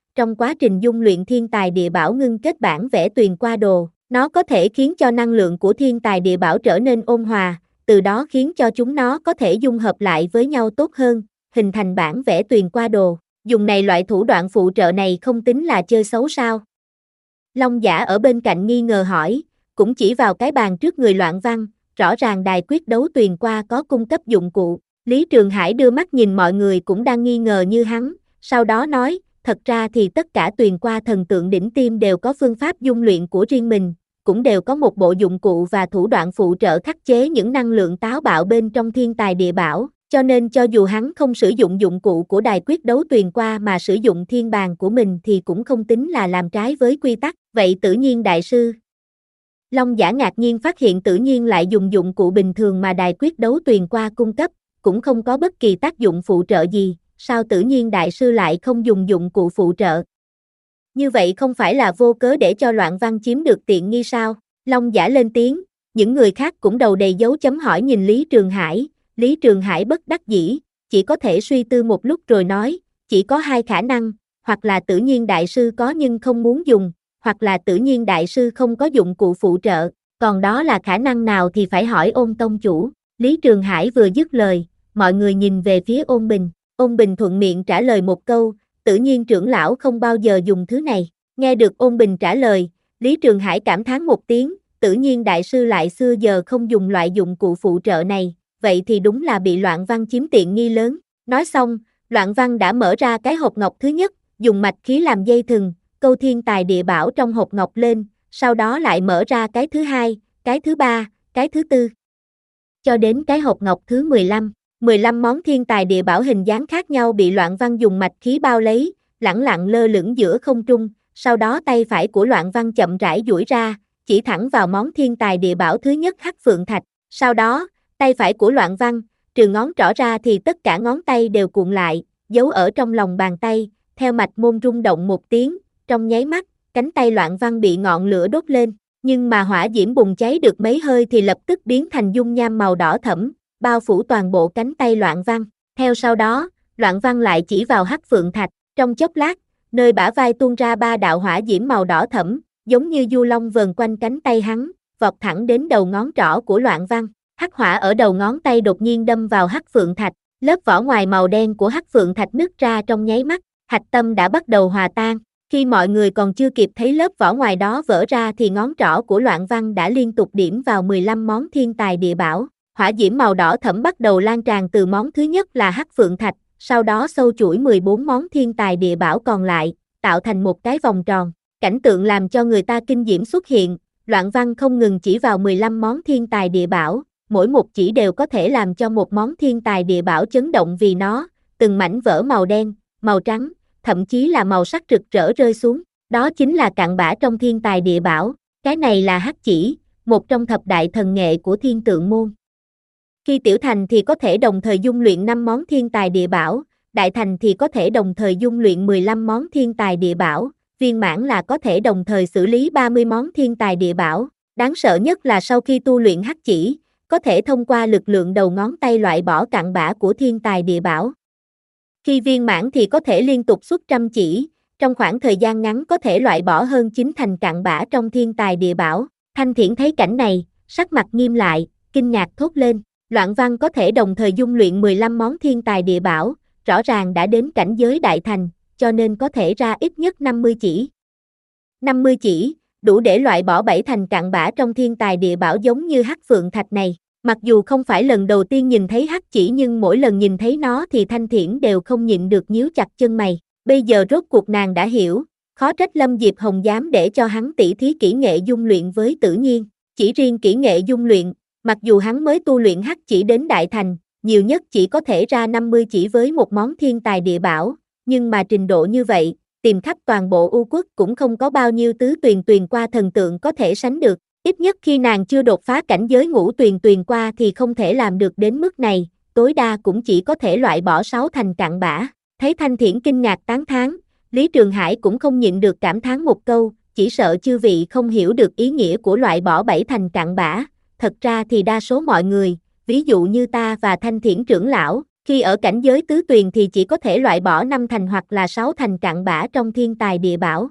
trong quá trình dung luyện thiên tài địa bảo ngưng kết bản vẽ tuyền qua đồ, nó có thể khiến cho năng lượng của thiên tài địa bảo trở nên ôn hòa, từ đó khiến cho chúng nó có thể dung hợp lại với nhau tốt hơn, hình thành bản vẽ tuyền qua đồ. Dùng này loại thủ đoạn phụ trợ này không tính là chơi xấu sao? Long Giả ở bên cạnh nghi ngờ hỏi, cũng chỉ vào cái bàn trước người Loạn Văn, rõ ràng đài quyết đấu tuyền qua có cung cấp dụng cụ. Lý Trường Hải đưa mắt nhìn mọi người cũng đang nghi ngờ như hắn, sau đó nói, thật ra thì tất cả tuyền qua thần tượng đỉnh tiêm đều có phương pháp dung luyện của riêng mình, cũng đều có một bộ dụng cụ và thủ đoạn phụ trợ khắc chế những năng lượng táo bạo bên trong thiên tài địa bảo, cho nên cho dù hắn không sử dụng dụng cụ của đài quyết đấu tuyền qua mà sử dụng thiên bàn của mình thì cũng không tính là làm trái với quy tắc. Vậy Tử Nhiên đại sư? Long Giả ngạc nhiên phát hiện Tử Nhiên lại dùng dụng cụ bình thường mà đài quyết đấu tuyền qua cung cấp, cũng không có bất kỳ tác dụng phụ trợ gì, sao Tử Nhiên đại sư lại không dùng dụng cụ phụ trợ? Như vậy không phải là vô cớ để cho Loạn Văn chiếm được tiện nghi sao? Long Giả lên tiếng, những người khác cũng đầu đầy dấu chấm hỏi nhìn Lý Trường Hải. Lý Trường Hải bất đắc dĩ, chỉ có thể suy tư một lúc rồi nói, chỉ có hai khả năng, hoặc là Tử Nhiên đại sư có nhưng không muốn dùng, hoặc là Tử Nhiên đại sư không có dụng cụ phụ trợ, còn đó là khả năng nào thì phải hỏi Ôn tông chủ. Lý Trường Hải vừa dứt lời, mọi người nhìn về phía Ôn Bình, Ôn Bình thuận miệng trả lời một câu, Tử Nhiên trưởng lão không bao giờ dùng thứ này. Nghe được Ôn Bình trả lời, Lý Trường Hải cảm thán một tiếng, Tử Nhiên đại sư lại xưa giờ không dùng loại dụng cụ phụ trợ này, vậy thì đúng là bị Loạn Văn chiếm tiện nghi lớn. Nói xong, Loạn Văn đã mở ra cái hộp ngọc thứ nhất, dùng mạch khí làm dây thừng, câu thiên tài địa bảo trong hộp ngọc lên, sau đó lại mở ra cái thứ hai, cái thứ ba, cái thứ tư. Cho đến cái hộp ngọc thứ mười lăm, mười lăm món thiên tài địa bảo hình dáng khác nhau bị Loạn Văn dùng mạch khí bao lấy, lẳng lặng lơ lửng giữa không trung, sau đó tay phải của Loạn Văn chậm rãi duỗi ra, chỉ thẳng vào món thiên tài địa bảo thứ nhất Hắc Phượng Thạch, sau đó, tay phải của Loạn Văn, trừ ngón trỏ ra thì tất cả ngón tay đều cuộn lại, giấu ở trong lòng bàn tay, theo mạch môn rung động một tiếng, trong nháy mắt, cánh tay Loạn Văn bị ngọn lửa đốt lên, nhưng mà hỏa diễm bùng cháy được mấy hơi thì lập tức biến thành dung nham màu đỏ thẫm, bao phủ toàn bộ cánh tay Loạn Văn. Theo sau đó, Loạn Văn lại chỉ vào Hắc Phượng Thạch, trong chốc lát, nơi bả vai tuôn ra ba đạo hỏa diễm màu đỏ thẫm, giống như du long vờn quanh cánh tay hắn, vọt thẳng đến đầu ngón trỏ của Loạn Văn. Hắc hỏa ở đầu ngón tay đột nhiên đâm vào Hắc Phượng Thạch, lớp vỏ ngoài màu đen của Hắc Phượng Thạch nứt ra trong nháy mắt, hạch tâm đã bắt đầu hòa tan. Khi mọi người còn chưa kịp thấy lớp vỏ ngoài đó vỡ ra thì ngón trỏ của Loạn Văn đã liên tục điểm vào mười lăm món thiên tài địa bảo. Hỏa diễm màu đỏ thẫm bắt đầu lan tràn từ món thứ nhất là Hắc Phượng Thạch, sau đó sâu chuỗi mười bốn món thiên tài địa bảo còn lại, tạo thành một cái vòng tròn. Cảnh tượng làm cho người ta kinh diễm xuất hiện, Loạn Văn không ngừng chỉ vào mười lăm món thiên tài địa bảo, mỗi một chỉ đều có thể làm cho một món thiên tài địa bảo chấn động vì nó, từng mảnh vỡ màu đen, màu trắng, thậm chí là màu sắc rực rỡ rơi xuống. Đó chính là cặn bã trong thiên tài địa bảo, cái này là hắc chỉ, một trong thập đại thần nghệ của thiên tượng môn. Khi tiểu thành thì có thể đồng thời dung luyện năm món thiên tài địa bảo, đại thành thì có thể đồng thời dung luyện mười lăm món thiên tài địa bảo, viên mãn là có thể đồng thời xử lý ba mươi món thiên tài địa bảo. Đáng sợ nhất là sau khi tu luyện hắc chỉ, có thể thông qua lực lượng đầu ngón tay loại bỏ cặn bã của thiên tài địa bảo. Khi viên mãn thì có thể liên tục xuất trăm chỉ, trong khoảng thời gian ngắn có thể loại bỏ hơn chín thành cặn bã trong thiên tài địa bảo. Thanh Thiển thấy cảnh này, sắc mặt nghiêm lại, kinh ngạc thốt lên, Loạn Văn có thể đồng thời dung luyện mười lăm món thiên tài địa bảo, rõ ràng đã đến cảnh giới đại thành, cho nên có thể ra ít nhất năm mươi chỉ. năm mươi chỉ, đủ để loại bỏ bảy thành cặn bã trong thiên tài địa bảo giống như Hắc Phượng Thạch này. Mặc dù không phải lần đầu tiên nhìn thấy hắc chỉ nhưng mỗi lần nhìn thấy nó thì Thanh Thiển đều không nhịn được nhíu chặt chân mày. Bây giờ rốt cuộc nàng đã hiểu, khó trách Lâm Diệp Hồng dám để cho hắn tỉ thí kỹ nghệ dung luyện với Tử Nhiên. Chỉ riêng kỹ nghệ dung luyện, mặc dù hắn mới tu luyện hắc chỉ đến đại thành, nhiều nhất chỉ có thể ra năm mươi chỉ với một món thiên tài địa bảo, nhưng mà trình độ như vậy, tìm khắp toàn bộ U quốc cũng không có bao nhiêu tứ tuyền tuyền qua thần tượng có thể sánh được. Ít nhất khi nàng chưa đột phá cảnh giới ngũ tuyền tuyền qua thì không thể làm được đến mức này, tối đa cũng chỉ có thể loại bỏ sáu thành cặn bã. Thấy Thanh Thiển kinh ngạc tán thán, Lý Trường Hải cũng không nhịn được cảm thán một câu, chỉ sợ chư vị không hiểu được ý nghĩa của loại bỏ bảy thành cặn bã. Thật ra thì đa số mọi người, ví dụ như ta và Thanh Thiển trưởng lão, Khi ở cảnh giới tứ tuyền thì chỉ có thể loại bỏ năm thành hoặc là sáu thành cặn bã trong thiên tài địa bảo.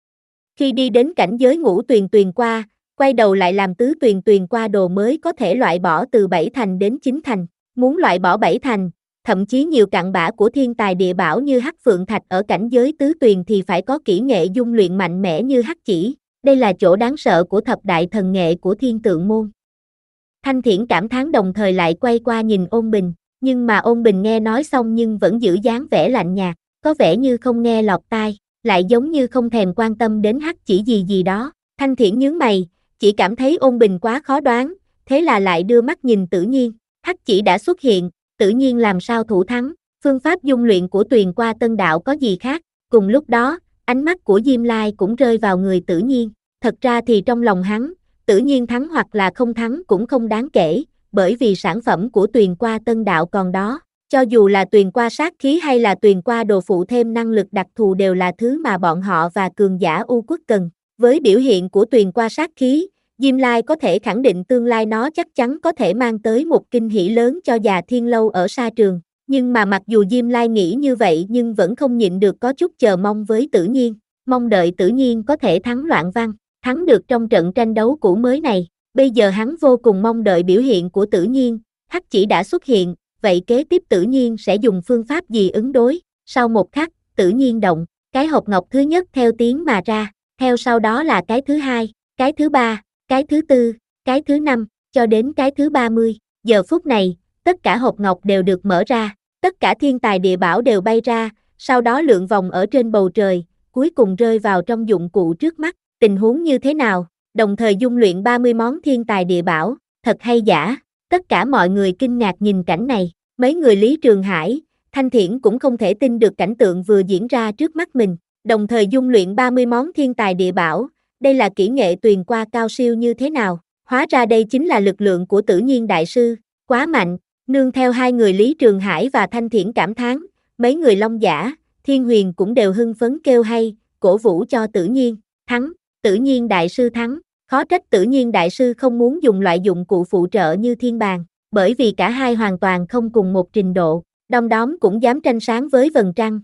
Khi đi đến cảnh giới ngũ tuyền tuyền qua, quay đầu lại làm tứ tuyền tuyền qua đồ mới có thể loại bỏ từ bảy thành đến chín thành. Muốn loại bỏ bảy thành, thậm chí nhiều cặn bã của thiên tài địa bảo như hắc phượng thạch ở cảnh giới tứ tuyền thì phải có kỹ nghệ dung luyện mạnh mẽ như hắc chỉ. Đây là chỗ đáng sợ của thập đại thần nghệ của thiên tượng môn. Thanh Thiển cảm thán đồng thời lại quay qua nhìn Ôn Bình, nhưng mà Ôn Bình nghe nói xong nhưng vẫn giữ dáng vẻ lạnh nhạt, có vẻ như không nghe lọt tai, lại giống như không thèm quan tâm đến hắc chỉ gì gì đó. Thanh Thiển nhướng mày, chỉ cảm thấy Ôn Bình quá khó đoán, thế là lại đưa mắt nhìn Tử Nhiên, hắc chỉ đã xuất hiện, Tử Nhiên làm sao thủ thắng, phương pháp dung luyện của Tuyền qua Tân Đạo có gì khác. Cùng lúc đó, ánh mắt của Diêm Lai cũng rơi vào người Tử Nhiên, thật ra thì trong lòng hắn, Tử Nhiên thắng hoặc là không thắng cũng không đáng kể, bởi vì sản phẩm của Tuyền qua Tân Đạo còn đó, cho dù là Tuyền qua sát khí hay là Tuyền qua đồ phụ thêm năng lực đặc thù đều là thứ mà bọn họ và cường giả U Quốc cần. Với biểu hiện của Tuyền qua sát khí, Diêm Lai có thể khẳng định tương lai nó chắc chắn có thể mang tới một kinh hỉ lớn cho già Thiên Lâu ở Sa Trường. Nhưng mà mặc dù Diêm Lai nghĩ như vậy nhưng vẫn không nhịn được có chút chờ mong với Tử Nhiên, mong đợi Tử Nhiên có thể thắng Loạn Văn, thắng được trong trận tranh đấu cũ mới này. Bây giờ hắn vô cùng mong đợi biểu hiện của Tử Nhiên, hắc chỉ đã xuất hiện, vậy kế tiếp Tử Nhiên sẽ dùng phương pháp gì ứng đối? Sau một khắc, Tử Nhiên động, cái hộp ngọc thứ nhất theo tiếng mà ra, theo sau đó là cái thứ hai, cái thứ ba, cái thứ tư, cái thứ năm, cho đến cái thứ ba mươi. Giờ phút này, tất cả hộp ngọc đều được mở ra, tất cả thiên tài địa bảo đều bay ra, sau đó lượn vòng ở trên bầu trời, cuối cùng rơi vào trong dụng cụ trước mắt. Tình huống như thế nào? Đồng thời dung luyện ba mươi món thiên tài địa bảo, thật hay giả? Tất cả mọi người kinh ngạc nhìn cảnh này, mấy người Lý Trường Hải, Thanh Thiển cũng không thể tin được cảnh tượng vừa diễn ra trước mắt mình. Đồng thời dung luyện ba mươi món thiên tài địa bảo, đây là kỹ nghệ Tuyền qua cao siêu như thế nào? Hóa ra đây chính là lực lượng của Tử Nhiên đại sư, quá mạnh. Nương theo hai người Lý Trường Hải và Thanh Thiển cảm thán, mấy người Long Giả, Thiên Huyền cũng đều hưng phấn kêu hay, cổ vũ cho Tử Nhiên, thắng, Tử Nhiên đại sư thắng. Khó trách Tử Nhiên đại sư không muốn dùng loại dụng cụ phụ trợ như thiên bàn, bởi vì cả hai hoàn toàn không cùng một trình độ, Đom Đóm cũng dám tranh sáng với vầng trăng.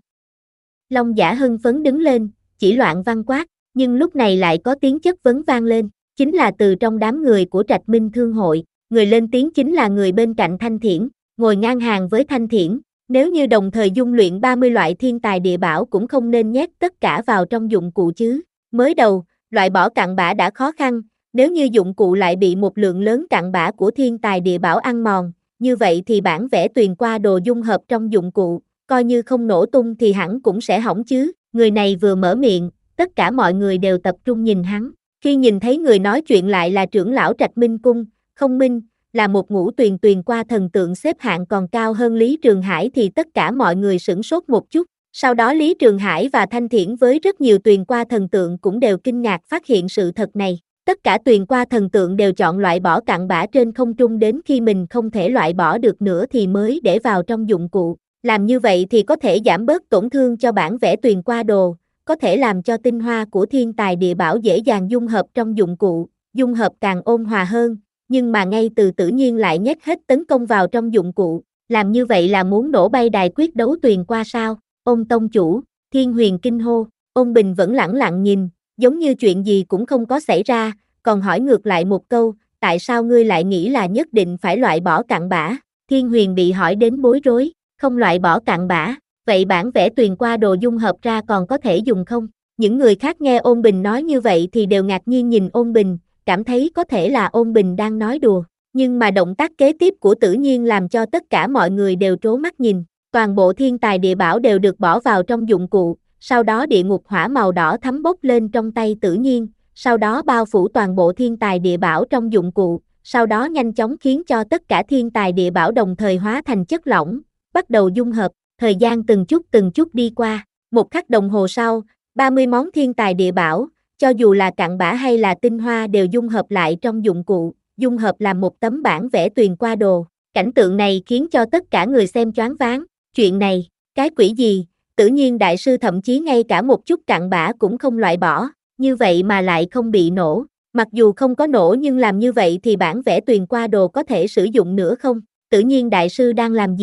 Long Giả hưng phấn đứng lên, chỉ Loạn Văn quát, nhưng lúc này lại có tiếng chất vấn vang lên, chính là từ trong đám người của Trạch Minh Thương hội, người lên tiếng chính là người bên cạnh Thanh Thiển, ngồi ngang hàng với Thanh Thiển, nếu như đồng thời dung luyện ba mươi loại thiên tài địa bảo cũng không nên nhét tất cả vào trong dụng cụ chứ. Mới đầu, loại bỏ cặn bã đã khó khăn, nếu như dụng cụ lại bị một lượng lớn cặn bã của thiên tài địa bảo ăn mòn, như vậy thì bản vẽ Tuyền qua đồ dung hợp trong dụng cụ, coi như không nổ tung thì hẳn cũng sẽ hỏng chứ. Người này vừa mở miệng, tất cả mọi người đều tập trung nhìn hắn, khi nhìn thấy người nói chuyện lại là trưởng lão Trạch Minh Cung, không minh, là một ngũ tuyền tuyền qua thần tượng xếp hạng còn cao hơn Lý Trường Hải thì tất cả mọi người sửng sốt một chút. Sau đó Lý Trường Hải và Thanh Thiển với rất nhiều tuyền qua thần tượng cũng đều kinh ngạc phát hiện sự thật này. Tất cả tuyền qua thần tượng đều chọn loại bỏ cặn bã trên không trung đến khi mình không thể loại bỏ được nữa thì mới để vào trong dụng cụ. Làm như vậy thì có thể giảm bớt tổn thương cho bản vẽ tuyền qua đồ, có thể làm cho tinh hoa của thiên tài địa bảo dễ dàng dung hợp trong dụng cụ, dung hợp càng ôn hòa hơn. Nhưng mà ngay từ Tử Nhiên lại nhét hết tấn công vào trong dụng cụ, làm như vậy là muốn nổ bay đài quyết đấu Tuyền qua sao? Ôn tông chủ, Thiên Huyền kinh hô, Ôn Bình vẫn lẳng lặng nhìn, giống như chuyện gì cũng không có xảy ra, còn hỏi ngược lại một câu, tại sao ngươi lại nghĩ là nhất định phải loại bỏ cặn bã? Thiên Huyền bị hỏi đến bối rối, không loại bỏ cặn bã, vậy bản vẽ Tuyền qua đồ dung hợp ra còn có thể dùng không? Những người khác nghe Ôn Bình nói như vậy thì đều ngạc nhiên nhìn Ôn Bình, cảm thấy có thể là Ôn Bình đang nói đùa, nhưng mà động tác kế tiếp của Tử Nhiên làm cho tất cả mọi người đều trố mắt nhìn. Toàn bộ thiên tài địa bảo đều được bỏ vào trong dụng cụ, sau đó địa ngục hỏa màu đỏ thắm bốc lên trong tay Tử Nhiên, sau đó bao phủ toàn bộ thiên tài địa bảo trong dụng cụ, sau đó nhanh chóng khiến cho tất cả thiên tài địa bảo đồng thời hóa thành chất lỏng, bắt đầu dung hợp. Thời gian từng chút từng chút đi qua, một khắc đồng hồ sau, ba mươi món thiên tài địa bảo, cho dù là cặn bã hay là tinh hoa đều dung hợp lại trong dụng cụ, dung hợp làm một tấm bản vẽ Tuyền qua đồ. Cảnh tượng này khiến cho tất cả người xem choáng váng. Chuyện này, cái quỷ gì? Tử Nhiên đại sư thậm chí ngay cả một chút cặn bã cũng không loại bỏ, như vậy mà lại không bị nổ. Mặc dù không có nổ nhưng làm như vậy thì bản vẽ Tuyền qua đồ có thể sử dụng nữa không? Tử Nhiên đại sư đang làm gì?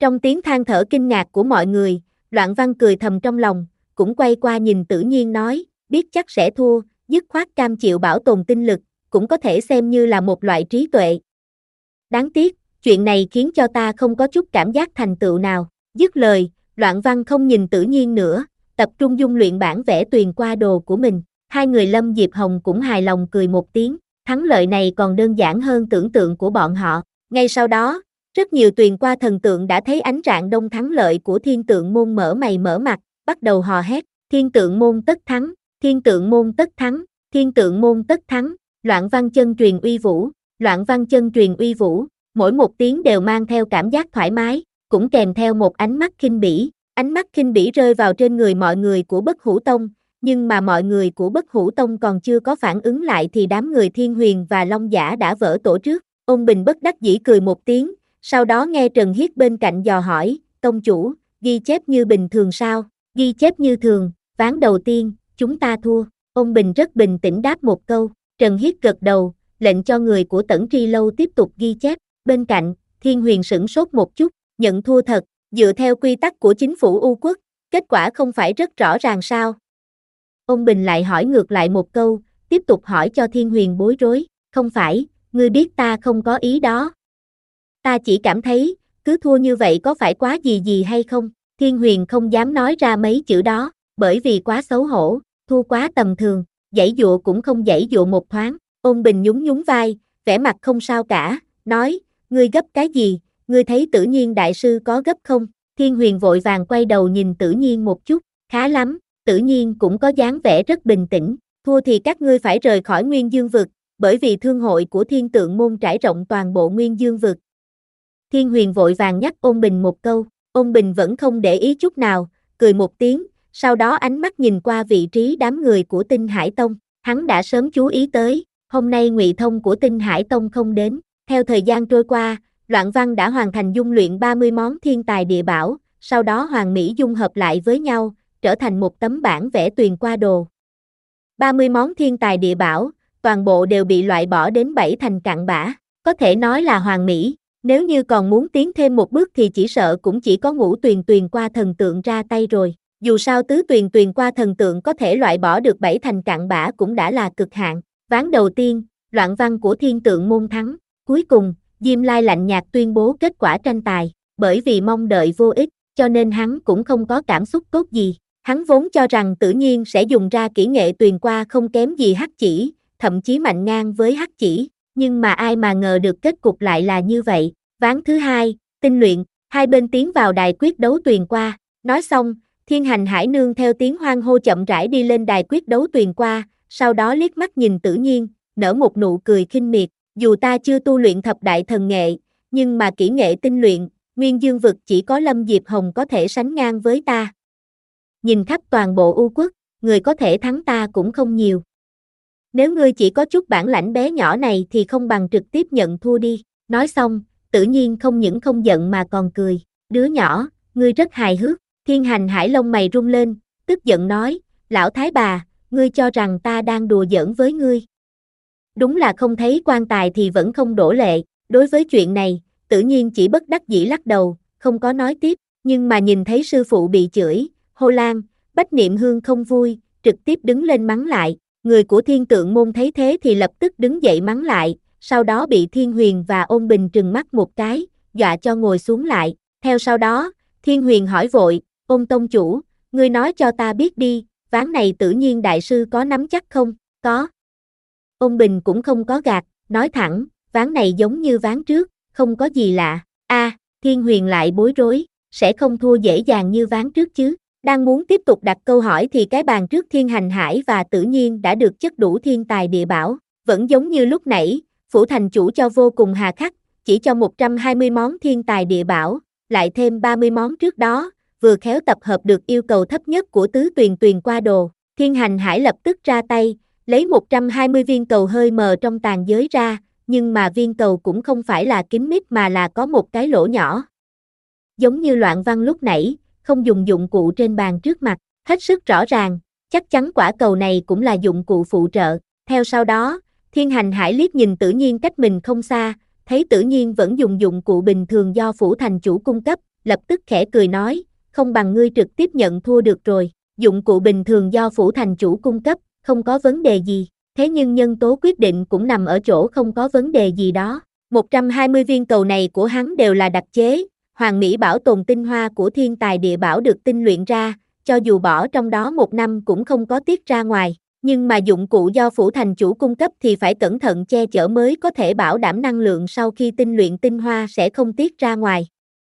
Trong tiếng than thở kinh ngạc của mọi người, Loạn Văn cười thầm trong lòng, cũng quay qua nhìn Tử Nhiên nói, biết chắc sẽ thua, dứt khoát cam chịu bảo tồn tinh lực, cũng có thể xem như là một loại trí tuệ. Đáng tiếc, chuyện này khiến cho ta không có chút cảm giác thành tựu nào. Dứt lời, Loạn Văn không nhìn Tử Nhiên nữa, tập trung dung luyện bản vẽ tuyền qua đồ của mình. Hai người Lâm Diệp Hồng cũng hài lòng cười một tiếng, thắng lợi này còn đơn giản hơn tưởng tượng của bọn họ. Ngay sau đó, rất nhiều tuyền qua thần tượng đã thấy ánh rạng đông thắng lợi của Thiên Tượng Môn mở mày mở mặt, bắt đầu hò hét, Thiên Tượng Môn tất thắng, Thiên Tượng Môn tất thắng, Thiên Tượng Môn tất thắng, Loạn Văn chân truyền uy vũ, Loạn Văn chân truyền uy vũ, mỗi một tiếng đều mang theo cảm giác thoải mái, cũng kèm theo một ánh mắt khinh bỉ. Ánh mắt khinh bỉ rơi vào trên người mọi người của Bất Hủ Tông, nhưng mà mọi người của Bất Hủ Tông còn chưa có phản ứng lại thì đám người Thiên Huyền và Long Giả đã vỡ tổ trước. Ôn Bình bất đắc dĩ cười một tiếng, sau đó nghe Trần Hiết bên cạnh dò hỏi, tông chủ, ghi chép như bình thường sao? Ghi chép như thường, ván đầu tiên, chúng ta thua. Ôn Bình rất bình tĩnh đáp một câu, Trần Hiết gật đầu, lệnh cho người của Tẩn Tri Lâu tiếp tục ghi chép. Bên cạnh, Thiên Huyền sửng sốt một chút, nhận thua thật, dựa theo quy tắc của chính phủ U Quốc, kết quả không phải rất rõ ràng sao? Ôn Bình lại hỏi ngược lại một câu, tiếp tục hỏi cho Thiên Huyền bối rối, không phải, ngươi biết ta không có ý đó. Ta chỉ cảm thấy, cứ thua như vậy có phải quá gì gì hay không? Thiên Huyền không dám nói ra mấy chữ đó, bởi vì quá xấu hổ, thua quá tầm thường, giãy dụa cũng không giãy dụa một thoáng. Ôn Bình nhún nhún vai, vẻ mặt không sao cả, nói, ngươi gấp cái gì, ngươi thấy Tử Nhiên đại sư có gấp không? Thiên Huyền vội vàng quay đầu nhìn Tử Nhiên một chút, khá lắm, Tử Nhiên cũng có dáng vẻ rất bình tĩnh, thua thì các ngươi phải rời khỏi Nguyên Dương vực, bởi vì thương hội của Thiên Tượng Môn trải rộng toàn bộ Nguyên Dương vực. Thiên Huyền vội vàng nhắc Ôn Bình một câu, Ôn Bình vẫn không để ý chút nào, cười một tiếng, sau đó ánh mắt nhìn qua vị trí đám người của Tinh Hải Tông, hắn đã sớm chú ý tới, hôm nay Ngụy Thông của Tinh Hải Tông không đến. Theo thời gian trôi qua, Loạn Văn đã hoàn thành dung luyện ba mươi món thiên tài địa bảo, sau đó hoàn mỹ dung hợp lại với nhau, trở thành một tấm bản vẽ tuyền qua đồ. ba mươi món thiên tài địa bảo, toàn bộ đều bị loại bỏ đến bảy thành cặn bã, có thể nói là hoàn mỹ. Nếu như còn muốn tiến thêm một bước thì chỉ sợ cũng chỉ có Ngũ Tuyền tuyền qua thần tượng ra tay rồi. Dù sao tứ tuyền tuyền qua thần tượng có thể loại bỏ được bảy thành cặn bã cũng đã là cực hạn. Ván đầu tiên, Loạn Văn của Thiên Tượng Môn thắng. Cuối cùng, Diêm Lai lạnh nhạt tuyên bố kết quả tranh tài, bởi vì mong đợi vô ích, cho nên hắn cũng không có cảm xúc tốt gì. Hắn vốn cho rằng Tử Nhiên sẽ dùng ra kỹ nghệ tuyền qua không kém gì Hắc Chỉ, thậm chí mạnh ngang với Hắc Chỉ, nhưng mà ai mà ngờ được kết cục lại là như vậy. Ván thứ hai, tinh luyện, hai bên tiến vào đài quyết đấu tuyền qua. Nói xong, Thiên Hành Hải nương theo tiếng hoan hô chậm rãi đi lên đài quyết đấu tuyền qua, sau đó liếc mắt nhìn Tử Nhiên, nở một nụ cười khinh miệt. Dù ta chưa tu luyện thập đại thần nghệ, nhưng mà kỹ nghệ tinh luyện, Nguyên Dương vực chỉ có Lâm Diệp Hồng có thể sánh ngang với ta. Nhìn khắp toàn bộ U Quốc, người có thể thắng ta cũng không nhiều. Nếu ngươi chỉ có chút bản lãnh bé nhỏ này thì không bằng trực tiếp nhận thua đi. Nói xong, Tử Nhiên không những không giận mà còn cười. Đứa nhỏ, ngươi rất hài hước. Thiên Hành Hải lông mày rung lên, tức giận nói, lão thái bà, ngươi cho rằng ta đang đùa giỡn với ngươi. Đúng là không thấy quan tài thì vẫn không đổ lệ. Đối với chuyện này, Tử Nhiên chỉ bất đắc dĩ lắc đầu, không có nói tiếp, nhưng mà nhìn thấy sư phụ bị chửi, hô lan, Bách Niệm Hương không vui, trực tiếp đứng lên mắng lại. Người của Thiên Tượng Môn thấy thế thì lập tức đứng dậy mắng lại, sau đó bị Thiên Huyền và Ôn Bình trừng mắt một cái, dọa cho ngồi xuống lại. Theo sau đó, Thiên Huyền hỏi vội, Ôn tông chủ, ngươi nói cho ta biết đi, ván này Tử Nhiên đại sư có nắm chắc không? Có. Ôn Bình cũng không có gạt, nói thẳng, ván này giống như ván trước, không có gì lạ. A, à, Thiên Huyền lại bối rối, sẽ không thua dễ dàng như ván trước chứ. Đang muốn tiếp tục đặt câu hỏi thì cái bàn trước Thiên Hành Hải và Tử Nhiên đã được chất đủ thiên tài địa bảo. Vẫn giống như lúc nãy, phủ thành chủ cho vô cùng hà khắc, chỉ cho một trăm hai mươi món thiên tài địa bảo, lại thêm ba mươi món trước đó, vừa khéo tập hợp được yêu cầu thấp nhất của tứ tuyền tuyền qua đồ. Thiên Hành Hải lập tức ra tay, lấy một trăm hai mươi viên cầu hơi mờ trong tàn giới ra, nhưng mà viên cầu cũng không phải là kín mít mà là có một cái lỗ nhỏ. Giống như Loạn Văn lúc nãy, không dùng dụng cụ trên bàn trước mặt, hết sức rõ ràng, chắc chắn quả cầu này cũng là dụng cụ phụ trợ. Theo sau đó, Thiên Hành Hải liếc nhìn Tử Nhiên cách mình không xa, thấy Tử Nhiên vẫn dùng dụng cụ bình thường do phủ thành chủ cung cấp, lập tức khẽ cười nói, không bằng ngươi trực tiếp nhận thua được rồi, dụng cụ bình thường do phủ thành chủ cung cấp, không có vấn đề gì, thế nhưng nhân tố quyết định cũng nằm ở chỗ không có vấn đề gì đó. một trăm hai mươi viên cầu này của hắn đều là đặc chế, Hoàng Mỹ bảo tồn tinh hoa của thiên tài địa bảo được tinh luyện ra, cho dù bỏ trong đó một năm cũng không có tiết ra ngoài, nhưng mà dụng cụ do phủ thành chủ cung cấp thì phải cẩn thận che chở mới có thể bảo đảm năng lượng sau khi tinh luyện tinh hoa sẽ không tiết ra ngoài.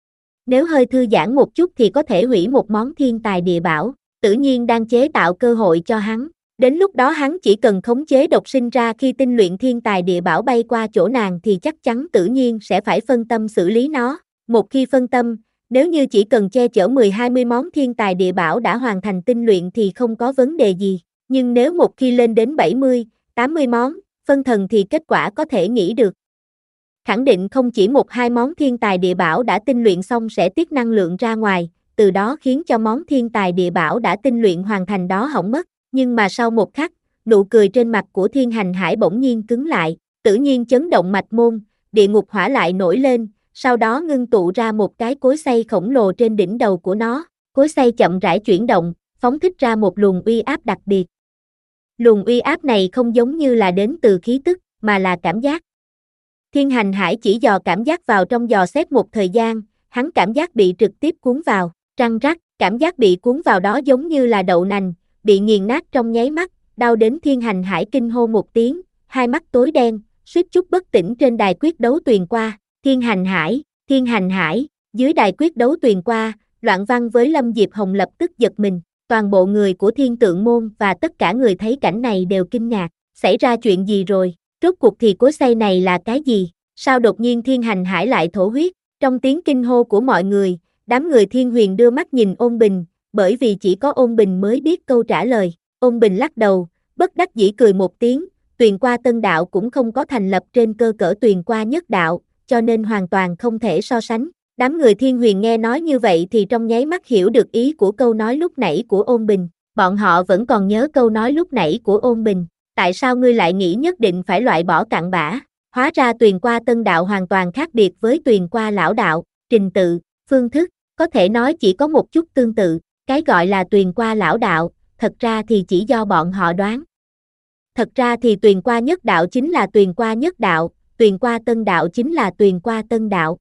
Nếu hơi thư giãn một chút thì có thể hủy một món thiên tài địa bảo, tự nhiên đang chế tạo cơ hội cho hắn. Đến lúc đó hắn chỉ cần khống chế độc sinh ra khi tinh luyện thiên tài địa bảo bay qua chỗ nàng thì chắc chắn tự nhiên sẽ phải phân tâm xử lý nó. Một khi phân tâm, nếu như chỉ cần che chở mười hai mươi món thiên tài địa bảo đã hoàn thành tinh luyện thì không có vấn đề gì. Nhưng nếu một khi lên đến bảy mươi, tám mươi món, phân thần thì kết quả có thể nghĩ được. Khẳng định không chỉ một hai món thiên tài địa bảo đã tinh luyện xong sẽ tiết năng lượng ra ngoài, từ đó khiến cho món thiên tài địa bảo đã tinh luyện hoàn thành đó hỏng mất. Nhưng mà sau một khắc, nụ cười trên mặt của Thiên Hành Hải bỗng nhiên cứng lại, tự nhiên chấn động mạch môn, địa ngục hỏa lại nổi lên, sau đó ngưng tụ ra một cái cối xay khổng lồ trên đỉnh đầu của nó, cối xay chậm rãi chuyển động, phóng thích ra một luồng uy áp đặc biệt. Luồng uy áp này không giống như là đến từ khí tức, mà là cảm giác. Thiên Hành Hải chỉ dò cảm giác vào trong dò xét một thời gian, hắn cảm giác bị trực tiếp cuốn vào, răng rắc, cảm giác bị cuốn vào đó giống như là đậu nành, bị nghiền nát trong nháy mắt, đau đến Thiên Hành Hải kinh hô một tiếng, hai mắt tối đen, suýt chút bất tỉnh trên đài quyết đấu tuyền qua. Thiên Hành Hải, Thiên Hành Hải, dưới đài quyết đấu tuyền qua, Loạn Văn với Lâm Diệp Hồng lập tức giật mình, toàn bộ người của Thiên Tượng Môn và tất cả người thấy cảnh này đều kinh ngạc, xảy ra chuyện gì rồi, rốt cuộc thì cối xay này là cái gì, sao đột nhiên Thiên Hành Hải lại thổ huyết, trong tiếng kinh hô của mọi người, đám người Thiên Huyền đưa mắt nhìn Ôn Bình, bởi vì chỉ có Ôn Bình mới biết câu trả lời. Ôn Bình lắc đầu, bất đắc dĩ cười một tiếng, Tuyền Qua Tân Đạo cũng không có thành lập trên cơ cỡ Tuyền Qua Nhất Đạo, cho nên hoàn toàn không thể so sánh. Đám người Thiên Huyền nghe nói như vậy thì trong nháy mắt hiểu được ý của câu nói lúc nãy của Ôn Bình, bọn họ vẫn còn nhớ câu nói lúc nãy của Ôn Bình, tại sao ngươi lại nghĩ nhất định phải loại bỏ cặn bã, hóa ra Tuyền Qua Tân Đạo hoàn toàn khác biệt với Tuyền Qua Lão Đạo, trình tự, phương thức, có thể nói chỉ có một chút tương tự. Cái gọi là Tuyền Qua Lão Đạo, thật ra thì chỉ do bọn họ đoán. Thật ra thì Tuyền Qua Nhất Đạo chính là Tuyền Qua Nhất Đạo, Tuyền Qua Tân Đạo chính là Tuyền Qua Tân Đạo.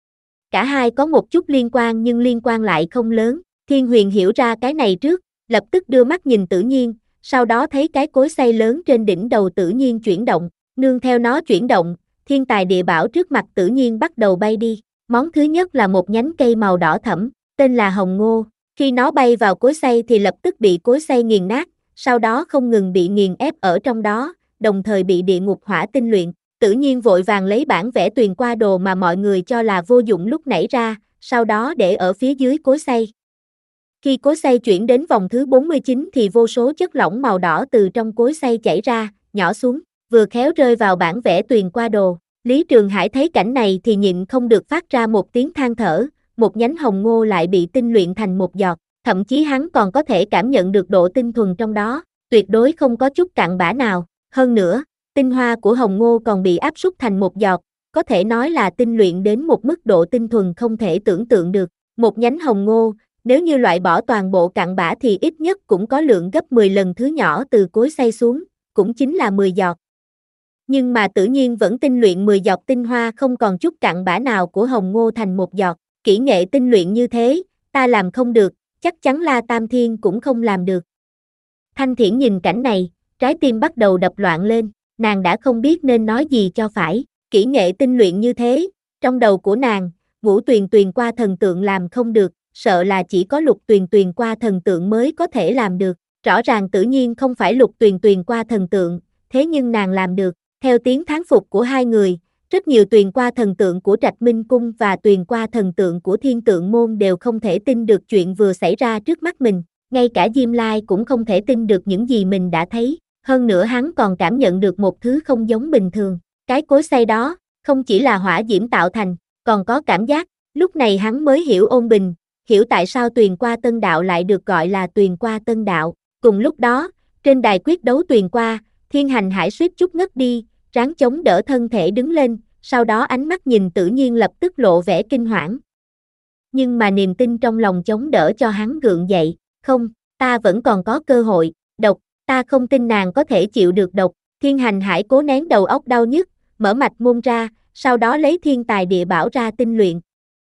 Cả hai có một chút liên quan nhưng liên quan lại không lớn. Thiên Huyền hiểu ra cái này trước, lập tức đưa mắt nhìn Tử Nhiên, sau đó thấy cái cối xay lớn trên đỉnh đầu Tử Nhiên chuyển động, nương theo nó chuyển động, thiên tài địa bảo trước mặt Tử Nhiên bắt đầu bay đi. Món thứ nhất là một nhánh cây màu đỏ thẫm, tên là hồng ngô. Khi nó bay vào cối xay thì lập tức bị cối xay nghiền nát, sau đó không ngừng bị nghiền ép ở trong đó, đồng thời bị địa ngục hỏa tinh luyện. Tự nhiên vội vàng lấy bản vẽ Tuyền Qua đồ mà mọi người cho là vô dụng lúc nãy ra, sau đó để ở phía dưới cối xay. Khi cối xay chuyển đến vòng thứ bốn mươi chín thì vô số chất lỏng màu đỏ từ trong cối xay chảy ra, nhỏ xuống, vừa khéo rơi vào bản vẽ Tuyền Qua đồ. Lý Trường Hải thấy cảnh này thì nhịn không được phát ra một tiếng than thở. Một nhánh hồng ngô lại bị tinh luyện thành một giọt, thậm chí hắn còn có thể cảm nhận được độ tinh thuần trong đó, tuyệt đối không có chút cặn bã nào. Hơn nữa, tinh hoa của hồng ngô còn bị áp suất thành một giọt, có thể nói là tinh luyện đến một mức độ tinh thuần không thể tưởng tượng được. Một nhánh hồng ngô, nếu như loại bỏ toàn bộ cặn bã thì ít nhất cũng có lượng gấp mười lần thứ nhỏ từ cối xay xuống, cũng chính là mười giọt. Nhưng mà tự nhiên vẫn tinh luyện mười giọt tinh hoa không còn chút cặn bã nào của hồng ngô thành một giọt. Kỹ nghệ tinh luyện như thế, ta làm không được, chắc chắn La Tam Thiên cũng không làm được. Thanh Thiển nhìn cảnh này, trái tim bắt đầu đập loạn lên, nàng đã không biết nên nói gì cho phải. Kỹ nghệ tinh luyện như thế, trong đầu của nàng, Ngũ Tuyền Tuyền Qua thần tượng làm không được, sợ là chỉ có Lục Tuyền Tuyền Qua thần tượng mới có thể làm được. Rõ ràng tự nhiên không phải Lục Tuyền Tuyền Qua thần tượng, thế nhưng nàng làm được. Theo tiếng thán phục của hai người, rất nhiều Tuyền Qua thần tượng của Trạch Minh Cung và Tuyền Qua thần tượng của Thiên Tượng Môn đều không thể tin được chuyện vừa xảy ra trước mắt mình, ngay cả Diêm Lai cũng không thể tin được những gì mình đã thấy, hơn nữa hắn còn cảm nhận được một thứ không giống bình thường, cái cối xay đó, không chỉ là hỏa diễm tạo thành, còn có cảm giác, lúc này hắn mới hiểu Ôn Bình, hiểu tại sao Tuyền Qua Tân Đạo lại được gọi là Tuyền Qua Tân Đạo. Cùng lúc đó, trên đài quyết đấu Tuyền Qua, Thiên Hành Hải suýt chút ngất đi, ráng chống đỡ thân thể đứng lên, sau đó ánh mắt nhìn Tử Nhiên lập tức lộ vẻ kinh hoảng. nhưng mà niềm tin trong lòng chống đỡ cho hắn gượng dậy, không, ta vẫn còn có cơ hội, độc, ta không tin nàng có thể chịu được độc, Thiên Hành Hải cố nén đầu óc đau nhức, mở mạch môn ra, sau đó lấy thiên tài địa bảo ra tinh luyện.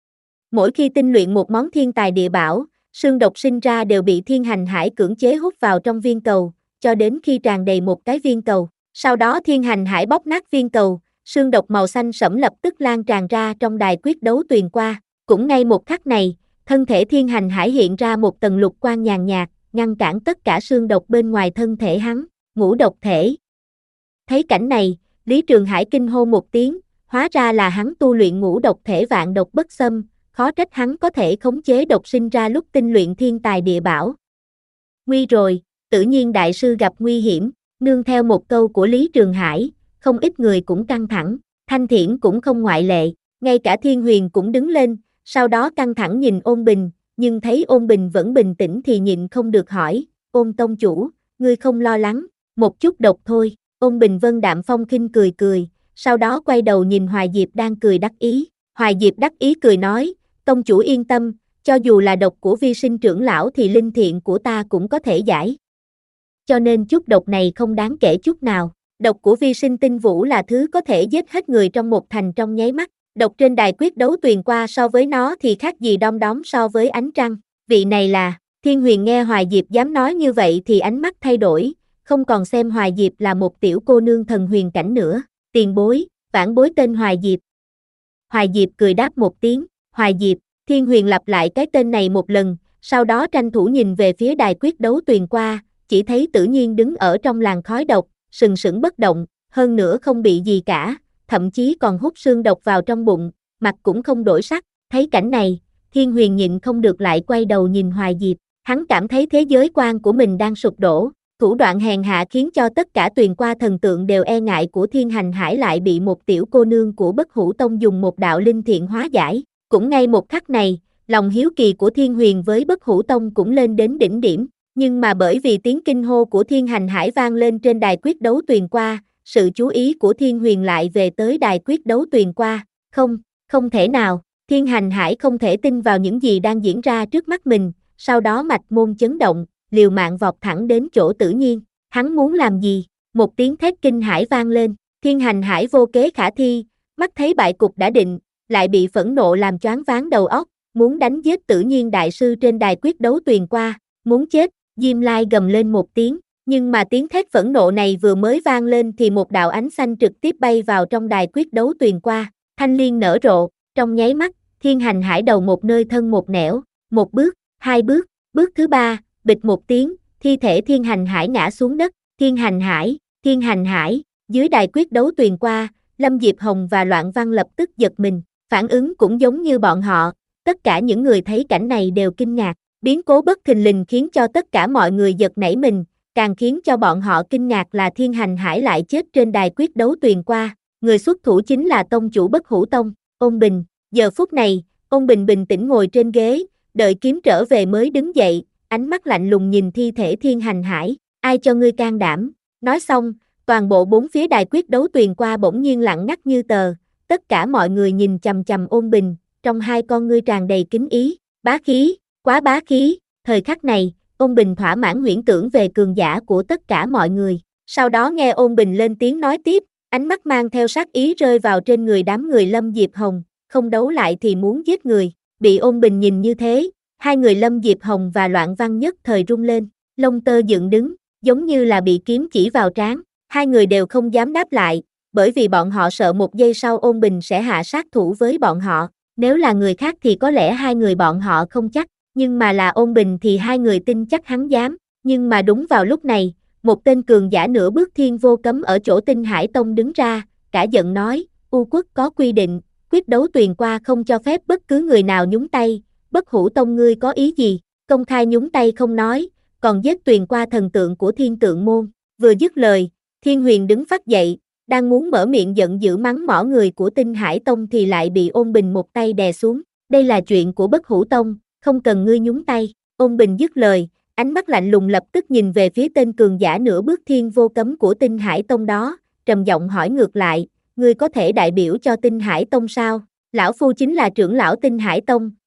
Mỗi khi tinh luyện một món thiên tài địa bảo, xương độc sinh ra đều bị Thiên Hành Hải cưỡng chế hút vào trong viên cầu, cho đến khi tràn đầy một cái viên cầu. Sau đó Thiên Hành Hải bóp nát viên cầu, xương độc màu xanh sẫm lập tức lan tràn ra trong đài quyết đấu tuyền qua. Cũng ngay một khắc này, thân thể Thiên Hành Hải hiện ra một tầng lục quang nhàn nhạt, ngăn cản tất cả xương độc bên ngoài thân thể hắn, ngũ độc thể. Thấy cảnh này, Lý Trường Hải kinh hô một tiếng, hóa ra là hắn tu luyện ngũ độc thể vạn độc bất xâm, khó trách hắn có thể khống chế độc sinh ra lúc tinh luyện thiên tài địa bảo. Nguy rồi, tự nhiên đại sư gặp nguy hiểm, nương theo một câu của Lý Trường Hải, không ít người cũng căng thẳng, Thanh Thiển cũng không ngoại lệ, ngay cả Thiên Huyền cũng đứng lên, sau đó căng thẳng nhìn Ôn Bình, nhưng thấy Ôn Bình vẫn bình tĩnh thì nhịn không được hỏi, Ôn tông chủ, ngươi không lo lắng, một chút độc thôi, Ôn Bình vân đạm phong khinh cười cười, sau đó quay đầu nhìn Hoài Diệp đang cười đắc ý, Hoài Diệp đắc ý cười nói, tông chủ yên tâm, cho dù là độc của vi sinh trưởng lão thì linh thiện của ta cũng có thể giải. Cho nên chút độc này không đáng kể chút nào, độc của vi sinh tinh vũ là thứ có thể giết hết người trong một thành trong nháy mắt, độc trên đài quyết đấu tuyền qua so với nó thì khác gì đom đóm so với ánh trăng, vị này là, Thiên Huyền nghe Hoài Diệp dám nói như vậy thì ánh mắt thay đổi, không còn xem Hoài Diệp là một tiểu cô nương thần huyền cảnh nữa, tiền bối, vãn bối tên Hoài Diệp. Hoài Diệp cười đáp một tiếng, Hoài Diệp, Thiên Huyền lặp lại cái tên này một lần, sau đó tranh thủ nhìn về phía đài quyết đấu tuyền qua, chỉ thấy Tử Nhiên đứng ở trong làn khói độc, sừng sững bất động, hơn nữa không bị gì cả, thậm chí còn hút xương độc vào trong bụng, mặt cũng không đổi sắc, thấy cảnh này, Thiên Huyền nhịn không được lại quay đầu nhìn Hoài Diệp, hắn cảm thấy thế giới quan của mình đang sụp đổ, thủ đoạn hèn hạ khiến cho tất cả tuyền qua thần tượng đều e ngại của Thiên Hành Hải lại bị một tiểu cô nương của Bất Hủ Tông dùng một đạo linh thiện hóa giải, cũng ngay một khắc này, lòng hiếu kỳ của Thiên Huyền với Bất Hủ Tông cũng lên đến đỉnh điểm, nhưng mà bởi vì tiếng kinh hô của Thiên Hành Hải vang lên trên đài quyết đấu tuyền qua, sự chú ý của Thiên Huyền lại về tới đài quyết đấu tuyền qua, không, không thể nào, Thiên Hành Hải không thể tin vào những gì đang diễn ra trước mắt mình, sau đó mạch môn chấn động, liều mạng vọt thẳng đến chỗ Tử Nhiên, hắn muốn làm gì, một tiếng thét kinh hãi vang lên, Thiên Hành Hải vô kế khả thi, mắt thấy bại cục đã định, lại bị phẫn nộ làm choáng váng đầu óc, muốn đánh giết Tử Nhiên đại sư trên đài quyết đấu tuyền qua, muốn chết, Diêm Lai gầm lên một tiếng, nhưng mà tiếng thét phẫn nộ này vừa mới vang lên thì một đạo ánh xanh trực tiếp bay vào trong đài quyết đấu tuyền qua, thanh liên nở rộ, trong nháy mắt, Thiên Hành Hải đầu một nơi thân một nẻo, một bước, hai bước, bước thứ ba, bịch một tiếng, thi thể Thiên Hành Hải ngã xuống đất, Thiên Hành Hải, Thiên Hành Hải, dưới đài quyết đấu tuyền qua, Lâm Diệp Hồng và Loạn Văn lập tức giật mình, phản ứng cũng giống như bọn họ, tất cả những người thấy cảnh này đều kinh ngạc, biến cố bất thình lình khiến cho tất cả mọi người giật nảy mình, càng khiến cho bọn họ kinh ngạc là Thiên Hành Hải lại chết trên đài quyết đấu tuyền qua, người xuất thủ chính là tông chủ Bất Hủ Tông, Ôn Bình, giờ phút này, Ôn Bình bình tĩnh ngồi trên ghế, đợi kiếm trở về mới đứng dậy, ánh mắt lạnh lùng nhìn thi thể Thiên Hành Hải, ai cho ngươi can đảm, nói xong, toàn bộ bốn phía đài quyết đấu tuyền qua bỗng nhiên lặng ngắt như tờ, tất cả mọi người nhìn chằm chằm Ôn Bình, trong hai con ngươi tràn đầy kính ý, bá khí, quá bá khí, thời khắc này, Ôn Bình thỏa mãn huyễn tưởng về cường giả của tất cả mọi người, sau đó nghe Ôn Bình lên tiếng nói tiếp, ánh mắt mang theo sát ý rơi vào trên người đám người Lâm Diệp Hồng, không đấu lại thì muốn giết người, bị Ôn Bình nhìn như thế, hai người Lâm Diệp Hồng và Loạn Văn nhất thời rung lên, lông tơ dựng đứng, giống như là bị kiếm chỉ vào trán, hai người đều không dám đáp lại, bởi vì bọn họ sợ một giây sau Ôn Bình sẽ hạ sát thủ với bọn họ, nếu là người khác thì có lẽ hai người bọn họ không chắc, nhưng mà là Ôn Bình thì hai người tin chắc hắn dám, nhưng mà đúng vào lúc này, một tên cường giả nửa bước thiên vô cấm ở chỗ Tinh Hải Tông đứng ra, cả giận nói, U quốc có quy định, quyết đấu tuyền qua không cho phép bất cứ người nào nhúng tay, Bất Hủ Tông ngươi có ý gì, công khai nhúng tay không nói, còn giết tuyền qua thần tượng của Thiên Tượng Môn, vừa dứt lời, Thiên Huyền đứng phắt dậy, đang muốn mở miệng giận dữ mắng mỏ người của Tinh Hải Tông thì lại bị Ôn Bình một tay đè xuống, đây là chuyện của Bất Hủ Tông, không cần ngươi nhúng tay, Ôn Bình dứt lời, ánh mắt lạnh lùng lập tức nhìn về phía tên cường giả nửa bước thiên vô cấm của Tinh Hải Tông đó, trầm giọng hỏi ngược lại, ngươi có thể đại biểu cho Tinh Hải Tông sao, lão phu chính là trưởng lão Tinh Hải Tông,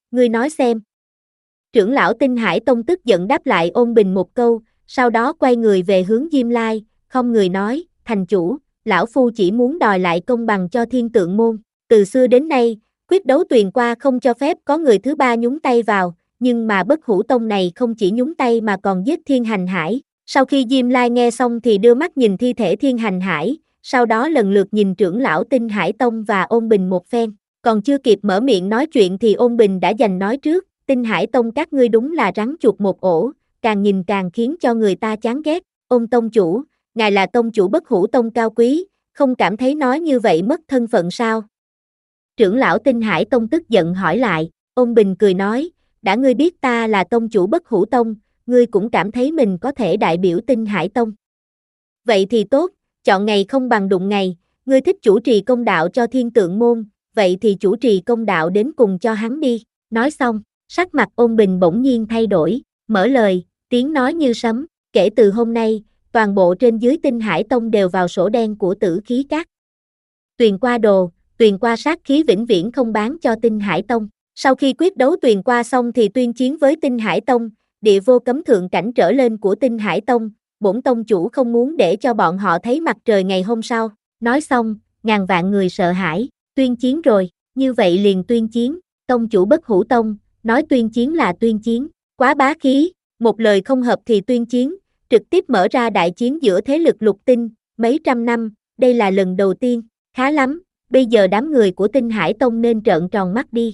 ngươi nói xem. Trưởng lão Tinh Hải Tông tức giận đáp lại Ôn Bình một câu, sau đó quay người về hướng Diêm Lai, không người nói, thành chủ, lão phu chỉ muốn đòi lại công bằng cho Thiên Tượng Môn. Từ xưa đến nay, quyết đấu tuyền qua không cho phép có người thứ ba nhúng tay vào, nhưng mà Bất Hủ Tông này không chỉ nhúng tay mà còn giết Thiên Hành Hải. Sau khi Diêm Lai nghe xong thì đưa mắt nhìn thi thể Thiên Hành Hải, sau đó lần lượt nhìn trưởng lão Tinh Hải Tông và Ôn Bình một phen. Còn chưa kịp mở miệng nói chuyện thì Ôn Bình đã giành nói trước, Tinh Hải Tông các ngươi đúng là rắn chuột một ổ, càng nhìn càng khiến cho người ta chán ghét. Ôn tông chủ, ngài là tông chủ Bất Hủ Tông cao quý, không cảm thấy nói như vậy mất thân phận sao? Trưởng lão Tinh Hải Tông tức giận hỏi lại, Ôn Bình cười nói, đã ngươi biết ta là tông chủ Bất Hủ Tông, ngươi cũng cảm thấy mình có thể đại biểu Tinh Hải Tông. Vậy thì tốt, chọn ngày không bằng đụng ngày, ngươi thích chủ trì công đạo cho Thiên Tượng Môn, vậy thì chủ trì công đạo đến cùng cho hắn đi. Nói xong, sắc mặt Ôn Bình bỗng nhiên thay đổi, mở lời, tiếng nói như sấm, kể từ hôm nay, toàn bộ trên dưới Tinh Hải Tông đều vào sổ đen của Tử Khí Các. Tuyền qua đồ, tuyền qua sát khí vĩnh viễn không bán cho Tinh Hải Tông. Sau khi quyết đấu tuyền qua xong thì tuyên chiến với Tinh Hải Tông, địa vô cấm thượng cảnh trở lên của Tinh Hải Tông, bổn tông chủ không muốn để cho bọn họ thấy mặt trời ngày hôm sau. Nói xong, ngàn vạn người sợ hãi, tuyên chiến rồi, như vậy liền tuyên chiến, tông chủ Bất Hủ Tông, nói tuyên chiến là tuyên chiến, quá bá khí, một lời không hợp thì tuyên chiến, trực tiếp mở ra đại chiến giữa thế lực lục tinh, mấy trăm năm, đây là lần đầu tiên, khá lắm, bây giờ đám người của Tinh Hải Tông nên trợn tròn mắt đi.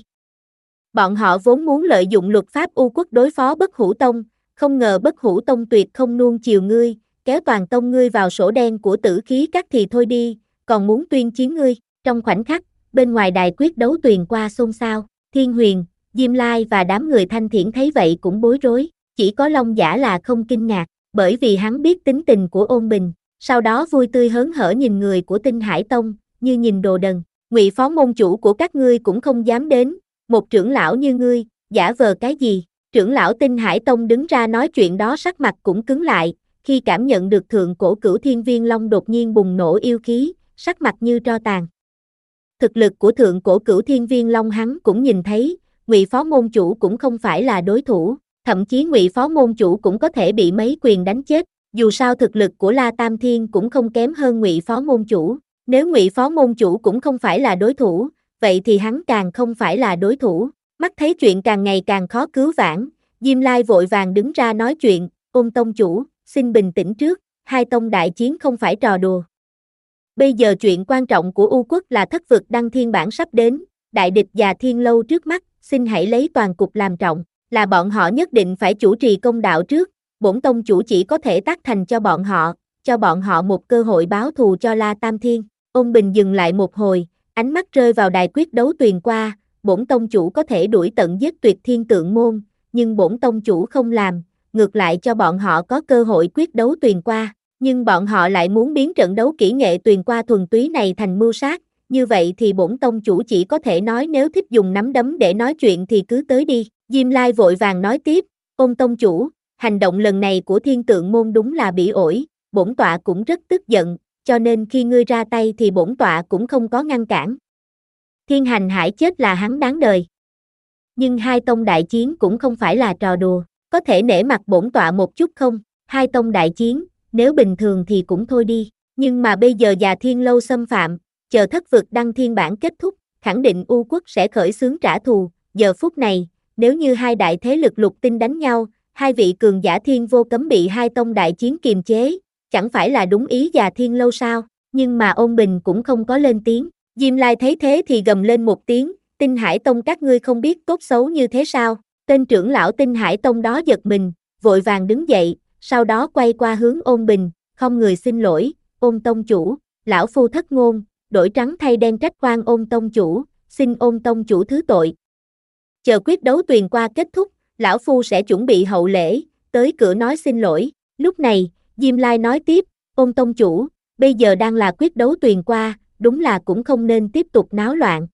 Bọn họ vốn muốn lợi dụng luật pháp U Quốc đối phó Bất Hủ Tông, không ngờ Bất Hủ Tông tuyệt không nuông chiều ngươi, kéo toàn tông ngươi vào sổ đen của Tử Khí Các thì thôi đi, còn muốn tuyên chiến ngươi. Trong khoảnh khắc, bên ngoài đài quyết đấu tuyền qua xôn xao, Thiên Huyền, Diêm Lai và đám người Thanh Thiển thấy vậy cũng bối rối, chỉ có Long Giả là không kinh ngạc, bởi vì hắn biết tính tình của Ôn Bình, sau đó vui tươi hớn hở nhìn người của Tinh Hải Tông, như nhìn đồ đần, Ngụy phó môn chủ của các ngươi cũng không dám đến, một trưởng lão như ngươi, giả vờ cái gì? Trưởng lão Tinh Hải Tông đứng ra nói chuyện đó sắc mặt cũng cứng lại, khi cảm nhận được thượng cổ Cửu Thiên Viên Long đột nhiên bùng nổ yêu khí, sắc mặt như tro tàn. Thực lực của thượng cổ Cửu Thiên Viên Long hắn cũng nhìn thấy, Ngụy phó môn chủ cũng không phải là đối thủ, thậm chí Ngụy phó môn chủ cũng có thể bị mấy quyền đánh chết, dù sao thực lực của La Tam Thiên cũng không kém hơn Ngụy phó môn chủ, nếu Ngụy phó môn chủ cũng không phải là đối thủ, vậy thì hắn càng không phải là đối thủ. Mắt thấy chuyện càng ngày càng khó cứu vãn, Diêm Lai vội vàng đứng ra nói chuyện, Ôn tông chủ, xin bình tĩnh trước, hai tông đại chiến không phải trò đùa. Bây giờ chuyện quan trọng của U Quốc là thất vực đăng thiên bản sắp đến, đại địch và thiên lâu trước mắt, xin hãy lấy toàn cục làm trọng, là bọn họ nhất định phải chủ trì công đạo trước, bổn tông chủ chỉ có thể tác thành cho bọn họ, cho bọn họ một cơ hội báo thù cho La Tam Thiên. Ôn Bình dừng lại một hồi, ánh mắt rơi vào đài quyết đấu tuyền qua, bổn tông chủ có thể đuổi tận giết tuyệt Thiên Tượng Môn, nhưng bổn tông chủ không làm, ngược lại cho bọn họ có cơ hội quyết đấu tuyền qua, nhưng bọn họ lại muốn biến trận đấu kỹ nghệ tuyền qua thuần túy này thành mưu sát, như vậy thì bổn tông chủ chỉ có thể nói nếu thích dùng nắm đấm để nói chuyện thì cứ tới đi. Diêm Lai vội vàng nói tiếp, Ôn tông chủ, hành động lần này của Thiên Tượng Môn đúng là bỉ ổi, bổn tọa cũng rất tức giận, cho nên khi ngươi ra tay thì bổn tọa cũng không có ngăn cản. Thiên Hành Hải chết là hắn đáng đời. Nhưng hai tông đại chiến cũng không phải là trò đùa, có thể nể mặt bổn tọa một chút không? Hai tông đại chiến, nếu bình thường thì cũng thôi đi, nhưng mà bây giờ già thiên lâu xâm phạm, chờ thất vực đăng thiên bản kết thúc, khẳng định U Quốc sẽ khởi xướng trả thù, giờ phút này, nếu như hai đại thế lực lục tinh đánh nhau, hai vị cường giả thiên vô cấm bị hai tông đại chiến kiềm chế, chẳng phải là đúng ý già thiên lâu sao? Nhưng mà Ôn Bình cũng không có lên tiếng. Diêm Lai thấy thế thì gầm lên một tiếng, Tinh Hải Tông các ngươi không biết tốt xấu như thế sao? Tên trưởng lão Tinh Hải Tông đó giật mình, vội vàng đứng dậy, sau đó quay qua hướng Ôn Bình, không người xin lỗi, Ôn tông chủ, lão phu thất ngôn, đổi trắng thay đen trách oan Ôn tông chủ, xin Ôn tông chủ thứ tội. Chờ quyết đấu tuyền qua kết thúc, lão phu sẽ chuẩn bị hậu lễ, tới cửa nói xin lỗi. Lúc này, Diêm Lai nói tiếp, Ôn tông chủ, bây giờ đang là quyết đấu tuyền qua, đúng là cũng không nên tiếp tục náo loạn.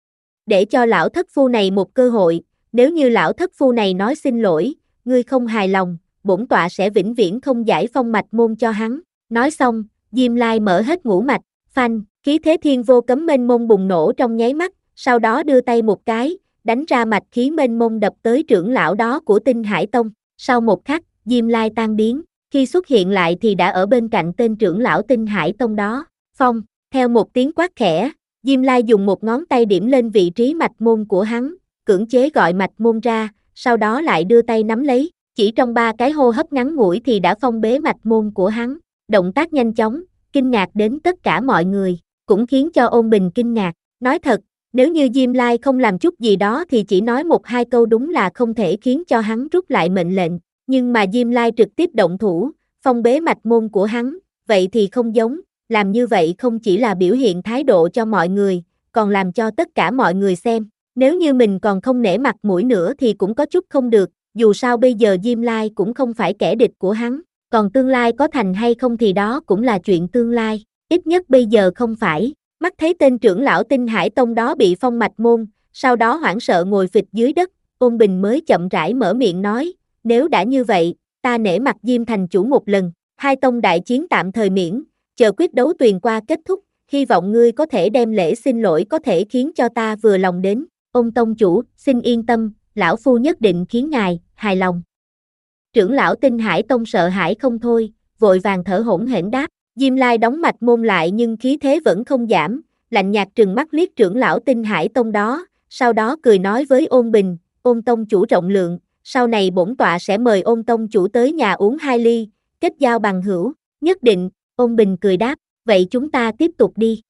Để cho lão thất phu này một cơ hội, nếu như lão thất phu này nói xin lỗi, ngươi không hài lòng, bổn tọa sẽ vĩnh viễn không giải phong mạch môn cho hắn. Nói xong, Diêm Lai mở hết ngũ mạch, phanh, khí thế thiên vô cấm mênh mông bùng nổ trong nháy mắt, sau đó đưa tay một cái, đánh ra mạch khí mênh mông đập tới trưởng lão đó của Tinh Hải Tông. Sau một khắc, Diêm Lai tan biến, khi xuất hiện lại thì đã ở bên cạnh tên trưởng lão Tinh Hải Tông đó. Phong, theo một tiếng quát khẽ, Diêm Lai dùng một ngón tay điểm lên vị trí mạch môn của hắn, cưỡng chế gọi mạch môn ra, sau đó lại đưa tay nắm lấy, chỉ trong ba cái hô hấp ngắn ngủi thì đã phong bế mạch môn của hắn. Động tác nhanh chóng, kinh ngạc đến tất cả mọi người, cũng khiến cho Ôn Bình kinh ngạc. Nói thật, nếu như Diêm Lai không làm chút gì đó thì chỉ nói một hai câu đúng là không thể khiến cho hắn rút lại mệnh lệnh, nhưng mà Diêm Lai trực tiếp động thủ, phong bế mạch môn của hắn, vậy thì không giống, làm như vậy không chỉ là biểu hiện thái độ cho mọi người, còn làm cho tất cả mọi người xem, nếu như mình còn không nể mặt mũi nữa thì cũng có chút không được, dù sao bây giờ Diêm Lai cũng không phải kẻ địch của hắn, còn tương lai có thành hay không thì đó cũng là chuyện tương lai, ít nhất bây giờ không phải. Mắt thấy tên trưởng lão Tinh Hải Tông đó bị phong mạch môn, sau đó hoảng sợ ngồi phịch dưới đất, Ôn Bình mới chậm rãi mở miệng nói, nếu đã như vậy, ta nể mặt Diêm thành chủ một lần, hai tông đại chiến tạm thời miễn, chờ quyết đấu tuyền qua kết thúc, hy vọng ngươi có thể đem lễ xin lỗi có thể khiến cho ta vừa lòng đến. Ôn tông chủ, xin yên tâm, lão phu nhất định khiến ngài hài lòng. Trưởng lão Tinh Hải Tông sợ hãi không thôi, vội vàng thở hổn hển đáp. Diêm Lai đóng mạch môn lại nhưng khí thế vẫn không giảm, lạnh nhạt trừng mắt liếc trưởng lão Tinh Hải Tông đó, sau đó cười nói với Ôn Bình, Ôn tông chủ rộng lượng, sau này bổn tọa sẽ mời Ôn tông chủ tới nhà uống hai ly, kết giao bằng hữu, nhất định. Ôn Bình cười đáp, vậy chúng ta tiếp tục đi.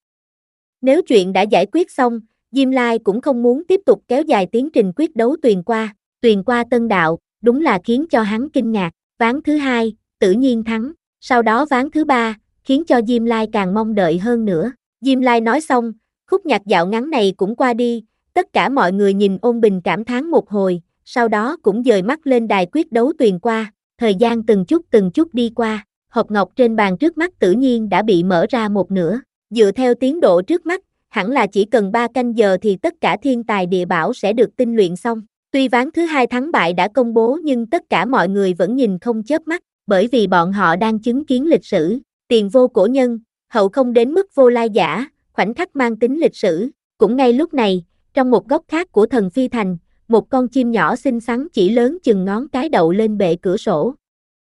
Nếu chuyện đã giải quyết xong, Diêm Lai cũng không muốn tiếp tục kéo dài tiến trình quyết đấu tuyền qua, tuyền qua tân đạo, đúng là khiến cho hắn kinh ngạc. Ván thứ hai, tự nhiên thắng, sau đó ván thứ ba, khiến cho Diêm Lai càng mong đợi hơn nữa. Diêm Lai nói xong, khúc nhạc dạo ngắn này cũng qua đi, tất cả mọi người nhìn Ôn Bình cảm thán một hồi, sau đó cũng dời mắt lên đài quyết đấu tuyền qua, thời gian từng chút từng chút đi qua, hộp ngọc trên bàn trước mắt tự nhiên đã bị mở ra một nửa, dựa theo tiến độ trước mắt, hẳn là chỉ cần ba canh giờ thì tất cả thiên tài địa bảo sẽ được tinh luyện xong. Tuy ván thứ hai thắng bại đã công bố nhưng tất cả mọi người vẫn nhìn không chớp mắt, bởi vì bọn họ đang chứng kiến lịch sử, tiền vô cổ nhân, hậu không đến mức vô lai giả, khoảnh khắc mang tính lịch sử. Cũng ngay lúc này, trong một góc khác của Thần Phi Thành, một con chim nhỏ xinh xắn chỉ lớn chừng ngón cái đậu lên bệ cửa sổ.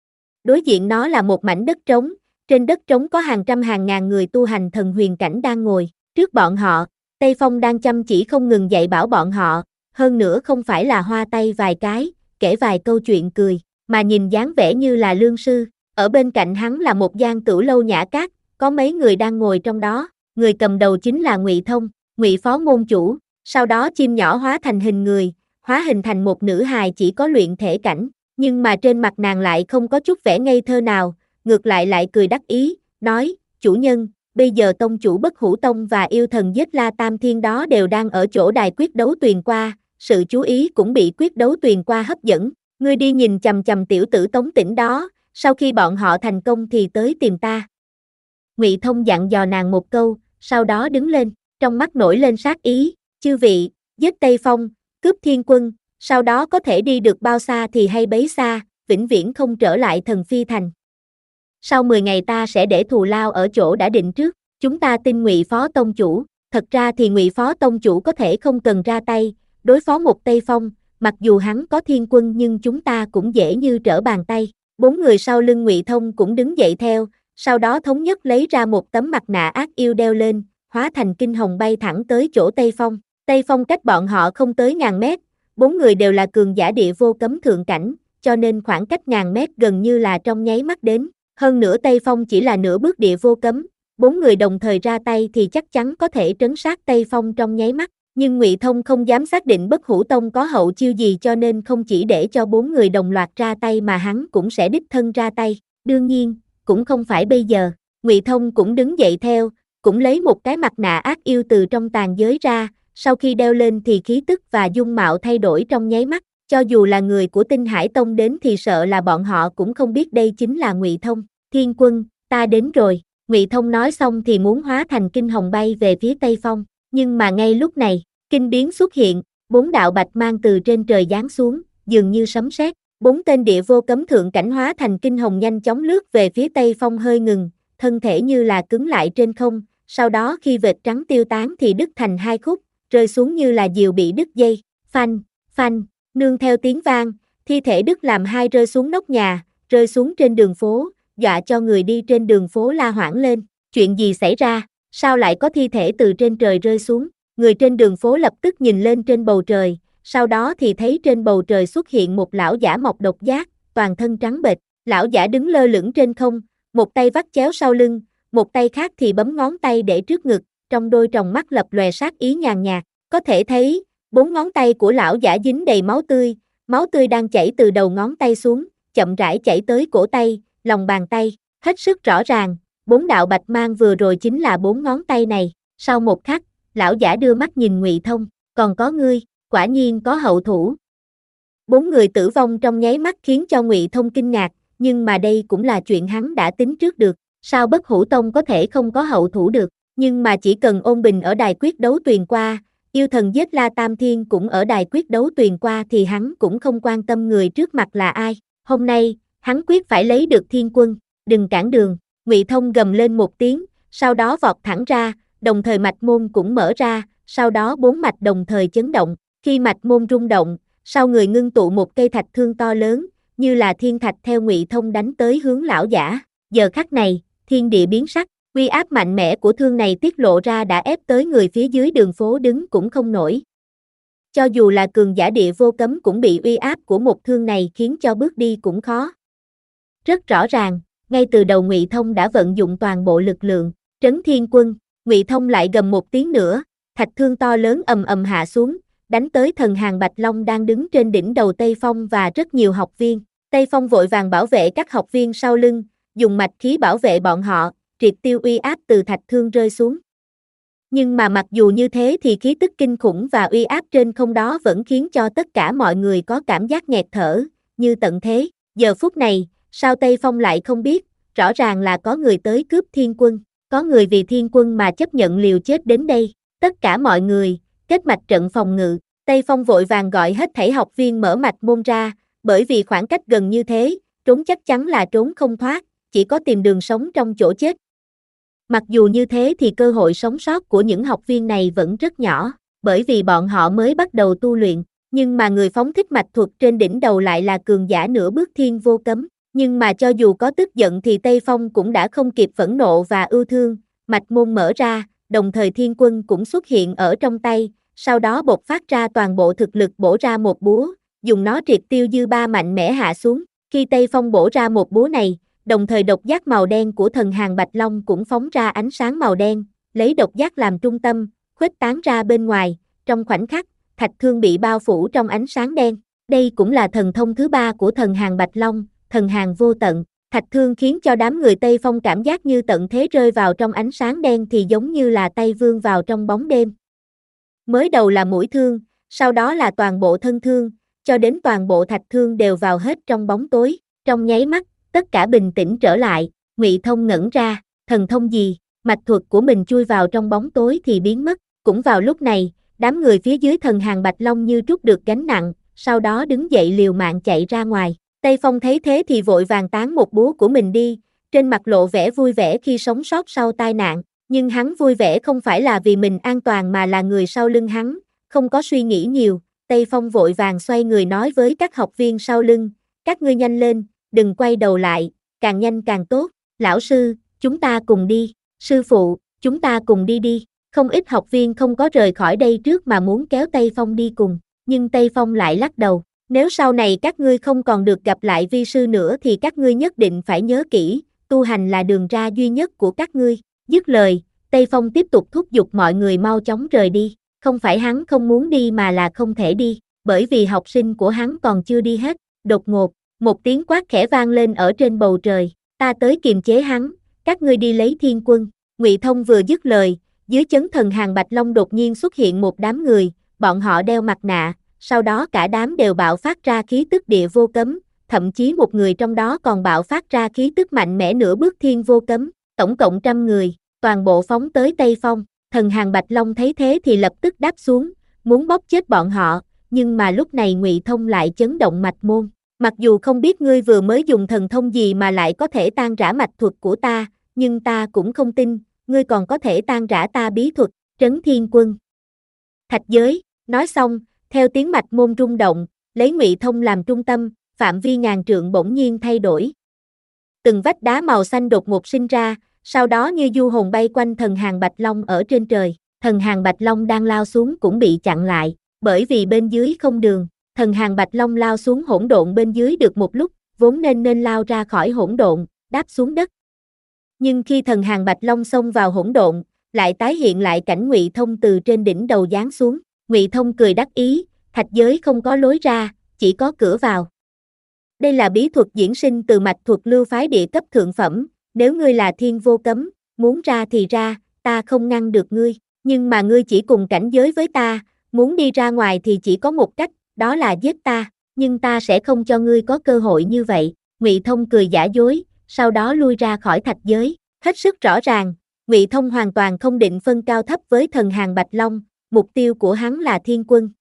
Đối diện nó là một mảnh đất trống, trên đất trống có hàng trăm hàng ngàn người tu hành thần huyền cảnh đang ngồi, trước bọn họ, Tây Phong đang chăm chỉ không ngừng dạy bảo bọn họ, hơn nữa không phải là hoa tay vài cái, kể vài câu chuyện cười, mà nhìn dáng vẻ như là lương sư, ở bên cạnh hắn là một gian tửu lâu nhã cát, có mấy người đang ngồi trong đó, người cầm đầu chính là Ngụy Thông, Ngụy phó môn chủ, sau đó chim nhỏ hóa thành hình người, hóa hình thành một nữ hài chỉ có luyện thể cảnh, nhưng mà trên mặt nàng lại không có chút vẻ ngây thơ nào, ngược lại lại cười đắc ý, nói, chủ nhân, bây giờ tông chủ Bất Hủ Tông và yêu thần giết La Tam Thiên đó đều đang ở chỗ đài quyết đấu tuyền qua, sự chú ý cũng bị quyết đấu tuyền qua hấp dẫn, ngươi đi nhìn chằm chằm tiểu tử Tống Tĩnh đó, sau khi bọn họ thành công thì tới tìm ta. Ngụy Thông dặn dò nàng một câu, sau đó đứng lên, trong mắt nổi lên sát ý, chư vị, giết Tây Phong, cướp Thiên Quân, sau đó có thể đi được bao xa thì hay bấy xa, vĩnh viễn không trở lại Thần Phi Thành. Sau mười ngày ta sẽ để thù lao ở chỗ đã định trước, chúng ta tin Ngụy phó tông chủ, thật ra thì Ngụy phó tông chủ có thể không cần ra tay, đối phó một Tây Phong, mặc dù hắn có Thiên Quân nhưng chúng ta cũng dễ như trở bàn tay. Bốn người sau lưng Ngụy Thông cũng đứng dậy theo, sau đó thống nhất lấy ra một tấm mặt nạ ác yêu đeo lên, hóa thành kinh hồng bay thẳng tới chỗ Tây Phong. Tây Phong cách bọn họ không tới ngàn mét, bốn người đều là cường giả địa vô cấm thượng cảnh, cho nên khoảng cách ngàn mét gần như là trong nháy mắt đến. Hơn nữa Tây Phong chỉ là nửa bước địa vô cấm, bốn người đồng thời ra tay thì chắc chắn có thể trấn sát Tây Phong trong nháy mắt. Nhưng Ngụy Thông không dám xác định Bất Hủ Tông có hậu chiêu gì cho nên không chỉ để cho bốn người đồng loạt ra tay mà hắn cũng sẽ đích thân ra tay. Đương nhiên, cũng không phải bây giờ, Ngụy Thông cũng đứng dậy theo, cũng lấy một cái mặt nạ ác yêu từ trong tàn giới ra, sau khi đeo lên thì khí tức và dung mạo thay đổi trong nháy mắt, cho dù là người của Tinh Hải Tông đến thì sợ là bọn họ cũng không biết đây chính là Ngụy Thông. Thiên Quân, ta đến rồi, Ngụy Thông nói xong thì muốn hóa thành kinh hồng bay về phía Tây Phong, nhưng mà ngay lúc này, kinh biến xuất hiện, bốn đạo bạch mang từ trên trời giáng xuống, dường như sấm sét, bốn tên địa vô cấm thượng cảnh hóa thành kinh hồng nhanh chóng lướt về phía Tây Phong hơi ngừng, thân thể như là cứng lại trên không, sau đó khi vệt trắng tiêu tán thì đứt thành hai khúc, rơi xuống như là diều bị đứt dây, phanh, phanh, nương theo tiếng vang, thi thể đứt làm hai rơi xuống nóc nhà, rơi xuống trên đường phố, dọa cho người đi trên đường phố la hoảng lên. Chuyện gì xảy ra? Sao lại có thi thể từ trên trời rơi xuống? Người trên đường phố lập tức nhìn lên trên bầu trời, sau đó thì thấy trên bầu trời xuất hiện một lão giả mọc độc giác, toàn thân trắng bệch. Lão giả đứng lơ lửng trên không, một tay vắt chéo sau lưng, một tay khác thì bấm ngón tay để trước ngực, trong đôi tròng mắt lập lòe sát ý nhàn nhạt. Có thể thấy, bốn ngón tay của lão giả dính đầy máu tươi, máu tươi đang chảy từ đầu ngón tay xuống, chậm rãi chảy tới cổ tay, lòng bàn tay, hết sức rõ ràng, bốn đạo bạch mang vừa rồi chính là bốn ngón tay này. Sau một khắc, lão giả đưa mắt nhìn Ngụy Thông, còn có ngươi, quả nhiên có hậu thủ. Bốn người tử vong trong nháy mắt khiến cho Ngụy Thông kinh ngạc, nhưng mà đây cũng là chuyện hắn đã tính trước được, sao Bất Hủ Tông có thể không có hậu thủ được, nhưng mà chỉ cần ôn bình ở đài quyết đấu tuyền qua, yêu thần giết La Tam Thiên cũng ở đài quyết đấu tuyền qua thì hắn cũng không quan tâm người trước mặt là ai, hôm nay, hắn quyết phải lấy được Thiên Quân, đừng cản đường, Ngụy Thông gầm lên một tiếng, sau đó vọt thẳng ra, đồng thời mạch môn cũng mở ra, sau đó bốn mạch đồng thời chấn động, khi mạch môn rung động, sau người ngưng tụ một cây thạch thương to lớn, như là thiên thạch theo Ngụy Thông đánh tới hướng lão giả. Giờ khắc này, thiên địa biến sắc, uy áp mạnh mẽ của thương này tiết lộ ra đã ép tới người phía dưới đường phố đứng cũng không nổi. Cho dù là cường giả địa vô cấm cũng bị uy áp của một thương này khiến cho bước đi cũng khó. Rất rõ ràng, ngay từ đầu Ngụy Thông đã vận dụng toàn bộ lực lượng, trấn Thiên Quân, Ngụy Thông lại gầm một tiếng nữa, thạch thương to lớn ầm ầm hạ xuống, đánh tới thần Hàng Bạch Long đang đứng trên đỉnh đầu Tây Phong và rất nhiều học viên. Tây Phong vội vàng bảo vệ các học viên sau lưng, dùng mạch khí bảo vệ bọn họ, triệt tiêu uy áp từ thạch thương rơi xuống. Nhưng mà mặc dù như thế thì khí tức kinh khủng và uy áp trên không đó vẫn khiến cho tất cả mọi người có cảm giác nghẹt thở, như tận thế. Giờ phút này, sao Tây Phong lại không biết, rõ ràng là có người tới cướp Thiên Quân, có người vì Thiên Quân mà chấp nhận liều chết đến đây. Tất cả mọi người, kết mạch trận phòng ngự, Tây Phong vội vàng gọi hết thảy học viên mở mạch môn ra, bởi vì khoảng cách gần như thế, trốn chắc chắn là trốn không thoát, chỉ có tìm đường sống trong chỗ chết. Mặc dù như thế thì cơ hội sống sót của những học viên này vẫn rất nhỏ, bởi vì bọn họ mới bắt đầu tu luyện, nhưng mà người phóng thích mạch thuật trên đỉnh đầu lại là cường giả nửa bước thiên vô cấm, nhưng mà cho dù có tức giận thì Tây Phong cũng đã không kịp phẫn nộ và ưu thương, mạch môn mở ra, đồng thời Thiên Quân cũng xuất hiện ở trong tay, sau đó bộc phát ra toàn bộ thực lực bổ ra một búa, dùng nó triệt tiêu dư ba mạnh mẽ hạ xuống. Khi Tây Phong bổ ra một búa này, đồng thời độc giác màu đen của thần Hàng Bạch Long cũng phóng ra ánh sáng màu đen, lấy độc giác làm trung tâm, khuếch tán ra bên ngoài, trong khoảnh khắc, thạch thương bị bao phủ trong ánh sáng đen. Đây cũng là thần thông thứ ba của thần Hàng Bạch Long, thần Hàng vô tận. Thạch thương khiến cho đám người Tây Phong cảm giác như tận thế rơi vào trong ánh sáng đen thì giống như là tay vươn vào trong bóng đêm. Mới đầu là mũi thương, sau đó là toàn bộ thân thương, cho đến toàn bộ thạch thương đều vào hết trong bóng tối. Trong nháy mắt, tất cả bình tĩnh trở lại, Ngụy Thông ngẩn ra, thần thông gì, mạch thuật của mình chui vào trong bóng tối thì biến mất. Cũng vào lúc này, đám người phía dưới thần Hàng Bạch Long như trút được gánh nặng, sau đó đứng dậy liều mạng chạy ra ngoài. Tây Phong thấy thế thì vội vàng tán một búa của mình đi, trên mặt lộ vẻ vui vẻ khi sống sót sau tai nạn, nhưng hắn vui vẻ không phải là vì mình an toàn mà là người sau lưng hắn, không có suy nghĩ nhiều. Tây Phong vội vàng xoay người nói với các học viên sau lưng, các ngươi nhanh lên, đừng quay đầu lại, càng nhanh càng tốt. Lão sư, chúng ta cùng đi, sư phụ, chúng ta cùng đi đi. Không ít học viên không có rời khỏi đây trước mà muốn kéo Tây Phong đi cùng, nhưng Tây Phong lại lắc đầu. Nếu sau này các ngươi không còn được gặp lại vi sư nữa thì các ngươi nhất định phải nhớ kỹ, tu hành là đường ra duy nhất của các ngươi. Dứt lời, Tây Phong tiếp tục thúc giục mọi người mau chóng rời đi. Không phải hắn không muốn đi mà là không thể đi, bởi vì học sinh của hắn còn chưa đi hết. Đột ngột, một tiếng quát khẽ vang lên ở trên bầu trời, ta tới kiềm chế hắn, các ngươi đi lấy Thiên Quân. Ngụy Thông vừa dứt lời, dưới chấn thần Hàng Bạch Long đột nhiên xuất hiện một đám người, bọn họ đeo mặt nạ, sau đó cả đám đều bạo phát ra khí tức địa vô cấm, thậm chí một người trong đó còn bạo phát ra khí tức mạnh mẽ nửa bước thiên vô cấm, tổng cộng trăm người, toàn bộ phóng tới Tây Phong. Thần Hàng Bạch Long thấy thế thì lập tức đáp xuống, muốn bóp chết bọn họ, nhưng mà lúc này Ngụy Thông lại chấn động mạch môn. Mặc dù không biết ngươi vừa mới dùng thần thông gì mà lại có thể tan rã mạch thuật của ta, nhưng ta cũng không tin, ngươi còn có thể tan rã ta bí thuật, trấn Thiên Quân. Thạch giới, nói xong, Theo tiếng mạch môn rung động, lấy Ngụy Thông làm trung tâm, phạm vi ngàn trượng bỗng nhiên thay đổi. Từng vách đá màu xanh đột ngột sinh ra, sau đó như du hồn bay quanh thần hàng Bạch Long ở trên trời. Thần hàng Bạch Long đang lao xuống cũng bị chặn lại, bởi vì bên dưới không đường. Thần hàng Bạch Long lao xuống hỗn độn bên dưới được một lúc, vốn nên nên lao ra khỏi hỗn độn, đáp xuống đất. Nhưng khi thần hàng Bạch Long xông vào hỗn độn, lại tái hiện lại cảnh Ngụy Thông từ trên đỉnh đầu giáng xuống. Ngụy Thông cười đắc ý, thạch giới không có lối ra, chỉ có cửa vào. Đây là bí thuật diễn sinh từ mạch thuật lưu phái địa cấp thượng phẩm, nếu ngươi là thiên vô cấm, muốn ra thì ra, ta không ngăn được ngươi, nhưng mà ngươi chỉ cùng cảnh giới với ta, muốn đi ra ngoài thì chỉ có một cách, đó là giết ta, nhưng ta sẽ không cho ngươi có cơ hội như vậy. Ngụy Thông cười giả dối, sau đó lui ra khỏi thạch giới. Hết sức rõ ràng, Ngụy Thông hoàn toàn không định phân cao thấp với thần hàng Bạch Long, mục tiêu của hắn là thiên quân.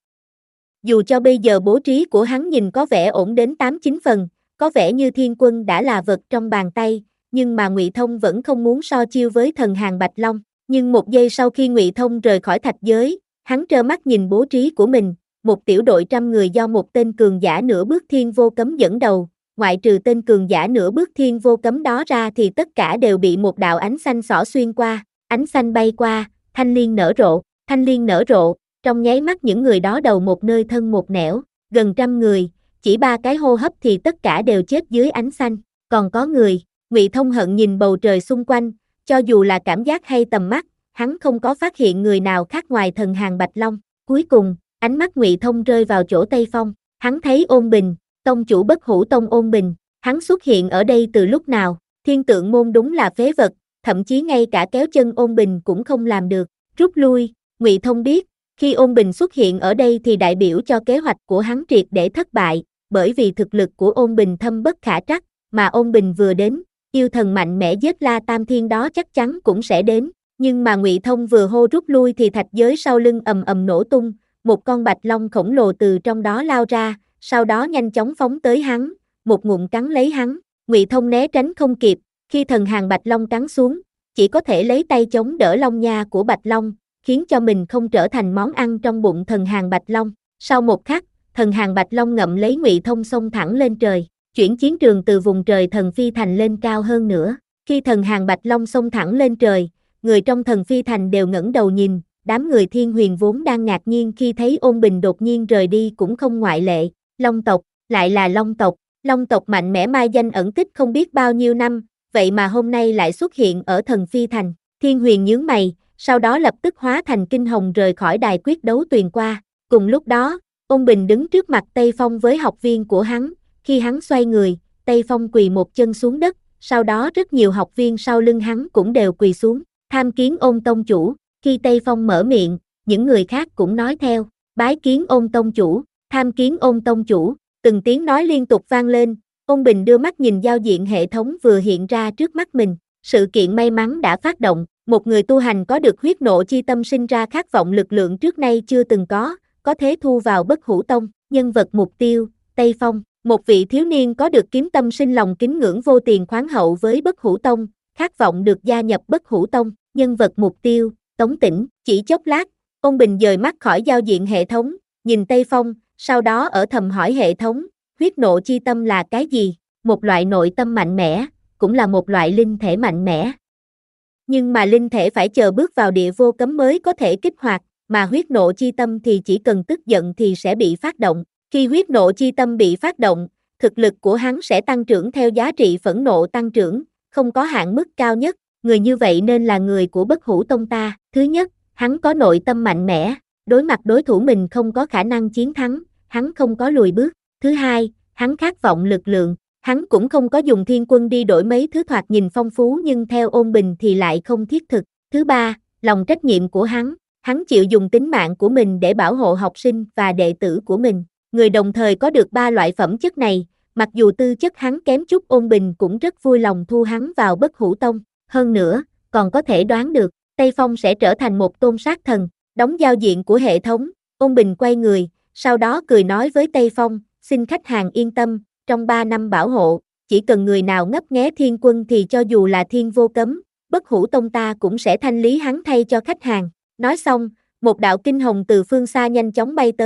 Dù cho bây giờ bố trí của hắn nhìn có vẻ ổn đến tám chín phần, có vẻ như thiên quân đã là vật trong bàn tay, nhưng mà Ngụy Thông vẫn không muốn so chiêu với thần hàng Bạch Long. Nhưng một giây sau khi Ngụy Thông rời khỏi thạch giới, hắn trơ mắt nhìn bố trí của mình, một tiểu đội trăm người do một tên cường giả nửa bước thiên vô cấm dẫn đầu, ngoại trừ tên cường giả nửa bước thiên vô cấm đó ra thì tất cả đều bị một đạo ánh xanh xỏ xuyên qua, ánh xanh bay qua, thanh liên nở rộ, thanh liên nở rộ, trong nháy mắt những người đó đầu một nơi thân một nẻo, gần trăm người, chỉ ba cái hô hấp thì tất cả đều chết dưới ánh xanh, còn có người, Ngụy Thông hận nhìn bầu trời xung quanh, cho dù là cảm giác hay tầm mắt, hắn không có phát hiện người nào khác ngoài thần hàng Bạch Long. Cuối cùng, ánh mắt Ngụy Thông rơi vào chỗ Tây Phong, hắn thấy Ôn Bình, tông chủ Bất Hủ Tông Ôn Bình, hắn xuất hiện ở đây từ lúc nào? Thiên Tượng môn đúng là phế vật, thậm chí ngay cả kéo chân Ôn Bình cũng không làm được. Rút lui, Ngụy Thông biết, khi Ôn Bình xuất hiện ở đây thì đại biểu cho kế hoạch của hắn triệt để thất bại, bởi vì thực lực của Ôn Bình thâm bất khả trắc, mà Ôn Bình vừa đến, yêu thần mạnh mẽ giết La Tam Thiên đó chắc chắn cũng sẽ đến. Nhưng mà Ngụy Thông vừa hô rút lui thì thạch giới sau lưng ầm ầm nổ tung, một con bạch long khổng lồ từ trong đó lao ra, sau đó nhanh chóng phóng tới hắn, một ngụm cắn lấy hắn. Ngụy Thông né tránh không kịp, khi thần hàng bạch long cắn xuống, chỉ có thể lấy tay chống đỡ long nha của bạch long, khiến cho mình không trở thành món ăn trong bụng thần hàng bạch long. Sau một khắc, thần hàng bạch long ngậm lấy Ngụy Thông xông thẳng lên trời, chuyển chiến trường từ vùng trời thần phi thành lên cao hơn nữa. Khi thần hàng bạch long xông thẳng lên trời, người trong thần phi thành đều ngẩng đầu nhìn, đám người thiên huyền vốn đang ngạc nhiên khi thấy Ôn Bình đột nhiên rời đi cũng không ngoại lệ. Long tộc, lại là Long tộc, Long tộc mạnh mẽ mai danh ẩn tích không biết bao nhiêu năm, vậy mà hôm nay lại xuất hiện ở thần phi thành. Thiên huyền nhướng mày, sau đó lập tức hóa thành kinh hồng rời khỏi đài quyết đấu tuyền qua. Cùng lúc đó, Ôn Bình đứng trước mặt Tây Phong với học viên của hắn, khi hắn xoay người, Tây Phong quỳ một chân xuống đất, sau đó rất nhiều học viên sau lưng hắn cũng đều quỳ xuống. Tham kiến Ôn tông chủ. Khi Tây Phong mở miệng, những người khác cũng nói theo, bái kiến Ôn tông chủ, tham kiến Ôn tông chủ, từng tiếng nói liên tục vang lên. Ôn Bình đưa mắt nhìn giao diện hệ thống vừa hiện ra trước mắt mình, sự kiện may mắn đã phát động, một người tu hành có được huyết nộ chi tâm sinh ra khát vọng lực lượng trước nay chưa từng có, có thể thu vào Bất Hủ Tông. Nhân vật mục tiêu, Tây Phong, một vị thiếu niên có được kiếm tâm sinh lòng kính ngưỡng vô tiền khoáng hậu với Bất Hủ Tông, khát vọng được gia nhập Bất Hủ Tông. Nhân vật mục tiêu, Tống Tĩnh. Chỉ chốc lát, Ôn Bình dời mắt khỏi giao diện hệ thống, nhìn Tây Phong, sau đó ở thầm hỏi hệ thống, huyết nộ chi tâm là cái gì? Một loại nội tâm mạnh mẽ, cũng là một loại linh thể mạnh mẽ. Nhưng mà linh thể phải chờ bước vào địa vô cấm mới có thể kích hoạt, mà huyết nộ chi tâm thì chỉ cần tức giận thì sẽ bị phát động. Khi huyết nộ chi tâm bị phát động, thực lực của hắn sẽ tăng trưởng theo giá trị phẫn nộ tăng trưởng, không có hạn mức cao nhất. Người như vậy nên là người của Bất Hủ Tông ta. Thứ nhất, hắn có nội tâm mạnh mẽ, đối mặt đối thủ mình không có khả năng chiến thắng, hắn không có lùi bước. Thứ hai, hắn khát vọng lực lượng, hắn cũng không có dùng thiên quân đi đổi mấy thứ thoạt nhìn phong phú nhưng theo Ôn Bình thì lại không thiết thực. Thứ ba, lòng trách nhiệm của hắn, hắn chịu dùng tính mạng của mình để bảo hộ học sinh và đệ tử của mình. Người đồng thời có được ba loại phẩm chất này, mặc dù tư chất hắn kém chút Ôn Bình cũng rất vui lòng thu hắn vào Bất Hủ Tông. Hơn nữa, còn có thể đoán được, Tây Phong sẽ trở thành một tôn sát thần. Đóng giao diện của hệ thống, Ôn Bình quay người, sau đó cười nói với Tây Phong, xin khách hàng yên tâm, trong ba năm bảo hộ, chỉ cần người nào ngấp nghé thiên quân thì cho dù là thiên vô cấm, Bất Hủ Tông ta cũng sẽ thanh lý hắn thay cho khách hàng. Nói xong, một đạo kinh hồng từ phương xa nhanh chóng bay tới,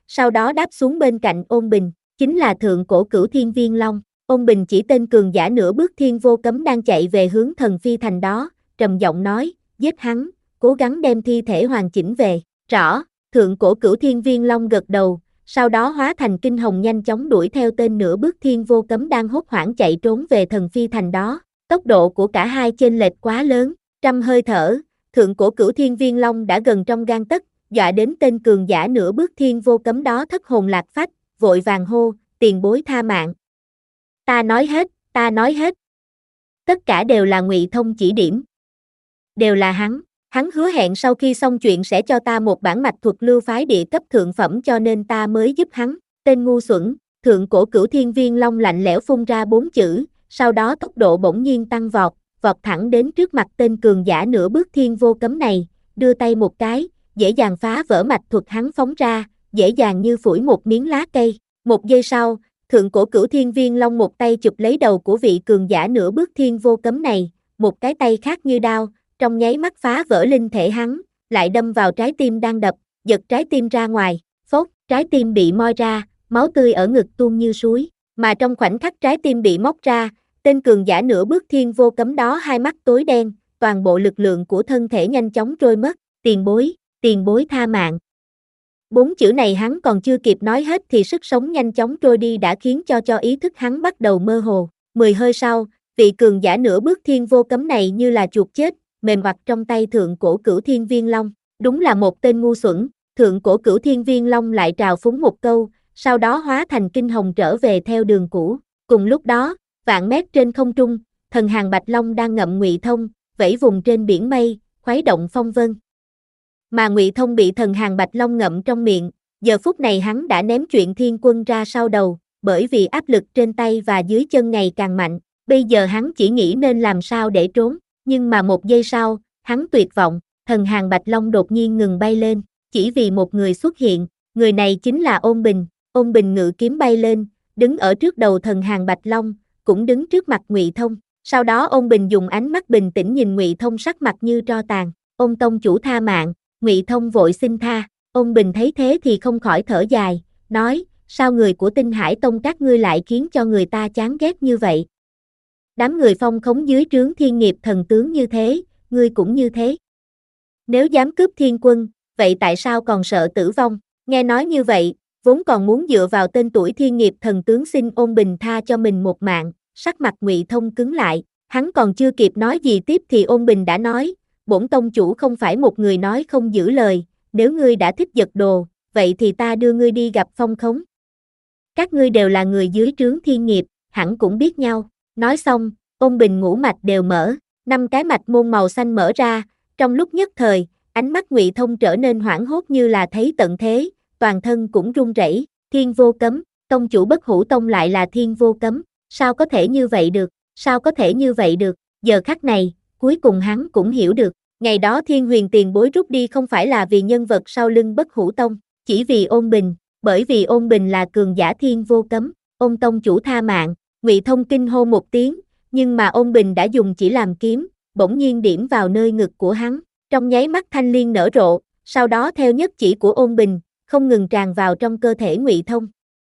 sau đó đáp xuống bên cạnh Ôn Bình, chính là thượng cổ cửu thiên viên long. Ôn Bình chỉ tên cường giả nửa bước thiên vô cấm đang chạy về hướng thần phi thành đó, trầm giọng nói, giết hắn, cố gắng đem thi thể hoàn chỉnh về. Rõ, thượng cổ cửu thiên viên long gật đầu, sau đó hóa thành kinh hồng nhanh chóng đuổi theo tên nửa bước thiên vô cấm đang hốt hoảng chạy trốn về thần phi thành đó. Tốc độ của cả hai chênh lệch quá lớn, trăm hơi thở, thượng cổ cửu thiên viên long đã gần trong gang tấc, dọa đến tên cường giả nửa bước thiên vô cấm đó thất hồn lạc phách, vội vàng hô, tiền bối tha mạng. Ta nói hết, ta nói hết. Tất cả đều là Ngụy Thông chỉ điểm. Đều là hắn, hắn hứa hẹn sau khi xong chuyện sẽ cho ta một bản mạch thuật lưu phái địa cấp thượng phẩm cho nên ta mới giúp hắn. Tên ngu xuẩn, thượng cổ cửu thiên viên long lạnh lẽo phun ra bốn chữ, sau đó tốc độ bỗng nhiên tăng vọt, vọt thẳng đến trước mặt tên cường giả nửa bước thiên vô cấm này, đưa tay một cái, dễ dàng phá vỡ mạch thuật hắn phóng ra, dễ dàng như phủi một miếng lá cây. Một giây sau, thượng cổ cửu thiên viên long một tay chụp lấy đầu của vị cường giả nửa bước thiên vô cấm này, một cái tay khác như đao, trong nháy mắt phá vỡ linh thể hắn, lại đâm vào trái tim đang đập, giật trái tim ra ngoài, phốc, trái tim bị moi ra, máu tươi ở ngực tuôn như suối, mà trong khoảnh khắc trái tim bị móc ra, tên cường giả nửa bước thiên vô cấm đó hai mắt tối đen, toàn bộ lực lượng của thân thể nhanh chóng trôi mất, tiền bối, tiền bối tha mạng. Bốn chữ này hắn còn chưa kịp nói hết thì sức sống nhanh chóng trôi đi đã khiến cho cho ý thức hắn bắt đầu mơ hồ. Mười hơi sau, vị cường giả nửa bước thiên vô cấm này như là chuột chết, mềm mặt trong tay thượng cổ cửu thiên viên long. Đúng là một tên ngu xuẩn, thượng cổ cửu thiên viên long lại trào phúng một câu, sau đó hóa thành kinh hồng trở về theo đường cũ. Cùng lúc đó, vạn mét trên không trung, thần hàng Bạch Long đang ngậm Ngụy Thông, vẫy vùng trên biển mây, khuấy động phong vân. Mà Ngụy Thông bị thần hàng Bạch Long ngậm trong miệng, giờ phút này hắn đã ném chuyện thiên quân ra sau đầu, bởi vì áp lực trên tay và dưới chân ngày càng mạnh, bây giờ hắn chỉ nghĩ nên làm sao để trốn, nhưng mà một giây sau, hắn tuyệt vọng, thần hàng Bạch Long đột nhiên ngừng bay lên, chỉ vì một người xuất hiện, người này chính là Ôn Bình. Ôn Bình ngự kiếm bay lên, đứng ở trước đầu thần hàng Bạch Long, cũng đứng trước mặt Ngụy Thông. Sau đó Ôn Bình dùng ánh mắt bình tĩnh nhìn Ngụy Thông sắc mặt như tro tàn. Ôn tông chủ tha mạng. Ngụy Thông vội xin tha. Ôn Bình thấy thế thì không khỏi thở dài, nói, sao người của Tinh Hải Tông các ngươi lại khiến cho người ta chán ghét như vậy? Đám người phong khống dưới trướng thiên nghiệp thần tướng như thế, ngươi cũng như thế. Nếu dám cướp thiên quân, vậy tại sao còn sợ tử vong? Nghe nói như vậy, vốn còn muốn dựa vào tên tuổi thiên nghiệp thần tướng xin Ôn Bình tha cho mình một mạng, sắc mặt Ngụy Thông cứng lại, hắn còn chưa kịp nói gì tiếp thì Ôn Bình đã nói, bổn tông chủ không phải một người nói không giữ lời, nếu ngươi đã thích giật đồ, vậy thì ta đưa ngươi đi gặp phong khống. Các ngươi đều là người dưới trướng thiên nghiệp, hẳn cũng biết nhau. Nói xong, Ôn Bình ngũ mạch đều mở, năm cái mạch môn màu xanh mở ra, trong lúc nhất thời, ánh mắt Ngụy Thông trở nên hoảng hốt như là thấy tận thế, toàn thân cũng run rẩy. Thiên vô cấm, tông chủ Bất Hủ Tông lại là thiên vô cấm, sao có thể như vậy được, sao có thể như vậy được, giờ khắc này, cuối cùng hắn cũng hiểu được, ngày đó Thiên Huyền tiền bối rút đi không phải là vì nhân vật sau lưng Bất Hủ Tông, chỉ vì Ôn Bình, bởi vì Ôn Bình là cường giả thiên vô cấm, Ôn tông chủ tha mạng. Ngụy Thông kinh hô một tiếng, nhưng mà Ôn Bình đã dùng chỉ làm kiếm, bỗng nhiên điểm vào nơi ngực của hắn, trong nháy mắt thanh liên nở rộ, sau đó theo nhất chỉ của Ôn Bình, không ngừng tràn vào trong cơ thể Ngụy Thông.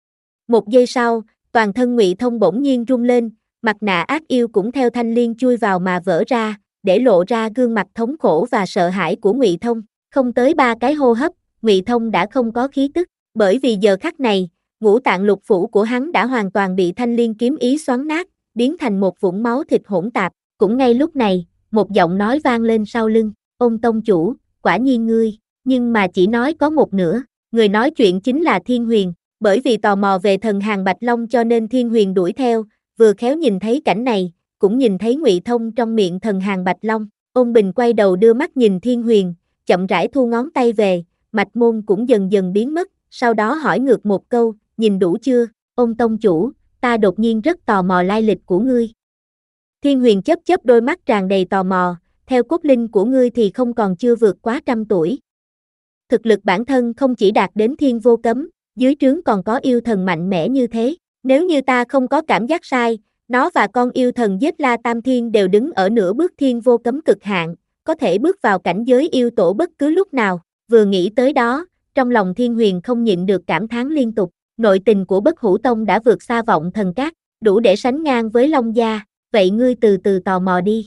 Một giây sau, toàn thân Ngụy Thông bỗng nhiên rung lên, mặt nạ ác yêu cũng theo thanh liên chui vào mà vỡ ra, để lộ ra gương mặt thống khổ và sợ hãi của Ngụy Thông. Không tới ba cái hô hấp, Ngụy Thông đã không có khí tức, bởi vì giờ khắc này, ngũ tạng lục phủ của hắn đã hoàn toàn bị thanh liên kiếm ý xoắn nát, biến thành một vũng máu thịt hỗn tạp. Cũng ngay lúc này, một giọng nói vang lên sau lưng, Ôn tông chủ, quả nhiên ngươi, nhưng mà chỉ nói có một nửa. Người nói chuyện chính là Thiên Huyền, bởi vì tò mò về thần hàng Bạch Long cho nên Thiên Huyền đuổi theo, vừa khéo nhìn thấy cảnh này, cũng nhìn thấy Ngụy Thông trong miệng thần hàng Bạch Long. Ôn Bình quay đầu đưa mắt nhìn Thiên Huyền, chậm rãi thu ngón tay về, mạch môn cũng dần dần biến mất, sau đó hỏi ngược một câu, nhìn đủ chưa, Ôn tông chủ, ta đột nhiên rất tò mò lai lịch của ngươi. Thiên Huyền chớp chớp đôi mắt tràn đầy tò mò, theo cốt linh của ngươi thì không còn chưa vượt quá trăm tuổi. Thực lực bản thân không chỉ đạt đến thiên vô cấm, dưới trướng còn có yêu thần mạnh mẽ như thế. Nếu như ta không có cảm giác sai, nó và con yêu thần Giết La Tam Thiên đều đứng ở nửa bước thiên vô cấm cực hạn, có thể bước vào cảnh giới yêu tổ bất cứ lúc nào. Vừa nghĩ tới đó, trong lòng Thiên Huyền không nhịn được cảm thán liên tục, nội tình của Bất Hủ Tông đã vượt xa Vọng Thần Các, đủ để sánh ngang với Long Gia, vậy ngươi từ từ tò mò đi.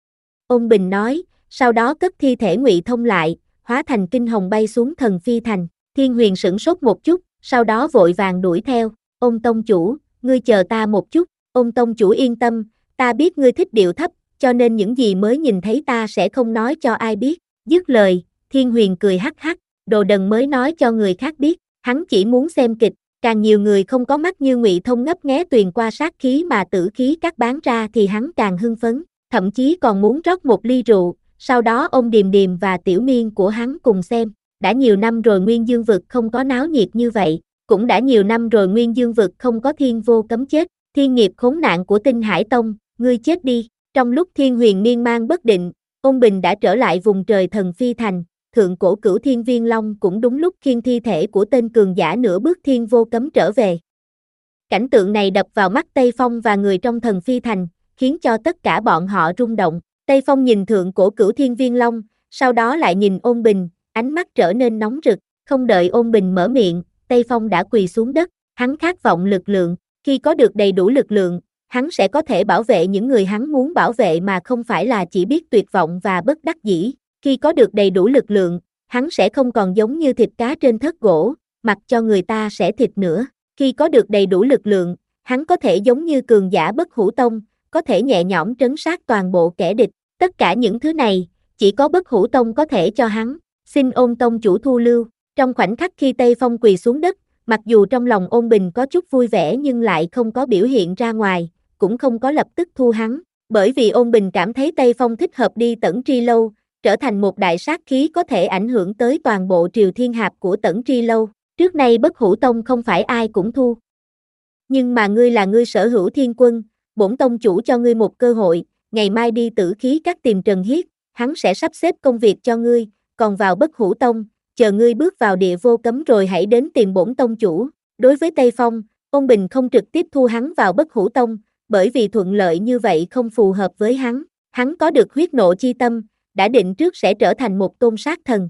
Ôn Bình nói, sau đó cất thi thể Ngụy Thông lại, hóa thành kinh hồng bay xuống Thần Phi Thành. Thiên Huyền sửng sốt một chút, sau đó vội vàng đuổi theo, Ôn Tông chủ, ngươi chờ ta một chút, Ôn Tông chủ yên tâm, ta biết ngươi thích điệu thấp, cho nên những gì mới nhìn thấy ta sẽ không nói cho ai biết. Dứt lời, Thiên Huyền cười hắc hắc, đồ đần mới nói cho người khác biết, hắn chỉ muốn xem kịch, càng nhiều người không có mắt như Ngụy Thông ngấp nghé tuyền qua sát khí mà tử khí cắt bán ra thì hắn càng hưng phấn, thậm chí còn muốn rót một ly rượu, sau đó ôm Điềm Điềm và Tiểu Miên của hắn cùng xem. Đã nhiều năm rồi Nguyên Dương Vực không có náo nhiệt như vậy, cũng đã nhiều năm rồi Nguyên Dương Vực không có thiên vô cấm chết, thiên nghiệp khốn nạn của Tinh Hải Tông, ngươi chết đi. Trong lúc Thiên Huyền miên man bất định, Ôn Bình đã trở lại vùng trời Thần Phi Thành, thượng cổ Cửu Thiên Viên Long cũng đúng lúc khiêng thi thể của tên cường giả nửa bước thiên vô cấm trở về. Cảnh tượng này đập vào mắt Tây Phong và người trong Thần Phi Thành, khiến cho tất cả bọn họ rung động. Tây Phong nhìn thượng cổ Cửu Thiên Viên Long, sau đó lại nhìn Ôn Bình, ánh mắt trở nên nóng rực, không đợi Ôn Bình mở miệng, Tây Phong đã quỳ xuống đất, hắn khát vọng lực lượng, khi có được đầy đủ lực lượng, hắn sẽ có thể bảo vệ những người hắn muốn bảo vệ mà không phải là chỉ biết tuyệt vọng và bất đắc dĩ. Khi có được đầy đủ lực lượng, hắn sẽ không còn giống như thịt cá trên thớt gỗ, mặc cho người ta sẽ thịt nữa. Khi có được đầy đủ lực lượng, hắn có thể giống như cường giả Bất Hủ Tông, có thể nhẹ nhõm trấn sát toàn bộ kẻ địch. Tất cả những thứ này, chỉ có Bất Hủ Tông có thể cho hắn. Xin Ôn Tông chủ thu lưu. Trong khoảnh khắc khi Tây Phong quỳ xuống đất, mặc dù trong lòng Ôn Bình có chút vui vẻ nhưng lại không có biểu hiện ra ngoài, cũng không có lập tức thu hắn, bởi vì Ôn Bình cảm thấy Tây Phong thích hợp đi Tẩn Tri Lâu, trở thành một đại sát khí có thể ảnh hưởng tới toàn bộ Triều Thiên Hạp của Tẩn Tri Lâu. Trước nay Bất Hủ Tông không phải ai cũng thu. Nhưng mà ngươi là ngươi sở hữu thiên quân, bổn tông chủ cho ngươi một cơ hội, ngày mai đi Tử Khí Các tìm Trần Hiết, hắn sẽ sắp xếp công việc cho ngươi, còn vào Bất Hủ Tông, chờ ngươi bước vào địa vô cấm rồi hãy đến tìm bổn tông chủ. Đối với Tây Phong, Ôn Bình không trực tiếp thu hắn vào Bất Hủ Tông, bởi vì thuận lợi như vậy không phù hợp với hắn. Hắn có được huyết nộ chi tâm, đã định trước sẽ trở thành một tôn sát thần.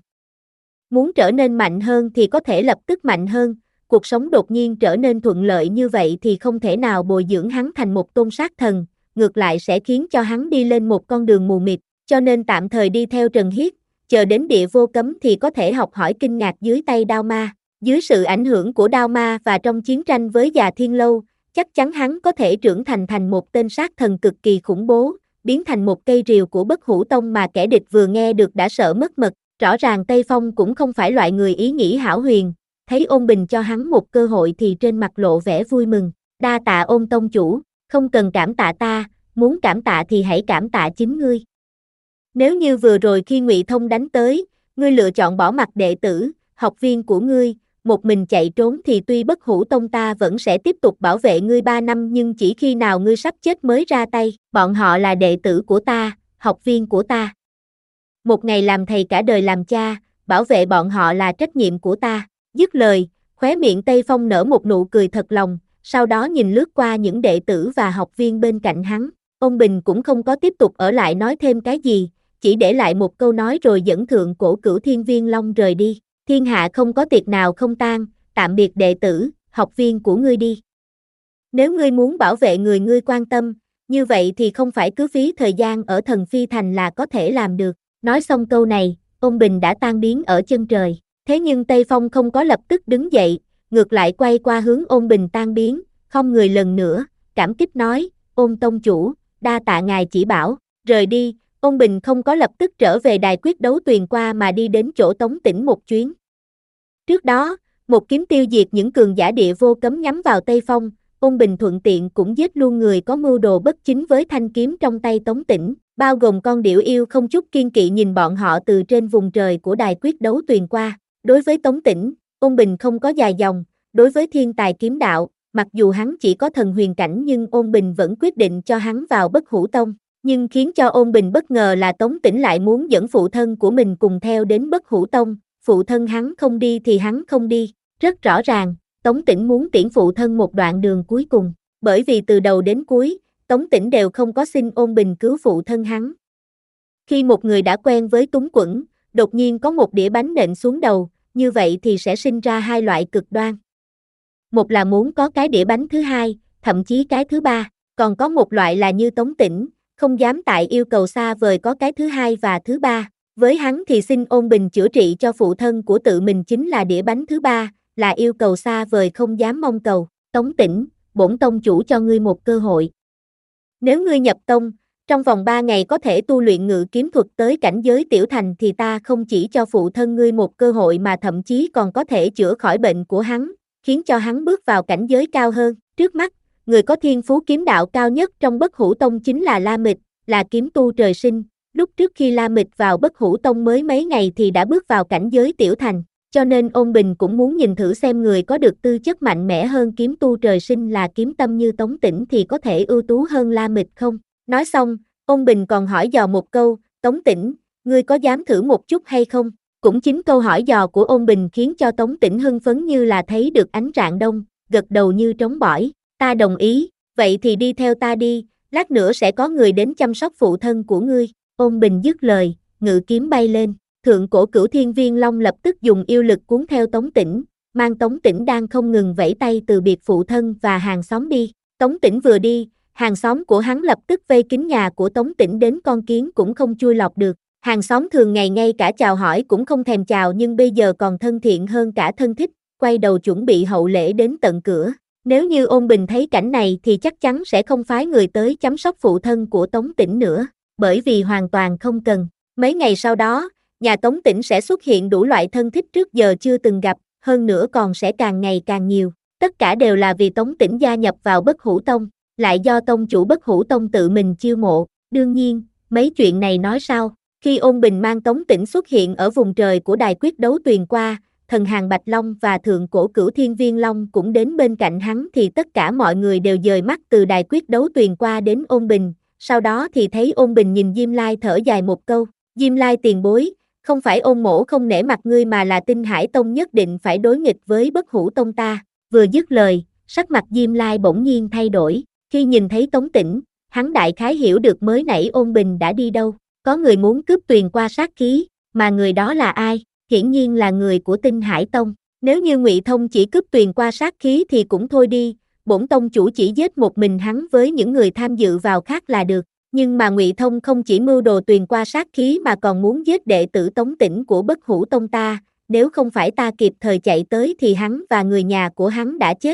Muốn trở nên mạnh hơn thì có thể lập tức mạnh hơn, cuộc sống đột nhiên trở nên thuận lợi như vậy thì không thể nào bồi dưỡng hắn thành một tôn sát thần, ngược lại sẽ khiến cho hắn đi lên một con đường mù mịt, cho nên tạm thời đi theo Trần Hiết, chờ đến địa vô cấm thì có thể học hỏi kinh ngạc dưới tay Đao Ma. Dưới sự ảnh hưởng của Đao Ma và trong chiến tranh với Già Thiên Lâu, chắc chắn hắn có thể trưởng thành thành một tên sát thần cực kỳ khủng bố, biến thành một cây rìu của Bất Hủ Tông mà kẻ địch vừa nghe được đã sợ mất mật. Rõ ràng Tây Phong cũng không phải loại người ý nghĩ hão huyền, thấy Ôn Bình cho hắn một cơ hội thì trên mặt lộ vẻ vui mừng. Đa tạ Ôn tông chủ, không cần cảm tạ ta, muốn cảm tạ thì hãy cảm tạ chính ngươi. Nếu như vừa rồi khi Ngụy Thông đánh tới, ngươi lựa chọn bỏ mặc đệ tử, học viên của ngươi, một mình chạy trốn thì tuy Bất Hủ Tông ta vẫn sẽ tiếp tục bảo vệ ngươi ba năm nhưng chỉ khi nào ngươi sắp chết mới ra tay. Bọn họ là đệ tử của ta, học viên của ta. Một ngày làm thầy cả đời làm cha, bảo vệ bọn họ là trách nhiệm của ta. Dứt lời, khóe miệng Tây Phong nở một nụ cười thật lòng, sau đó nhìn lướt qua những đệ tử và học viên bên cạnh hắn. Ôn Bình cũng không có tiếp tục ở lại nói thêm cái gì, chỉ để lại một câu nói rồi dẫn thượng cổ Cửu Thiên Viên Long rời đi. Thiên hạ không có tiệc nào không tan, tạm biệt đệ tử, học viên của ngươi đi. Nếu ngươi muốn bảo vệ người ngươi quan tâm, như vậy thì không phải cứ phí thời gian ở Thần Phi Thành là có thể làm được. Nói xong câu này, Ôn Bình đã tan biến ở chân trời. Thế nhưng Tây Phong không có lập tức đứng dậy, ngược lại quay qua hướng Ôn Bình tan biến, không người lần nữa, cảm kích nói, Ôn tông chủ, đa tạ ngài chỉ bảo, rời đi. Ôn Bình không có lập tức trở về đài quyết đấu tuyền qua mà đi đến chỗ Tống Tĩnh một chuyến. Trước đó, một kiếm tiêu diệt những cường giả địa vô cấm nhắm vào Tây Phong, Ôn Bình thuận tiện cũng giết luôn người có mưu đồ bất chính với thanh kiếm trong tay Tống Tĩnh, bao gồm con điểu yêu không chút kiên kỵ nhìn bọn họ từ trên vùng trời của đài quyết đấu tuyền qua. Đối với Tống Tĩnh, Ôn Bình không có dài dòng, đối với thiên tài kiếm đạo, mặc dù hắn chỉ có thần huyền cảnh nhưng Ôn Bình vẫn quyết định cho hắn vào Bất Hủ Tông. Nhưng khiến cho Ôn Bình bất ngờ là Tống Tĩnh lại muốn dẫn phụ thân của mình cùng theo đến Bất Hủ Tông, phụ thân hắn không đi thì hắn không đi, rất rõ ràng, Tống Tĩnh muốn tiễn phụ thân một đoạn đường cuối cùng, bởi vì từ đầu đến cuối, Tống Tĩnh đều không có xin Ôn Bình cứu phụ thân hắn. Khi một người đã quen với túng quẫn, đột nhiên có một đĩa bánh nện xuống đầu, như vậy thì sẽ sinh ra hai loại cực đoan. Một là muốn có cái đĩa bánh thứ hai, thậm chí cái thứ ba, còn có một loại là như Tống Tĩnh, không dám tại yêu cầu xa vời có cái thứ hai và thứ ba. Với hắn thì xin ôn bình chữa trị cho phụ thân của tự mình chính là đĩa bánh thứ ba, là yêu cầu xa vời không dám mong cầu. Tống Tĩnh, bổn tông chủ cho ngươi một cơ hội. Nếu ngươi nhập tông, trong vòng ba ngày có thể tu luyện ngự kiếm thuật tới cảnh giới tiểu thành thì ta không chỉ cho phụ thân ngươi một cơ hội mà thậm chí còn có thể chữa khỏi bệnh của hắn, khiến cho hắn bước vào cảnh giới cao hơn. Trước mắt, người có thiên phú kiếm đạo cao nhất trong Bất Hủ Tông chính là La Mịch, là kiếm tu trời sinh. Lúc trước khi La Mịch vào Bất Hủ Tông mới mấy ngày thì đã bước vào cảnh giới tiểu thành, cho nên Ôn Bình cũng muốn nhìn thử xem người có được tư chất mạnh mẽ hơn kiếm tu trời sinh là kiếm tâm như Tống Tĩnh thì có thể ưu tú hơn La Mịch không. Nói xong, Ôn Bình còn hỏi dò một câu, Tống Tĩnh, ngươi có dám thử một chút hay không? Cũng chính câu hỏi dò của Ôn Bình khiến cho Tống Tĩnh hưng phấn như là thấy được ánh rạng đông, gật đầu như trống bỏi, ta đồng ý, vậy thì đi theo ta đi, lát nữa sẽ có người đến chăm sóc phụ thân của ngươi. Ôn Bình dứt lời, ngự kiếm bay lên, thượng cổ Cửu Thiên Viên Long lập tức dùng yêu lực cuốn theo Tống Tĩnh, mang Tống Tĩnh đang không ngừng vẫy tay từ biệt phụ thân và hàng xóm đi. Tống Tĩnh vừa đi, hàng xóm của hắn lập tức vây kín nhà của Tống Tĩnh đến con kiến cũng không chui lọt được. Hàng xóm thường ngày ngay cả chào hỏi cũng không thèm chào nhưng bây giờ còn thân thiện hơn cả thân thích, quay đầu chuẩn bị hậu lễ đến tận cửa. Nếu như Ôn Bình thấy cảnh này thì chắc chắn sẽ không phái người tới chăm sóc phụ thân của Tống Tĩnh nữa, bởi vì hoàn toàn không cần. Mấy ngày sau đó, nhà Tống Tĩnh sẽ xuất hiện đủ loại thân thích trước giờ chưa từng gặp, hơn nữa còn sẽ càng ngày càng nhiều. Tất cả đều là vì Tống Tĩnh gia nhập vào Bất Hủ Tông, lại do tông chủ Bất Hủ Tông tự mình chiêu mộ. Đương nhiên, mấy chuyện này nói sau. Khi Ôn Bình mang Tống Tĩnh xuất hiện ở vùng trời của đài quyết đấu tuyền qua, thần hàng Bạch Long và thượng cổ Cửu Thiên Viên Long cũng đến bên cạnh hắn thì tất cả mọi người đều dời mắt từ đài quyết đấu tuyền qua đến Ôn Bình, sau đó thì thấy Ôn Bình nhìn Diêm Lai thở dài một câu, Diêm Lai tiền bối, không phải Ôn mỗ không nể mặt ngươi mà là Tinh Hải Tông nhất định phải đối nghịch với Bất Hủ Tông ta. Vừa dứt lời, sắc mặt Diêm Lai bỗng nhiên thay đổi, khi nhìn thấy Tống Tĩnh, hắn đại khái hiểu được mới nãy Ôn Bình đã đi đâu. Có người muốn cướp tuyền qua sát khí, mà người đó là ai? Hiển nhiên là người của Tinh Hải Tông. Nếu như Ngụy Thông chỉ cướp tuyền qua sát khí thì cũng thôi đi, bổn tông chủ chỉ giết một mình hắn với những người tham dự vào khác là được. Nhưng mà Ngụy Thông không chỉ mưu đồ tuyền qua sát khí mà còn muốn giết đệ tử Tống Tĩnh của Bất Hủ Tông ta, nếu không phải ta kịp thời chạy tới thì hắn và người nhà của hắn đã chết.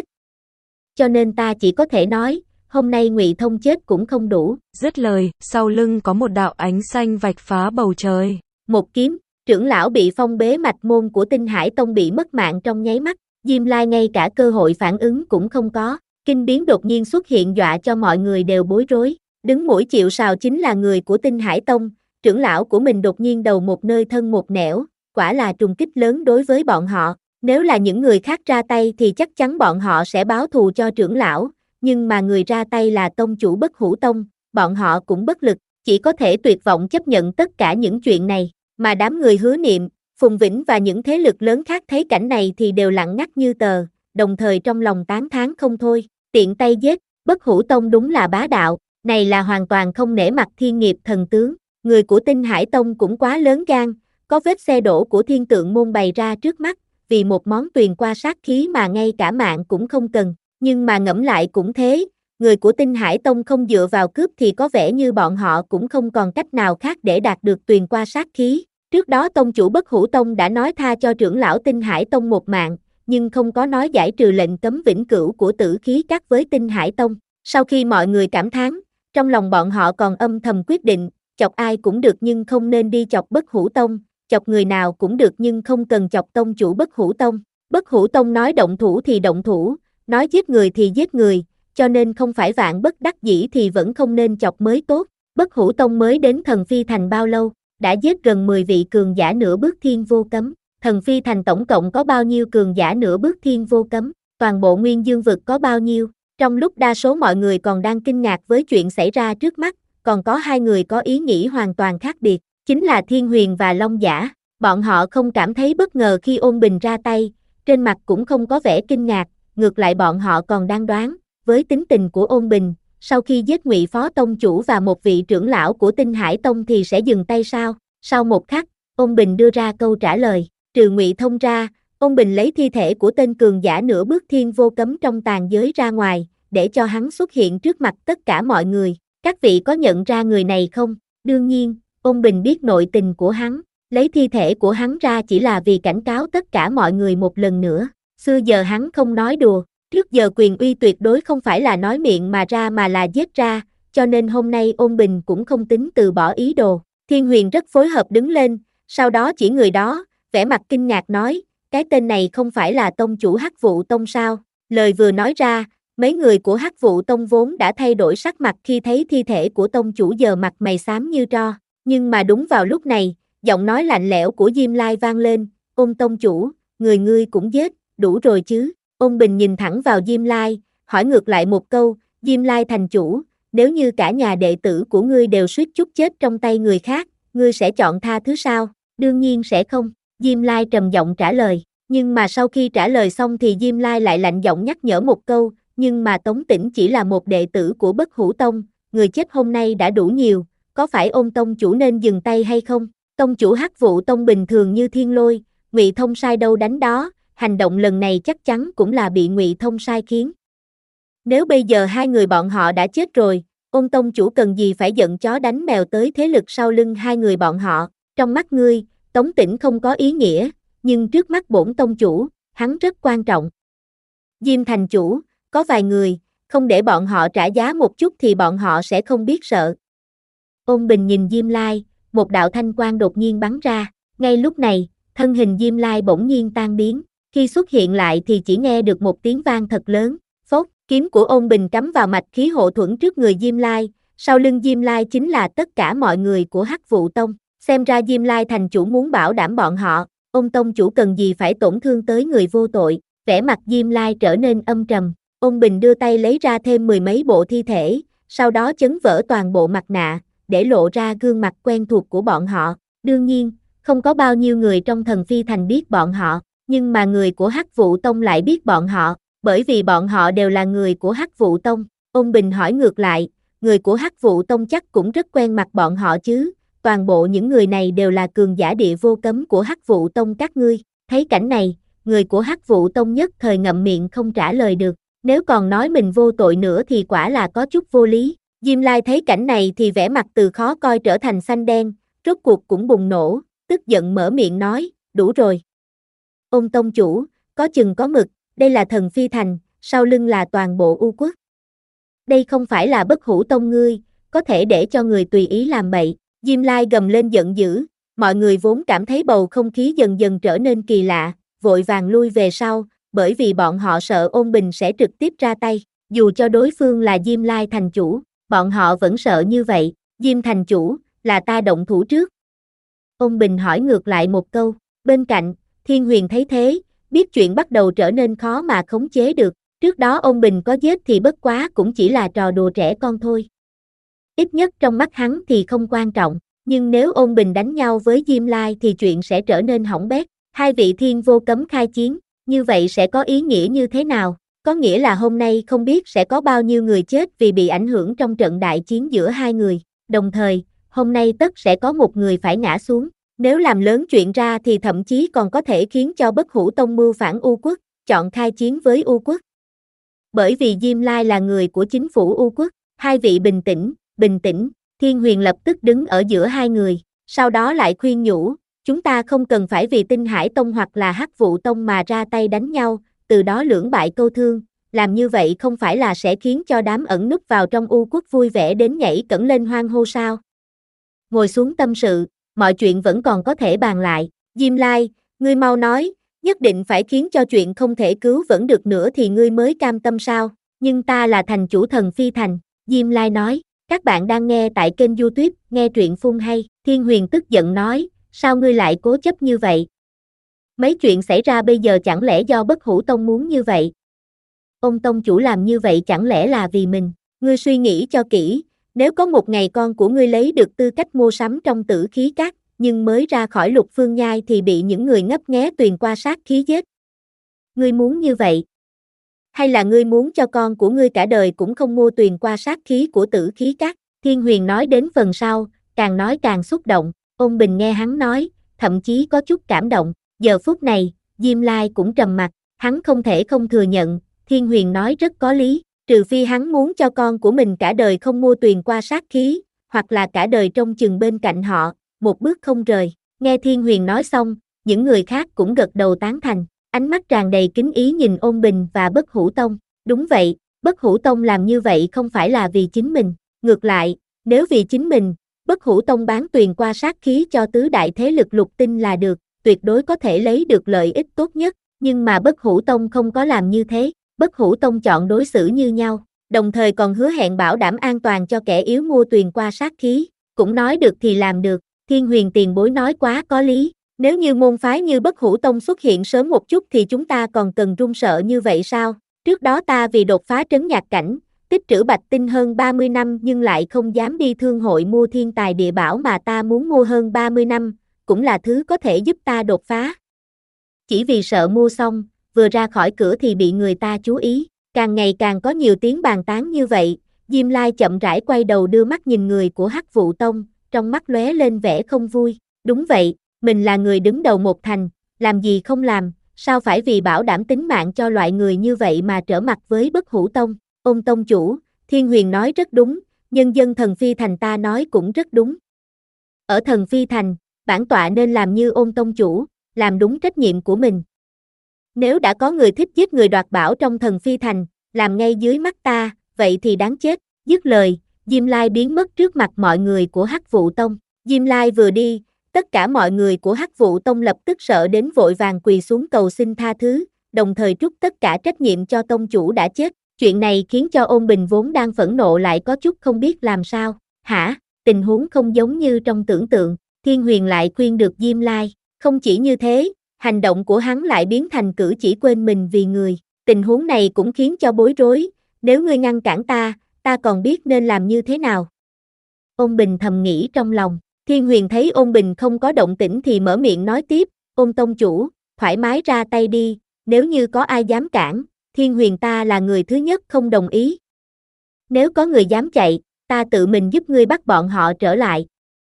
Cho nên ta chỉ có thể nói, hôm nay Ngụy Thông chết cũng không đủ. Dứt lời, sau lưng có một đạo ánh xanh vạch phá bầu trời. Một kiếm, trưởng lão bị phong bế mạch môn của Tinh Hải Tông bị mất mạng trong nháy mắt, Diêm Lai ngay cả cơ hội phản ứng cũng không có, kinh biến đột nhiên xuất hiện dọa cho mọi người đều bối rối. Đứng mũi chịu sào chính là người của Tinh Hải Tông, trưởng lão của mình đột nhiên đầu một nơi thân một nẻo, quả là trùng kích lớn đối với bọn họ. Nếu là những người khác ra tay thì chắc chắn bọn họ sẽ báo thù cho trưởng lão. Nhưng mà người ra tay là tông chủ Bất Hủ Tông, bọn họ cũng bất lực, chỉ có thể tuyệt vọng chấp nhận tất cả những chuyện này, mà đám người Hứa Niệm, Phùng Vĩnh và những thế lực lớn khác thấy cảnh này thì đều lặng ngắt như tờ, đồng thời trong lòng tán thán không thôi, tiện tay giết, Bất Hủ Tông đúng là bá đạo, này là hoàn toàn không nể mặt thiên nghiệp thần tướng, người của Tinh Hải Tông cũng quá lớn gan, có vết xe đổ của thiên tượng môn bày ra trước mắt, vì một món tuyền qua sát khí mà ngay cả mạng cũng không cần. Nhưng mà ngẫm lại cũng thế, người của Tinh Hải Tông không dựa vào cướp thì có vẻ như bọn họ cũng không còn cách nào khác để đạt được tuyền qua sát khí. Trước đó tông chủ Bất Hủ Tông đã nói tha cho trưởng lão Tinh Hải Tông một mạng, nhưng không có nói giải trừ lệnh cấm vĩnh cửu của Tử Khí Các với Tinh Hải Tông. Sau khi mọi người cảm thán, trong lòng bọn họ còn âm thầm quyết định, chọc ai cũng được nhưng không nên đi chọc Bất Hủ Tông, chọc người nào cũng được nhưng không cần chọc tông chủ Bất Hủ Tông. Bất Hủ Tông nói động thủ thì động thủ, nói giết người thì giết người, cho nên không phải vạn bất đắc dĩ thì vẫn không nên chọc mới tốt. Bất Hủ Tông mới đến Thần Phi Thành bao lâu, đã giết gần mười vị cường giả nửa bước thiên vô cấm. Thần Phi Thành tổng cộng có bao nhiêu cường giả nửa bước thiên vô cấm, toàn bộ Nguyên Dương vực có bao nhiêu? Trong lúc đa số mọi người còn đang kinh ngạc với chuyện xảy ra trước mắt, còn có hai người có ý nghĩ hoàn toàn khác biệt, chính là Thiên Huyền và Long Giả. Bọn họ không cảm thấy bất ngờ khi Ôn Bình ra tay, trên mặt cũng không có vẻ kinh ngạc, ngược lại bọn họ còn đang đoán, với tính tình của Ôn Bình, sau khi giết Ngụy Phó Tông chủ và một vị trưởng lão của Tinh Hải Tông thì sẽ dừng tay sao? Sau một khắc, Ôn Bình đưa ra câu trả lời, trừ Ngụy Thông ra, ông Bình lấy thi thể của tên cường giả nửa bước thiên vô cấm trong tàn giới ra ngoài, để cho hắn xuất hiện trước mặt tất cả mọi người. Các vị có nhận ra người này không? Đương nhiên, ông Bình biết nội tình của hắn, lấy thi thể của hắn ra chỉ là vì cảnh cáo tất cả mọi người một lần nữa. Xưa giờ hắn không nói đùa, trước giờ quyền uy tuyệt đối không phải là nói miệng mà ra mà là giết ra, cho nên hôm nay Ôn Bình cũng không tính từ bỏ ý đồ. Thiên Huyền rất phối hợp đứng lên, sau đó chỉ người đó, vẻ mặt kinh ngạc nói, cái tên này không phải là tông chủ Hắc Vụ Tông sao? Lời vừa nói ra, mấy người của Hắc Vụ Tông vốn đã thay đổi sắc mặt khi thấy thi thể của tông chủ giờ mặt mày xám như tro, nhưng mà đúng vào lúc này, giọng nói lạnh lẽo của Diêm Lai vang lên, Ôn tông chủ, người ngươi cũng giết, đủ rồi chứ? Ôn Bình nhìn thẳng vào Diêm Lai, hỏi ngược lại một câu, Diêm Lai thành chủ, nếu như cả nhà đệ tử của ngươi đều suýt chút chết trong tay người khác, ngươi sẽ chọn tha thứ sao? Đương nhiên sẽ không, Diêm Lai trầm giọng trả lời, nhưng mà sau khi trả lời xong thì Diêm Lai lại lạnh giọng nhắc nhở một câu, nhưng mà Tống Tĩnh chỉ là một đệ tử của Bất Hủ Tông, người chết hôm nay đã đủ nhiều, có phải Ôn tông chủ nên dừng tay hay không? Tông chủ Hắc Vụ Tông bình thường như thiên lôi, Ngụy Thông sai đâu đánh đó, hành động lần này chắc chắn cũng là bị Ngụy Thông sai khiến. Nếu bây giờ hai người bọn họ đã chết rồi, Ôn tông chủ cần gì phải giận chó đánh mèo tới thế lực sau lưng hai người bọn họ? Trong mắt ngươi, Tống Tĩnh không có ý nghĩa, nhưng trước mắt bổn tông chủ, hắn rất quan trọng. Diêm thành chủ, có vài người, không để bọn họ trả giá một chút thì bọn họ sẽ không biết sợ. Ôn Bình nhìn Diêm Lai, một đạo thanh quang đột nhiên bắn ra, ngay lúc này, thân hình Diêm Lai bỗng nhiên tan biến, khi xuất hiện lại thì chỉ nghe được một tiếng vang thật lớn, phốc, kiếm của Ôn Bình cắm vào mạch khí hộ thuẫn trước người Diêm Lai, sau lưng Diêm Lai chính là tất cả mọi người của Hắc Vụ Tông, xem ra Diêm Lai thành chủ muốn bảo đảm bọn họ, Ôn tông chủ cần gì phải tổn thương tới người vô tội, vẻ mặt Diêm Lai trở nên âm trầm, Ôn Bình đưa tay lấy ra thêm mười mấy bộ thi thể, sau đó chấn vỡ toàn bộ mặt nạ, để lộ ra gương mặt quen thuộc của bọn họ, đương nhiên, không có bao nhiêu người trong Thần Phi Thành biết bọn họ, nhưng mà người của Hắc Vụ Tông lại biết bọn họ, bởi vì bọn họ đều là người của Hắc Vụ Tông. Ôn Bình hỏi ngược lại, người của Hắc Vụ Tông chắc cũng rất quen mặt bọn họ chứ, toàn bộ những người này đều là cường giả địa vô cấm của Hắc Vụ Tông các ngươi. Thấy cảnh này, người của Hắc Vụ Tông nhất thời ngậm miệng không trả lời được, nếu còn nói mình vô tội nữa thì quả là có chút vô lý. Diêm Lai thấy cảnh này thì vẻ mặt từ khó coi trở thành xanh đen, rốt cuộc cũng bùng nổ, tức giận mở miệng nói, đủ rồi. Ôn tông chủ, có chừng có mực, đây là Thần Phi Thành, sau lưng là toàn bộ U Quốc. Đây không phải là Bất Hủ Tông ngươi, có thể để cho người tùy ý làm bậy. Diêm Lai gầm lên giận dữ, mọi người vốn cảm thấy bầu không khí dần dần trở nên kỳ lạ, vội vàng lui về sau, bởi vì bọn họ sợ Ôn Bình sẽ trực tiếp ra tay, dù cho đối phương là Diêm Lai thành chủ, bọn họ vẫn sợ như vậy. Diêm thành chủ, là ta động thủ trước. Ôn Bình hỏi ngược lại một câu, bên cạnh, Thiên Huyền thấy thế, biết chuyện bắt đầu trở nên khó mà khống chế được, trước đó Ôn Bình có giết thì bất quá cũng chỉ là trò đùa trẻ con thôi. Ít nhất trong mắt hắn thì không quan trọng, nhưng nếu Ôn Bình đánh nhau với Diêm Lai thì chuyện sẽ trở nên hỏng bét, hai vị thiên vô cấm khai chiến, như vậy sẽ có ý nghĩa như thế nào? Có nghĩa là hôm nay không biết sẽ có bao nhiêu người chết vì bị ảnh hưởng trong trận đại chiến giữa hai người, đồng thời, hôm nay tất sẽ có một người phải ngã xuống, nếu làm lớn chuyện ra thì thậm chí còn có thể khiến cho Bất Hủ Tông mưu phản U Quốc, chọn khai chiến với U Quốc. Bởi vì Diêm Lai là người của chính phủ U Quốc, hai vị bình tĩnh, bình tĩnh, Thiên Huyền lập tức đứng ở giữa hai người, sau đó lại khuyên nhủ, chúng ta không cần phải vì Tinh Hải Tông hoặc là Hắc Vụ Tông mà ra tay đánh nhau, từ đó lưỡng bại câu thương, làm như vậy không phải là sẽ khiến cho đám ẩn núp vào trong U Quốc vui vẻ đến nhảy cẫng lên hoan hô sao? Ngồi xuống tâm sự, mọi chuyện vẫn còn có thể bàn lại. Diêm Lai, ngươi mau nói, nhất định phải khiến cho chuyện không thể cứu vãn được nữa thì ngươi mới cam tâm sao? Nhưng ta là thành chủ Thần Phi Thành, Diêm Lai nói. Các bạn đang nghe tại kênh YouTube, nghe truyện phun hay. Thiên Huyền tức giận nói, sao ngươi lại cố chấp như vậy? Mấy chuyện xảy ra bây giờ chẳng lẽ do Bất Hủ Tông muốn như vậy? Ông tông chủ làm như vậy chẳng lẽ là vì mình? Ngươi suy nghĩ cho kỹ, nếu có một ngày con của ngươi lấy được tư cách mua sắm trong Tử Khí Các, nhưng mới ra khỏi Lục Phương Nhai thì bị những người ngấp nghé tuyền qua sát khí giết. Ngươi muốn như vậy? Hay là ngươi muốn cho con của ngươi cả đời cũng không mua tuyền qua sát khí của Tử Khí Các? Thiên Huyền nói đến phần sau, càng nói càng xúc động, Ôn Bình nghe hắn nói, thậm chí có chút cảm động, Giờ phút này, Diêm Lai cũng trầm mặt, hắn không thể không thừa nhận, Thiên Huyền nói rất có lý, trừ phi hắn muốn cho con của mình cả đời không mua tuyền qua sát khí, hoặc là cả đời trông chừng bên cạnh họ, một bước không rời. Nghe Thiên Huyền nói xong, những người khác cũng gật đầu tán thành, ánh mắt tràn đầy kính ý nhìn Ôn Bình và Bất Hủ Tông. Đúng vậy, Bất Hủ Tông làm như vậy không phải là vì chính mình, ngược lại, nếu vì chính mình, Bất Hủ Tông bán tuyền qua sát khí cho tứ đại thế lực lục tinh là được, tuyệt đối có thể lấy được lợi ích tốt nhất, nhưng mà Bất Hủ Tông không có làm như thế, Bất Hủ Tông chọn đối xử như nhau, đồng thời còn hứa hẹn bảo đảm an toàn cho kẻ yếu mua tuyền qua sát khí, cũng nói được thì làm được, Thiên Huyền tiền bối nói quá có lý, nếu như môn phái như Bất Hủ Tông xuất hiện sớm một chút thì chúng ta còn cần run sợ như vậy sao? Trước đó ta vì đột phá trấn nhạc cảnh, tích trữ bạch tinh hơn ba mươi năm nhưng lại không dám đi thương hội mua thiên tài địa bảo mà ta muốn mua hơn ba mươi năm, cũng là thứ có thể giúp ta đột phá. Chỉ vì sợ mua xong, vừa ra khỏi cửa thì bị người ta chú ý, càng ngày càng có nhiều tiếng bàn tán như vậy, Diêm Lai chậm rãi quay đầu đưa mắt nhìn người của Hắc Vụ Tông, trong mắt lóe lên vẻ không vui, đúng vậy, mình là người đứng đầu một thành, làm gì không làm, sao phải vì bảo đảm tính mạng cho loại người như vậy mà trở mặt với Bất Hủ Tông. Ôn tông chủ, Thiên Huyền nói rất đúng, nhân dân Thần Phi Thành ta nói cũng rất đúng. Ở Thần Phi Thành, bản tọa nên làm như Ôn tông chủ, làm đúng trách nhiệm của mình. Nếu đã có người thích giết người đoạt bảo trong Thần Phi Thành, làm ngay dưới mắt ta, vậy thì đáng chết. Dứt lời, Diêm Lai biến mất trước mặt mọi người của Hắc Vụ Tông. Diêm Lai vừa đi, tất cả mọi người của Hắc Vụ Tông lập tức sợ đến vội vàng quỳ xuống cầu xin tha thứ, đồng thời trút tất cả trách nhiệm cho tông chủ đã chết. Chuyện này khiến cho Ôn Bình vốn đang phẫn nộ lại có chút không biết làm sao. Hả, tình huống không giống như trong tưởng tượng, Thiên Huyền lại khuyên được Diêm Lai. Không chỉ như thế, hành động của hắn lại biến thành cử chỉ quên mình vì người. Tình huống này cũng khiến cho bối rối, nếu ngươi ngăn cản ta, ta còn biết nên làm như thế nào. Ôn Bình thầm nghĩ trong lòng, Thiên Huyền thấy Ôn Bình không có động tĩnh thì mở miệng nói tiếp, Ôn tông chủ, thoải mái ra tay đi, nếu như có ai dám cản, Thiên Huyền ta là người thứ nhất không đồng ý. Nếu có người dám chạy, ta tự mình giúp ngươi bắt bọn họ trở lại.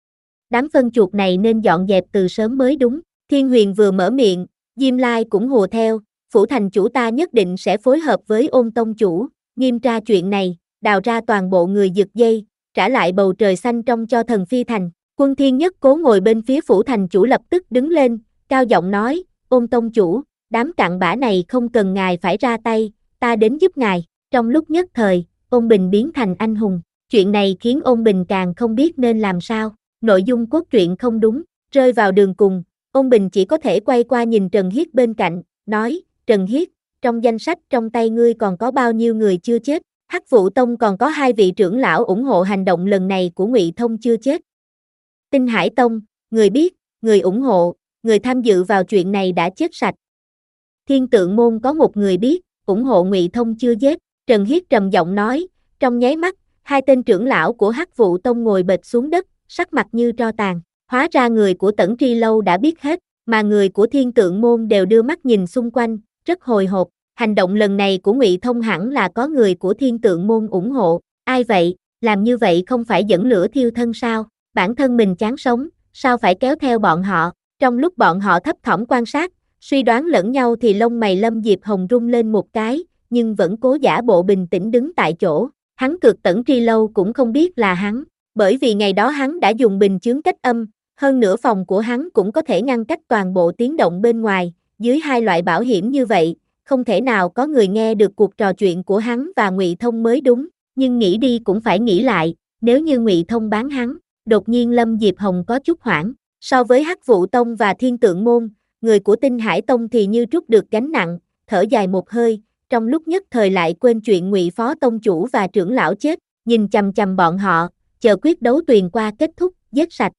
Đám phân chuột này nên dọn dẹp từ sớm mới đúng. Thiên Huyền vừa mở miệng, Diêm Lai cũng hùa theo, phủ thành chủ ta nhất định sẽ phối hợp với Ôn tông chủ, nghiêm tra chuyện này, đào ra toàn bộ người giật dây, trả lại bầu trời xanh trong cho Thần Phi Thành. Quân Thiên Nhất Cố ngồi bên phía phủ thành chủ lập tức đứng lên, cao giọng nói, Ôn tông chủ, đám cặn bã này không cần ngài phải ra tay, ta đến giúp ngài. Trong lúc nhất thời, Ôn Bình biến thành anh hùng, chuyện này khiến Ôn Bình càng không biết nên làm sao, nội dung cốt truyện không đúng, rơi vào đường cùng, Ôn Bình chỉ có thể quay qua nhìn Trần Hiết bên cạnh, nói, Trần Hiết, trong danh sách trong tay ngươi còn có bao nhiêu người chưa chết? Hắc Vụ Tông còn có hai vị trưởng lão ủng hộ hành động lần này của Ngụy Thông chưa chết. Tinh Hải Tông, người biết, người ủng hộ, người tham dự vào chuyện này đã chết sạch. Thiên Tượng Môn có một người biết, ủng hộ Ngụy Thông chưa giết. Trần Hiết trầm giọng nói, trong nháy mắt, hai tên trưởng lão của Hắc Vụ Tông ngồi bệt xuống đất, sắc mặt như tro tàn. Hóa ra người của Tẩn Tri Lâu đã biết hết, mà người của Thiên Tượng Môn đều đưa mắt nhìn xung quanh, rất hồi hộp. Hành động lần này của Ngụy Thông hẳn là có người của Thiên Tượng Môn ủng hộ. Ai vậy, làm như vậy không phải dẫn lửa thiêu thân sao? Bản thân mình chán sống, sao phải kéo theo bọn họ? Trong lúc bọn họ thấp thỏm quan sát, suy đoán lẫn nhau thì lông mày Lâm Diệp Hồng rung lên một cái, nhưng vẫn cố giả bộ bình tĩnh đứng tại chỗ. Hắn cược Tẩn Tri Lâu cũng không biết là hắn, bởi vì ngày đó hắn đã dùng bình chướng cách âm, hơn nữa phòng của hắn cũng có thể ngăn cách toàn bộ tiếng động bên ngoài, dưới hai loại bảo hiểm như vậy, không thể nào có người nghe được cuộc trò chuyện của hắn và Ngụy Thông mới đúng, nhưng nghĩ đi cũng phải nghĩ lại, nếu như Ngụy Thông bán hắn, đột nhiên Lâm Diệp Hồng có chút hoảng, so với Hắc Vụ Tông và Thiên Tượng Môn, người của Tinh Hải Tông thì như trút được gánh nặng, thở dài một hơi, trong lúc nhất thời lại quên chuyện Ngụy Phó Tông Chủ và trưởng lão chết, nhìn chằm chằm bọn họ, chờ quyết đấu tuyền qua kết thúc, giết sạch.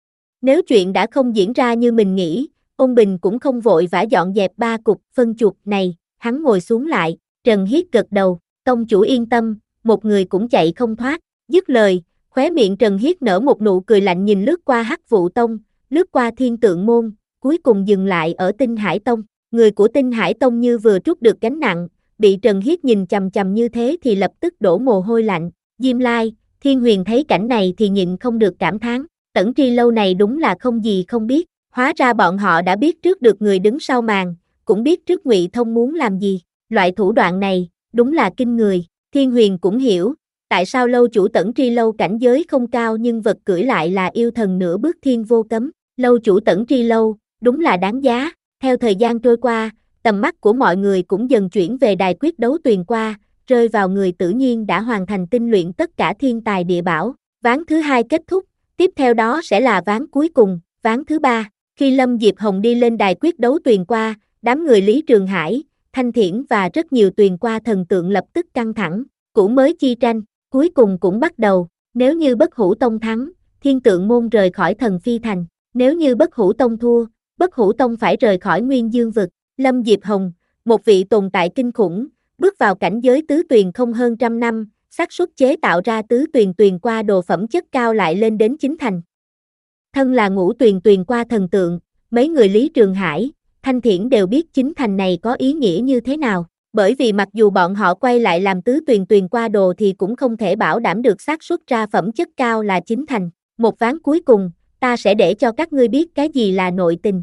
Nếu chuyện đã không diễn ra như mình nghĩ, Ôn Bình cũng không vội vã dọn dẹp ba cục phân chuột này, hắn ngồi xuống lại, Trần Hiết gật đầu, Tông Chủ yên tâm, một người cũng chạy không thoát, dứt lời, khóe miệng Trần Hiết nở một nụ cười lạnh nhìn lướt qua Hắc Vụ Tông, lướt qua Thiên Tượng Môn, cuối cùng dừng lại ở Tinh Hải Tông, người của Tinh Hải Tông như vừa trút được gánh nặng, bị Trần Hiết nhìn chằm chằm như thế thì lập tức đổ mồ hôi lạnh, Diêm Lai, Thiên Huyền thấy cảnh này thì nhịn không được cảm thán, Tẩn Tri Lâu này đúng là không gì không biết, hóa Hóa ra bọn họ đã biết trước được người đứng sau màn, cũng biết trước Ngụy Thông muốn làm gì. Loại thủ đoạn này, đúng là kinh người. Thiên Huyền cũng hiểu, tại sao lâu chủ Tẩn Tri Lâu cảnh giới không cao nhưng vật cưỡi lại là yêu thần nửa bước thiên vô cấm. Lâu chủ Tẩn Tri Lâu, đúng là đáng giá. Theo thời gian trôi qua, tầm mắt của mọi người cũng dần chuyển về đài quyết đấu Tuyền Qua, rơi vào người tự nhiên đã hoàn thành tinh luyện tất cả thiên tài địa bảo. Ván thứ hai kết thúc, tiếp theo đó sẽ là ván cuối cùng, ván thứ ba. Khi Lâm Diệp Hồng đi lên đài quyết đấu Tuyền Qua, đám người Lý Trường Hải, Thanh Thiển và rất nhiều Tuyền Qua thần tượng lập tức căng thẳng. Cũ mới chi tranh, cuối cùng cũng bắt đầu. Nếu như Bất Hủ Tông thắng, Thiên Tượng Môn rời khỏi Thần Phi Thành. Nếu như Bất Hủ Tông thua, Bất Hủ Tông phải rời khỏi Nguyên Dương Vực. Lâm Diệp Hồng, một vị tồn tại kinh khủng, bước vào cảnh giới tứ tuyền không hơn trăm năm, xác suất chế tạo ra tứ tuyền Tuyền Qua đồ phẩm chất cao lại lên đến chín thành. Thân là ngũ tuyền Tuyền Qua thần tượng, mấy người Lý Trường Hải, Thanh Thiển đều biết chính thành này có ý nghĩa như thế nào, bởi vì mặc dù bọn họ quay lại làm tứ tuyền Tuyền Qua đồ thì cũng không thể bảo đảm được xác suất ra phẩm chất cao là chín thành. Một ván cuối cùng, ta sẽ để cho các ngươi biết cái gì là nội tình.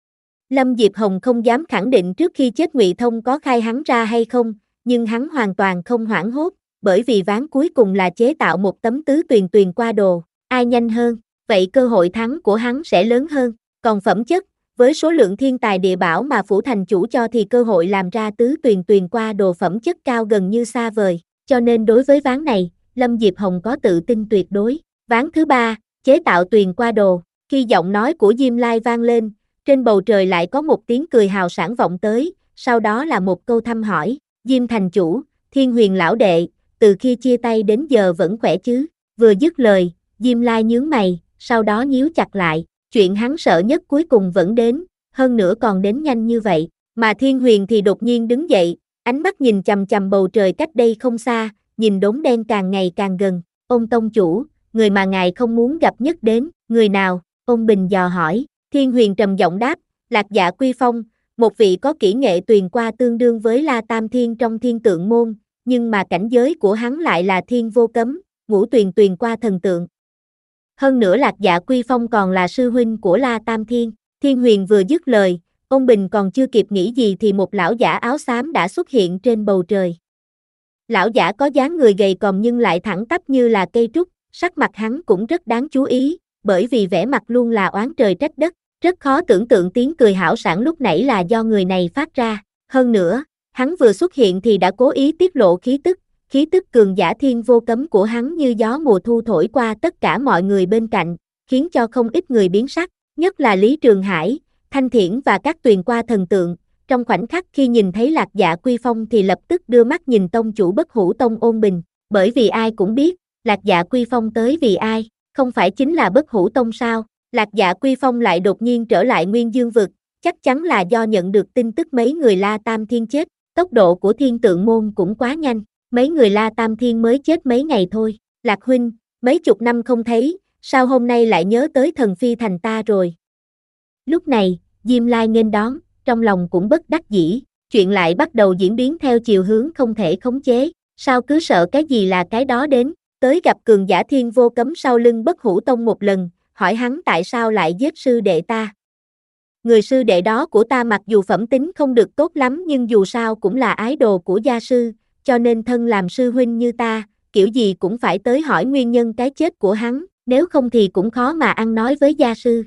Lâm Diệp Hồng không dám khẳng định trước khi chết Ngụy Thông có khai hắn ra hay không, nhưng hắn hoàn toàn không hoảng hốt, bởi vì ván cuối cùng là chế tạo một tấm tứ tuyền Tuyền Qua đồ, ai nhanh hơn, vậy cơ hội thắng của hắn sẽ lớn hơn, còn phẩm chất, với số lượng thiên tài địa bảo mà phủ thành chủ cho thì cơ hội làm ra tứ tuyền Tuyền Qua đồ phẩm chất cao gần như xa vời, cho nên đối với ván này, Lâm Diệp Hồng có tự tin tuyệt đối. Ván thứ ba, chế tạo Tuyền Qua đồ, khi giọng nói của Diêm Lai vang lên, trên bầu trời lại có một tiếng cười hào sảng vọng tới, sau đó là một câu thăm hỏi, Diêm thành chủ, Thiên Huyền lão đệ, từ khi chia tay đến giờ vẫn khỏe chứ, vừa dứt lời, Diêm Lai nhướng mày, sau đó nhíu chặt lại, chuyện hắn sợ nhất cuối cùng vẫn đến, hơn nữa còn đến nhanh như vậy, mà Thiên Huyền thì đột nhiên đứng dậy, ánh mắt nhìn chằm chằm bầu trời cách đây không xa, nhìn đốm đen càng ngày càng gần, ông tông chủ, người mà ngài không muốn gặp nhất đến, người nào, ông Bình dò hỏi. Thiên Huyền trầm giọng đáp, Lạc Dạ Quy Phong, một vị có kỹ nghệ Tuyền Qua tương đương với La Tam Thiên trong Thiên Tượng Môn, nhưng mà cảnh giới của hắn lại là thiên vô cấm, ngũ tuyền Tuyền Qua thần tượng. Hơn nữa Lạc Dạ Quy Phong còn là sư huynh của La Tam Thiên. Thiên Huyền vừa dứt lời, ông Bình còn chưa kịp nghĩ gì thì một lão giả áo xám đã xuất hiện trên bầu trời. Lão giả có dáng người gầy còm nhưng lại thẳng tắp như là cây trúc, sắc mặt hắn cũng rất đáng chú ý, bởi vì vẻ mặt luôn là oán trời trách đất. Rất khó tưởng tượng tiếng cười hảo sảng lúc nãy là do người này phát ra. Hơn nữa, hắn vừa xuất hiện thì đã cố ý tiết lộ khí tức, khí tức cường giả thiên vô cấm của hắn như gió mùa thu thổi qua tất cả mọi người bên cạnh, khiến cho không ít người biến sắc, nhất là Lý Trường Hải, Thanh Thiển và các Tuyền Qua thần tượng. Trong khoảnh khắc khi nhìn thấy Lạc Dạ Quy Phong thì lập tức đưa mắt nhìn tông chủ Bất Hủ Tông Ôn Bình, bởi vì ai cũng biết, Lạc Dạ Quy Phong tới vì ai, không phải chính là Bất Hủ Tông sao? Lạc Dạ Quy Phong lại đột nhiên trở lại Nguyên Dương Vực, chắc chắn là do nhận được tin tức mấy người La Tam Thiên chết, tốc độ của Thiên Tượng Môn cũng quá nhanh, mấy người La Tam Thiên mới chết mấy ngày thôi. Lạc huynh, mấy chục năm không thấy, sao hôm nay lại nhớ tới Thần Phi Thành ta rồi? Lúc này, Diêm Lai nghênh đón, trong lòng cũng bất đắc dĩ, chuyện lại bắt đầu diễn biến theo chiều hướng không thể khống chế, sao cứ sợ cái gì là cái đó đến, tới gặp cường giả thiên vô cấm sau lưng Bất Hủ Tông một lần, hỏi hắn tại sao lại giết sư đệ ta. Người sư đệ đó của ta mặc dù phẩm tính không được tốt lắm nhưng dù sao cũng là ái đồ của gia sư, cho nên thân làm sư huynh như ta, kiểu gì cũng phải tới hỏi nguyên nhân cái chết của hắn, nếu không thì cũng khó mà ăn nói với gia sư.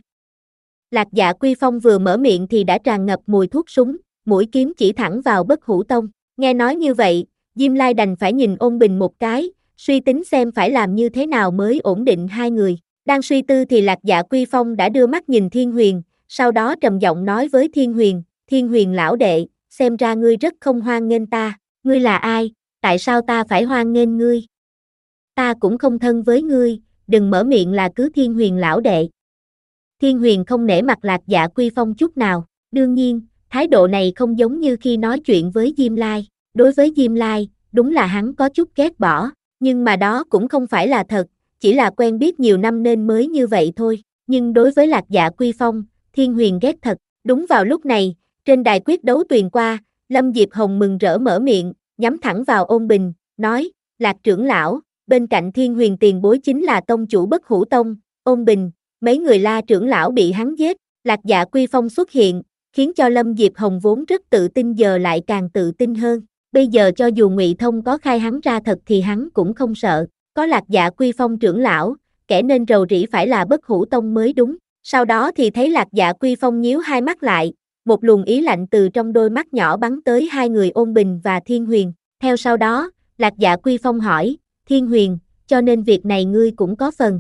Lạc Dạ Quy Phong vừa mở miệng thì đã tràn ngập mùi thuốc súng, mũi kiếm chỉ thẳng vào Bất Hủ Tông. Nghe nói như vậy, Diêm Lai đành phải nhìn Ôn Bình một cái, suy tính xem phải làm như thế nào mới ổn định hai người. Đang suy tư thì Lạc Dạ Quy Phong đã đưa mắt nhìn Thiên Huyền, sau đó trầm giọng nói với Thiên Huyền, Thiên Huyền lão đệ, xem ra ngươi rất không hoan nghênh ta, ngươi là ai, tại sao ta phải hoan nghênh ngươi? Ta cũng không thân với ngươi, đừng mở miệng là cứ Thiên Huyền lão đệ. Thiên Huyền không nể mặt Lạc Dạ Quy Phong chút nào, đương nhiên, thái độ này không giống như khi nói chuyện với Diêm Lai, đối với Diêm Lai, đúng là hắn có chút ghét bỏ, nhưng mà đó cũng không phải là thật. Chỉ là quen biết nhiều năm nên mới như vậy thôi, nhưng đối với Lạc Dạ Quy Phong, Thiên Huyền ghét thật. Đúng vào lúc này, trên đài quyết đấu Tuyền Qua, Lâm Diệp Hồng mừng rỡ mở miệng, nhắm thẳng vào Ôn Bình, nói, Lạc trưởng lão, bên cạnh Thiên Huyền tiền bối chính là tông chủ Bất Hủ Tông, Ôn Bình, mấy người La trưởng lão bị hắn giết, Lạc Dạ Quy Phong xuất hiện, khiến cho Lâm Diệp Hồng vốn rất tự tin giờ lại càng tự tin hơn. Bây giờ cho dù Ngụy Thông có khai hắn ra thật thì hắn cũng không sợ, có Lạc Dạ Quy Phong trưởng lão, kẻ nên rầu rĩ phải là Bất Hủ Tông mới đúng. Sau đó thì thấy Lạc Dạ Quy Phong nhíu hai mắt lại, một luồng ý lạnh từ trong đôi mắt nhỏ bắn tới hai người Ôn Bình và Thiên Huyền. Theo sau đó, Lạc Dạ Quy Phong hỏi, Thiên Huyền, cho nên việc này ngươi cũng có phần.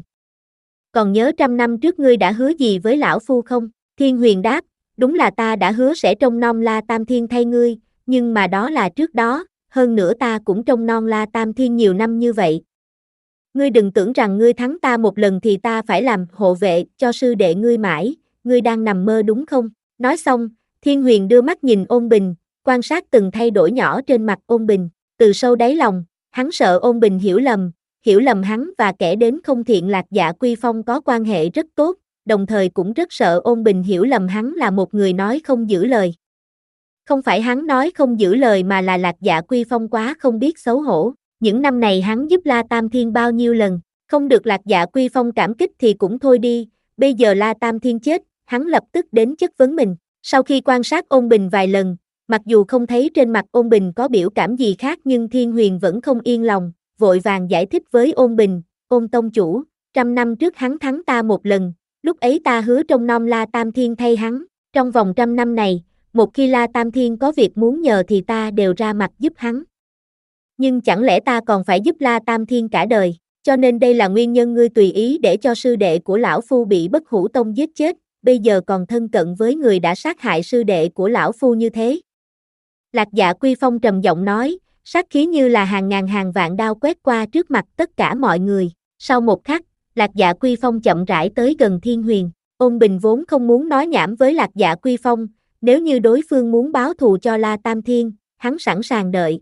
Còn nhớ trăm năm trước ngươi đã hứa gì với lão phu không? Thiên Huyền đáp, đúng là ta đã hứa sẽ trông nom La Tam Thiên thay ngươi, nhưng mà đó là trước đó, hơn nữa ta cũng trông nom La Tam Thiên nhiều năm như vậy. Ngươi đừng tưởng rằng ngươi thắng ta một lần thì ta phải làm hộ vệ cho sư đệ ngươi mãi, ngươi đang nằm mơ đúng không? Nói xong, Thiên Huyền đưa mắt nhìn Ôn Bình, quan sát từng thay đổi nhỏ trên mặt Ôn Bình, từ sâu đáy lòng, hắn sợ Ôn Bình hiểu lầm, hiểu lầm hắn và kẻ đến không thiện Lạc Dạ Quy Phong có quan hệ rất tốt, đồng thời cũng rất sợ Ôn Bình hiểu lầm hắn là một người nói không giữ lời. Không phải hắn nói không giữ lời mà là Lạc Dạ Quy Phong quá không biết xấu hổ. Những năm này hắn giúp La Tam Thiên bao nhiêu lần, không được Lạc Dạ Quy Phong cảm kích thì cũng thôi đi, bây giờ La Tam Thiên chết, hắn lập tức đến chất vấn mình. Sau khi quan sát Ôn Bình vài lần, mặc dù không thấy trên mặt Ôn Bình có biểu cảm gì khác nhưng Thiên Huyền vẫn không yên lòng, vội vàng giải thích với Ôn Bình, Ôn tông chủ, trăm năm trước hắn thắng ta một lần, lúc ấy ta hứa trông nom La Tam Thiên thay hắn, trong vòng trăm năm này, một khi La Tam Thiên có việc muốn nhờ thì ta đều ra mặt giúp hắn. Nhưng chẳng lẽ ta còn phải giúp La Tam Thiên cả đời, cho nên đây là nguyên nhân ngươi tùy ý để cho sư đệ của lão phu bị Bất Hủ Tông giết chết, bây giờ còn thân cận với người đã sát hại sư đệ của lão phu như thế. Lạc Dạ Quy Phong trầm giọng nói, sát khí như là hàng ngàn hàng vạn đao quét qua trước mặt tất cả mọi người. Sau một khắc, Lạc Dạ Quy Phong chậm rãi tới gần Thiên Huyền. Ôn Bình vốn không muốn nói nhảm với Lạc Dạ Quy Phong, nếu như đối phương muốn báo thù cho La Tam Thiên, hắn sẵn sàng đợi.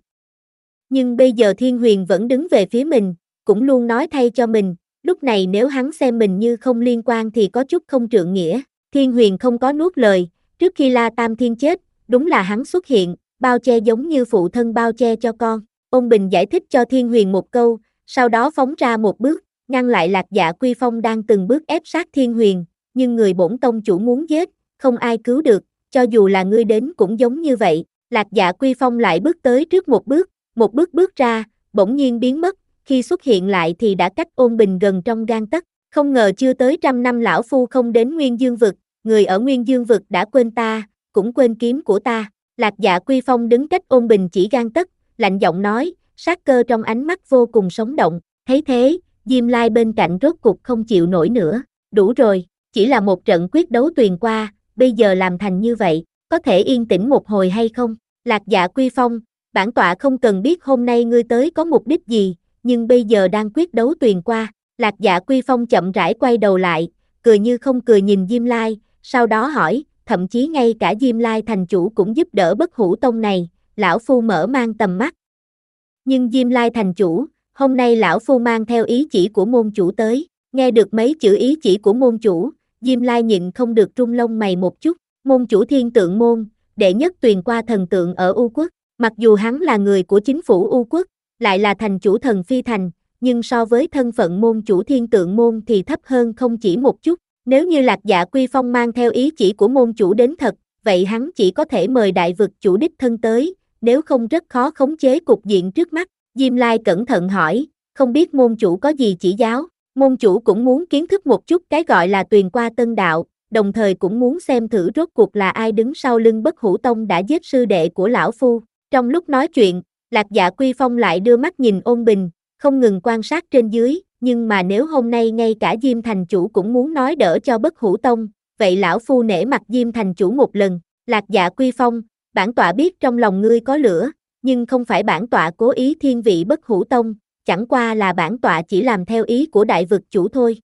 Nhưng bây giờ Thiên Huyền vẫn đứng về phía mình, cũng luôn nói thay cho mình, lúc này nếu hắn xem mình như không liên quan thì có chút không trượng nghĩa. Thiên Huyền không có nuốt lời, trước khi La Tam Thiên chết, đúng là hắn xuất hiện, bao che giống như phụ thân bao che cho con. Ôn Bình giải thích cho Thiên Huyền một câu, sau đó phóng ra một bước, ngăn lại Lạc Dạ Quy Phong đang từng bước ép sát Thiên Huyền, nhưng người bổn tông chủ muốn giết, không ai cứu được, cho dù là ngươi đến cũng giống như vậy. Lạc Dạ Quy Phong lại bước tới trước một bước, một bước bước ra, bỗng nhiên biến mất, khi xuất hiện lại thì đã cách Ôn Bình gần trong gang tấc. Không ngờ chưa tới trăm năm lão phu không đến Nguyên Dương Vực, người ở Nguyên Dương Vực đã quên ta, cũng quên kiếm của ta. Lạc Dạ Quy Phong đứng cách Ôn Bình chỉ gang tấc, lạnh giọng nói, sát cơ trong ánh mắt vô cùng sống động. Thấy thế, Diêm Lai bên cạnh rốt cục không chịu nổi nữa, đủ rồi, chỉ là một trận quyết đấu tuyền qua, bây giờ làm thành như vậy, có thể yên tĩnh một hồi hay không? Lạc Dạ Quy Phong, bản tọa không cần biết hôm nay ngươi tới có mục đích gì, nhưng bây giờ đang quyết đấu tuyền qua. Lạc Dạ Quy Phong chậm rãi quay đầu lại, cười như không cười nhìn Diêm Lai, sau đó hỏi, thậm chí ngay cả Diêm Lai thành chủ cũng giúp đỡ Bất Hủ Tông này, lão phu mở mang tầm mắt. Nhưng Diêm Lai thành chủ, hôm nay lão phu mang theo ý chỉ của môn chủ tới, nghe được mấy chữ ý chỉ của môn chủ, Diêm Lai nhịn không được rung lông mày một chút, môn chủ Thiên Tượng môn, đệ nhất tuyền qua thần tượng ở U Quốc, mặc dù hắn là người của chính phủ U Quốc, lại là thành chủ thần phi thành, nhưng so với thân phận môn chủ Thiên Tượng môn thì thấp hơn không chỉ một chút. Nếu như Lạc Dạ Quy Phong mang theo ý chỉ của môn chủ đến thật, vậy hắn chỉ có thể mời đại vực chủ đích thân tới, nếu không rất khó khống chế cục diện trước mắt. Diêm Lai cẩn thận hỏi, không biết môn chủ có gì chỉ giáo, môn chủ cũng muốn kiến thức một chút cái gọi là tuyền qua tân đạo, đồng thời cũng muốn xem thử rốt cuộc là ai đứng sau lưng Bất Hủ Tông đã giết sư đệ của lão phu. Trong lúc nói chuyện, Lạc Dạ Quy Phong lại đưa mắt nhìn Ôn Bình, không ngừng quan sát trên dưới, nhưng mà nếu hôm nay ngay cả Diêm thành chủ cũng muốn nói đỡ cho Bất Hủ Tông, vậy lão phu nể mặt Diêm thành chủ một lần. Lạc Dạ Quy Phong, bản tọa biết trong lòng ngươi có lửa, nhưng không phải bản tọa cố ý thiên vị Bất Hủ Tông, chẳng qua là bản tọa chỉ làm theo ý của đại vực chủ thôi.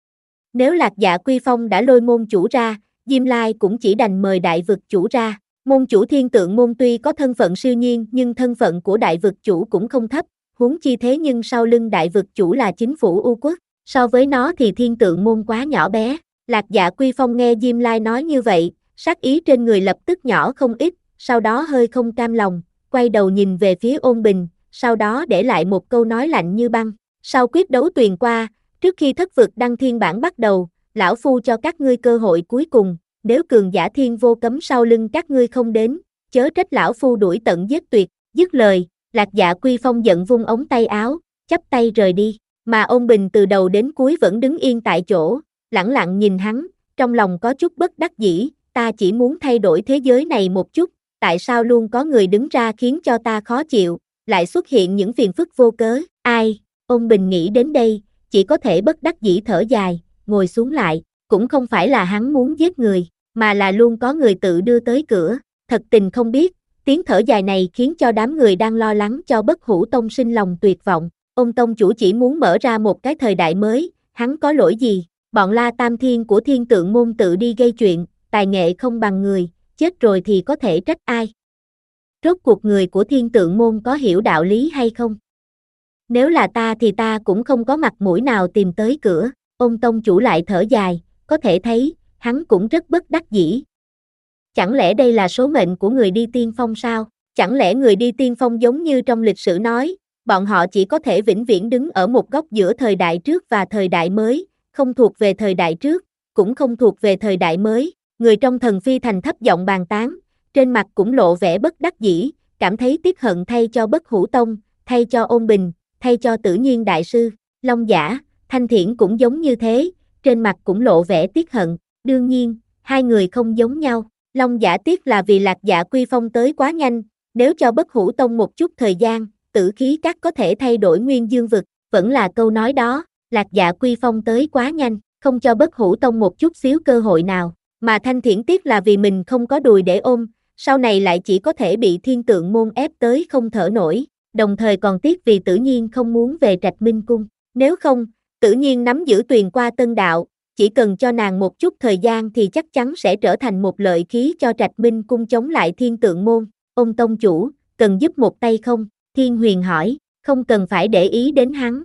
Nếu Lạc Dạ Quy Phong đã lôi môn chủ ra, Diêm Lai cũng chỉ đành mời đại vực chủ ra. Môn chủ Thiên Tượng môn tuy có thân phận siêu nhiên nhưng thân phận của đại vực chủ cũng không thấp, huống chi thế nhưng sau lưng đại vực chủ là chính phủ U Quốc, so với nó thì Thiên Tượng môn quá nhỏ bé. Lạc Dạ Quy Phong nghe Diêm Lai nói như vậy, sát ý trên người lập tức nhỏ không ít, sau đó hơi không cam lòng, quay đầu nhìn về phía Ôn Bình, sau đó để lại một câu nói lạnh như băng. Sau quyết đấu tuyền qua, trước khi thất vực đăng thiên bản bắt đầu, lão phu cho các ngươi cơ hội cuối cùng, nếu cường giả thiên vô cấm sau lưng các ngươi không đến, chớ trách lão phu đuổi tận giết tuyệt, dứt lời, Lạc Dạ Quy Phong giận vung ống tay áo, chắp tay rời đi, mà Ôn Bình từ đầu đến cuối vẫn đứng yên tại chỗ, lẳng lặng nhìn hắn, trong lòng có chút bất đắc dĩ, ta chỉ muốn thay đổi thế giới này một chút, tại sao luôn có người đứng ra khiến cho ta khó chịu, lại xuất hiện những phiền phức vô cớ, ai, Ôn Bình nghĩ đến đây, chỉ có thể bất đắc dĩ thở dài, ngồi xuống lại, cũng không phải là hắn muốn giết người, mà là luôn có người tự đưa tới cửa, thật tình không biết, tiếng thở dài này khiến cho đám người đang lo lắng cho Bất Hủ Tông sinh lòng tuyệt vọng, ông tông chủ chỉ muốn mở ra một cái thời đại mới, hắn có lỗi gì, bọn La Tam Thiên của Thiên Tượng Môn tự đi gây chuyện, tài nghệ không bằng người, chết rồi thì có thể trách ai. Rốt cuộc người của Thiên Tượng Môn có hiểu đạo lý hay không? Nếu là ta thì ta cũng không có mặt mũi nào tìm tới cửa, ông tông chủ lại thở dài, có thể thấy, hắn cũng rất bất đắc dĩ. Chẳng lẽ đây là số mệnh của người đi tiên phong sao? Chẳng lẽ người đi tiên phong giống như trong lịch sử nói, bọn họ chỉ có thể vĩnh viễn đứng ở một góc giữa thời đại trước và thời đại mới, không thuộc về thời đại trước, cũng không thuộc về thời đại mới. Người trong Thần Phi Thành thấp giọng bàn tán, trên mặt cũng lộ vẻ bất đắc dĩ, cảm thấy tiếc hận thay cho Bất Hủ Tông, thay cho Ôn Bình, thay cho Tử Nhiên Đại Sư, Long Giả, Thanh Thiển cũng giống như thế, trên mặt cũng lộ vẻ tiếc hận. Đương nhiên, hai người không giống nhau. Long Giả tiếc là vì Lạc Dạ Quy Phong tới quá nhanh, nếu cho Bất Hủ Tông một chút thời gian, Tử Khí Các có thể thay đổi nguyên dương vực, vẫn là câu nói đó, Lạc Dạ Quy Phong tới quá nhanh, không cho Bất Hủ Tông một chút xíu cơ hội nào, mà Thanh Thiển tiếc là vì mình không có đùi để ôm, sau này lại chỉ có thể bị Thiên Tượng Môn ép tới không thở nổi, đồng thời còn tiếc vì Tử Nhiên không muốn về Trạch Minh Cung, nếu không, Tử Nhiên nắm giữ Tuyền Qua Tân Đạo, chỉ cần cho nàng một chút thời gian thì chắc chắn sẽ trở thành một lợi khí cho Trạch Minh Cung chống lại Thiên Tượng Môn. Ông tông chủ, cần giúp một tay không? Thiên Huyền hỏi, không cần phải để ý đến hắn.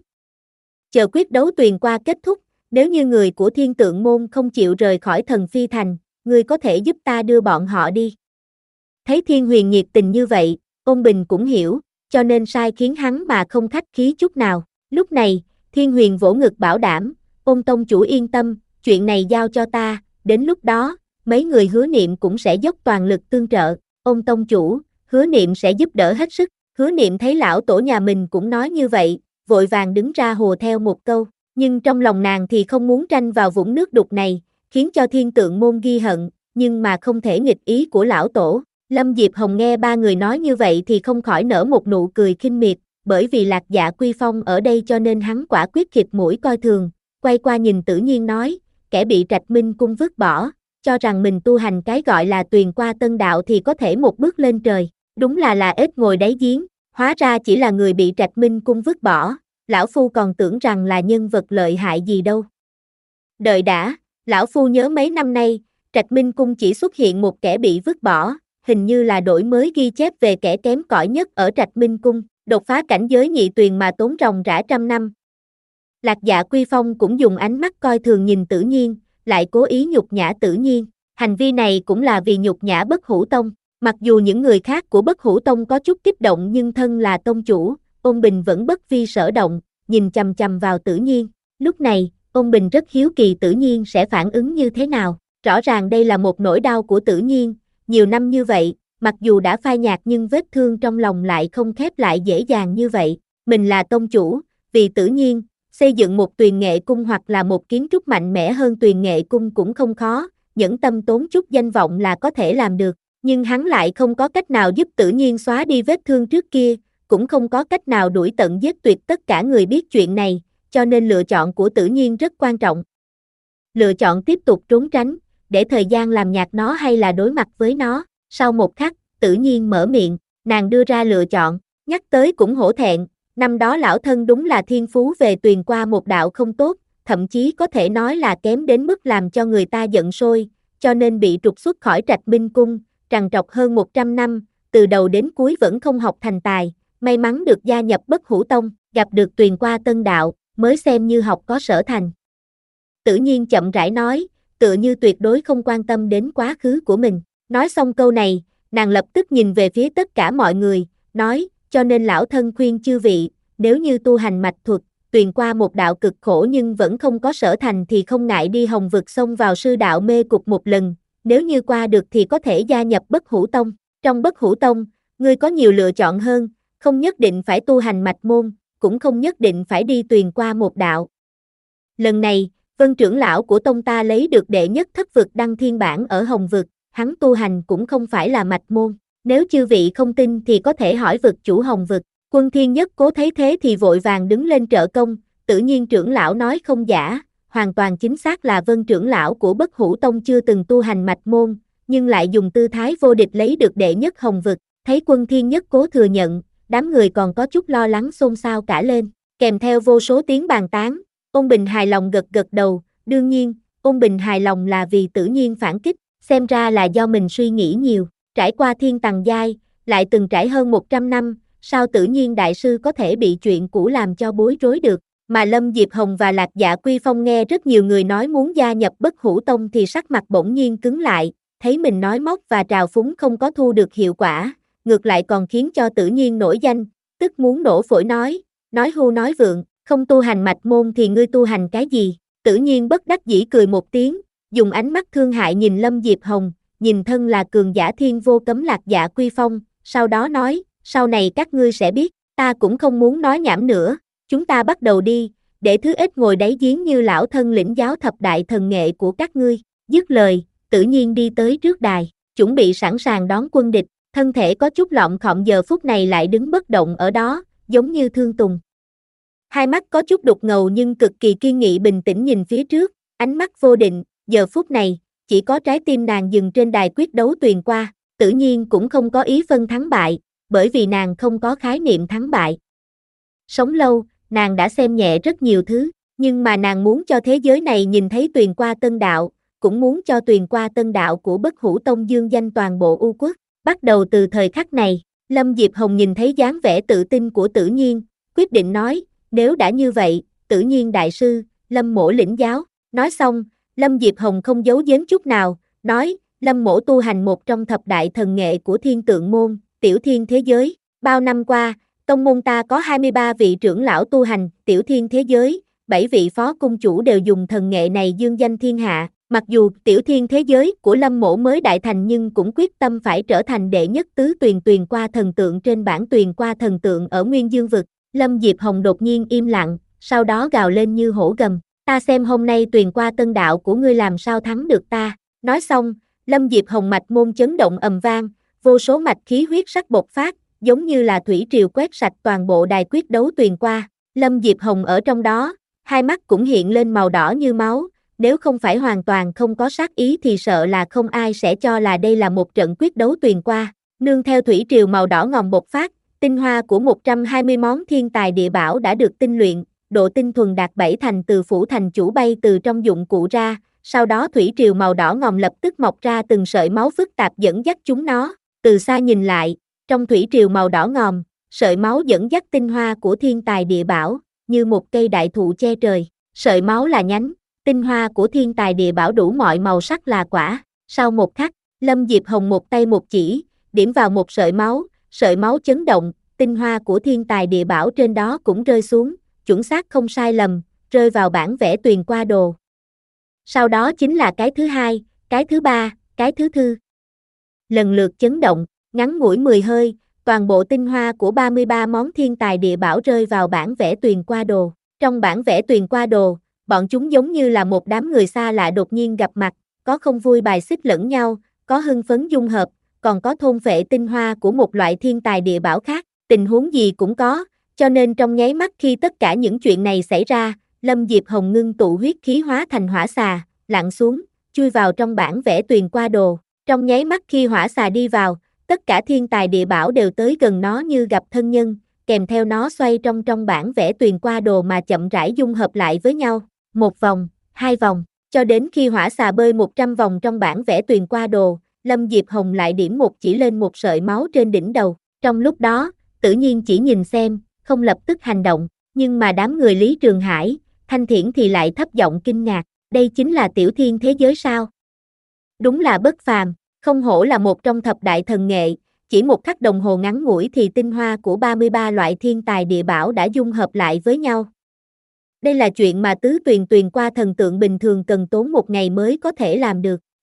Chờ quyết đấu Tuyền Qua kết thúc, nếu như người của Thiên Tượng Môn không chịu rời khỏi Thần Phi Thành, ngươi có thể giúp ta đưa bọn họ đi. Thấy Thiên Huyền nhiệt tình như vậy, Ôn Bình cũng hiểu, cho nên sai khiến hắn mà không khách khí chút nào. Lúc này, Thiên Huyền vỗ ngực bảo đảm, Ôn tông chủ yên tâm, chuyện này giao cho ta, đến lúc đó, mấy người Hứa Niệm cũng sẽ dốc toàn lực tương trợ. Ôn tông chủ, Hứa Niệm sẽ giúp đỡ hết sức. Hứa Niệm thấy lão tổ nhà mình cũng nói như vậy, vội vàng đứng ra hùa theo một câu, nhưng trong lòng nàng thì không muốn tranh vào vũng nước đục này, khiến cho Thiên Tượng Môn ghi hận, nhưng mà không thể nghịch ý của lão tổ. Lâm Diệp Hồng nghe ba người nói như vậy thì không khỏi nở một nụ cười khinh miệt, bởi vì Lạc Dạ Quy Phong ở đây cho nên hắn quả quyết khịt mũi coi thường, quay qua nhìn Tử Nhiên nói, kẻ bị Trạch Minh Cung vứt bỏ, cho rằng mình tu hành cái gọi là Tuyền Qua Tân Đạo thì có thể một bước lên trời, đúng là là ếch ngồi đáy giếng, hóa ra chỉ là người bị Trạch Minh Cung vứt bỏ, lão phu còn tưởng rằng là nhân vật lợi hại gì đâu. Đợi đã, lão phu nhớ mấy năm nay, Trạch Minh Cung chỉ xuất hiện một kẻ bị vứt bỏ, hình như là đổi mới ghi chép về kẻ kém cỏi nhất ở Trạch Minh Cung, đột phá cảnh giới nhị tuyền mà tốn ròng rã trăm năm. Lạc Dạ Quy Phong cũng dùng ánh mắt coi thường nhìn Tử Nhiên, lại cố ý nhục nhã Tử Nhiên, hành vi này cũng là vì nhục nhã Bất Hủ Tông, mặc dù những người khác của Bất Hủ Tông có chút kích động nhưng thân là tông chủ, Ôn Bình vẫn bất vi sở động, nhìn chằm chằm vào Tử Nhiên, lúc này, Ôn Bình rất hiếu kỳ Tử Nhiên sẽ phản ứng như thế nào, rõ ràng đây là một nỗi đau của Tử Nhiên, nhiều năm như vậy, mặc dù đã phai nhạt nhưng vết thương trong lòng lại không khép lại dễ dàng như vậy, mình là tông chủ, vì Tử Nhiên, xây dựng một Tuyền Nghệ Cung hoặc là một kiến trúc mạnh mẽ hơn Tuyền Nghệ Cung cũng không khó, nhẫn tâm tốn chút danh vọng là có thể làm được, nhưng hắn lại không có cách nào giúp Tử Nhiên xóa đi vết thương trước kia, cũng không có cách nào đuổi tận giết tuyệt tất cả người biết chuyện này, cho nên lựa chọn của Tử Nhiên rất quan trọng. Lựa chọn tiếp tục trốn tránh, để thời gian làm nhạt nó hay là đối mặt với nó, sau một khắc, Tử Nhiên mở miệng, nàng đưa ra lựa chọn, nhắc tới cũng hổ thẹn, năm đó lão thân đúng là thiên phú về Tuyền Qua một đạo không tốt, thậm chí có thể nói là kém đến mức làm cho người ta giận sôi, cho nên bị trục xuất khỏi Trạch Minh Cung, trằn trọc hơn một trăm năm, từ đầu đến cuối vẫn không học thành tài, may mắn được gia nhập Bất Hủ Tông, gặp được Tuyền Qua Tân Đạo, mới xem như học có sở thành. Tử Nhiên chậm rãi nói, tựa như tuyệt đối không quan tâm đến quá khứ của mình, nói xong câu này, nàng lập tức nhìn về phía tất cả mọi người, nói, cho nên lão thân khuyên chư vị, nếu như tu hành mạch thuật, Tuyền Qua một đạo cực khổ nhưng vẫn không có sở thành thì không ngại đi Hồng Vực xông vào sư đạo mê cục một lần, nếu như qua được thì có thể gia nhập Bất Hủ Tông. Trong Bất Hủ Tông, ngươi có nhiều lựa chọn hơn, không nhất định phải tu hành mạch môn, cũng không nhất định phải đi tuyền qua một đạo. Lần này, Vân trưởng lão của tông ta lấy được đệ nhất thất vực đăng thiên bản ở Hồng vực, hắn tu hành cũng không phải là mạch môn. Nếu chư vị không tin thì có thể hỏi vực chủ Hồng vực. Quân Thiên Nhất Cố thấy thế thì vội vàng đứng lên trợ công, tự nhiên trưởng lão nói không giả, hoàn toàn chính xác là Vân trưởng lão của Bất Hủ Tông chưa từng tu hành mạch môn, nhưng lại dùng tư thái vô địch lấy được đệ nhất Hồng vực. Thấy Quân Thiên Nhất Cố thừa nhận, đám người còn có chút lo lắng xôn xao cả lên, kèm theo vô số tiếng bàn tán. Ôn Bình hài lòng gật gật đầu, đương nhiên, Ôn Bình hài lòng là vì Tử Nhiên phản kích, xem ra là do mình suy nghĩ nhiều, trải qua thiên tầng giai, lại từng trải hơn một trăm năm, sao Tử Nhiên đại sư có thể bị chuyện cũ làm cho bối rối được. Mà Lâm Diệp Hồng và Lạc Dạ Quy Phong nghe rất nhiều người nói muốn gia nhập Bất Hủ Tông thì sắc mặt bỗng nhiên cứng lại, thấy mình nói móc và trào phúng không có thu được hiệu quả, ngược lại còn khiến cho Tử Nhiên nổi danh, tức muốn nổ phổi nói, nói hưu nói vượng, không tu hành mạch môn thì ngươi tu hành cái gì? Tử Nhiên bất đắc dĩ cười một tiếng, dùng ánh mắt thương hại nhìn Lâm Diệp Hồng, nhìn thân là cường giả thiên vô cấm Lạc Dạ Quy Phong, sau đó nói, sau này các ngươi sẽ biết, ta cũng không muốn nói nhảm nữa, chúng ta bắt đầu đi, để thứ ít ngồi đáy giếng như lão thân lĩnh giáo thập đại thần nghệ của các ngươi. Dứt lời, Tử Nhiên đi tới trước đài, chuẩn bị sẵn sàng đón quân địch, thân thể có chút lọng khom giờ phút này lại đứng bất động ở đó, giống như thương tùng. Hai mắt có chút đục ngầu nhưng cực kỳ kiên nghị bình tĩnh nhìn phía trước, ánh mắt vô định, giờ phút này, chỉ có trái tim nàng dừng trên đài quyết đấu tuyền qua, Tử Nhiên cũng không có ý phân thắng bại, bởi vì nàng không có khái niệm thắng bại. Sống lâu, nàng đã xem nhẹ rất nhiều thứ, nhưng mà nàng muốn cho thế giới này nhìn thấy tuyền qua tân đạo, cũng muốn cho tuyền qua tân đạo của Bất Hủ Tông dương danh toàn bộ U quốc. Bắt đầu từ thời khắc này, Lâm Diệp Hồng nhìn thấy dáng vẻ tự tin của Tử Nhiên, quyết định nói, nếu đã như vậy, Tử Nhiên đại sư, Lâm mỗ lĩnh giáo. Nói xong, Lâm Diệp Hồng không giấu giếm chút nào, nói, Lâm mỗ tu hành một trong thập đại thần nghệ của Thiên Tượng môn, Tiểu Thiên thế giới. Bao năm qua, tông môn ta có hai mươi ba vị trưởng lão tu hành, Tiểu Thiên thế giới, bảy vị phó cung chủ đều dùng thần nghệ này dương danh thiên hạ. Mặc dù Tiểu Thiên thế giới của Lâm mỗ mới đại thành nhưng cũng quyết tâm phải trở thành đệ nhất tứ tuyền tuyền qua thần tượng trên bảng tuyền qua thần tượng ở Nguyên Dương vực. Lâm Diệp Hồng đột nhiên im lặng, sau đó gào lên như hổ gầm, ta xem hôm nay tuyền qua tân đạo của ngươi làm sao thắng được ta. Nói xong, Lâm Diệp Hồng mạch môn chấn động ầm vang, vô số mạch khí huyết sắc bộc phát, giống như là thủy triều quét sạch toàn bộ đài quyết đấu tuyền qua. Lâm Diệp Hồng ở trong đó, hai mắt cũng hiện lên màu đỏ như máu, nếu không phải hoàn toàn không có sát ý thì sợ là không ai sẽ cho là đây là một trận quyết đấu tuyền qua. Nương theo thủy triều màu đỏ ngòm bộc phát, tinh hoa của một trăm hai mươi món thiên tài địa bảo đã được tinh luyện, độ tinh thuần đạt bảy thành từ phủ thành chủ bay từ trong dụng cụ ra, sau đó thủy triều màu đỏ ngòm lập tức mọc ra từng sợi máu phức tạp dẫn dắt chúng nó. Từ xa nhìn lại, trong thủy triều màu đỏ ngòm, sợi máu dẫn dắt tinh hoa của thiên tài địa bảo, như một cây đại thụ che trời. Sợi máu là nhánh, tinh hoa của thiên tài địa bảo đủ mọi màu sắc là quả. Sau một khắc, Lâm Diệp Hồng một tay một chỉ, điểm vào một sợi máu, sợi máu chấn động, tinh hoa của thiên tài địa bảo trên đó cũng rơi xuống, chuẩn xác không sai lầm, rơi vào bản vẽ tuyền qua đồ. Sau đó chính là cái thứ hai, cái thứ ba, cái thứ tư. Lần lượt chấn động, ngắn ngủi mười hơi, toàn bộ tinh hoa của ba mươi ba món thiên tài địa bảo rơi vào bản vẽ tuyền qua đồ. Trong bản vẽ tuyền qua đồ, bọn chúng giống như là một đám người xa lạ đột nhiên gặp mặt, có không vui bài xích lẫn nhau, có hưng phấn dung hợp, còn có thôn phệ tinh hoa của một loại thiên tài địa bảo khác, tình huống gì cũng có, cho nên trong nháy mắt khi tất cả những chuyện này xảy ra, Lâm Diệp Hồng ngưng tụ huyết khí hóa thành hỏa xà, lặn xuống, chui vào trong bản vẽ tuyền qua đồ. Trong nháy mắt khi hỏa xà đi vào, tất cả thiên tài địa bảo đều tới gần nó như gặp thân nhân, kèm theo nó xoay trong trong bản vẽ tuyền qua đồ mà chậm rãi dung hợp lại với nhau, một vòng, hai vòng, cho đến khi hỏa xà bơi một trăm vòng trong bản vẽ tuyền qua đồ, Lâm Diệp Hồng lại điểm một chỉ lên một sợi máu trên đỉnh đầu. Trong lúc đó, Tử Nhiên chỉ nhìn xem, không lập tức hành động, nhưng mà đám người Lý Trường Hải, Thanh Thiển thì lại thấp giọng kinh ngạc, đây chính là Tiểu Thiên thế giới sao? Đúng là bất phàm, không hổ là một trong thập đại thần nghệ, chỉ một khắc đồng hồ ngắn ngủi thì tinh hoa của ba mươi ba loại thiên tài địa bảo đã dung hợp lại với nhau. Đây là chuyện mà tứ tuyền tuyền qua thần tượng bình thường cần tốn một ngày mới có thể làm được.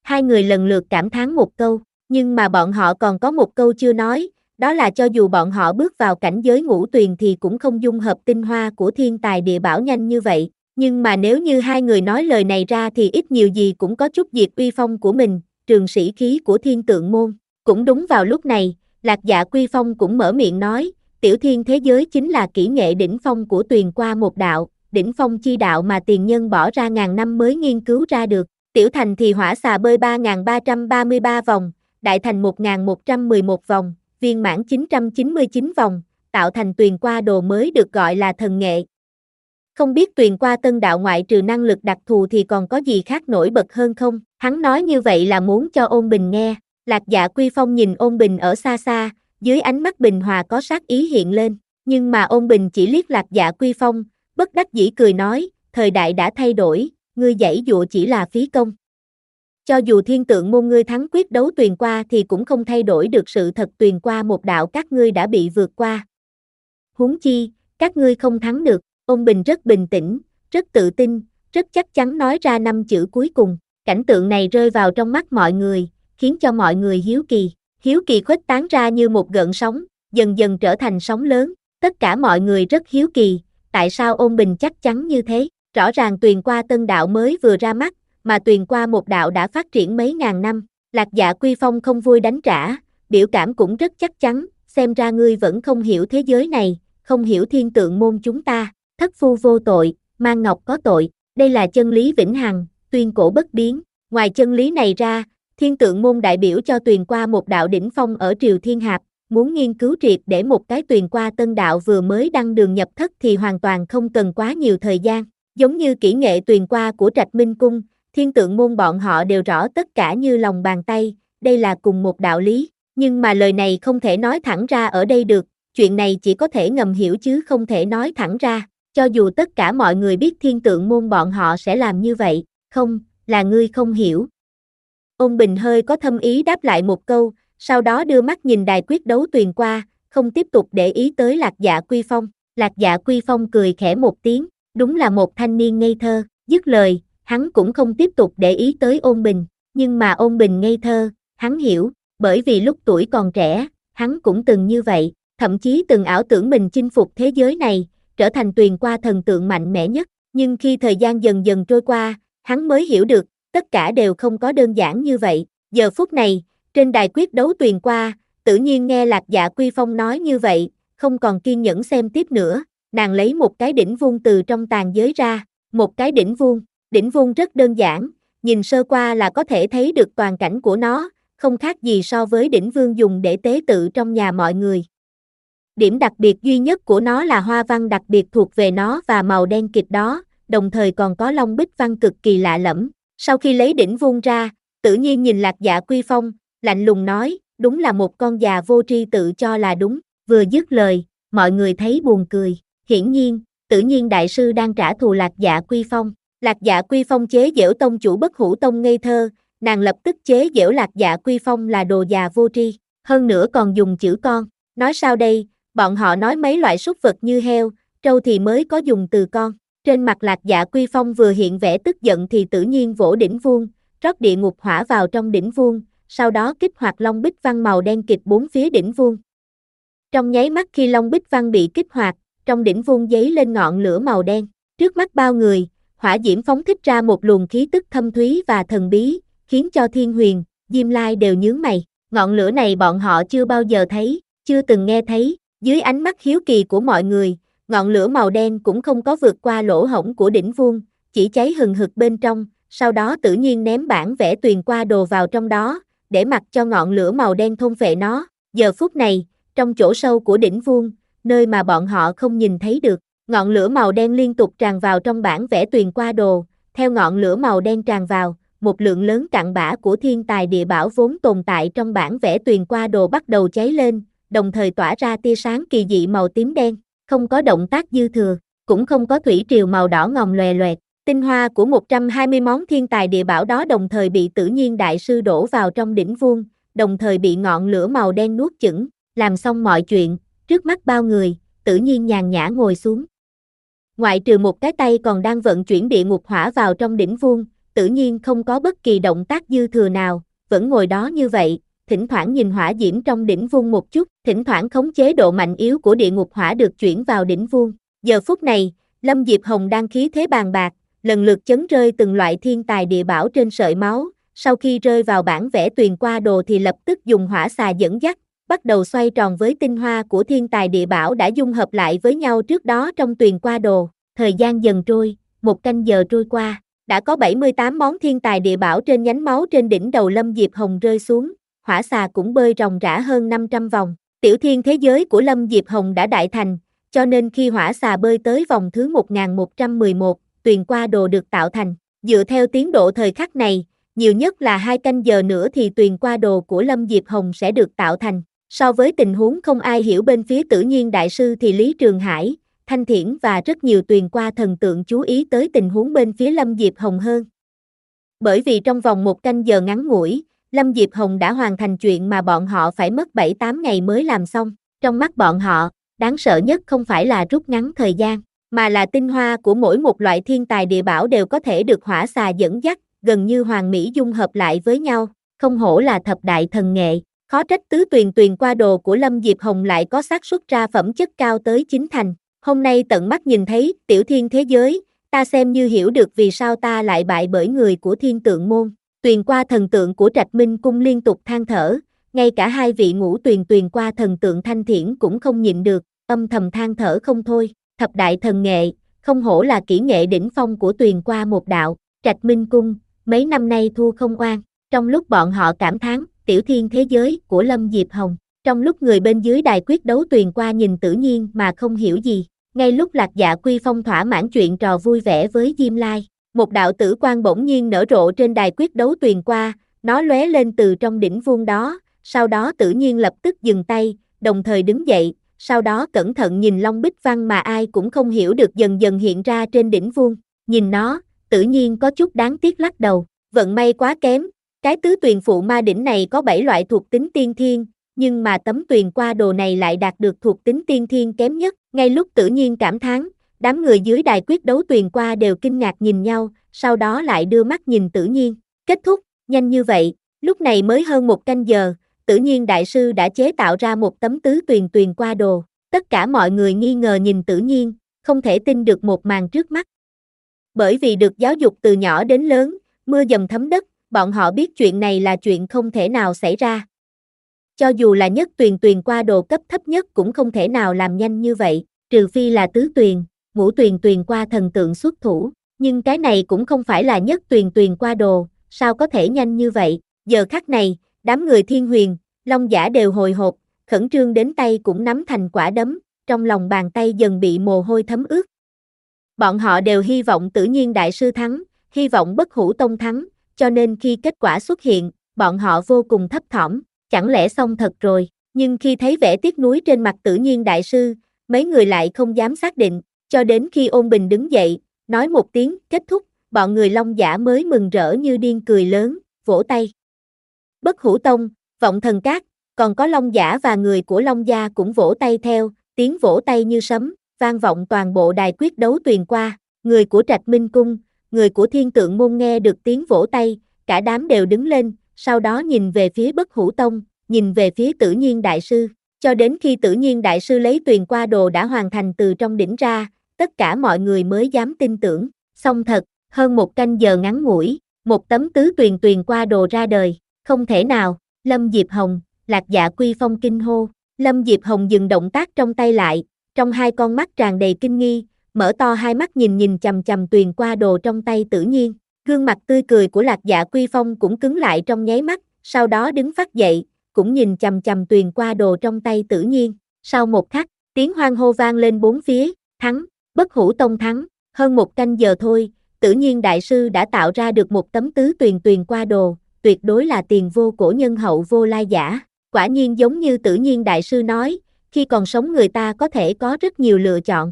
Hai người lần lượt cảm thán một câu, nhưng mà bọn họ còn có một câu chưa nói, đó là cho dù bọn họ bước vào cảnh giới ngũ tuyền thì cũng không dung hợp tinh hoa của thiên tài địa bảo nhanh như vậy, nhưng mà nếu như hai người nói lời này ra thì ít nhiều gì cũng có chút diệt uy phong của mình, trường sĩ khí của Thiên Tượng môn. Cũng đúng vào lúc này, Lạc Dạ Quy Phong cũng mở miệng nói, tiểu thiên thế giới chính là kỹ nghệ đỉnh phong của Tuyền qua một đạo, đỉnh phong chi đạo mà tiền nhân bỏ ra ngàn năm mới nghiên cứu ra được. Tiểu thành thì hỏa xà bơi ba nghìn ba trăm ba mươi ba vòng, đại thành một nghìn một trăm mười một vòng, viên mãn chín trăm chín mươi chín vòng, tạo thành Tuyền qua đồ mới được gọi là thần nghệ. Không biết Tuyền qua tân đạo ngoại trừ năng lực đặc thù thì còn có gì khác nổi bật hơn không? Hắn nói như vậy là muốn cho Ôn Bình nghe. Lạc Dạ Quy Phong nhìn Ôn Bình ở xa xa, dưới ánh mắt bình hòa có sát ý hiện lên, nhưng mà Ôn Bình chỉ liếc Lạc Dạ Quy Phong, bất đắc dĩ cười nói, thời đại đã thay đổi, ngươi giãy dụa chỉ là phí công. Cho dù Thiên Tượng môn ngươi thắng quyết đấu Tuyền qua thì cũng không thay đổi được sự thật Tuyền qua một đạo các ngươi đã bị vượt qua. Huống chi, các ngươi không thắng được. Ôn Bình rất bình tĩnh, rất tự tin, rất chắc chắn nói ra năm chữ cuối cùng. Cảnh tượng này rơi vào trong mắt mọi người, khiến cho mọi người hiếu kỳ. Hiếu kỳ khuếch tán ra như một gợn sóng, dần dần trở thành sóng lớn. Tất cả mọi người rất hiếu kỳ, tại sao Ôn Bình chắc chắn như thế? Rõ ràng Tuyền qua tân đạo mới vừa ra mắt, mà Tuyền qua một đạo đã phát triển mấy ngàn năm. Lạc Dạ Quy Phong không vui đánh trả, biểu cảm cũng rất chắc chắn, xem ra ngươi vẫn không hiểu thế giới này, không hiểu Thiên Tượng môn chúng ta. Thất phu vô tội, mang ngọc có tội, đây là chân lý vĩnh hằng, tuyên cổ bất biến. Ngoài chân lý này ra, Thiên Tượng môn đại biểu cho Tuyền qua một đạo đỉnh phong ở Triều Thiên Hạp, muốn nghiên cứu triệt để một cái Tuyền qua tân đạo vừa mới đăng đường nhập thất thì hoàn toàn không cần quá nhiều thời gian. Giống như kỹ nghệ Tuyền qua của Trạch Minh Cung, Thiên Tượng môn bọn họ đều rõ tất cả như lòng bàn tay, đây là cùng một đạo lý, nhưng mà lời này không thể nói thẳng ra ở đây được, chuyện này chỉ có thể ngầm hiểu chứ không thể nói thẳng ra. Cho dù tất cả mọi người biết Thiên Tượng môn bọn họ sẽ làm như vậy, không, là ngươi không hiểu. Ôn Bình hơi có thâm ý đáp lại một câu, sau đó đưa mắt nhìn đài quyết đấu Tuyền qua, không tiếp tục để ý tới Lạc Dạ Quy Phong. Lạc Dạ Quy Phong cười khẽ một tiếng, đúng là một thanh niên ngây thơ, dứt lời, hắn cũng không tiếp tục để ý tới Ôn Bình, nhưng mà Ôn Bình ngây thơ, hắn hiểu, bởi vì lúc tuổi còn trẻ, hắn cũng từng như vậy, thậm chí từng ảo tưởng mình chinh phục thế giới này, trở thành Tuyền qua thần tượng mạnh mẽ nhất, nhưng khi thời gian dần dần trôi qua, hắn mới hiểu được, tất cả đều không có đơn giản như vậy. Giờ phút này, trên đài quyết đấu Tuyền qua, tự nhiên nghe Lạc Dạ Quy Phong nói như vậy, không còn kiên nhẫn xem tiếp nữa, nàng lấy một cái đỉnh vuông từ trong tàn giới ra, một cái đỉnh vuông, đỉnh vuông rất đơn giản, nhìn sơ qua là có thể thấy được toàn cảnh của nó, không khác gì so với đỉnh vương dùng để tế tự trong nhà mọi người. Điểm đặc biệt duy nhất của nó là hoa văn đặc biệt thuộc về nó và màu đen kịt đó, đồng thời còn có long bích văn cực kỳ lạ lẫm. Sau khi lấy đỉnh vuông ra, tự nhiên nhìn Lạc Dạ Quy Phong, lạnh lùng nói, đúng là một con già vô tri tự cho là đúng. Vừa dứt lời, mọi người thấy buồn cười. Hiển nhiên, tự nhiên đại sư đang trả thù Lạc Dạ Quy Phong. Lạc Dạ Quy Phong chế giễu tông chủ Bất Hủ Tông ngây thơ, nàng lập tức chế giễu Lạc Dạ Quy Phong là đồ già vô tri, hơn nữa còn dùng chữ con. Nói sao đây? Bọn họ nói mấy loại súc vật như heo, trâu thì mới có dùng từ con. Trên mặt Lạc Dạ Quy Phong vừa hiện vẻ tức giận thì tự nhiên vỗ đỉnh vuông, rót địa ngục hỏa vào trong đỉnh vuông, sau đó kích hoạt long bích văn màu đen kịt bốn phía đỉnh vuông. Trong nháy mắt khi long bích văn bị kích hoạt, trong đỉnh vuông giấy lên ngọn lửa màu đen. Trước mắt bao người, hỏa diễm phóng thích ra một luồng khí tức thâm thúy và thần bí, khiến cho Thiên Huyền, Diêm Lai đều nhướng mày. Ngọn lửa này bọn họ chưa bao giờ thấy, chưa từng nghe thấy. Dưới ánh mắt hiếu kỳ của mọi người, ngọn lửa màu đen cũng không có vượt qua lỗ hổng của đỉnh vuông, chỉ cháy hừng hực bên trong, sau đó tự nhiên ném bản vẽ Tuyền qua đồ vào trong đó, để mặc cho ngọn lửa màu đen thôn phệ nó. Giờ phút này, trong chỗ sâu của đỉnh vuông, nơi mà bọn họ không nhìn thấy được, ngọn lửa màu đen liên tục tràn vào trong bản vẽ Tuyền qua đồ, theo ngọn lửa màu đen tràn vào, một lượng lớn cặn bã của thiên tài địa bảo vốn tồn tại trong bản vẽ Tuyền qua đồ bắt đầu cháy lên, đồng thời tỏa ra tia sáng kỳ dị màu tím đen, không có động tác dư thừa, cũng không có thủy triều màu đỏ ngòm loè loẹt. Tinh hoa của một trăm hai mươi món thiên tài địa bảo đó đồng thời bị tự nhiên đại sư đổ vào trong đỉnh vuông, đồng thời bị ngọn lửa màu đen nuốt chửng. Làm xong mọi chuyện, trước mắt bao người, tự nhiên nhàn nhã ngồi xuống. Ngoại trừ một cái tay còn đang vận chuyển địa ngục hỏa vào trong đỉnh vuông, Tử Nhiên không có bất kỳ động tác dư thừa nào, vẫn ngồi đó như vậy, thỉnh thoảng nhìn hỏa diễm trong đỉnh vuông một chút, thỉnh thoảng khống chế độ mạnh yếu của địa ngục hỏa được chuyển vào đỉnh vuông. Giờ phút này, Lâm Diệp Hồng đang khí thế bàn bạc, lần lượt chấn rơi từng loại thiên tài địa bảo trên sợi máu, sau khi rơi vào bản vẽ tuyền qua đồ thì lập tức dùng hỏa xà dẫn dắt, bắt đầu xoay tròn với tinh hoa của thiên tài địa bảo đã dung hợp lại với nhau trước đó trong tuyền qua đồ. Thời gian dần trôi, một canh giờ trôi qua, đã có bảy mươi tám món thiên tài địa bảo trên nhánh máu trên đỉnh đầu Lâm Diệp Hồng rơi xuống, hỏa xà cũng bơi ròng rã hơn năm trăm vòng. Tiểu thiên thế giới của Lâm Diệp Hồng đã đại thành, cho nên khi hỏa xà bơi tới vòng thứ một nghìn một trăm mười một, tuyền qua đồ được tạo thành. Dựa theo tiến độ thời khắc này, nhiều nhất là hai canh giờ nữa thì tuyền qua đồ của Lâm Diệp Hồng sẽ được tạo thành. So với tình huống không ai hiểu bên phía Tử Nhiên Đại Sư thì Lý Trường Hải, Thanh Thiển và rất nhiều tuyền qua thần tượng chú ý tới tình huống bên phía Lâm Diệp Hồng hơn. Bởi vì trong vòng một canh giờ ngắn ngủi, Lâm Diệp Hồng đã hoàn thành chuyện mà bọn họ phải mất bảy tám ngày mới làm xong. Trong mắt bọn họ, đáng sợ nhất không phải là rút ngắn thời gian, mà là tinh hoa của mỗi một loại thiên tài địa bảo đều có thể được hỏa xà dẫn dắt, gần như hoàn mỹ dung hợp lại với nhau, không hổ là thập đại thần nghệ. Khó trách tứ tuyền tuyền qua đồ của Lâm Diệp Hồng lại có xác suất ra phẩm chất cao tới chín thành. Hôm nay tận mắt nhìn thấy tiểu thiên thế giới, ta xem như hiểu được vì sao ta lại bại bởi người của thiên tượng môn. Tuyền qua thần tượng của Trạch Minh Cung liên tục than thở, ngay cả hai vị ngũ tuyền tuyền qua thần tượng Thanh Thiển cũng không nhịn được, âm thầm than thở không thôi. Thập đại thần nghệ, không hổ là kỹ nghệ đỉnh phong của tuyền qua một đạo. Trạch Minh Cung, mấy năm nay thua không oan. Trong lúc bọn họ cảm thán tiểu thiên thế giới của Lâm Diệp Hồng, trong lúc người bên dưới đài quyết đấu tuyền qua nhìn Tử Nhiên mà không hiểu gì, ngay lúc Lạc Dạ Quy Phong thỏa mãn chuyện trò vui vẻ với Diêm Lai, một đạo tử quang bỗng nhiên nở rộ trên đài quyết đấu tuyền qua, nó lóe lên từ trong đỉnh vuông đó, sau đó Tử Nhiên lập tức dừng tay, đồng thời đứng dậy, sau đó cẩn thận nhìn Long Bích Văn mà ai cũng không hiểu được dần dần hiện ra trên đỉnh vuông, nhìn nó, Tử Nhiên có chút đáng tiếc lắc đầu, vận may quá kém. Cái tứ tuyền phụ ma đỉnh này có bảy loại thuộc tính tiên thiên, nhưng mà tấm tuyền qua đồ này lại đạt được thuộc tính tiên thiên kém nhất. Ngay lúc Tử Nhiên cảm thán, đám người dưới đài quyết đấu tuyền qua đều kinh ngạc nhìn nhau, sau đó lại đưa mắt nhìn Tử Nhiên. Kết thúc, nhanh như vậy, lúc này mới hơn một canh giờ, Tử Nhiên Đại Sư đã chế tạo ra một tấm tứ tuyền tuyền qua đồ. Tất cả mọi người nghi ngờ nhìn Tử Nhiên, không thể tin được một màn trước mắt. Bởi vì được giáo dục từ nhỏ đến lớn, mưa dầm thấm đất, bọn họ biết chuyện này là chuyện không thể nào xảy ra. Cho dù là nhất tuyền tuyền qua đồ cấp thấp nhất cũng không thể nào làm nhanh như vậy, trừ phi là tứ tuyền, ngũ tuyền tuyền qua thần tượng xuất thủ, nhưng cái này cũng không phải là nhất tuyền tuyền qua đồ, sao có thể nhanh như vậy. Giờ khắc này, đám người Thiên Huyền, Long Giả đều hồi hộp, khẩn trương đến tay cũng nắm thành quả đấm, trong lòng bàn tay dần bị mồ hôi thấm ướt. Bọn họ đều hy vọng Tử Nhiên Đại Sư thắng, hy vọng Bất Hủ Tông thắng, cho nên khi kết quả xuất hiện, bọn họ vô cùng thấp thỏm, chẳng lẽ xong thật rồi, nhưng khi thấy vẻ tiếc nuối trên mặt Tử Nhiên Đại Sư, mấy người lại không dám xác định, cho đến khi Ôn Bình đứng dậy, nói một tiếng kết thúc, bọn người Long Giả mới mừng rỡ như điên cười lớn, vỗ tay. Bất Hủ Tông, Vọng Thần Các, còn có Long Giả và người của Long Gia cũng vỗ tay theo, tiếng vỗ tay như sấm, vang vọng toàn bộ đài quyết đấu tuyền qua, người của Trạch Minh Cung, người của Thiên Tượng Môn nghe được tiếng vỗ tay, cả đám đều đứng lên, sau đó nhìn về phía Bất Hủ Tông, nhìn về phía Tử Nhiên Đại Sư, cho đến khi Tử Nhiên Đại Sư lấy tuyền qua đồ đã hoàn thành từ trong đỉnh ra, tất cả mọi người mới dám tin tưởng, xong thật, hơn một canh giờ ngắn ngủi, một tấm tứ tuyền tuyền qua đồ ra đời, không thể nào, Lâm Diệp Hồng, Lạc Dạ Quy Phong kinh hô, Lâm Diệp Hồng dừng động tác trong tay lại, trong hai con mắt tràn đầy kinh nghi, mở to hai mắt nhìn nhìn chằm chằm tuyền qua đồ trong tay Tử Nhiên, gương mặt tươi cười của Lạc Dạ Quy Phong cũng cứng lại trong nháy mắt, sau đó đứng phát dậy, cũng nhìn chằm chằm tuyền qua đồ trong tay Tử Nhiên, sau một khắc, tiếng hoan hô vang lên bốn phía, thắng, Bất Hủ Tông thắng, hơn một canh giờ thôi, Tử Nhiên Đại Sư đã tạo ra được một tấm tứ tuyền tuyền qua đồ, tuyệt đối là tiền vô cổ nhân hậu vô lai giả, quả nhiên giống như Tử Nhiên Đại Sư nói, khi còn sống người ta có thể có rất nhiều lựa chọn.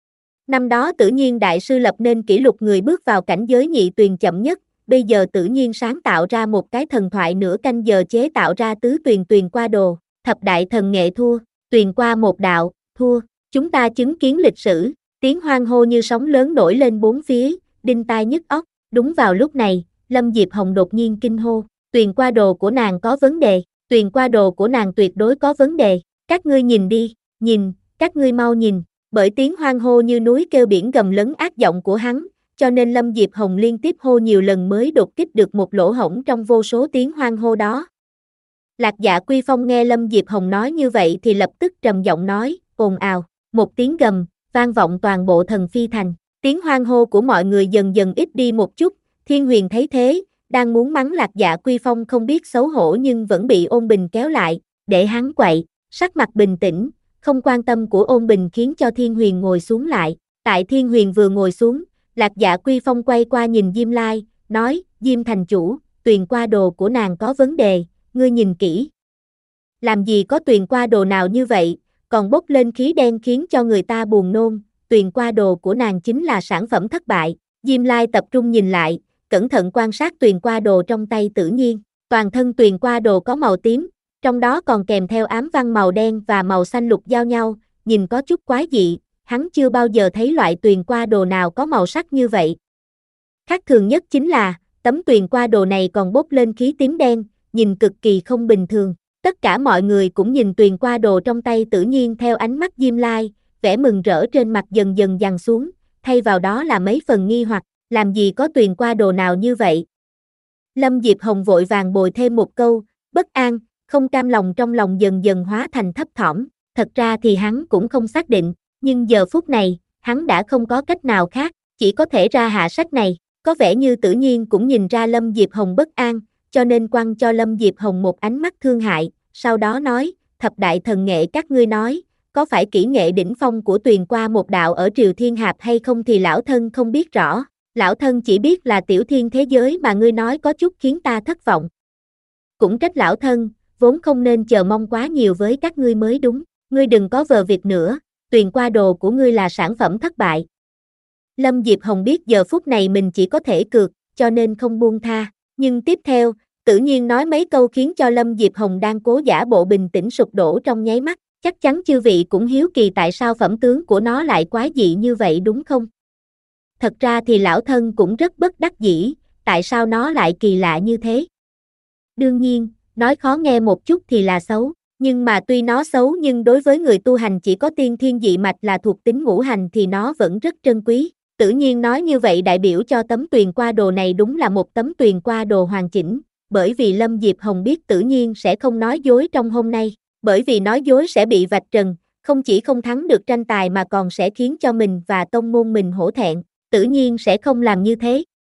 Năm đó Tử Nhiên Đại Sư lập nên kỷ lục người bước vào cảnh giới nhị tuyền chậm nhất, bây giờ Tử Nhiên sáng tạo ra một cái thần thoại nửa canh giờ chế tạo ra tứ tuyền tuyền qua đồ, thập đại thần nghệ thua, tuyền qua một đạo, thua, chúng ta chứng kiến lịch sử, tiếng hoan hô như sóng lớn nổi lên bốn phía, đinh tai nhức óc, đúng vào lúc này, Lâm Diệp Hồng đột nhiên kinh hô, tuyền qua đồ của nàng có vấn đề, tuyền qua đồ của nàng tuyệt đối có vấn đề, các ngươi nhìn đi, nhìn, các ngươi mau nhìn, bởi tiếng hoan hô như núi kêu biển gầm lấn ác giọng của hắn, cho nên Lâm Diệp Hồng liên tiếp hô nhiều lần mới đột kích được một lỗ hổng trong vô số tiếng hoan hô đó. Lạc Dạ Quy Phong nghe Lâm Diệp Hồng nói như vậy thì lập tức trầm giọng nói, ồn ào, một tiếng gầm, vang vọng toàn bộ Thần Phi Thành, tiếng hoan hô của mọi người dần dần ít đi một chút, Thiên Huyền thấy thế, đang muốn mắng Lạc Dạ Quy Phong không biết xấu hổ nhưng vẫn bị Ôn Bình kéo lại, để hắn quậy, sắc mặt bình tĩnh, không quan tâm của Ôn Bình khiến cho Thiên Huyền ngồi xuống lại, tại Thiên Huyền vừa ngồi xuống, Lạc Dạ Quy Phong quay qua nhìn Diêm Lai, nói, Diêm thành chủ, tuyền qua đồ của nàng có vấn đề, ngươi nhìn kỹ. Làm gì có tuyền qua đồ nào như vậy, còn bốc lên khí đen khiến cho người ta buồn nôn, tuyền qua đồ của nàng chính là sản phẩm thất bại. Diêm Lai tập trung nhìn lại, cẩn thận quan sát tuyền qua đồ trong tay Tử Nhiên, toàn thân tuyền qua đồ có màu tím, trong đó còn kèm theo ám văn màu đen và màu xanh lục giao nhau, nhìn có chút quái dị, hắn chưa bao giờ thấy loại tuyền qua đồ nào có màu sắc như vậy. Khác thường nhất chính là, tấm tuyền qua đồ này còn bốc lên khí tím đen, nhìn cực kỳ không bình thường. Tất cả mọi người cũng nhìn tuyền qua đồ trong tay Tử Nhiên theo ánh mắt Diêm Lai, vẻ mừng rỡ trên mặt dần dần dằn xuống, thay vào đó là mấy phần nghi hoặc, làm gì có tuyền qua đồ nào như vậy. Lâm Diệp Hồng vội vàng bồi thêm một câu, bất an, không cam lòng trong lòng dần dần hóa thành thấp thỏm, thật ra thì hắn cũng không xác định, nhưng giờ phút này, hắn đã không có cách nào khác, chỉ có thể ra hạ sách này, có vẻ như Tử Nhiên cũng nhìn ra Lâm Diệp Hồng bất an, cho nên quăng cho Lâm Diệp Hồng một ánh mắt thương hại, sau đó nói, thập đại thần nghệ các ngươi nói, có phải kỹ nghệ đỉnh phong của tuyền qua một đạo ở Triều Thiên Hạp hay không thì lão thân không biết rõ, lão thân chỉ biết là tiểu thiên thế giới mà ngươi nói có chút khiến ta thất vọng. Cũng trách lão thân, vốn không nên chờ mong quá nhiều với các ngươi mới đúng, ngươi đừng có vờ việc nữa, tuyền qua đồ của ngươi là sản phẩm thất bại. Lâm Diệp Hồng biết giờ phút này mình chỉ có thể cược, cho nên không buông tha, nhưng tiếp theo, Tử Nhiên nói mấy câu khiến cho Lâm Diệp Hồng đang cố giả bộ bình tĩnh sụp đổ trong nháy mắt, chắc chắn chư vị cũng hiếu kỳ tại sao phẩm tướng của nó lại quái dị như vậy đúng không? Thật ra thì lão thân cũng rất bất đắc dĩ, tại sao nó lại kỳ lạ như thế? Đương nhiên, nói khó nghe một chút thì là xấu, nhưng mà tuy nó xấu nhưng đối với người tu hành chỉ có tiên thiên dị mạch là thuộc tính ngũ hành thì nó vẫn rất trân quý. Tự nhiên nói như vậy đại biểu cho tấm tuyền qua đồ này đúng là một tấm tuyền qua đồ hoàn chỉnh, bởi vì Lâm Diệp Hồng biết Tự nhiên sẽ không nói dối trong hôm nay, bởi vì nói dối sẽ bị vạch trần, không chỉ không thắng được tranh tài mà còn sẽ khiến cho mình và tông môn mình hổ thẹn, Tự nhiên sẽ không làm như thế.